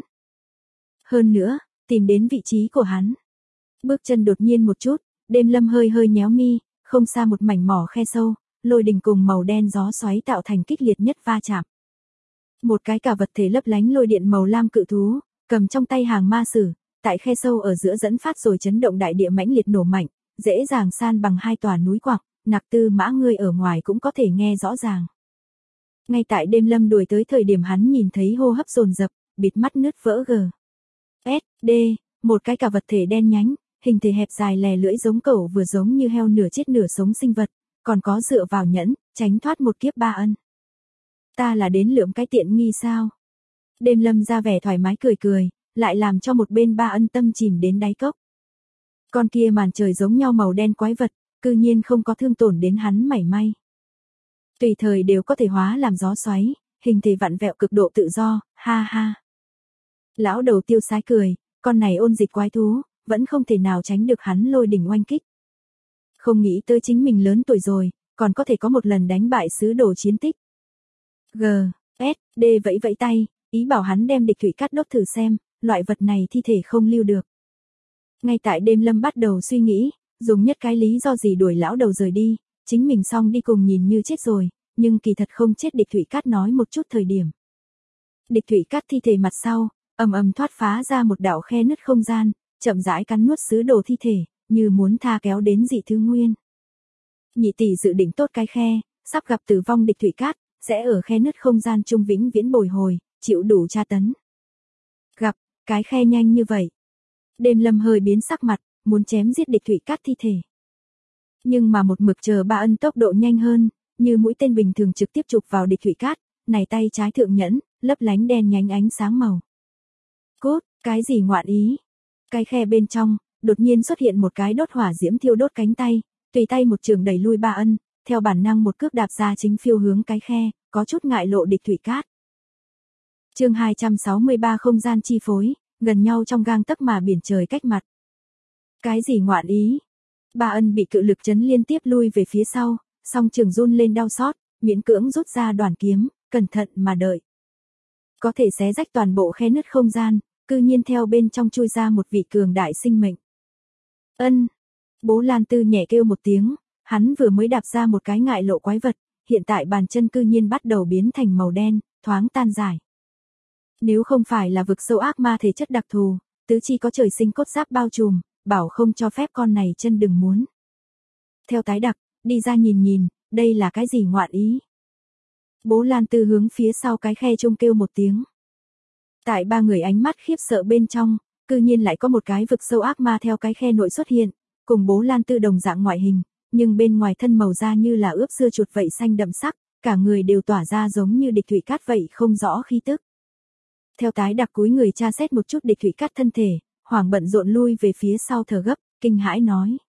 Speaker 1: Hơn nữa, tìm đến vị trí của hắn. Bước chân đột nhiên một chút, đêm lâm hơi nhéo mi, không xa một mảnh mỏ khe sâu, lôi đình cùng màu đen gió xoáy tạo thành kích liệt nhất va chạm. Một cái cả vật thể lấp lánh lôi điện màu lam cự thú, cầm trong tay hàng ma sử, tại khe sâu ở giữa dẫn phát rồi chấn động đại địa mãnh liệt nổ mạnh, dễ dàng san bằng 2 tòa núi quặng, Nặc Tư Mã ngươi ở ngoài cũng có thể nghe rõ ràng. Ngay tại đêm lâm đuổi tới thời điểm hắn nhìn thấy hô hấp dồn dập, bịt mắt nứt vỡ D, một cái cả vật thể đen nhánh, hình thể hẹp dài lè lưỡi giống cẩu vừa giống như heo nửa chết nửa sống sinh vật, còn có dựa vào nhẫn, tránh thoát một kiếp Ba Ân. Ta là đến lượm cái tiện nghi sao? Đêm lâm ra vẻ thoải mái cười, lại làm cho một bên Ba Ân tâm chìm đến đáy cốc. Con kia màn trời giống nhau màu đen quái vật, cư nhiên không có thương tổn đến hắn mảy may. Tùy thời đều có thể hóa làm gió xoáy, hình thể vặn vẹo cực độ tự do, ha ha. Lão đầu tiêu sái cười, con này ôn dịch quái thú, vẫn không thể nào tránh được hắn lôi đỉnh oanh kích. Không nghĩ tới chính mình lớn tuổi rồi, còn có thể có một lần đánh bại sứ đồ chiến tích. D vẫy tay, ý bảo hắn đem địch Thủy Cát đốt thử xem, loại vật này thi thể không lưu được. Ngay tại đêm lâm bắt đầu suy nghĩ, dùng nhất cái lý do gì đuổi lão đầu rời đi, chính mình xong đi cùng nhìn như chết rồi, nhưng kỳ thật không chết địch Thủy Cát nói một chút thời điểm. Địch Thủy Cát thi thể mặt sau, ầm thoát phá ra một đạo khe nứt không gian, chậm rãi cắn nuốt sứ đồ thi thể, như muốn tha kéo đến dị thứ nguyên. Nhị tỷ dự định tốt cái khe, sắp gặp tử vong địch Thủy Cát, sẽ ở khe nứt không gian trung vĩnh viễn bồi hồi, chịu đủ tra tấn. Gặp, cái khe nhanh như vậy. Đêm Lâm hơi biến sắc mặt, muốn chém giết địch thủy cát thi thể. Nhưng mà một mực chờ Ba Ân tốc độ nhanh hơn, như mũi tên bình thường trực tiếp chụp vào địch thủy cát, này tay trái thượng nhẫn, lấp lánh đen nhánh ánh sáng màu. Cốt, cái gì ngoạn ý? Cái khe bên trong, đột nhiên xuất hiện một cái đốt hỏa diễm thiêu đốt cánh tay, tùy tay một trường đẩy lui Ba Ân, theo bản năng một cước đạp ra chính phiêu hướng cái khe, có chút ngại lộ địch thủy cát. Chương 263 không gian chi phối, gần nhau trong gang tấc mà biển trời cách mặt. Cái gì ngoạn ý? Ba Ân bị cự lực chấn liên tiếp lui về phía sau, song trường run lên đau xót, miễn cưỡng rút ra đoàn kiếm, cẩn thận mà đợi. Có thể xé rách toàn bộ khe nứt không gian, cư nhiên theo bên trong chui ra một vị cường đại sinh mệnh. Ân. Bố Lan Tư nhẹ kêu một tiếng, hắn vừa mới đạp ra một cái ngại lộ quái vật, hiện tại bàn chân cư nhiên bắt đầu biến thành màu đen, thoáng tan giải. Nếu không phải là vực sâu ác ma thể chất đặc thù, tứ chi có trời sinh cốt giáp bao trùm, bảo không cho phép con này chân đừng muốn. Theo tái đặc, đi ra nhìn nhìn, đây là cái gì ngoạn ý? Bố Lan Tư hướng phía sau cái khe trung kêu một tiếng. Tại ba người ánh mắt khiếp sợ bên trong, cư nhiên lại có một cái vực sâu ác ma theo cái khe nội xuất hiện, cùng Bố Lan Tư đồng dạng ngoại hình, nhưng bên ngoài thân màu da như là ướp sưa chuột vậy xanh đậm sắc, cả người đều tỏa ra giống như địch thủy cát vậy không rõ khí tức. Theo tái đặc cúi người tra xét một chút địch thủy cát thân thể, hoảng bận rộn lui về phía sau thở gấp, kinh hãi nói.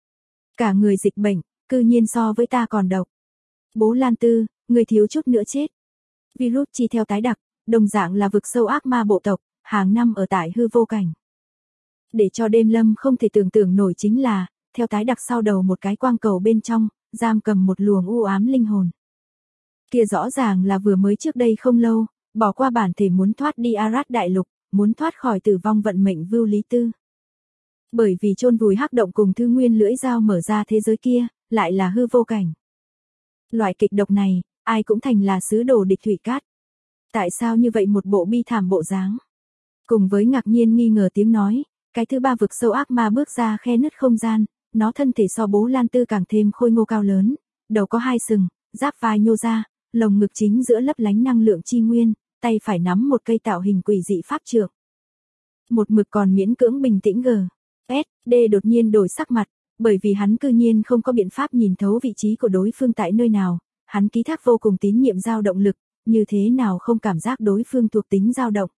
Speaker 1: Cả người dịch bệnh, cư nhiên so với ta còn độc. Bố Lan Tư, người thiếu chút nữa chết. Virus chi theo tái đặc, đồng dạng là vực sâu ác ma bộ tộc, hàng năm ở tại hư vô cảnh. Để cho Đêm Lâm không thể tưởng tượng nổi chính là, theo tái đặc sau đầu một cái quang cầu bên trong, giam cầm một luồng u ám linh hồn. Kia rõ ràng là vừa mới trước đây không lâu, bỏ qua bản thể muốn thoát đi Arad đại lục, muốn thoát khỏi tử vong vận mệnh Vưu Lý Tư. Bởi vì chôn vùi hắc động cùng thư nguyên lưỡi dao mở ra thế giới kia, lại là hư vô cảnh. Loại kịch độc này, ai cũng thành là sứ đồ địch thủy cát. Tại sao như vậy một bộ bi thảm bộ dáng? Cùng với ngạc nhiên nghi ngờ tiếng nói, cái thứ ba vực sâu ác ma bước ra khe nứt không gian, nó thân thể so Bố Lan Tư càng thêm khôi ngô cao lớn, đầu có hai sừng, giáp vai nhô ra, lồng ngực chính giữa lấp lánh năng lượng chi nguyên, tay phải nắm một cây tạo hình quỷ dị pháp trượng. Một mực còn miễn cưỡng bình tĩnh D đột nhiên đổi sắc mặt, bởi vì hắn cư nhiên không có biện pháp nhìn thấu vị trí của đối phương tại nơi nào, hắn ký thác vô cùng tín nhiệm dao động lực, như thế nào không cảm giác đối phương thuộc tính dao động.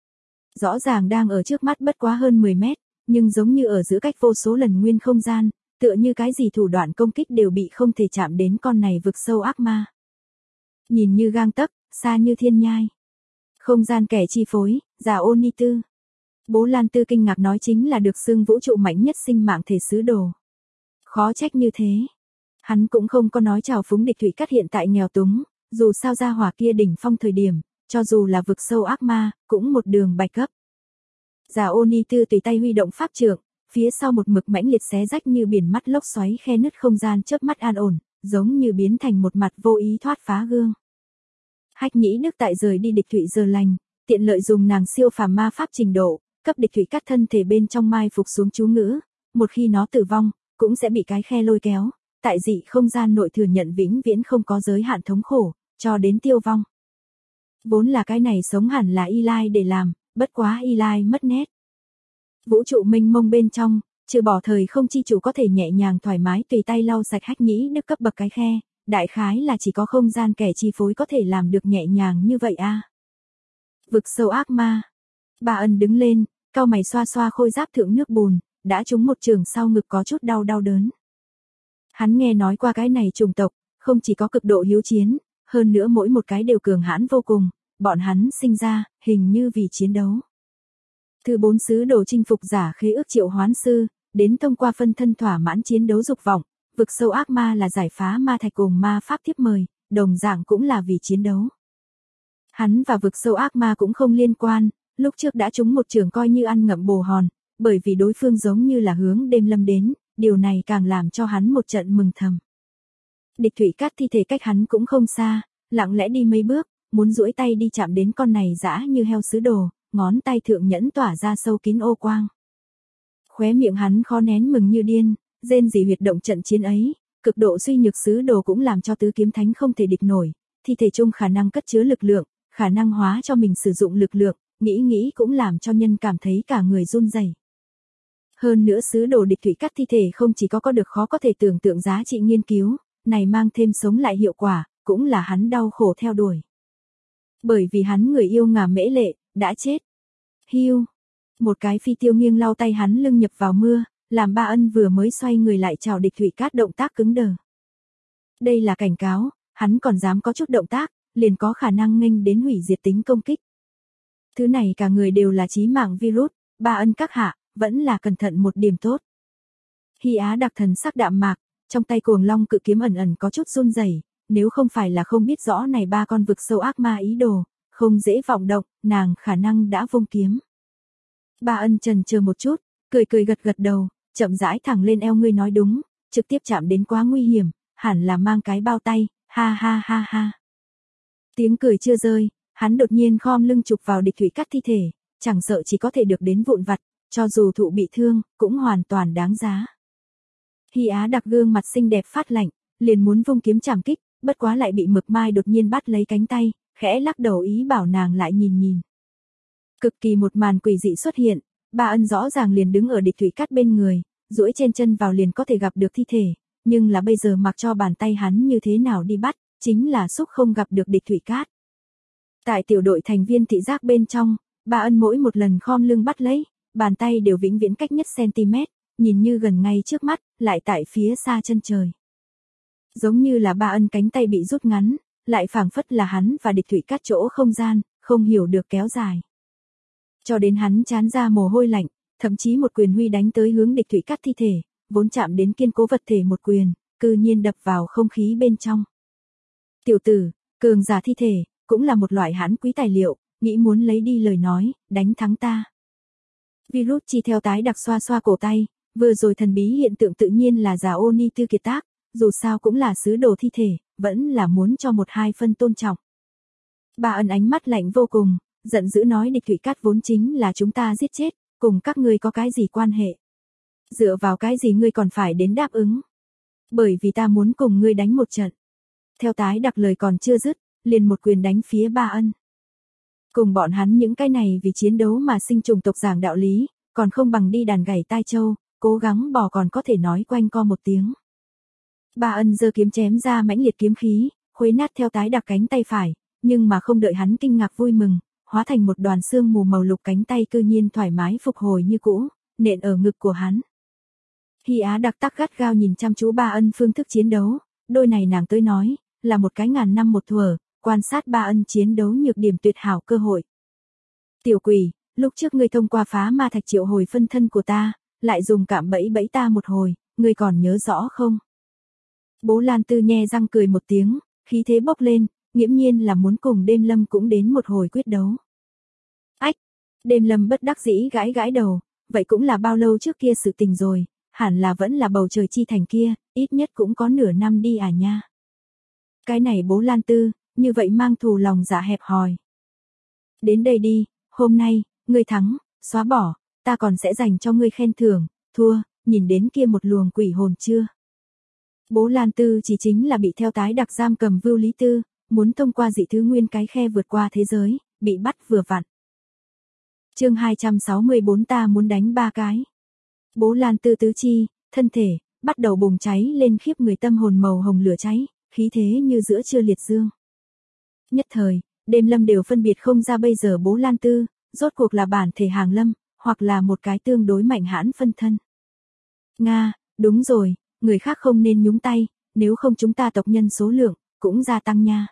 Speaker 1: Rõ ràng đang ở trước mắt bất quá hơn 10 mét, nhưng giống như ở giữa cách vô số lần nguyên không gian, tựa như cái gì thủ đoạn công kích đều bị không thể chạm đến con này vực sâu ác ma. Nhìn như gang tấc, xa như thiên nhai. Không gian kẻ chi phối, giả Oni Tư. Bố Lan Tư kinh ngạc nói chính là được xưng vũ trụ mạnh nhất sinh mạng thể sứ đồ. Khó trách như thế. Hắn cũng không có nói chào phúng địch thủy cát hiện tại nghèo túng, dù sao ra hỏa kia đỉnh phong thời điểm, cho dù là vực sâu ác ma, cũng một đường bạch cấp. Giả Oni Tư tùy tay huy động pháp trượng, phía sau một mực mãnh liệt xé rách như biển mắt lốc xoáy khe nứt không gian chớp mắt an ổn, giống như biến thành một mặt vô ý thoát phá gương. Hách Nhĩ Đức tại rời đi địch thủy giờ lành, tiện lợi dùng nàng siêu phàm ma pháp trình độ, cấp địch thủy cát thân thể bên trong mai phục xuống chú ngữ, một khi nó tử vong, cũng sẽ bị cái khe lôi kéo, tại dị không gian nội thừa nhận vĩnh viễn không có giới hạn thống khổ, cho đến tiêu vong. Vốn là cái này sống hẳn là Eli để làm, bất quá Eli mất nét. Vũ trụ mênh mông bên trong, trừ bỏ thời không chi chủ có thể nhẹ nhàng thoải mái tùy tay lau sạch Hách Nhĩ Đức cấp bậc cái khe, đại khái là chỉ có không gian kẻ chi phối có thể làm được nhẹ nhàng như vậy a. Vực sâu ác ma. Bà Ân đứng lên, cau mày xoa xoa khôi giáp thượng nước bùn, đã trúng một trường sau ngực có chút đau đớn. Hắn nghe nói qua cái này chủng tộc, không chỉ có cực độ hiếu chiến, hơn nữa mỗi một cái đều cường hãn vô cùng, bọn hắn sinh ra, hình như vì chiến đấu. Thứ 4 sứ đồ chinh phục giả khế ước triệu hoán sư, đến thông qua phân thân thỏa mãn chiến đấu dục vọng, vực sâu ác ma là giải phá ma thạch cùng ma pháp thiếp mời, đồng dạng cũng là vì chiến đấu. Hắn và vực sâu ác ma cũng không liên quan, lúc trước đã trúng một trường coi như ăn ngậm bồ hòn, bởi vì đối phương giống như là hướng Đêm Lâm đến, điều này càng làm cho hắn một trận mừng thầm. Địch thủy cát thi thể cách hắn cũng không xa, lặng lẽ đi mấy bước, muốn duỗi tay đi chạm đến con này dã như heo sứ đồ, ngón tay thượng nhẫn tỏa ra sâu kín ô quang. Khóe miệng hắn khó nén mừng như điên, rên rỉ huyệt động trận chiến ấy, cực độ suy nhược sứ đồ cũng làm cho tứ kiếm thánh không thể địch nổi, thi thể chung khả năng cất chứa lực lượng, khả năng hóa cho mình sử dụng lực lượng, nghĩ cũng làm cho nhân cảm thấy cả người run rẩy. Hơn nữa sứ đồ địch thủy cắt thi thể không chỉ có được khó có thể tưởng tượng giá trị nghiên cứu, này mang thêm sống lại hiệu quả, cũng là hắn đau khổ theo đuổi. Bởi vì hắn người yêu ngà Mễ Lệ, đã chết. Hiu. Một cái phi tiêu nghiêng lau tay hắn lưng nhập vào mưa, làm Ba Ân vừa mới xoay người lại chào địch thủy cát động tác cứng đờ. Đây là cảnh cáo, hắn còn dám có chút động tác, liền có khả năng nghênh đến hủy diệt tính công kích. Thứ này cả người đều là chí mạng virus, Ba Ân các hạ, vẫn là cẩn thận một điểm tốt. Hy Á đặc thần sắc đạm mạc, trong tay cuồng long cự kiếm ẩn ẩn có chút run rẩy, nếu không phải là không biết rõ này ba con vực sâu ác ma ý đồ, không dễ vọng động, nàng khả năng đã vung kiếm. Ba Ân chần chờ một chút, cười cười gật gật đầu, chậm rãi thẳng lên eo, ngươi nói đúng, trực tiếp chạm đến quá nguy hiểm, hẳn là mang cái bao tay, ha ha ha ha. Tiếng cười chưa rơi, hắn đột nhiên khom lưng chụp vào địch thủy cắt thi thể, chẳng sợ chỉ có thể được đến vụn vặt, cho dù thụ bị thương, cũng hoàn toàn đáng giá. Hy Á đặc gương mặt xinh đẹp phát lạnh, liền muốn vung kiếm chảm kích, bất quá lại bị Mực Mai đột nhiên bắt lấy cánh tay, khẽ lắc đầu ý bảo nàng lại nhìn nhìn. Cực kỳ một màn quỷ dị xuất hiện, Ba Ân rõ ràng liền đứng ở địch thủy cắt bên người, duỗi trên chân vào liền có thể gặp được thi thể, nhưng là bây giờ mặc cho bàn tay hắn như thế nào đi bắt, chính là xúc không gặp được địch thủy cát. Tại tiểu đội thành viên thị giác bên trong, Ba Ân mỗi một lần khom lưng bắt lấy, bàn tay đều vĩnh viễn cách nhất cm, nhìn như gần ngay trước mắt, lại tại phía xa chân trời. Giống như là Ba Ân cánh tay bị rút ngắn, lại phảng phất là hắn và địch thủy cát chỗ không gian, không hiểu được kéo dài. Cho đến hắn trán ra mồ hôi lạnh, thậm chí một quyền huy đánh tới hướng địch thủy cát thi thể, vốn chạm đến kiên cố vật thể một quyền, cư nhiên đập vào không khí bên trong. Tiểu tử, cường giả thi thể, cũng là một loại hãn quý tài liệu, nghĩ muốn lấy đi lời nói, đánh thắng ta. Virus chi theo tái đặc xoa xoa cổ tay, vừa rồi thần bí hiện tượng tự nhiên là giả ô ni tư kiệt tác, dù sao cũng là sứ đồ thi thể, vẫn là muốn cho một hai phân tôn trọng. Ba Ân ánh mắt lạnh vô cùng, giận dữ nói địch thủy cát vốn chính là chúng ta giết chết, cùng các ngươi có cái gì quan hệ. Dựa vào cái gì ngươi còn phải đến đáp ứng. Bởi vì ta muốn cùng ngươi đánh một trận. Theo tái đặc lời còn chưa dứt, liền một quyền đánh phía Ba Ân. Cùng bọn hắn những cái này vì chiến đấu mà sinh trùng tộc giảng đạo lý, còn không bằng đi đàn gảy tai châu, cố gắng bò còn có thể nói quanh co một tiếng. Ba Ân giơ kiếm chém ra mãnh liệt kiếm khí, khuấy nát theo tái đặc cánh tay phải, nhưng mà không đợi hắn kinh ngạc vui mừng, hóa thành một đoàn xương mù màu lục, cánh tay cư nhiên thoải mái phục hồi như cũ, nện ở ngực của hắn. Hy Á đặc tắc gắt gao nhìn chăm chú Ba Ân phương thức chiến đấu, đôi này nàng tới nói, là một cái ngàn năm một thuở, quan sát Ba Ân chiến đấu nhược điểm tuyệt hảo cơ hội. Tiểu quỷ, lúc trước ngươi thông qua phá ma thạch triệu hồi phân thân của ta, lại dùng cạm bẫy bẫy ta một hồi, ngươi còn nhớ rõ không? Bố Lan Tư nhe răng cười một tiếng, khí thế bốc lên, nghiễm nhiên là muốn cùng Đêm Lâm cũng đến một hồi quyết đấu. Ách, Đêm Lâm bất đắc dĩ gãi gãi đầu, vậy cũng là bao lâu trước kia sự tình rồi, hẳn là vẫn là bầu trời chi thành kia, ít nhất cũng có nửa năm đi à nha. Cái này Bố Lan Tư, như vậy mang thù lòng dạ hẹp hòi. Đến đây đi, hôm nay, ngươi thắng, xóa bỏ, ta còn sẽ dành cho ngươi khen thưởng, thua, nhìn đến kia một luồng quỷ hồn chưa? Bố Lan Tư chỉ chính là bị theo tái đặc giam cầm Vưu Lý Tư, muốn thông qua dị thứ nguyên cái khe vượt qua thế giới, bị bắt vừa vặn. Chương 264 ta muốn đánh ba cái. Bố Lan Tư tứ chi, thân thể, bắt đầu bùng cháy lên khiếp người, tâm hồn màu hồng lửa cháy, khí thế như giữa trưa liệt dương. Nhất thời, Đêm Lâm đều phân biệt không ra bây giờ Bố Lan Tư, rốt cuộc là bản thể hàng lâm, hoặc là một cái tương đối mạnh hãn phân thân. Nga, đúng rồi, người khác không nên nhúng tay, nếu không chúng ta tộc nhân số lượng, cũng gia tăng nha.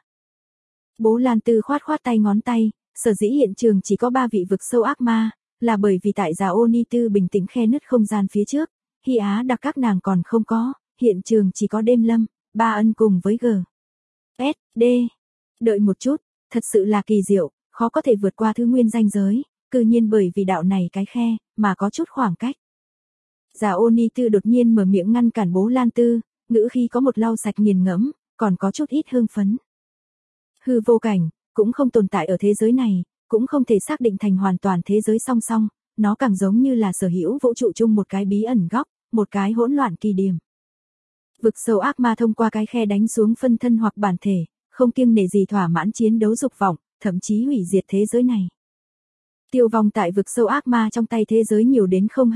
Speaker 1: Bố Lan Tư khoát khoát tay ngón tay, sở dĩ hiện trường chỉ có 3 vị vực sâu ác ma, là bởi vì tại giả ô ni tư bình tĩnh khe nứt không gian phía trước, Hy Á đặc các nàng còn không có, hiện trường chỉ có Đêm Lâm, Ba Ân cùng với G. S, D. Đợi một chút, thật sự là kỳ diệu, khó có thể vượt qua thứ nguyên ranh giới, cư nhiên bởi vì đạo này cái khe, mà có chút khoảng cách. Giả ô ni tư đột nhiên mở miệng ngăn cản Bố Lan Tư, ngữ khi có một lau sạch nghiền ngẫm, còn có chút ít hương phấn. Hư vô cảnh, cũng không tồn tại ở thế giới này, cũng không thể xác định thành hoàn toàn thế giới song song, nó càng giống như là sở hữu vũ trụ chung một cái bí ẩn góc, một cái hỗn loạn kỳ điểm. Vực sâu ác ma thông qua cái khe đánh xuống phân thân hoặc bản thể, không kiêng nể gì thỏa mãn chiến đấu dục vọng, thậm chí hủy diệt thế giới này. Tiêu vong tại vực sâu ác ma trong tay thế giới nhiều đến không hết,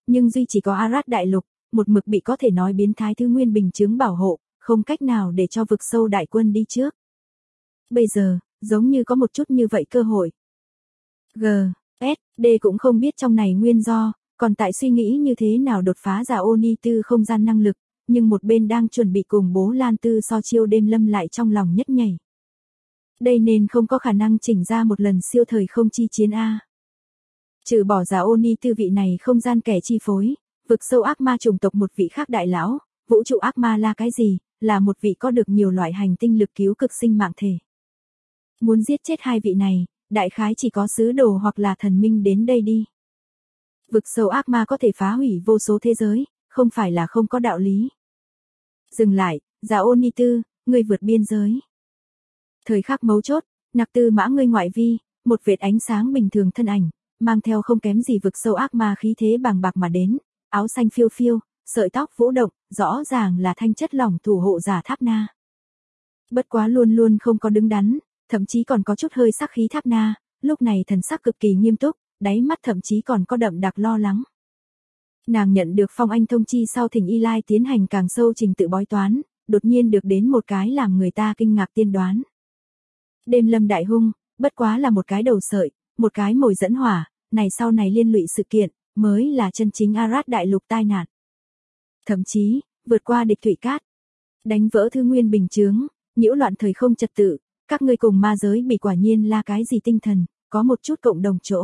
Speaker 1: nhưng duy chỉ có Arad đại lục, một mực bị có thể nói biến thái thứ nguyên bình chướng bảo hộ, không cách nào để cho vực sâu đại quân đi trước. Bây giờ, giống như có một chút như vậy cơ hội. G, S, D cũng không biết trong này nguyên do, còn tại suy nghĩ như thế nào đột phá giả Oni Tư không gian năng lực, nhưng một bên đang chuẩn bị cùng bố Lan Tư so chiêu đêm lâm lại trong lòng nhất nhảy. Đây nên không có khả năng chỉnh ra một lần siêu thời không chi chiến A. Trừ bỏ giả Oni Tư vị này không gian kẻ chi phối, vực sâu ác ma chủng tộc một vị khác đại lão, vũ trụ ác ma là cái gì, là một vị có được nhiều loại hành tinh lực cứu cực sinh mạng thể. Muốn giết chết hai vị này, đại khái chỉ có sứ đồ hoặc là thần minh đến đây đi. Vực sâu ác ma có thể phá hủy vô số thế giới, không phải là không có đạo lý. Dừng lại, giả Oni Tư, ngươi vượt biên giới. Thời khắc mấu chốt, Nặc Tư Mã ngươi ngoại vi, một vệt ánh sáng bình thường thân ảnh, mang theo không kém gì vực sâu ác ma khí thế bàng bạc mà đến, áo xanh phiêu phiêu, sợi tóc vũ động, rõ ràng là thanh chất lỏng thủ hộ giả Tháp Na. Bất quá luôn luôn không có đứng đắn, thậm chí còn có chút hơi sắc khí Tháp Na, lúc này thần sắc cực kỳ nghiêm túc, đáy mắt thậm chí còn có đậm đặc lo lắng. Nàng nhận được Phong Anh thông chi sau thỉnh Y Lai tiến hành càng sâu trình tự bói toán, đột nhiên được đến một cái làm người ta kinh ngạc tiên đoán. Đêm lâm đại hung, bất quá là một cái đầu sợi, một cái mồi dẫn hỏa, này sau này liên lụy sự kiện, mới là chân chính Arad đại lục tai nạn. Thậm chí, vượt qua địch thủy cát, đánh vỡ thư nguyên bình chướng, nhiễu loạn thời không trật tự, các ngươi cùng ma giới bị quả nhiên là cái gì tinh thần, có một chút cộng đồng chỗ.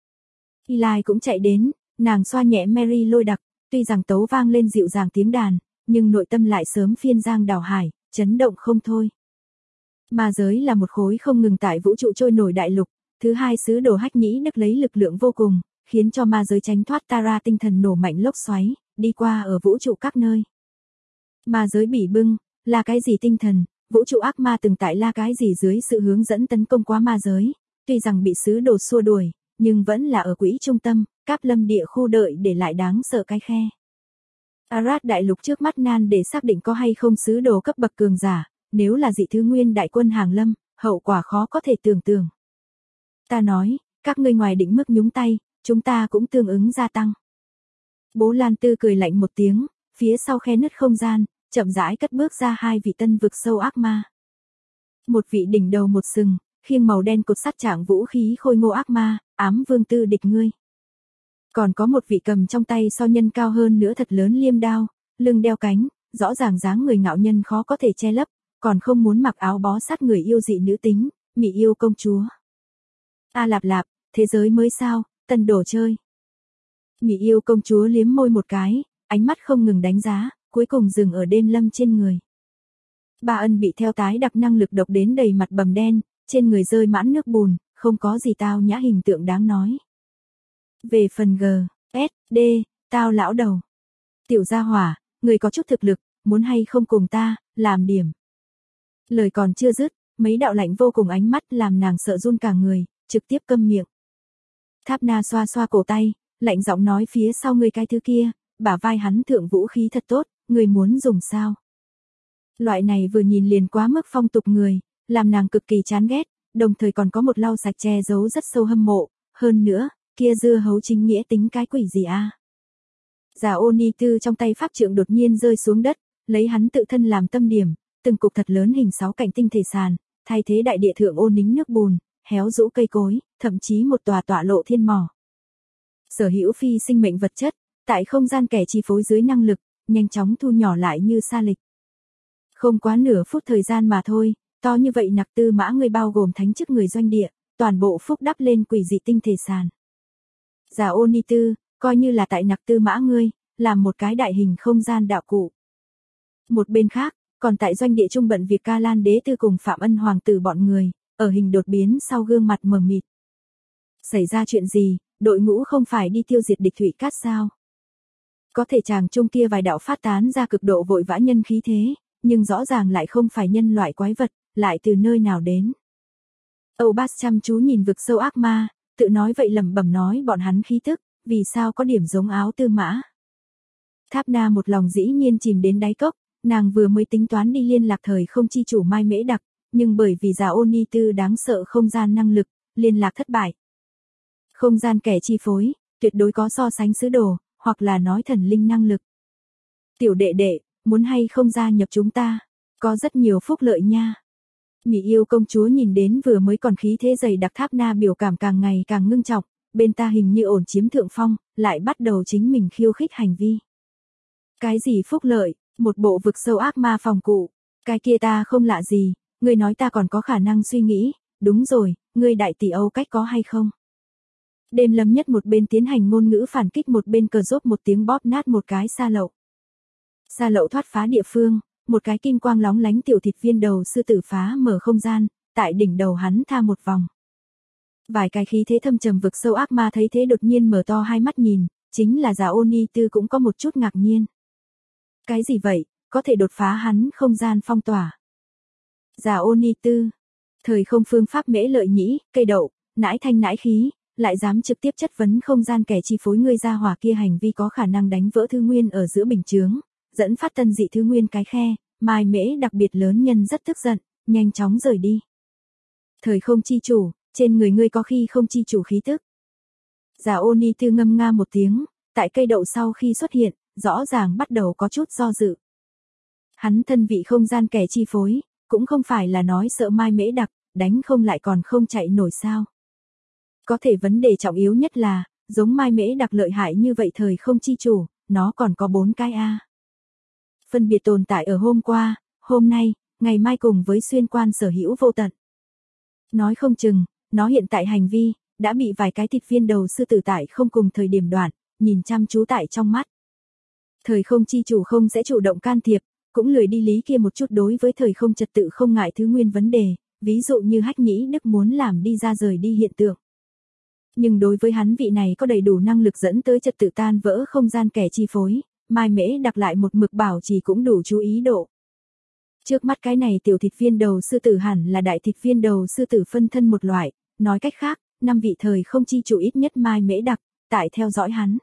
Speaker 1: Y Lai cũng chạy đến, nàng xoa nhẹ Mary lôi đặc, tuy rằng tấu vang lên dịu dàng tiếng đàn, nhưng nội tâm lại sớm phiên giang đảo hải, chấn động không thôi. Ma giới là một khối không ngừng tại vũ trụ trôi nổi đại lục, thứ hai sứ đồ Hách Nhĩ Đức lấy lực lượng vô cùng, khiến cho ma giới tránh thoát Tara tinh thần nổ mạnh lốc xoáy, đi qua ở vũ trụ các nơi. Ma giới bỉ bưng, là cái gì tinh thần, vũ trụ ác ma từng tại là cái gì dưới sự hướng dẫn tấn công qua ma giới, tuy rằng bị sứ đồ xua đuổi, nhưng vẫn là ở quỹ trung tâm, Cáp Lâm địa khu đợi để lại đáng sợ cái khe. Arad đại lục trước mắt nan để xác định có hay không sứ đồ cấp bậc cường giả, nếu là dị thứ nguyên đại quân hàng lâm, hậu quả khó có thể tưởng tượng. Ta nói, các ngươi ngoài định mức nhúng tay, chúng ta cũng tương ứng gia tăng. Bố Lan Tư cười lạnh một tiếng, phía sau khe nứt không gian, chậm rãi cất bước ra hai vị tân vực sâu ác ma. Một vị đỉnh đầu một sừng, khiêng màu đen cột sắt trạng vũ khí khôi ngô ác ma, ám vương tư địch ngươi. Còn có một vị cầm trong tay so nhân cao hơn nữa thật lớn liêm đao, lưng đeo cánh, rõ ràng dáng người ngạo nhân khó có thể che lấp, còn không muốn mặc áo bó sát người yêu dị nữ tính, mị yêu công chúa. A lạp lạp, thế giới mới sao, tân đồ chơi. Mị yêu công chúa liếm môi một cái, ánh mắt không ngừng đánh giá, cuối cùng dừng ở đêm lâm trên người. Ba Ân bị theo tái đặc năng lực độc đến đầy mặt bầm đen, trên người rơi mãn nước bùn, không có gì tao nhã hình tượng đáng nói. Về phần G, S, D, tao lão đầu. Tiểu gia hỏa, người có chút thực lực, muốn hay không cùng ta, làm điểm. Lời còn chưa dứt, mấy đạo lạnh vô cùng ánh mắt làm nàng sợ run cả người, trực tiếp câm miệng. Tháp Na xoa xoa cổ tay, lạnh giọng nói phía sau người cái thứ kia, bả vai hắn thượng vũ khí thật tốt, người muốn dùng sao? Loại này vừa nhìn liền quá mức phong tục người, làm nàng cực kỳ chán ghét, đồng thời còn có một lau sạch che giấu rất sâu hâm mộ, hơn nữa, kia dưa hấu chính nghĩa tính cái quỷ gì a? Giả Oni Tư trong tay pháp trượng đột nhiên rơi xuống đất, lấy hắn tự thân làm tâm điểm, từng cục thật lớn hình 6 cạnh tinh thể sàn, thay thế đại địa thượng ô nính nước bùn, héo rũ cây cối, thậm chí một tòa tọa lộ thiên mỏ. Sở hữu phi sinh mệnh vật chất, tại không gian kẻ chi phối dưới năng lực, nhanh chóng thu nhỏ lại như sa lịch. Không quá nửa phút thời gian mà thôi, to như vậy Nặc Tư Mã ngươi bao gồm thánh chức người doanh địa, toàn bộ phúc đắp lên quỷ dị tinh thể sàn. Giả Oni Tư, coi như là tại Nặc Tư Mã ngươi, làm một cái đại hình không gian đạo cụ. Một bên khác, còn tại doanh địa trung bận việc Ca Lan Đế Tư cùng Phạm Ân Hoàng tử bọn người, ở hình đột biến sau gương mặt mờ mịt. Xảy ra chuyện gì, đội ngũ không phải đi tiêu diệt địch thủy cát sao? Có thể chàng trung kia vài đạo phát tán ra cực độ vội vã nhân khí thế, nhưng rõ ràng lại không phải nhân loại quái vật, lại từ nơi nào đến. Âu Bas chăm chú nhìn vực sâu ác ma, tự nói vậy lẩm bẩm nói bọn hắn khí tức, vì sao có điểm giống áo Tư Mã. Tháp Na một lòng dĩ nhiên chìm đến đáy cốc, nàng vừa mới tính toán đi liên lạc thời không chi chủ Mai Mễ Đặc, nhưng bởi vì giả Oni Tư đáng sợ không gian năng lực, liên lạc thất bại. Không gian kẻ chi phối, tuyệt đối có so sánh sứ đồ, hoặc là nói thần linh năng lực. Tiểu đệ đệ, muốn hay không gia nhập chúng ta? Có rất nhiều phúc lợi nha. Mỹ yêu công chúa nhìn đến vừa mới còn khí thế dày đặc Tháp Na biểu cảm càng ngày càng ngưng trọng, bên ta hình như ổn chiếm thượng phong, lại bắt đầu chính mình khiêu khích hành vi. Cái gì phúc lợi, một bộ vực sâu ác ma phòng cụ, cái kia ta không lạ gì, ngươi nói ta còn có khả năng suy nghĩ, đúng rồi, ngươi đại tỷ Âu cách có hay không? Đêm Lâm Nhất một bên tiến hành ngôn ngữ phản kích một bên cờ rốt một tiếng bóp nát một cái sa lậu. Sa lậu thoát phá địa phương, một cái kim quang lóng lánh tiểu thịt viên đầu sư tử phá mở không gian, tại đỉnh đầu hắn tha một vòng. Vài cái khí thế thâm trầm vực sâu ác ma thấy thế đột nhiên mở to hai mắt nhìn, chính là Già Oni Tư cũng có một chút ngạc nhiên. Cái gì vậy, có thể đột phá hắn không gian phong tỏa. Già Oni Tư, thời không phương pháp mễ lợi nhĩ, cây đậu, nãi thanh nãi khí, lại dám trực tiếp chất vấn không gian kẻ chi phối ngươi ra hỏa kia hành vi có khả năng đánh vỡ thư nguyên ở giữa bình chướng, dẫn phát tân dị thư nguyên cái khe, Mai Mễ đặc biệt lớn nhân rất tức giận, nhanh chóng rời đi. Thời không chi chủ, trên người ngươi có khi không chi chủ khí tức. Già Oni Tư ngâm nga một tiếng, tại cây đậu sau khi xuất hiện, rõ ràng bắt đầu có chút do dự. Hắn thân vị không gian kẻ chi phối, cũng không phải là nói sợ Mai Mễ đặc, đánh không lại còn không chạy nổi sao. Có thể vấn đề trọng yếu nhất là, giống Mai Mễ đặc lợi hại như vậy thời không chi chủ, nó còn có 4 cái A. Phân biệt tồn tại ở hôm qua, hôm nay, ngày mai cùng với xuyên quan sở hữu vô tận. Nói không chừng, nó hiện tại hành vi, đã bị vài cái thịt viên đầu sư tử tại không cùng thời điểm đoạn, nhìn chăm chú tại trong mắt. Thời không chi chủ không sẽ chủ động can thiệp, cũng lười đi lý kia một chút đối với thời không trật tự không ngại thứ nguyên vấn đề, ví dụ như Hách Nhĩ Đức muốn làm đi ra rời đi hiện tượng. Nhưng đối với hắn vị này có đầy đủ năng lực dẫn tới trật tự tan vỡ không gian kẻ chi phối, Mai Mễ đặt lại một mực bảo trì cũng đủ chú ý độ. Trước mắt cái này tiểu thịt viên đầu sư tử hẳn là đại thịt viên đầu sư tử phân thân một loại, nói cách khác, 5 vị thời không chi chủ ít nhất Mai Mễ đặc, tại theo dõi hắn.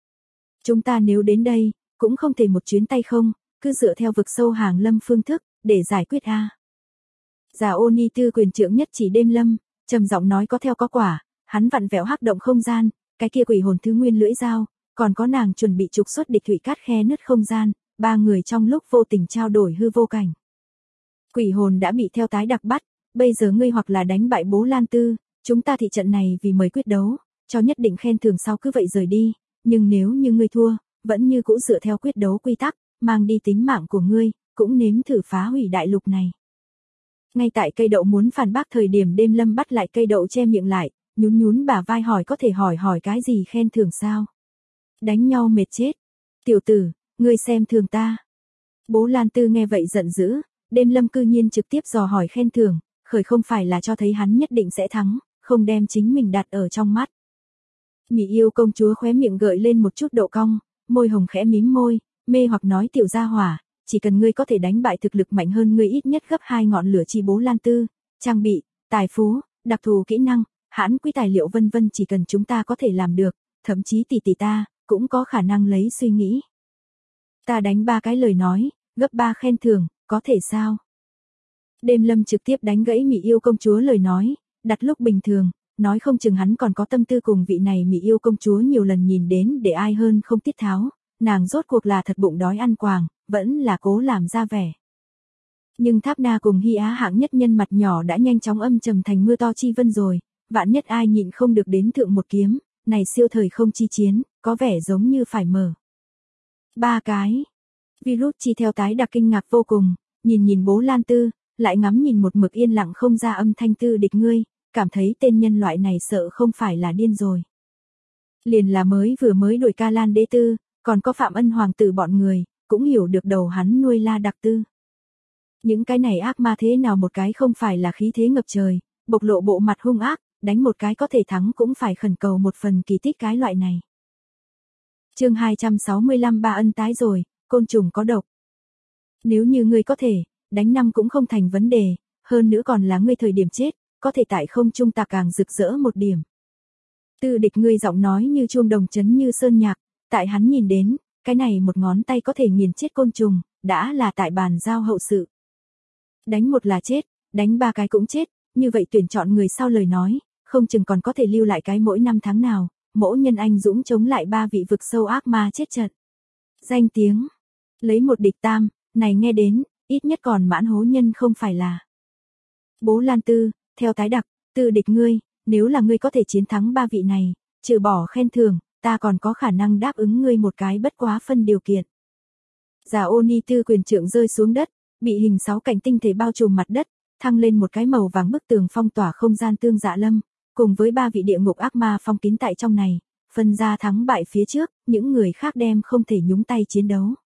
Speaker 1: Chúng ta nếu đến đây, cũng không thể một chuyến tay không, cứ dựa theo vực sâu hàng lâm phương thức, để giải quyết A. Già Oni Tư quyền trưởng nhất chỉ Đêm Lâm, trầm giọng nói có theo có quả, hắn vặn vẹo hắc động không gian, cái kia quỷ hồn thứ nguyên lưỡi dao, còn có nàng chuẩn bị trục xuất địch thủy cát khe nứt không gian, ba người trong lúc vô tình trao đổi hư vô cảnh. Quỷ hồn đã bị theo tái đặc bắt, bây giờ ngươi hoặc là đánh bại Bố Lan Tư, chúng ta thị trận này vì mời quyết đấu, cho nhất định khen thưởng sau cứ vậy rời đi, nhưng nếu như ngươi thua, vẫn như cũ dựa theo quyết đấu quy tắc, mang đi tính mạng của ngươi, cũng nếm thử phá hủy đại lục này. Ngay tại cây đậu muốn phản bác thời điểm Đêm Lâm bắt lại cây đậu che miệng lại, nhún nhún bả vai hỏi có thể hỏi cái gì khen thưởng sao? Đánh nhau mệt chết. Tiểu tử, ngươi xem thường ta. Bố Lan Tư nghe vậy giận dữ, Đêm Lâm cư nhiên trực tiếp dò hỏi khen thưởng, khởi không phải là cho thấy hắn nhất định sẽ thắng, không đem chính mình đặt ở trong mắt. Mỹ yêu công chúa khóe miệng gợi lên một chút độ cong, môi hồng khẽ mím môi, mê hoặc nói tiểu gia hỏa, chỉ cần ngươi có thể đánh bại thực lực mạnh hơn ngươi ít nhất gấp 2 ngọn lửa chi Bố Lan Tư, trang bị, tài phú, đặc thù kỹ năng, hãn quý tài liệu vân vân chỉ cần chúng ta có thể làm được, thậm chí tỷ ta, cũng có khả năng lấy suy nghĩ. Ta đánh 3 cái lời nói, gấp 3 khen thưởng, có thể sao? Đêm Lâm trực tiếp đánh gãy Mỹ yêu công chúa lời nói, đặt lúc bình thường, nói không chừng hắn còn có tâm tư cùng vị này Mỹ yêu công chúa nhiều lần nhìn đến để ai hơn không tiết tháo, nàng rốt cuộc là thật bụng đói ăn quàng, vẫn là cố làm ra vẻ. Nhưng Tháp Na cùng Hy Á hạng nhất nhân mặt nhỏ đã nhanh chóng âm trầm thành mưa to chi vân rồi, vạn nhất ai nhịn không được đến thượng một kiếm, này siêu thời không chi chiến, có vẻ giống như phải mở. 3 cái. Virus chi theo tái đặc kinh ngạc vô cùng, nhìn Bố Lan Tư, lại ngắm nhìn một mực yên lặng không ra âm thanh tư địch ngươi, cảm thấy tên nhân loại này sợ không phải là điên rồi. Liền là vừa mới đuổi Ca Lan Đế Tư, còn có Phạm Ân Hoàng tử bọn người, cũng hiểu được đầu hắn nuôi La Đặc Tư. Những cái này ác ma thế nào một cái không phải là khí thế ngập trời, bộc lộ bộ mặt hung ác, đánh một cái có thể thắng cũng phải khẩn cầu một phần kỳ tích cái loại này. Chương 265 Ba ân tái rồi, côn trùng có độc. Nếu như ngươi có thể, đánh 5 cũng không thành vấn đề, hơn nữa còn là ngươi thời điểm chết, có thể tại không trung ta càng rực rỡ một điểm. Tư địch ngươi giọng nói như chuông đồng chấn như sơn nhạc, tại hắn nhìn đến, cái này một ngón tay có thể nghiền chết côn trùng, đã là tại bàn giao hậu sự. Đánh một là chết, đánh 3 cái cũng chết, như vậy tuyển chọn người sau lời nói, không chừng còn có thể lưu lại cái mỗi năm tháng nào, mỗ nhân anh dũng chống lại 3 vị vực sâu ác ma chết trận. Danh tiếng, lấy 1 địch tam, này nghe đến, ít nhất còn Mãn Hố Nhân không phải là. Bố Lan Tư, theo tái đặc, Tư địch ngươi, nếu là ngươi có thể chiến thắng 3 vị này, trừ bỏ khen thưởng, ta còn có khả năng đáp ứng ngươi một cái bất quá phân điều kiện. Già Oni Tư quyền trượng rơi xuống đất, bị hình 6 cạnh tinh thể bao trùm mặt đất, thăng lên một cái màu vàng bức tường phong tỏa không gian Tương Dạ Lâm, cùng với 3 vị địa ngục ác ma phong kín tại trong này, phân ra thắng bại phía trước, những người khác đem không thể nhúng tay chiến đấu.